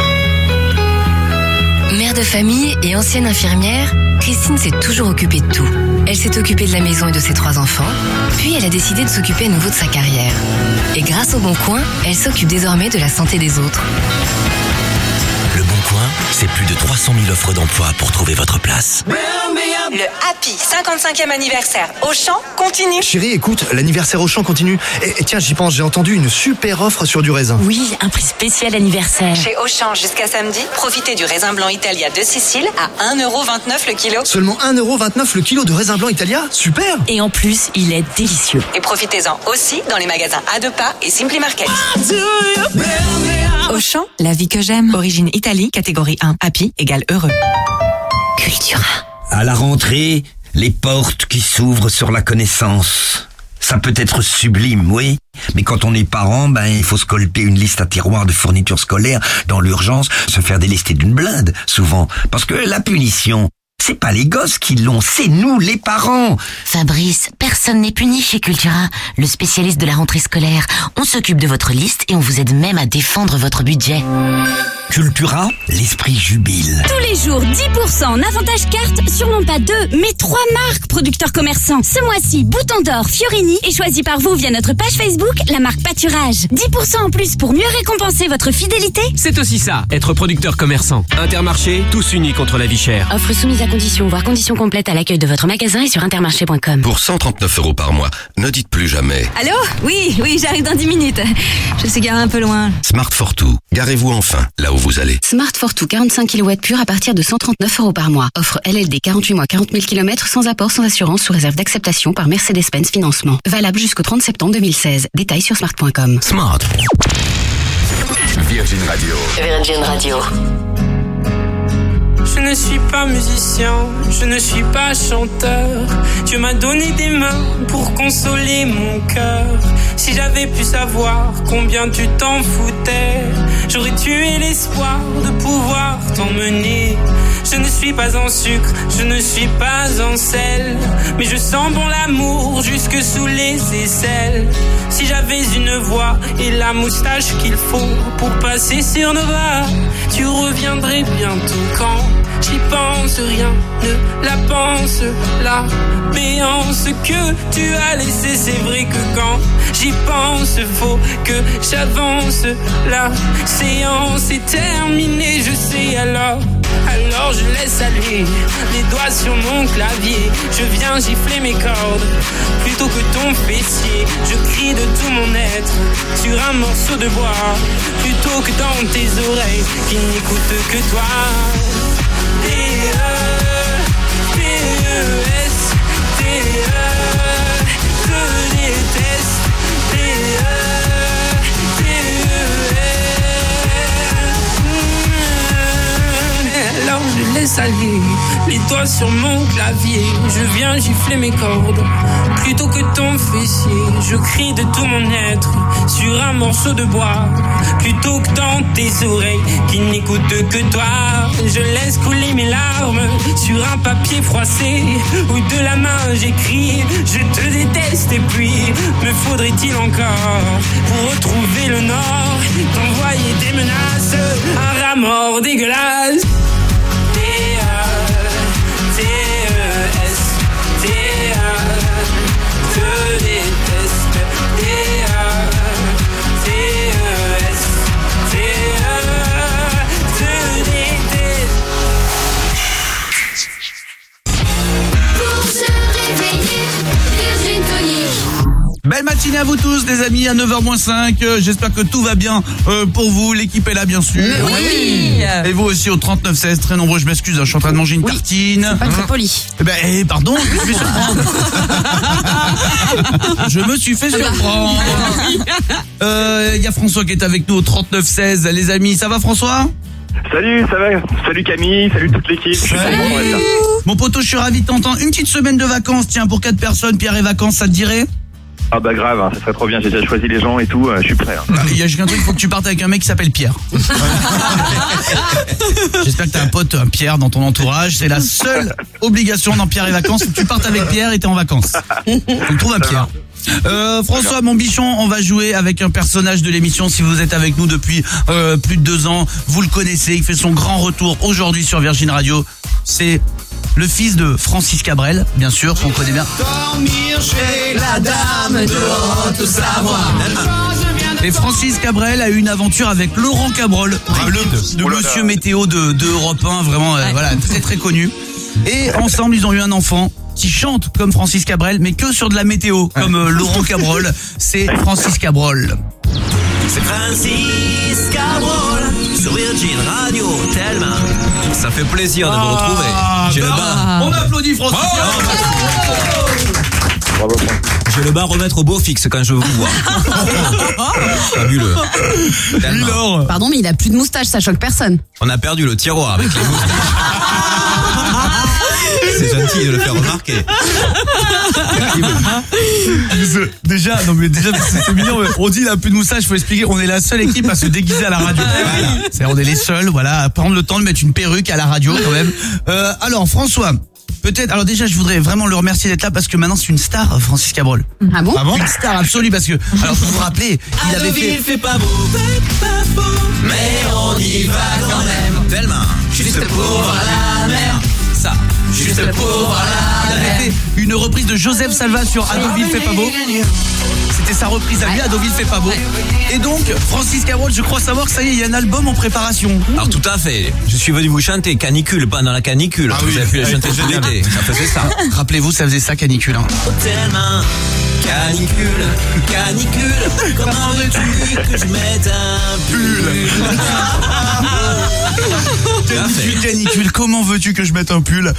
Mère de famille et ancienne infirmière, Christine s'est toujours occupée de tout. Elle s'est occupée de la maison et de ses trois enfants, puis elle a décidé de s'occuper à nouveau de sa carrière. Et grâce au Bon Coin, elle s'occupe désormais de la santé des autres. Le Bon Coin, c'est plus de trois cent mille offres d'emploi pour trouver votre place. Le Happy cinquante-cinquième anniversaire Auchan continue. Chérie, écoute, l'anniversaire Auchan continue. Et, et tiens, j'y pense, j'ai entendu une super offre sur du raisin. Oui, un prix spécial anniversaire. Chez Auchan jusqu'à samedi, profitez du raisin blanc Italia de Sicile à un euro vingt-neuf le kilo. Seulement un euro vingt-neuf le kilo de raisin blanc Italia? Super! Et en plus, il est délicieux. Et profitez-en aussi dans les magasins à deux pas et Simply Market. Auchan, la vie que j'aime. Origine Italie, catégorie un. Happy égale heureux. Cultura. À la rentrée, les portes qui s'ouvrent sur la connaissance. Ça peut être sublime, oui, mais quand on est parent, ben il faut scolper une liste à tiroirs de fournitures scolaires dans l'urgence, se faire délester d'une blinde, souvent. Parce que la punition, c'est pas les gosses qui l'ont, c'est nous, les parents. Fabrice, personne n'est puni chez Cultura, le spécialiste de la rentrée scolaire. On s'occupe de votre liste et on vous aide même à défendre votre budget. Cultura, l'esprit jubile. Tous les jours, dix pour cent en avantage carte sur non pas deux, mais trois marques producteurs commerçants. Ce mois-ci, Bouton d'Or, Fiorini est choisi par vous via notre page Facebook, la marque Pâturage. dix pour cent en plus pour mieux récompenser votre fidélité. C'est aussi ça, être producteur commerçant. Intermarché, tous unis contre la vie chère. Offre soumise à conditions, voire conditions complètes à l'accueil de votre magasin et sur intermarché point com. Pour cent trente-neuf euros par mois, ne dites plus jamais. Allô? Oui, oui, j'arrive dans dix minutes. Je suis garée un peu loin. Smart Fortwo, garez-vous enfin là où vous allez. Smart Fortwo quarante-cinq kilowatts pur à partir de cent trente-neuf euros par mois. Offre L L D quarante-huit mois, quarante mille kilomètres sans apport, sans assurance, sous réserve d'acceptation par Mercedes-Benz Financement. Valable jusqu'au trente septembre deux mille seize. Détails sur smart point com. Smart. Virgin Radio. Virgin Radio. Je ne suis pas musicien, je ne suis pas chanteur. Dieu m'a donné des mains pour consoler mon cœur. Si j'avais pu savoir combien tu t'en foutais, j'aurais tué l'espoir de pouvoir t'emmener. Je ne suis pas en sucre, je ne suis pas en sel, mais je sens bon l'amour jusque sous les aisselles. Si j'avais une voix et la moustache qu'il faut pour passer sur Nova, tu reviendrais bientôt quand j'y pense, rien ne la pense. La béance que tu as laissée, c'est vrai que quand j'y pense, faut que j'avance. La séance est terminée, je sais alors. Alors je laisse aller les doigts sur mon clavier. Je viens gifler mes cordes plutôt que ton fessier. Je crie de tout mon être sur un morceau de bois plutôt que dans tes oreilles qui n'écoutent que toi. D E, D E S, D E, je déteste. salé, les doigts sur mon clavier. Je viens gifler mes cordes, plutôt que ton fessier. Je crie de tout mon être sur un morceau de bois, plutôt que dans tes oreilles qui n'écoutent que toi. Je laisse couler mes larmes sur un papier froissé, où de la main j'écris je te déteste. Et puis me faudrait-il encore pour retrouver le nord, t'envoyer des menaces, un rat mort dégueulasse. T A T E S T A te déteste. T A T E S T A te déteste. Pour se réveiller, Virgin Tonic. Belle matinée à vous tous les amis, à neuf heures moins cinq, euh, j'espère que tout va bien euh, pour vous, l'équipe est là bien sûr. Mais oui. Et vous aussi au trente-neuf seize, très nombreux, je m'excuse, hein, je suis en train de manger une oui, tartine. C'est pas très poli. Eh ben, eh, pardon, je me suis fait surprendre. Je me suis fait surprendre. Il euh, y a François qui est avec nous au trente-neuf seize, les amis, ça va François ? Salut, ça va? Salut Camille, salut toute l'équipe. Je suis Salut. content d'être là. Mon poteau, je suis ravi de t'entendre. Une petite semaine de vacances, tiens, pour quatre personnes, Pierre et vacances, ça te dirait ? Ah bah grave, hein, ça serait trop bien, j'ai déjà choisi les gens et tout, euh, je suis prêt. Hein. Il y a juste un truc, il faut que tu partes avec un mec qui s'appelle Pierre. J'espère que t'as un pote, un Pierre dans ton entourage. C'est la seule obligation dans Pierre et vacances, faut que tu partes avec Pierre et t'es en vacances. Faut trouve un Pierre. Euh, François, mon bichon, on va jouer avec un personnage de l'émission. Si vous êtes avec nous depuis euh, plus de deux ans, vous le connaissez, il fait son grand retour aujourd'hui sur Virgin Radio. C'est le fils de Francis Cabrel, bien sûr, qu'on connaît bien. Dormir chez la dame de Haute-Savoie. Et Francis Cabrel a eu une aventure avec Laurent Cabrol, de, de Monsieur Météo de, de Europe un, vraiment euh, voilà, très très connu. Et ensemble, ils ont eu un enfant qui chante comme Francis Cabrel, mais que sur de la météo, comme euh, Laurent Cabrol. C'est Francis Cabrol. C'est Francis Cabrol sur Virgin Radio, tellement. Ça fait plaisir de vous retrouver. J'ai le bas. On applaudit Francis Cabrol. Bravo. J'ai le bas à remettre au beau fixe quand je vous vois. Fabuleux. Tellement. Pardon, mais il a plus de moustache, ça choque personne. On a perdu le tiroir avec les moustaches. C'est gentil de le faire remarquer. Déjà, non mais déjà c'est mignon. On dit il a plus de moustache, faut expliquer. On est la seule équipe à se déguiser à la radio. Voilà. C'est, on est les seuls, voilà, à prendre le temps de mettre une perruque à la radio quand même. Euh, alors François, peut-être. Alors déjà, je voudrais vraiment le remercier d'être là parce que maintenant c'est une star, Francis Cabrol. Ah bon? Ah bon? Une star absolue parce que. Alors vous vous rappelez, il avait fait. Il fait pas beau, fait pas beau, mais on y va quand même. Tellement. Juste pour voir la mer. Ça. Juste pour voir la Il mer. avait fait une reprise de Joseph Salva sur Adoville fait pas beau. C'était sa reprise à lui, Adoville fait pas beau. Et donc, Francis Cabrol, je crois savoir que ça y est, il y a un album en préparation. Alors tout à fait. Je suis venu vous chanter Canicule pendant la canicule. Ah vous oui. avez pu la chanter tout l'été. Ça faisait ça. Rappelez-vous, ça faisait ça, canicule. Hein. Tellement. Canicule, canicule. Comment veux-tu que je mette un pull? Canicule, canicule, comment veux-tu que je mette un pull?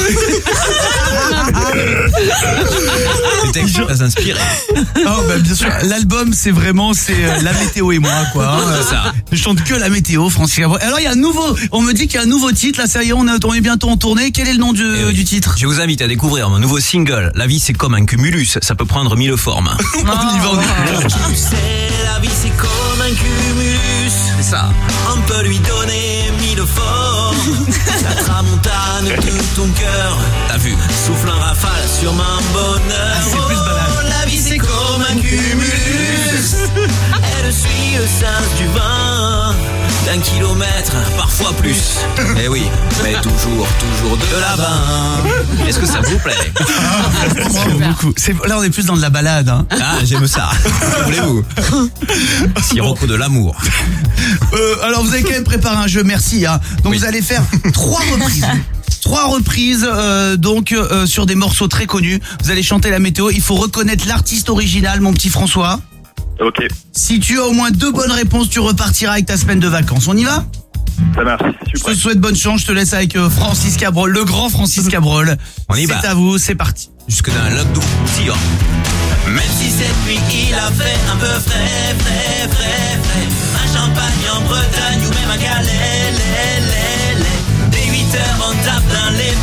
Les textes sont très inspirés. Oh bah bien sûr, l'album c'est vraiment c'est euh, la météo et moi quoi. Hein. C'est ça. Je chante que la météo, Francis Cabrol. Alors il y a un nouveau, on me dit qu'il y a un nouveau titre, là ça y est, on est, on est bientôt en tournée. Quel est le nom du, Eh oui. du titre? Je vous invite à découvrir mon nouveau single. La vie c'est comme un cumulus, ça peut prendre mille formes. On y va, on y va. Tu sais, la vie c'est comme un cumulus. C'est ça. On peut lui donner mille formes. La tramontane de ton cœur. T'as vu? Souffle un rafale sur mon bonheur. Ah, c'est plus balade. La vie c'est comme un cumulus. Elle suit le sens du vent. D'un kilomètre, parfois plus. Eh oui, mais toujours, toujours de là-bas. Est-ce que ça vous plaît? J'aime beaucoup. C'est, là on est plus dans de la balade. Hein. Ah, j'aime ça. Que voulez-vous? Sirocco de l'amour. Euh, alors vous avez quand même préparé un jeu, merci. Hein. Donc Oui. vous allez faire trois reprises. Trois reprises euh, donc euh, sur des morceaux très connus. Vous allez chanter la météo. Il faut reconnaître l'artiste original, mon petit François. Ok, Si tu as au moins deux bonnes réponses, tu repartiras avec ta semaine de vacances. On y va? ça marche, je suis Je prêt. te souhaite bonne chance. Je te laisse avec euh, Francis Cabrol, le grand Francis Cabrol. On y c'est va. à vous, c'est parti. Jusque dans un lac d'eau. Tire. Même si cette nuit il a fait un peu frais, frais, frais, frais. Un champagne en Bretagne ou même un galet, lait, lait, lait. Dès huit heures on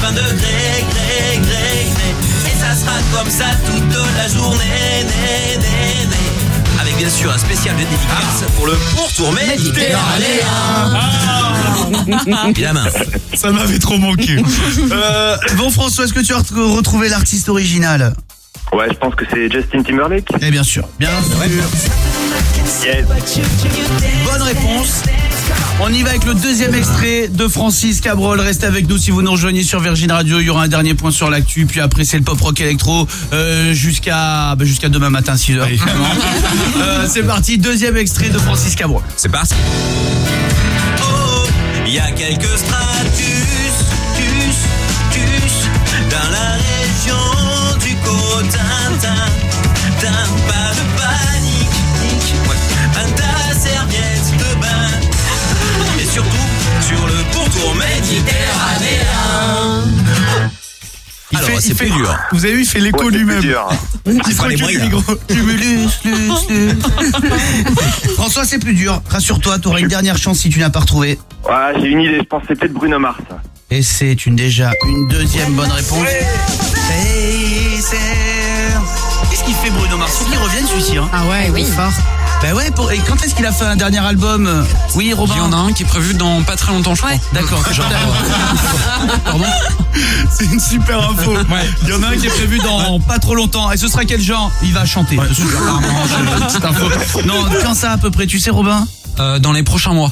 vingt degrés, gré, gré, gré. Et ça sera comme ça toute la journée, né, né, né. Avec bien sûr un spécial de dédicace pour le pourtour méditerranéen. Ah. Évidemment. Ça m'avait trop manqué. Euh, bon François, est-ce que tu as retrouvé l'artiste original? Ouais, je pense que c'est Justin Timberlake. Eh bien sûr, bien sûr. Yes. Bonne réponse. On y va avec le deuxième extrait de Francis Cabrol. Restez avec nous si vous nous rejoignez sur Virgin Radio. Il y aura un dernier point sur l'actu. Puis après, c'est le pop rock électro euh, jusqu'à bah, jusqu'à demain matin six heures. euh, c'est parti, deuxième extrait de Francis Cabrol. C'est parti. Oh, il y a quelques stratus, tus, tus, dans la région du Cotentin. Pas de panique, un tas serviette de bain. Et surtout sur le pourtour méditerranéen. Il Alors, fait, c'est il plus fait, dur. Vous avez vu, il fait l'écho Ouais, c'est lui-même. plus dur. Il fera les recule moyens. du micro. Cumulus, lus, lus. François, c'est plus dur. Rassure-toi, tu auras une dernière chance si tu n'as pas retrouvé. Ouais, j'ai une idée, je pense que c'est peut-être Bruno Mars. Et c'est une déjà une deuxième bonne réponse. Hey, c'est- Qu'est-ce qu'il fait Bruno Mars? Faut qu'il revienne celui-ci. Hein. Ah ouais, oui, fort. Bah ouais, pour... et quand est-ce qu'il a fait un dernier album? Oui, Robin. Il y en a un qui est prévu dans pas très longtemps, je crois. D'accord. Genre, Pardon. C'est une super info. Il y en a un qui est prévu dans pas trop longtemps. Et ce sera quel genre? Il va chanter. Ouais. Ce sera apparemment, j'ai une petite info. Non, quand ça à peu près, tu sais Robin? euh, dans les prochains mois.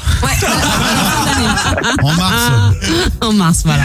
En mars. En mars, voilà.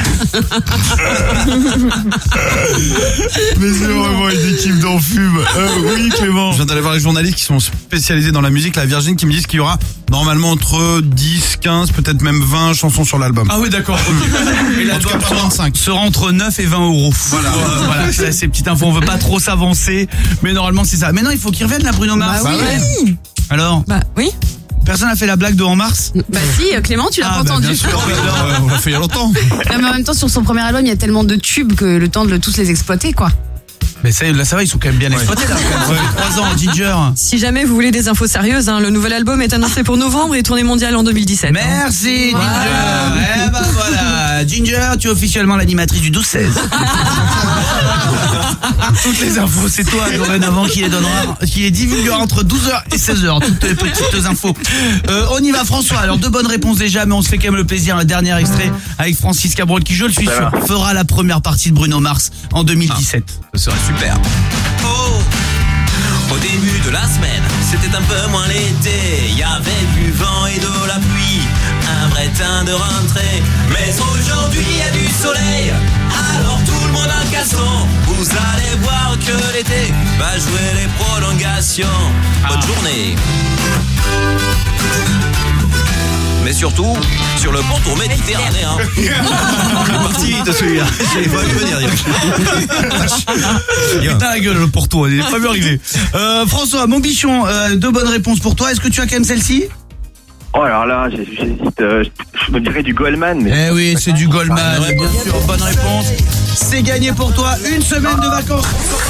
Mais c'est vraiment une équipe d'enfume. Euh, oui, Clément. Je viens d'aller voir les journalistes qui sont spécialisés dans la musique, la Virgin, qui me disent qu'il y aura normalement entre dix, quinze, peut-être même vingt chansons sur l'album. Ah oui, d'accord. Okay. Et en tout cas, pas vingt-cinq. Sera entre neuf et vingt euros. Voilà, euh, voilà, ça, ces petites infos, on veut pas trop s'avancer, mais normalement c'est ça. Mais non, il faut qu'il revienne là, Bruno Mars. Bah oui. Alors Bah oui. Personne n'a fait la blague de En Mars? Bah si, Clément, tu l'as Ah, pas bah, entendu. bien sûr, Ouais, on l'a fait il y a longtemps. Non, mais en même temps, sur son premier album, il y a tellement de tubes que le temps de le- tous les exploiter, quoi. Mais ça, là, ça va, ils sont quand même bien exploités là. Ça fait trois ans, Ginger. Si jamais vous voulez des infos sérieuses, hein, le nouvel album est annoncé pour novembre et tournée mondiale en deux mille dix-sept. Merci, Ginger. Eh ben voilà, Ginger, tu es officiellement l'animatrice du douze seize. Toutes les infos, c'est toi dorénavant qui les donnera, qui les divulguera entre douze heures et seize heures. Toutes les petites infos. Euh, on y va, François. Alors deux bonnes réponses déjà, mais on se fait quand même le plaisir. Un dernier extrait avec Francis Cabrol, qui je le suis sûr fera la première partie de Bruno Mars en deux mille dix-sept. Ce serait super. Oh, au début de la semaine, c'était un peu moins l'été. Il y avait du vent et de la pluie, un vrai teint de rentrée. Mais aujourd'hui, il y a du soleil, alors tout le monde a un caleçon. Vous allez voir que l'été va jouer les prolongations. Bonne journée. Mais surtout, sur le pourtour méditerranéen. Il est parti de celui-là. J'ai pas vu venir. Putain la gueule, le pourtour, il est pas vu arriver. Euh, François, mon bichon, euh, deux bonnes réponses pour toi. Est-ce que tu as quand même celle-ci? Oh alors là, j'ai- j'hésite, euh, je me dirais du Goldman. Mais... Eh oui, c'est du Goldman, bien sûr, bonne réponse. C'est gagné pour toi, une semaine de vacances.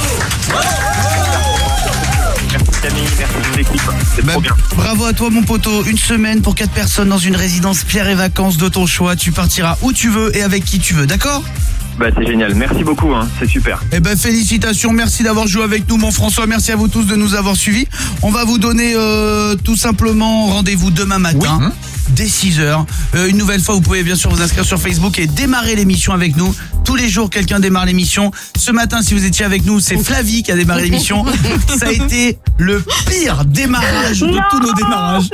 Merci Camille, merci toute l'équipe, c'est Bah, trop bien. bravo à toi mon poteau, une semaine pour quatre personnes dans une résidence Pierre et Vacances de ton choix. Tu partiras où tu veux et avec qui tu veux, d'accord? Bah c'est génial, merci beaucoup, hein, c'est super. Eh ben félicitations, merci d'avoir joué avec nous mon François, merci à vous tous de nous avoir suivis. On va vous donner euh, tout simplement rendez-vous demain matin. Oui. Dès six heures. Euh, une nouvelle fois, vous pouvez bien sûr vous inscrire sur Facebook et démarrer l'émission avec nous. Tous les jours, quelqu'un démarre l'émission. Ce matin, si vous étiez avec nous, c'est Flavie qui a démarré l'émission. Ça a été le pire démarrage de tous nos démarrages.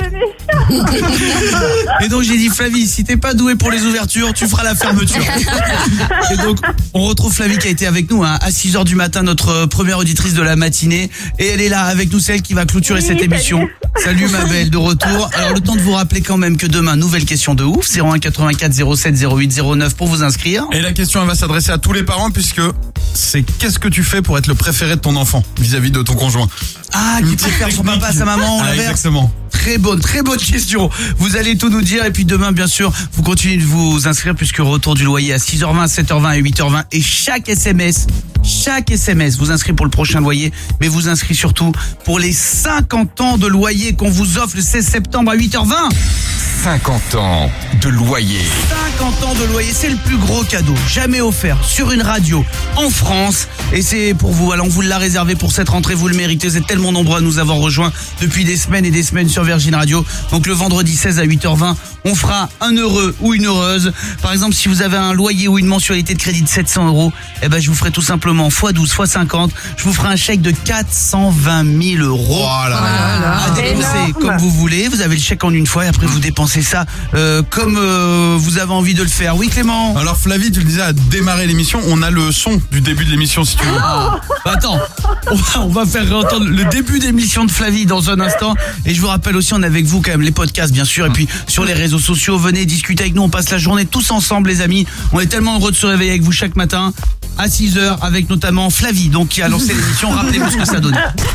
Et donc j'ai dit, Flavie, si t'es pas douée pour les ouvertures, tu feras la fermeture. Et donc on retrouve Flavie qui a été avec nous hein, à six heures du matin, notre première auditrice de la matinée. Et elle est là avec nous, c'est elle qui va clôturer Oui, cette émission. Salut ma belle, de retour. Alors le temps de vous rappeler quand même que demain, nouvelle question de ouf, zéro un quatre-vingt-quatre zéro sept zéro huit zéro neuf pour vous inscrire. Et la question, elle va s'adresser à tous les parents puisque c'est qu'est-ce que tu fais pour être le préféré de ton enfant vis-à-vis de ton conjoint? Ah, qui préfère son papa, sa maman, ou Ah, l'inverse. exactement. Très bonne, très bonne question. Vous allez tout nous dire et puis demain, bien sûr, vous continuez de vous inscrire puisque retour du loyer à six heures vingt, sept heures vingt et huit heures vingt et chaque S M S, chaque S M S vous inscrit pour le prochain loyer, mais vous inscrit surtout pour les cinquante ans de loyer qu'on vous offre le seize septembre à huit heures vingt. cinquante ans de loyer. cinquante ans de loyer, c'est le plus gros cadeau jamais offert sur une radio en France. Et c'est pour vous, alors on vous l'a réservé pour cette rentrée, vous le méritez. Vous êtes tellement nombreux à nous avoir rejoints depuis des semaines et des semaines sur Virgin Radio. Donc le vendredi seize à huit heures vingt, on fera un heureux ou une heureuse. Par exemple, si vous avez un loyer ou une mensualité de crédit de sept cents euros, eh ben je vous ferai tout simplement fois douze, fois cinquante. Je vous ferai un chèque de quatre cent vingt mille euros. Voilà. À dépenser comme vous voulez. Vous avez le chèque en une fois et après vous dépensez ça euh, comme euh, vous avez envie de le faire. Oui, Clément. Alors Flavie, tu le disais à démarrer l'émission, on a le son du début de l'émission si tu veux. Ah, bah attends, on va, on va faire entendre le début d'émission de Flavie dans un instant. Et je vous rappelle aussi, on est avec vous quand même, les podcasts bien sûr. Et puis sur les réseaux sociaux, venez discuter avec nous. On passe la journée tous ensemble les amis. On est tellement heureux de se réveiller avec vous chaque matin à six heures avec notamment Flavie donc qui a lancé l'émission. Rappelez-vous ce que ça donne.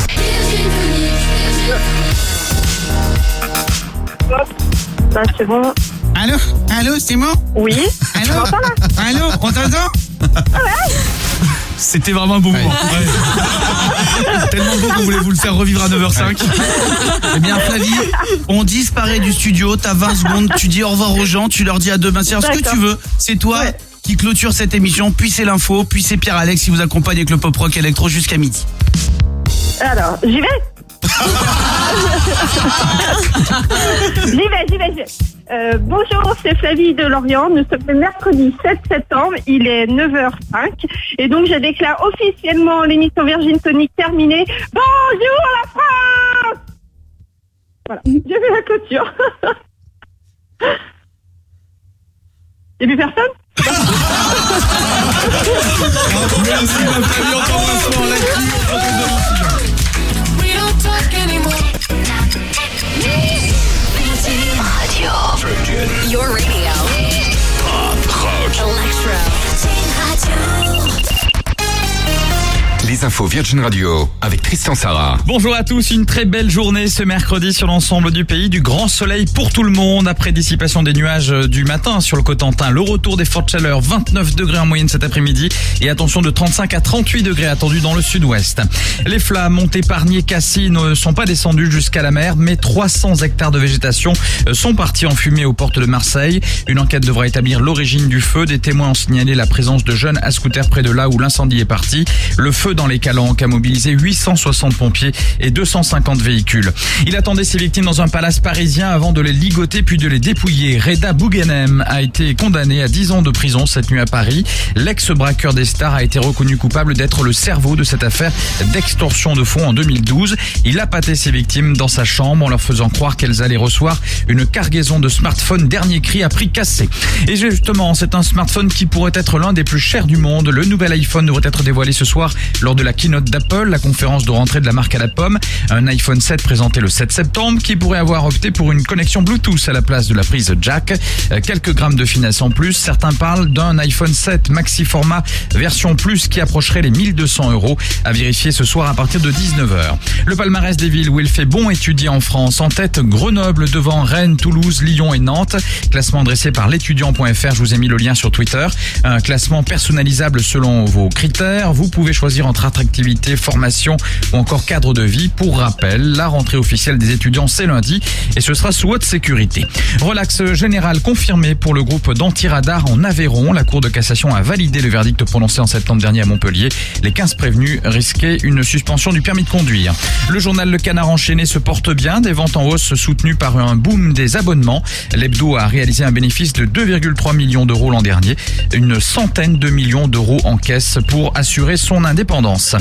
Bah, c'est bon. Allô, allô, c'est moi? Oui. Allô, Tu m'entends, là? allô, on t'entend? C'était vraiment un bon moment. Ouais. Tellement beau qu'on voulait vous le faire revivre à neuf heures cinq. Eh bien Flavie, on disparaît du studio, t'as vingt secondes, tu dis au revoir aux gens, tu leur dis à demain, c'est ce que tu veux, c'est toi ouais. qui clôture cette émission, puis c'est l'info, puis c'est Pierre-Alex qui vous accompagne avec le pop-rock électro jusqu'à midi. Alors, j'y vais. J'y vais, j'y vais, j'y vais. Euh, bonjour, c'est Flavie de Lorient. Nous sommes le mercredi sept septembre. Il est neuf heures cinq. Et donc, je déclare officiellement l'émission Virgin Tonic terminée. Bonjour la France! Voilà, j'ai fait la clôture. Y'a plus personne? Merci, ma Flavie, encore un soir là-dessus. Radio. Your radio. Pop rock. Electro. Radio. Les infos Virgin Radio avec Tristan Sarah. Bonjour à tous, une très belle journée ce mercredi sur l'ensemble du pays. Du grand soleil pour tout le monde. Après dissipation des nuages du matin sur le Cotentin, le retour des fortes chaleurs, vingt-neuf degrés en moyenne cet après-midi. Et attention de trente-cinq à trente-huit degrés attendus dans le sud-ouest. Les flammes ont épargné Cassis, ne sont pas descendues jusqu'à la mer, mais trois cents hectares de végétation sont partis en fumée aux portes de Marseille. Une enquête devra établir l'origine du feu. Des témoins ont signalé la présence de jeunes à scooter près de là où l'incendie est parti. Le feu dans les Calanques a mobilisé huit cent soixante pompiers et deux cent cinquante véhicules. Il attendait ses victimes dans un palace parisien avant de les ligoter puis de les dépouiller. Reda Bouguenem a été condamné à dix ans de prison cette nuit à Paris. L'ex-braqueur des stars a été reconnu coupable d'être le cerveau de cette affaire d'extorsion de fonds en deux mille douze. Il a pâté ses victimes dans sa chambre en leur faisant croire qu'elles allaient recevoir une cargaison de smartphones dernier cri à prix cassé. Et justement, c'est un smartphone qui pourrait être l'un des plus chers du monde. Le nouvel iPhone devrait être dévoilé ce soir lors de la keynote d'Apple, la conférence de rentrée de la marque à la pomme. Un iPhone sept présenté le sept septembre qui pourrait avoir opté pour une connexion Bluetooth à la place de la prise jack. Quelques grammes de finesse en plus. Certains parlent d'un iPhone sept maxi format version plus qui approcherait les mille deux cents euros. À vérifier ce soir à partir de dix-neuf heures. Le palmarès des villes où il fait bon étudier en France. En tête, Grenoble devant Rennes, Toulouse, Lyon et Nantes. Classement dressé par l'étudiant point F R. Je vous ai mis le lien sur Twitter. Un classement personnalisable selon vos critères. Vous pouvez choisir entre attractivité, formation ou encore cadre de vie. Pour rappel, la rentrée officielle des étudiants c'est lundi et ce sera sous haute sécurité. Relax général confirmé pour le groupe d'Antiradar en Aveyron. La Cour de cassation a validé le verdict prononcé en septembre dernier à Montpellier. Les quinze prévenus risquaient une suspension du permis de conduire. Le journal Le Canard enchaîné se porte bien. Des ventes en hausse soutenues par un boom des abonnements. L'hebdo a réalisé un bénéfice de deux virgule trois millions d'euros l'an dernier. Une centaine de millions d'euros en caisse pour assurer son indépendance.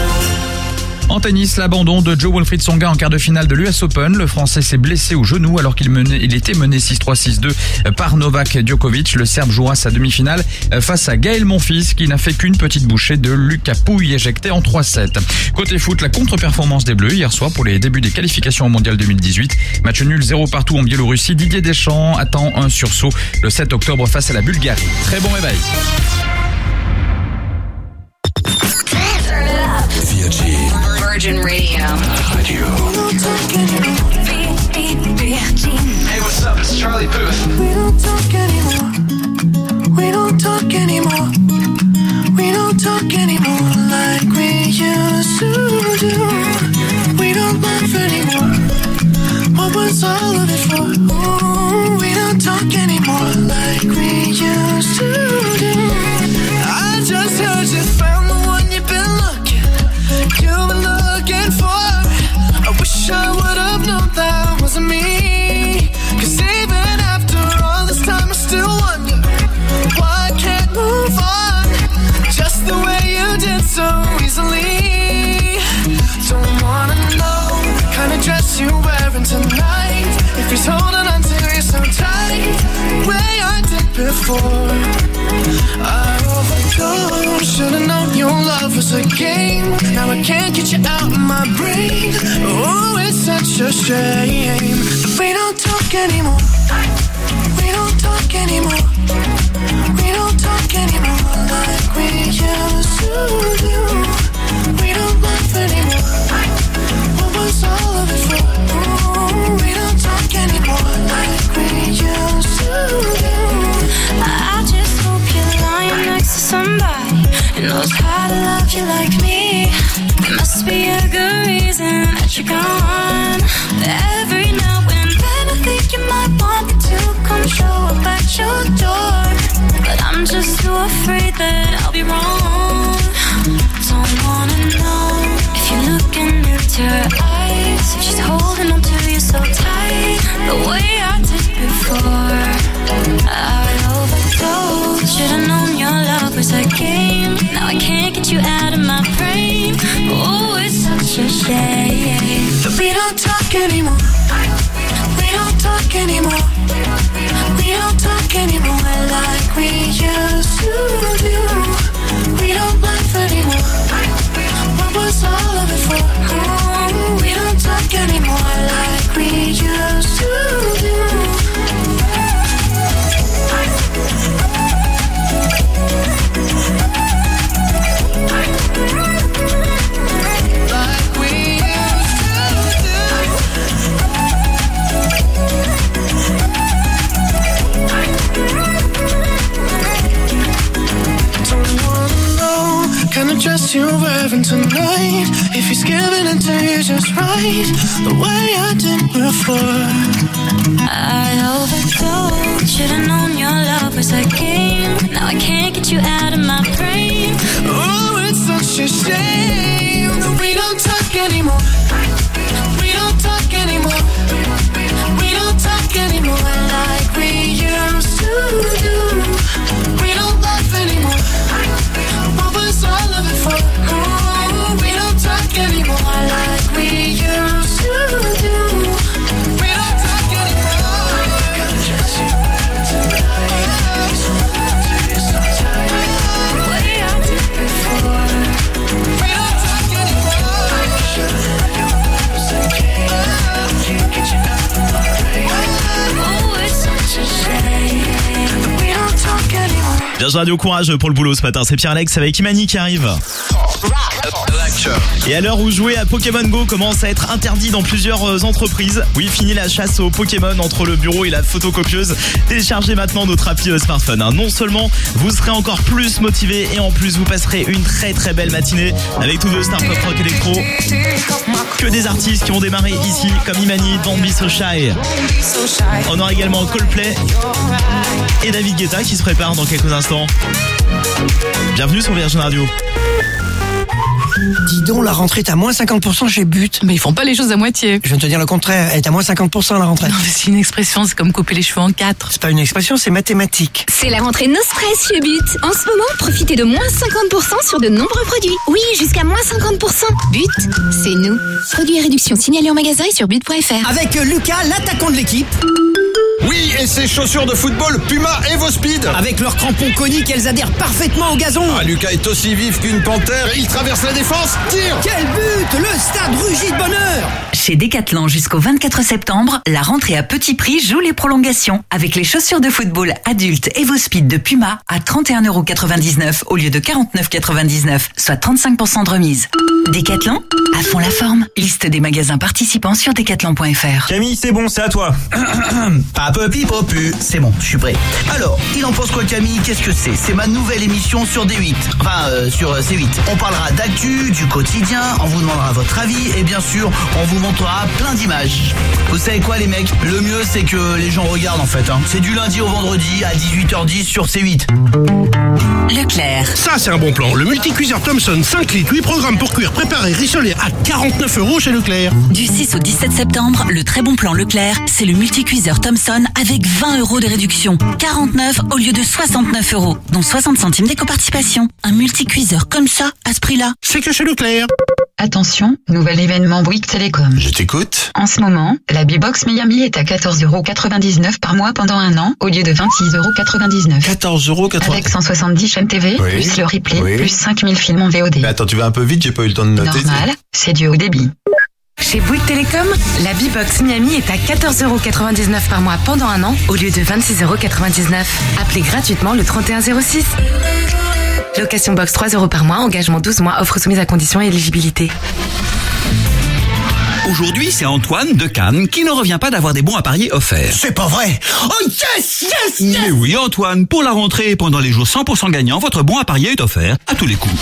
En tennis, l'abandon de Jo Wilfried Tsonga en quart de finale de l'U S Open. Le Français s'est blessé au genou alors qu'il menait, il était mené six trois six deux par Novak Djokovic. Le Serbe jouera sa demi-finale face à Gaël Monfils qui n'a fait qu'une petite bouchée de Lucas Pouille éjecté en trois sept. Côté foot, la contre-performance des Bleus hier soir pour les débuts des qualifications au Mondial deux mille dix-huit. Match nul zéro partout en Biélorussie. Didier Deschamps attend un sursaut le sept octobre face à la Bulgarie. Très bon réveil. Virgin Radio. Radio. Hey, what's up? It's Charlie Puth. We don't talk anymore. We don't talk anymore. We don't talk anymore like we used to do. We don't laugh anymore. What was all of it for? Ooh, used to do. I just heard you found the one you've been looking, you've been looking for. I wish I would have known that wasn't me. Cause even after all this time I still wonder why I can't move on just the way you did so easily. Don't wanna know the kind of dress you're wearing tonight, if he's holding on to you so tight, the way I did before. I overdosed, should've known your love was a game. Now I can't get you out of my brain. Oh, it's such a shame that we don't talk anymore. We don't talk anymore. We don't talk anymore like we used to do. We don't laugh anymore. What was all of it for? Ooh, we don't talk anymore like we used to do. I just hope you're lying next to somebody who knows how to love you like me. There must be a good reason that you're gone. Every now and then I think you might want me to come show up at your door, but I'm just too afraid that I'll be wrong. Don't wanna know if you look into her eyes, if she's holding on to you so tight, the way I did before. I overdosed, should've known your love was a game. Now I can't get you out of my brain. Oh, it's such a shame that we don't talk anymore. We don't talk anymore. We don't talk anymore like we used to do. We don't laugh anymore. What was all of it for? Oh, we don't talk anymore like we used to do. Like we used to Don't wanna know kind of dress you're wearing tonight, if he's giving it to you just right, the way I did before. I overdosed, should've known your love was a game. Now I can't get you out of my brain. Oh, it's such a shame that we don't talk anymore. We don't talk anymore. We don't talk anymore like we used to do. We don't laugh anymore. What was all of it for? Oh, we don't talk anymore like we used to do. We don't talk anymore. The way I did before. We don't talk anymore. Oh, it's such a shame that we don't talk anymore. Virgin Radio, courage pour le boulot ce matin, c'est Pierre-Alex avec Imani qui arrive. Et à l'heure où jouer à Pokémon Go commence à être interdit dans plusieurs entreprises, oui, fini la chasse aux Pokémon entre le bureau et la photocopieuse. Téléchargez maintenant notre appli smartphone. Non seulement vous serez encore plus motivé et en plus vous passerez une très très belle matinée avec tous vos stars pop rock électro. Que des artistes qui ont démarré ici comme Imani, Don't Be So Shy. On aura également Coldplay et David Guetta qui se prépare dans quelques instants. Bienvenue sur Virgin Radio. Dis donc, la rentrée est à moins cinquante pour cent chez But. Mais ils font pas les choses à moitié. Je viens de te dire le contraire, elle est à moins cinquante pour cent la rentrée. Non, mais c'est une expression, c'est comme couper les cheveux en quatre. C'est pas une expression, c'est mathématique. C'est la rentrée No Stress chez But. En ce moment, profitez de moins cinquante pour cent sur de nombreux produits. Oui, jusqu'à moins cinquante pour cent. But, c'est nous. Produits et réductions signalés en magasin et sur but point f r. Avec Lucas, l'attaquant de l'équipe. Oui, et ses chaussures de football Puma EvoSpeed. Avec leurs crampons coniques, elles adhèrent parfaitement au gazon. Ah, Lucas est aussi vif qu'une panthère, il traverse la défense, tire. Quel but! Le stade rugit de bonheur. Chez Decathlon jusqu'au vingt-quatre septembre, la rentrée à petit prix joue les prolongations. Avec les chaussures de football adultes EvoSpeed de Puma à trente et un euros quatre-vingt-dix-neuf au lieu de quarante-neuf euros quatre-vingt-dix-neuf, soit trente-cinq pour cent de remise. Decathlon, à fond la forme. Liste des magasins participants sur decathlon point f r. Camille, c'est bon, c'est à toi. Papopi popu, c'est bon, je suis prêt. Alors, il en pense quoi Camille? Qu'est-ce que c'est? C'est ma nouvelle émission sur D huit. Enfin, euh, sur C huit. On parlera d'actu, du quotidien, on vous demandera votre avis et bien sûr, on vous montre t'auras plein d'images. Vous savez quoi les mecs? Le mieux c'est que les gens regardent en fait. Hein. C'est du lundi au vendredi à dix-huit heures dix sur C huit. Leclerc. Ça, c'est un bon plan. Le multicuiseur Thomson cinq litres, huit programmes pour cuire, préparer, rissoler à quarante-neuf euros chez Leclerc. Du six au dix-sept septembre, le très bon plan Leclerc, c'est le multicuiseur Thomson avec vingt euros de réduction. quarante-neuf au lieu de soixante-neuf euros, dont soixante centimes d'éco-participation. Un multicuiseur comme ça, à ce prix-là, c'est que chez Leclerc. Attention, nouvel événement Bouygues Télécom. Je t'écoute. En ce moment, la B-Box Miami est à quatorze euros quatre-vingt-dix-neuf par mois pendant un an, au lieu de vingt-six euros quatre-vingt-dix-neuf. quatorze euros quatre-vingt-dix-neuf. Avec cent soixante-dix chaînes T V, Oui. plus le replay, Oui. plus cinq mille films en V O D. Mais attends, tu vas un peu vite, j'ai pas eu le temps de noter. Normal, c'est du haut débit. Chez Bouygues Télécom, la B-Box Miami est à quatorze euros quatre-vingt-dix-neuf par mois pendant un an, au lieu de vingt-six euros quatre-vingt-dix-neuf. Appelez gratuitement le trente et un zéro six. Location box trois euros par mois, engagement douze mois, offre soumise à conditions et éligibilité. Aujourd'hui, c'est Antoine de Cannes qui ne revient pas d'avoir des bons à parier offerts. C'est pas vrai. Oh yes, yes, yes. Mais oui, Antoine, pour la rentrée et pendant les jours cent pour cent gagnants, votre bon à parier est offert à tous les coups.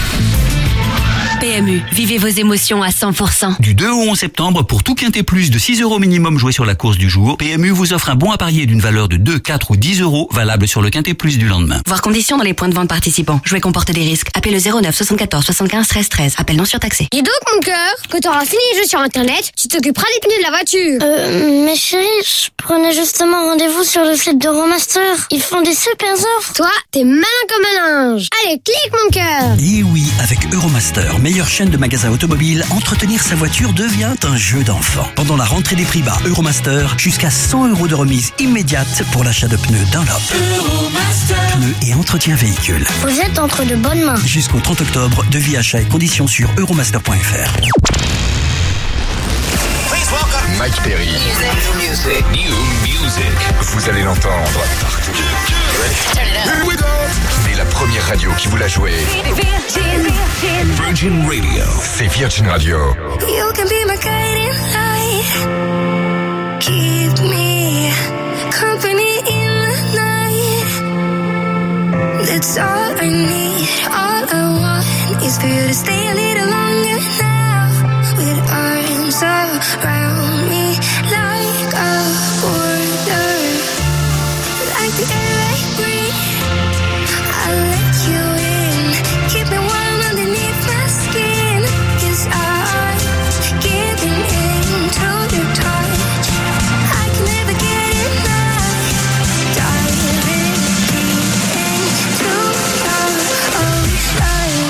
P M U, vivez vos émotions à cent pour cent. Du deux au onze septembre, pour tout quintet plus de six euros minimum joué sur la course du jour, P M U vous offre un bon à parier d'une valeur de deux, quatre ou dix euros, valable sur le quintet plus du lendemain. Voir conditions dans les points de vente participants. Jouer comporte des risques. Appelez le zéro neuf soixante-quatorze soixante-quinze treize treize. Appel non surtaxé. Dis donc, mon cœur, quand t'auras fini les jeux sur Internet, tu t'occuperas des pneus de la voiture. Euh, mais chérie, je prenais justement rendez-vous sur le site d'Euromaster. Ils font des super offres. Toi, t'es malin comme un linge. Allez, clique, mon cœur. Et oui, avec Euromaster, meilleure chaîne de magasins automobiles, entretenir sa voiture devient un jeu d'enfant. Pendant la rentrée des prix bas Euromaster, jusqu'à cent euros de remise immédiate pour l'achat de pneus Dunlop. Euromaster. Pneus et entretien véhicule. Vous êtes entre de bonnes mains. Jusqu'au trente octobre, devis, achat et conditions sur euromaster point f r. Mike Perry. New music. New music. Vous allez l'entendre partout. C'est la première radio qui vous l'a joué. Virgin Radio. C'est Virgin Radio. You can be my guiding light. Keep me company in the night. That's all I need. All I want is for you to stay a little longer now. With arms around me like a border. Like the air I breathe. I'll let you in. Keep me warm underneath my skin. 'Cause I'm giving in to your touch. I can never get enough. Diving deep into your ocean.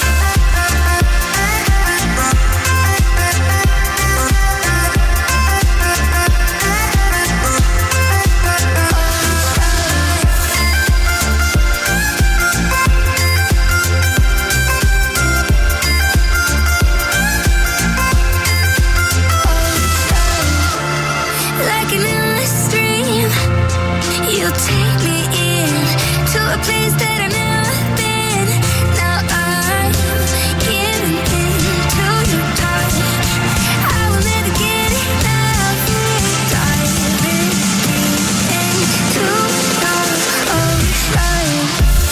Like an endless stream, you'll take me in to a place that I've never been. Now I'm giving in to your touch. I will never get enough. Diving deep into your ocean.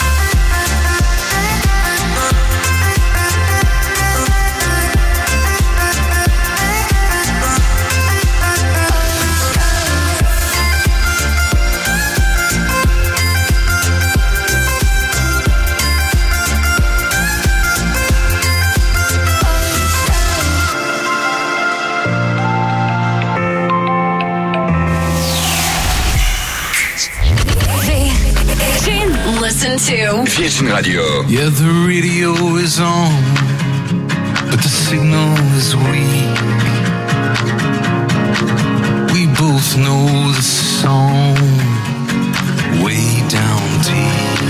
Listen to Virgin Radio. Yeah, the radio is on, but the signal is weak. We both know the song way down deep.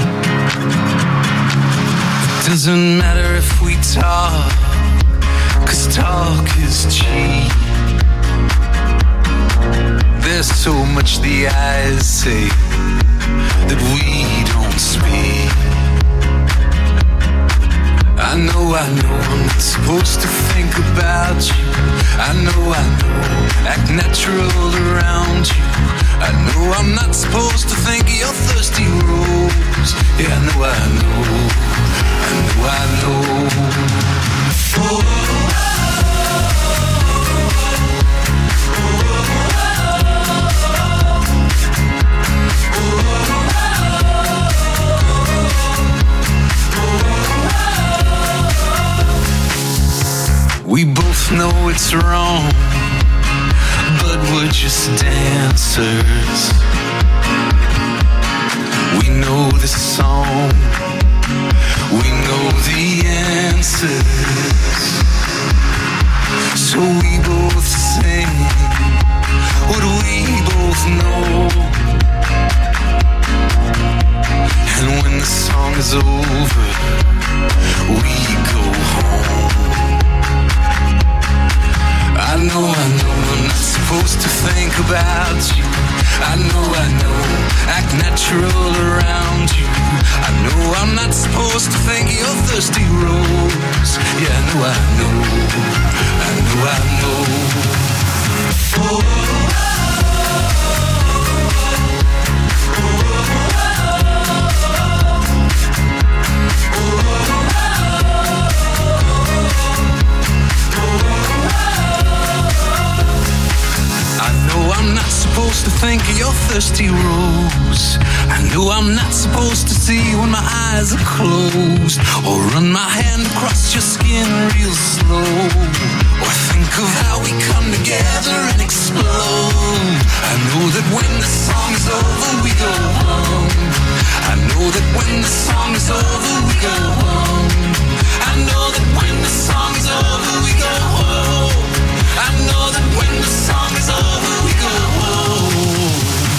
It doesn't matter if we talk, 'cause talk is cheap. There's so much the eyes say that we don't speak. I know, I know I'm not supposed to think about you. I know, I know, act natural around you. I know I'm not supposed to think of your thirsty rose. Yeah, I know, I know, I know, I know. Oh, oh, oh, oh. both know it's wrong, but we're just dancers. We know the song, we know the answers, so we both sing what we both know. And when the song is over, we go home. I know, I know, I'm not supposed to think about you. I know, I know, act natural around you. I know I'm not supposed to think of your thirsty rose. Yeah, I know, I know, I know, I know. Oh, I'm not supposed to think of your thirsty rose. I know I'm not supposed to see when my eyes are closed, or run my hand across your skin real slow, or think of how we come together and explode. I know that when the song is over we go home. I know that when the song is over we go home. I know that when the song is over we go home. I know that when the song is over we go home.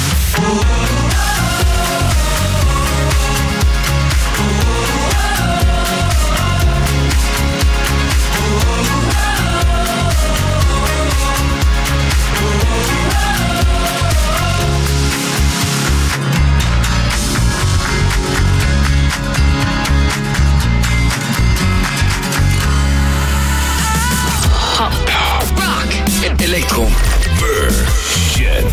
Electro Version.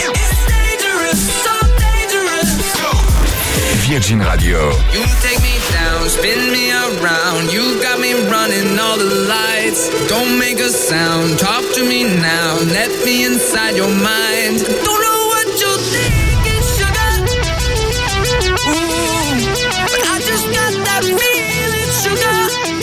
Virgin Radio. You take me down, spin me around. You got me running all the lights. Don't make a sound, talk to me now. Let me inside your mind. Don't know what you're thinking, sugar. Ooh, but I just got that feeling, sugar.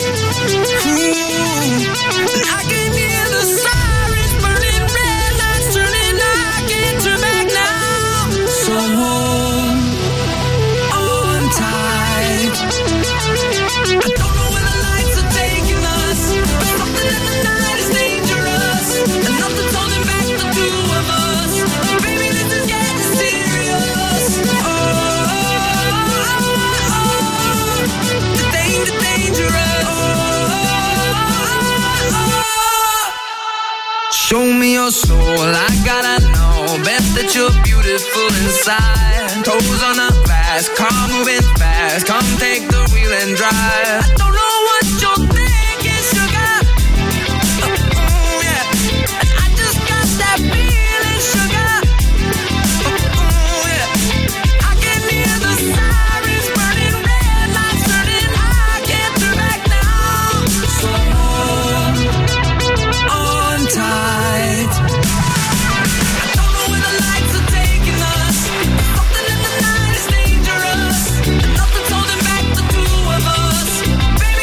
Ooh, and I can hear the sirens burning, red lights turning. I can't turn back now. So hold on tight. I don't know where the lights are taking us, but something in the night is dangerous, and nothing's holding back the two of us. Baby, this is getting serious. Oh, oh, oh, oh. The danger, dangerous. Oh, oh, oh, oh. Show me your soul, I gotta know. Bet that you're beautiful inside. Toes on the glass, car moving fast. Come take the wheel and drive. I don't know what you're thinking, sugar. Oh, yeah. And I just got that feeling, sugar. Oh, yeah. I can hear the sirens burning, red lights turning. I can't turn back now. So hold on tight. I don't know where the lights are taking us. Something in the night is dangerous, and nothing's holding back the two of us. Baby,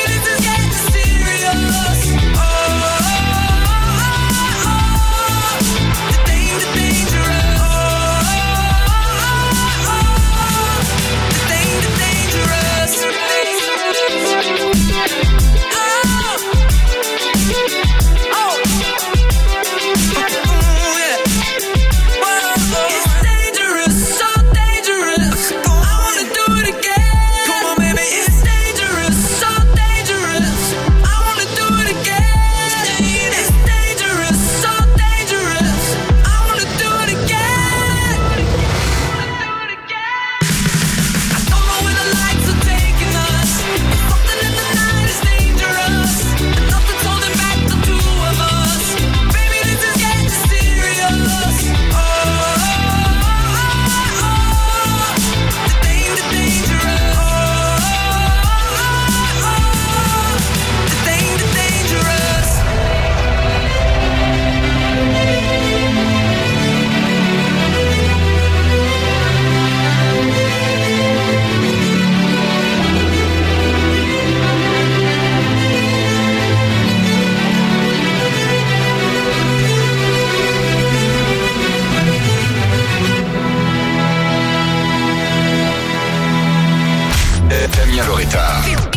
Damien Loretta.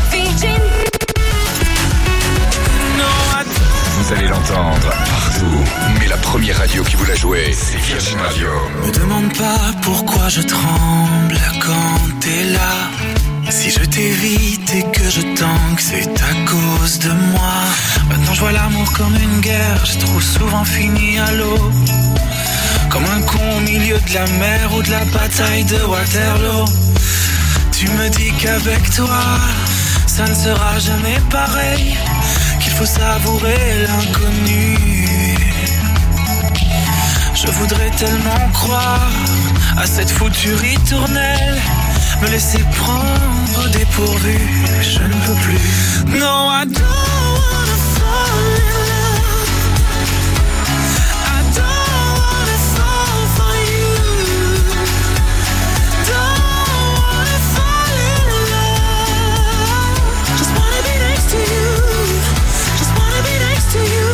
Vous allez l'entendre partout. Mais la première radio qui vous l'a joué, c'est Virgin Radio. Me demande pas pourquoi je tremble quand t'es là. Si je t'évite et que je tanque, c'est à cause de moi. Maintenant je vois l'amour comme une guerre, j'ai trop souvent fini à l'eau. Comme un con au milieu de la mer ou de la bataille de Waterloo. Tu me dis qu'avec toi, ça ne sera jamais pareil, qu'il faut savourer l'inconnu. Je voudrais tellement croire à cette foutue ritournelle, me laisser prendre dépourvu, je ne peux plus. No, I don't wanna fall in love. I don't wanna fall for you. Don't wanna fall in love. Just wanna be next to you. Just wanna be next to you.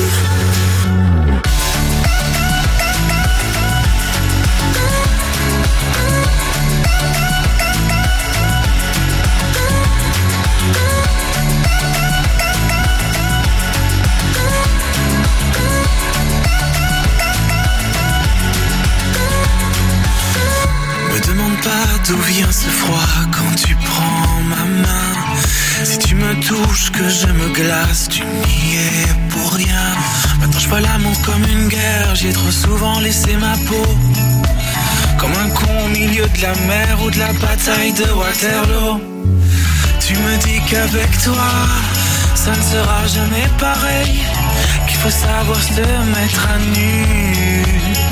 D'où vient ce froid quand tu prends ma main? Si tu me touches, que je me glace, tu n'y es pour rien. Maintenant je vois l'amour comme une guerre, j'y ai trop souvent laissé ma peau. Comme un con au milieu de la mer ou de la bataille de Waterloo. Tu me dis qu'avec toi, ça ne sera jamais pareil, qu'il faut savoir se mettre à nu.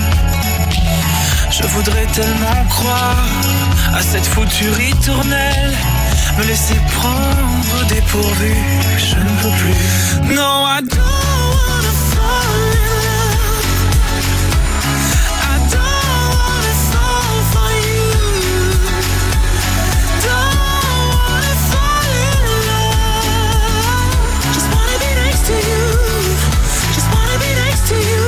Je voudrais tellement croire à cette foutue ritournelle, me laisser prendre dépourvu, je ne peux plus. No, I don't wanna fall in love. I don't wanna fall for you. Don't wanna fall in love. Just wanna be next to you. Just wanna be next to you.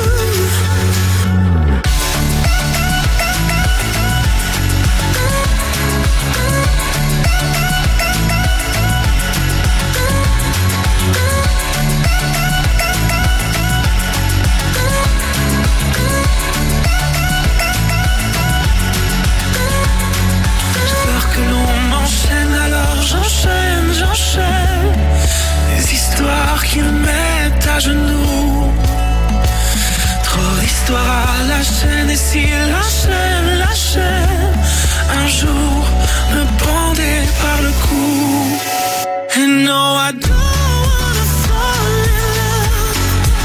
J'enchaîne, j'enchaîne des histoires qui me mettent à genoux. Trop d'histoires à la chaîne, et si la chaîne, la chaîne un jour me pendait par le cou. And no, I don't wanna fall in love.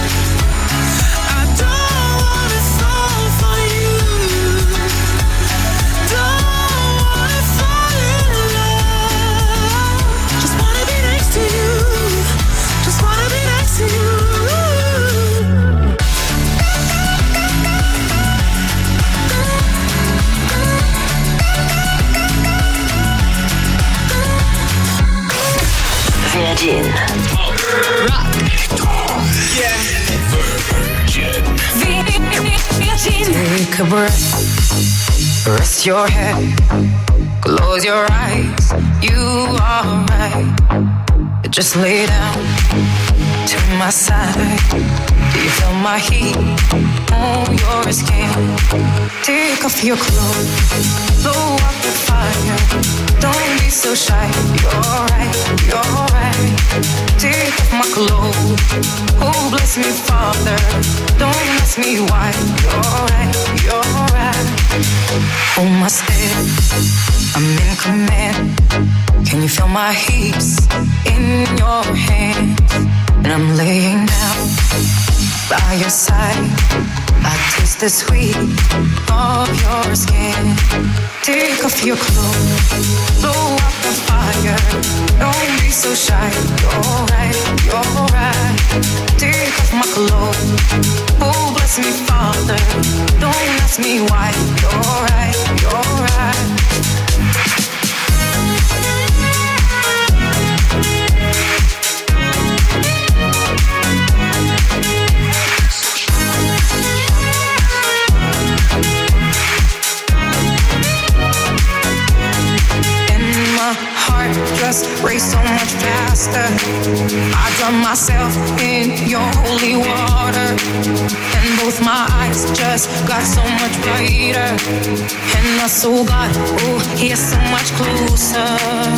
I don't wanna fall for you. Don't wanna fall in love. Just wanna be next to you. Just wanna be next to you. Virgin. Rock. Yeah. Virgin. Virgin. Take a breath. Rest your head. Close your eyes. You are right. Just lay down to my side. Do you feel my heat on your skin? Take off your clothes. Blow up the fire. Don't be so shy. You're right, you're right. Take off my clothes. Oh, bless me, Father. Don't ask me why. You're right, you're right. Hold my step. I'm in command. Can you feel my hips in your hands? And I'm laying down by your side. I taste the sweet of your skin. Take off your clothes, blow up the fire. Don't be so shy. You're right, you're right. Take off my clothes. Oh, bless me, Father. Don't ask me why. You're right, you're right. just race so much faster. I drown myself in your holy water, and both my eyes just got so much brighter. And I saw God, oh, he's so much closer.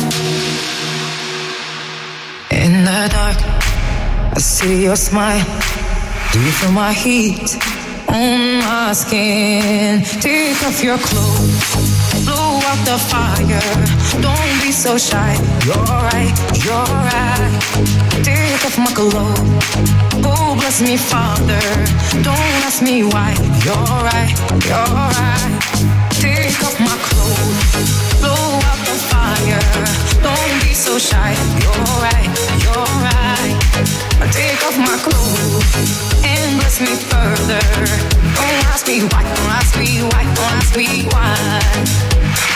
In the dark, I see your smile. Do you feel my heat on my skin? Take off your clothes, blow out the fire. Don't be so shy. You're right, you're right. Take off my clothes. Oh, bless me, Father. Don't ask me why. You're right, you're right. Take off my clothes, blow out the fire. Don't be so shy. You're right, you're right. Take off my clothes and bless me further. Don't ask me why, don't ask me why, don't ask me why.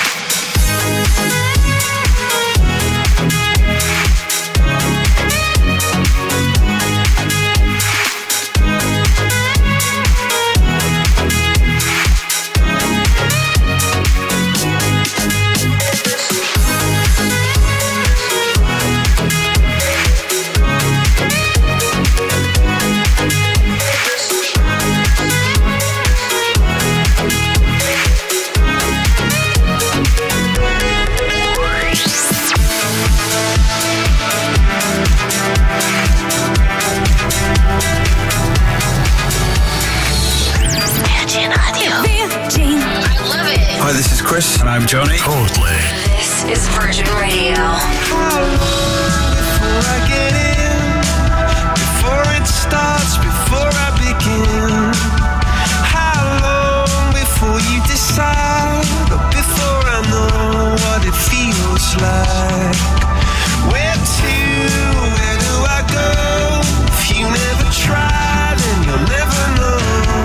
Hi, this is Chris. And I'm Johnny. Totally. This is Virgin Radio. How long before I get in? Before it starts, before I begin? How long before you decide? Or before I know what it feels like? Where to? Where do I go? If you never try, then you'll never know.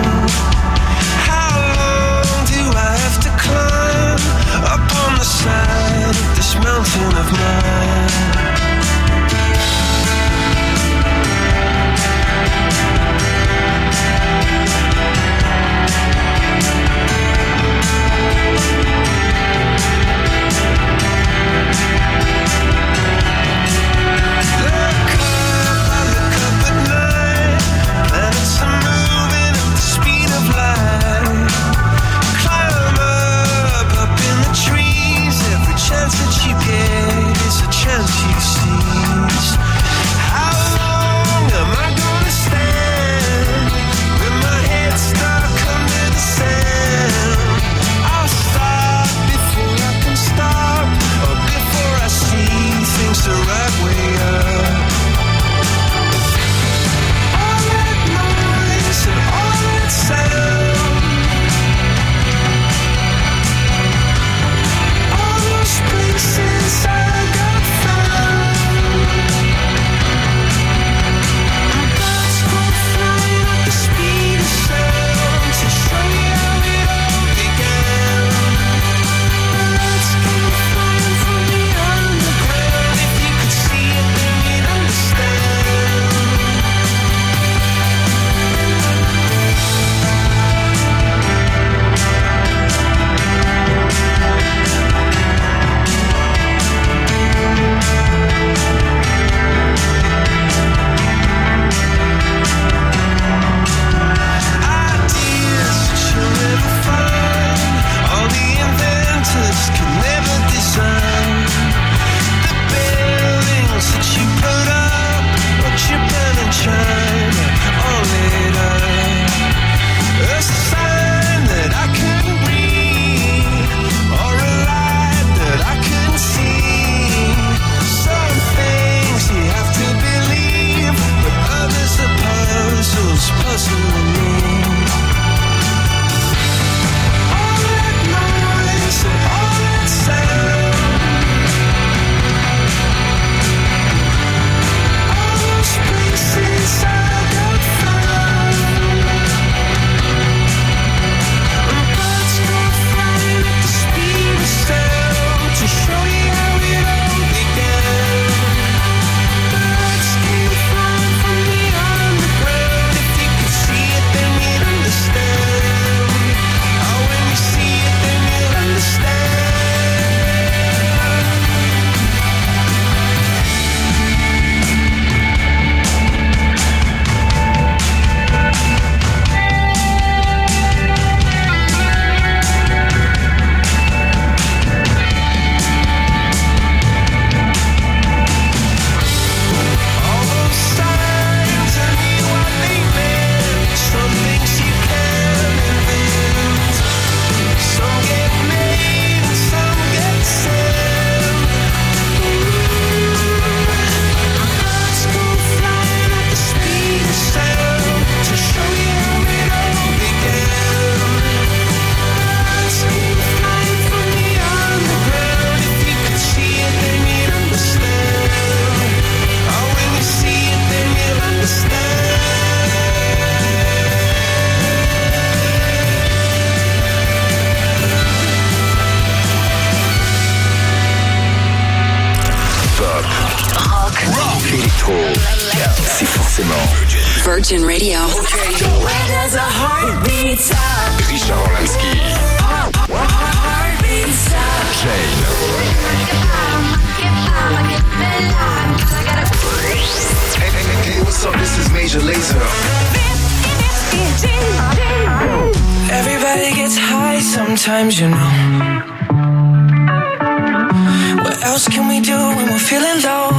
Up on the side of this mountain of mine. l'électro, c'est forcément Virgin Radio. Richard Orlansky, Jane, Hey, hey, hey, what's up? This is Major Lazer. Everybody gets high sometimes, you know. What else can we do when we're feeling low?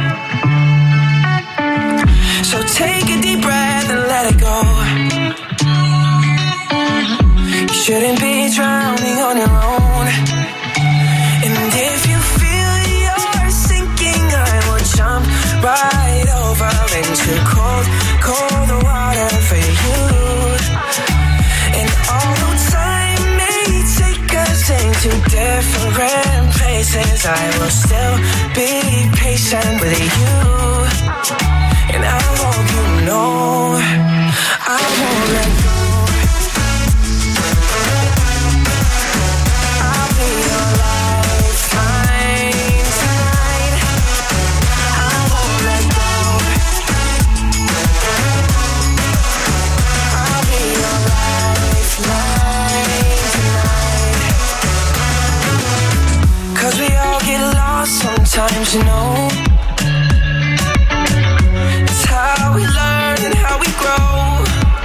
So take a deep breath and let it go. You shouldn't be drowning on your own. And if you feel you're sinking, I will jump right over into cold, cold water for you. And although time may take us into different places, I will still be patient with you. And I hope you know I won't let go. I'll be your lifeline tonight. I won't let go. I'll be your lifeline tonight. 'Cause we all get lost sometimes, you know. How we learn and how we grow.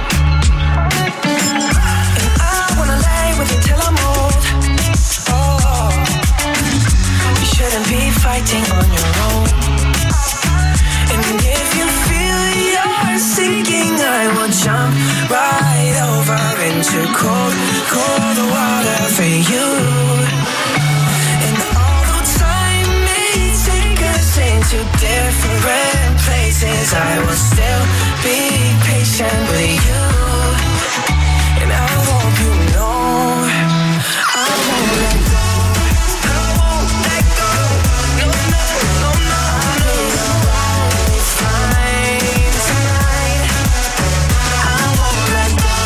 And I wanna lay with you till I'm old. Oh, you shouldn't be fighting on your own. And if you feel you're sinking, I will jump right over into cold, cold water for you. And although time may take us into different places, I will still be patient with you. And I hope you know I won't let go. I won't let go. No, no, no, no. I'll be your lifeline tonight. I won't let go.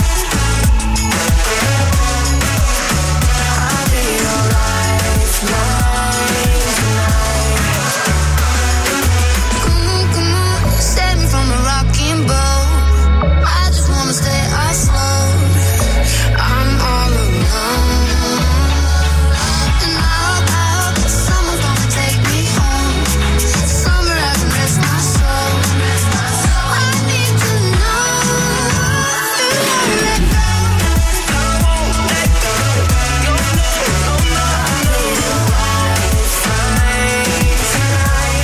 I'll be your lifeline tonight. Save me from a rocking boat. I just wanna stay afloat. I'm all alone. And I hope, I hope that someone's gonna take me home. Somewhere I can rest my soul. I need to know you won't let go. I won't let go. No, no, no, no. I'll be your lifeline tonight.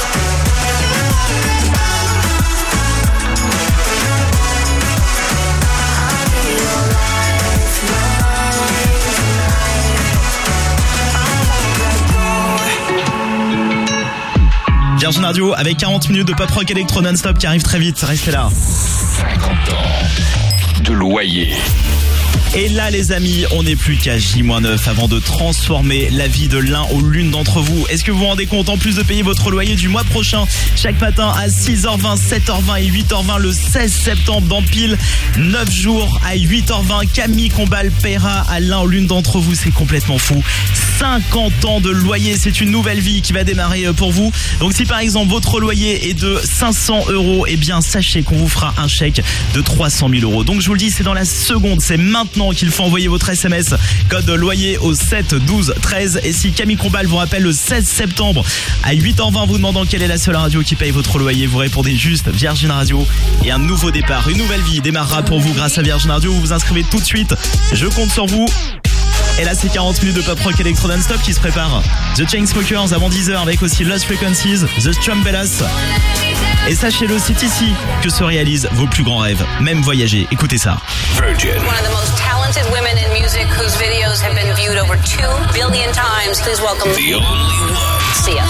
Virgin Radio avec quarante minutes de pop rock électro non-stop qui arrive très vite, restez là. cinquante ans de loyer. Et là les amis, on n'est plus qu'à J neuf avant de transformer la vie de l'un ou l'une d'entre vous. Est-ce que vous vous rendez compte, en plus de payer votre loyer du mois prochain, chaque matin à six heures vingt, sept heures vingt et huit heures vingt le seize septembre dans pile neuf jours à huit heures vingt, Camille Combal paiera à l'un ou l'une d'entre vous, c'est complètement fou. cinquante ans de loyer, c'est une nouvelle vie qui va démarrer pour vous. Donc si par exemple votre loyer est de cinq cents euros, eh bien sachez qu'on vous fera un chèque de trois cent mille euros. Donc je vous le dis, c'est dans la seconde, c'est maintenant qu'il faut envoyer votre S M S code loyer au sept douze treize. Et si Camille Combal vous rappelle le seize septembre à huit heures vingt vous demandant quelle est la seule radio qui paye votre loyer, vous répondez juste Virgin Radio et un nouveau départ, une nouvelle vie démarrera pour vous grâce à Virgin Radio. Vous vous inscrivez tout de suite, je compte sur vous. Et là c'est quarante minutes de pop rock électro non-stop qui se prépare. The Chainsmokers avant dix heures avec aussi Lost Frequencies, The Strumbellas. Et sachez-le, c'est ici que se réalisent vos plus grands rêves, même voyager. Écoutez ça. Virgin. One of the most talented women in music whose videos have been viewed over two billion times. Please welcome The only one. Sia.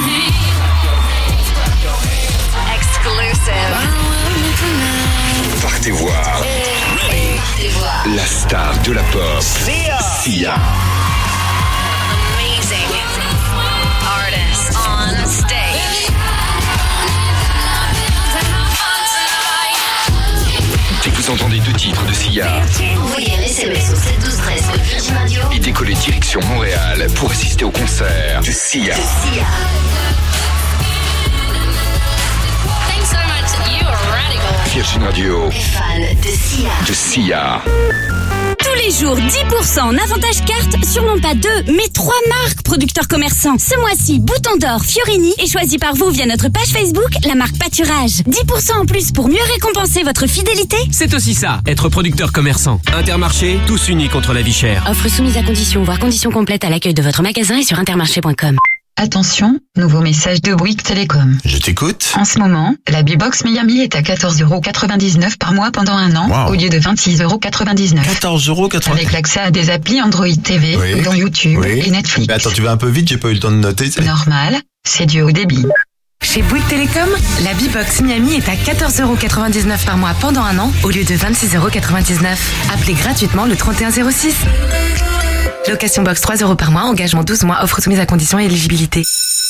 Exclusive. Partez voir la star de la pop, Sia. Sia. Amazing artists on stage. Si vous entendez deux titres de Sia, Envoyez un S M S au sept douze treize de Virgin Radio et décollez direction Montréal pour assister au concert de Sia. de Sia. Virgin Radio. Les fans de Sia. De Sia. Tous les jours, dix pour cent en avantage carte sur non pas deux, mais trois marques producteurs commerçants. Ce mois-ci, Bouton d'Or, Fiorini est choisi par vous via notre page Facebook, la marque Pâturage. dix pour cent en plus pour mieux récompenser votre fidélité. C'est aussi ça, être producteur commerçant. Intermarché, tous unis contre la vie chère. Offre soumise à conditions, voire conditions complètes à l'accueil de votre magasin et sur intermarché point com. Attention, nouveau message de Bouygues Télécom. Je t'écoute. En ce moment, la B-Box Miami est à quatorze euros quatre-vingt-dix-neuf par mois pendant un an, wow. au lieu de vingt-six euros quatre-vingt-dix-neuf. quatorze euros quatre-vingt-dix-neuf. Avec l'accès à des applis Android T V, oui. dont YouTube oui. et Netflix. Mais attends, tu vas un peu vite, j'ai pas eu le temps de noter. Normal, c'est dû au débit. Chez Bouygues Télécom, la B-Box Miami est à quatorze euros quatre-vingt-dix-neuf par mois pendant un an, au lieu de vingt-six euros quatre-vingt-dix-neuf. Appelez gratuitement le trente et un zéro six. Location box trois euros par mois, engagement douze mois, offre soumise à conditions et éligibilité.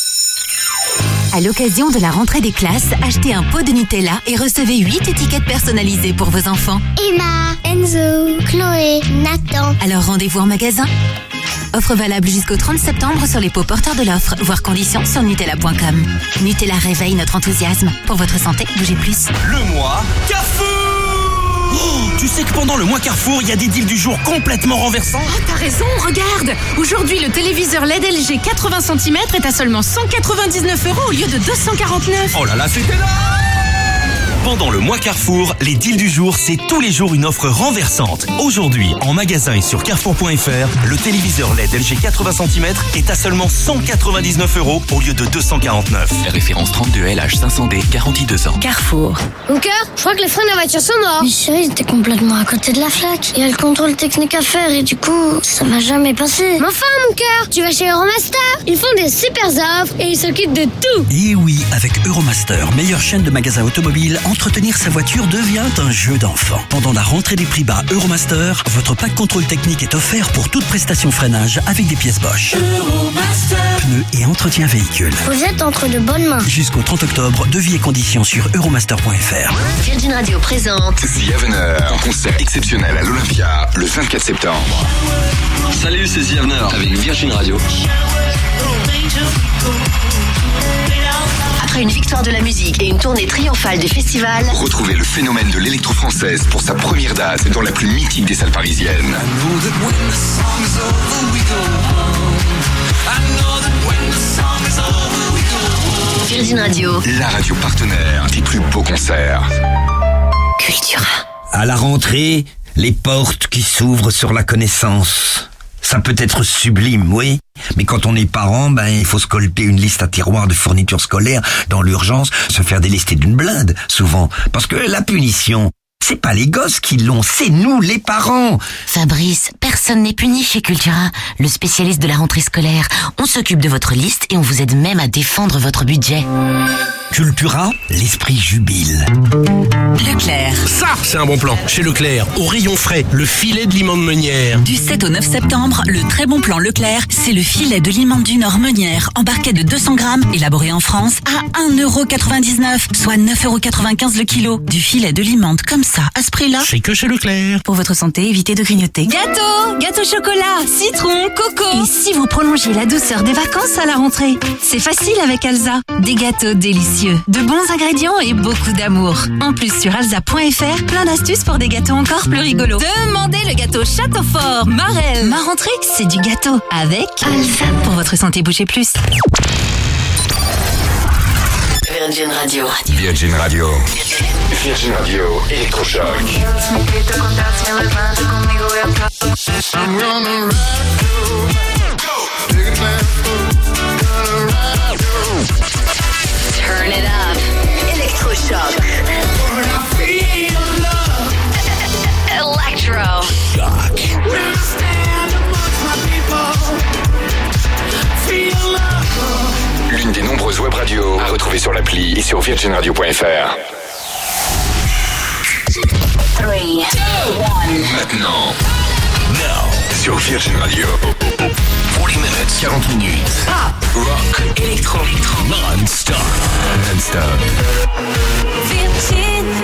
À l'occasion de la rentrée des classes, achetez un pot de Nutella et recevez huit étiquettes personnalisées pour vos enfants. Emma, Enzo, Chloé, Nathan. Alors rendez-vous en magasin. Offre valable jusqu'au trente septembre sur les pots porteurs de l'offre, voire conditions sur Nutella point com. Nutella réveille notre enthousiasme. Pour votre santé, bougez plus. Le mois Carrefour. Oh, tu sais que pendant le mois Carrefour, il y a des deals du jour complètement renversants. Oh, t'as raison, regarde. Aujourd'hui, le téléviseur L E D L G quatre-vingts centimètres est à seulement cent quatre-vingt-dix-neuf euros au lieu de deux cent quarante-neuf. Oh là là, c'était là. Pendant le mois Carrefour, les deals du jour, c'est tous les jours une offre renversante. Aujourd'hui, en magasin et sur carrefour point f r, le téléviseur L E D L G quatre-vingts centimètres est à seulement cent quatre-vingt-dix-neuf euros au lieu de deux cent quarante-neuf. Référence trente-deux L H cinq cents D, garantie deux ans. Carrefour. Mon cœur, je crois que les freins de la voiture sont morts. Mais chérie, t'es complètement à côté de la flaque. Il y a le contrôle technique à faire et du coup, ça m'a jamais passé. Mais enfin, mon cœur, tu vas chez Euromaster. Ils font des super offres et ils s'occupent de tout. Et oui, avec Euromaster, meilleure chaîne de magasins automobiles, entretenir sa voiture devient un jeu d'enfant. Pendant la rentrée des prix bas Euromaster, votre pack contrôle technique est offert pour toute prestation freinage avec des pièces Bosch. Euromaster. Pneus et entretien véhicule. Vous êtes entre de bonnes mains. Jusqu'au trente octobre, devis et conditions sur euromaster point f r. Virgin Radio présente The Avener, en concert exceptionnel à l'Olympia le vingt-quatre septembre. Salut, c'est The Avener avec Virgin Radio. Après une victoire de la musique et une tournée triomphale des festivals, Retrouvez le phénomène de l'électro-française pour sa première date dans la plus mythique des salles parisiennes. Virgin Radio, La radio partenaire des plus beaux concerts. Cultura. À la rentrée, les portes qui s'ouvrent sur la connaissance. Ça peut être sublime, oui, mais quand on est parent, ben il faut se colter une liste à tiroir de fournitures scolaires dans l'urgence, se faire délester d'une blinde, souvent, parce que la punition, c'est pas les gosses qui l'ont, c'est nous les parents. Fabrice, personne n'est puni chez Cultura, le spécialiste de la rentrée scolaire. On s'occupe de votre liste et on vous aide même à défendre votre budget. Cultura, l'esprit jubile. Leclerc. Ça, c'est un bon plan. Chez Leclerc, au rayon frais, le filet de limande meunière. Du sept au neuf septembre, le très bon plan Leclerc, c'est le filet de limande du Nord meunière, embarqué de deux cents grammes, élaboré en France, à un euro quatre-vingt-dix-neuf, soit neuf euros quatre-vingt-quinze le kilo. Du filet de limande comme ça, à ce prix-là. C'est que chez Leclerc. Pour votre santé, évitez de grignoter. Gâteau, gâteau chocolat, citron, coco. Et si vous prolongez la douceur des vacances à la rentrée? C'est facile avec Alza. Des gâteaux délicieux, de bons ingrédients et beaucoup d'amour. En plus, sur alza point f r, plein d'astuces pour des gâteaux encore plus rigolos. Demandez le gâteau Château Fort, Marelle. Ma rentrée, c'est du gâteau avec Alza. Pour votre santé, bougez plus. Virgin Radio. Virgin Radio. Virgin Radio, électrochoc. Turn it up. Electrochoc. Electro. L'une des nombreuses web radios à retrouver sur l'appli et sur virgin radio point f r. three, two, one. Maintenant. Now. Sur Virgin Radio. quarante minutes. quarante minutes. Pop.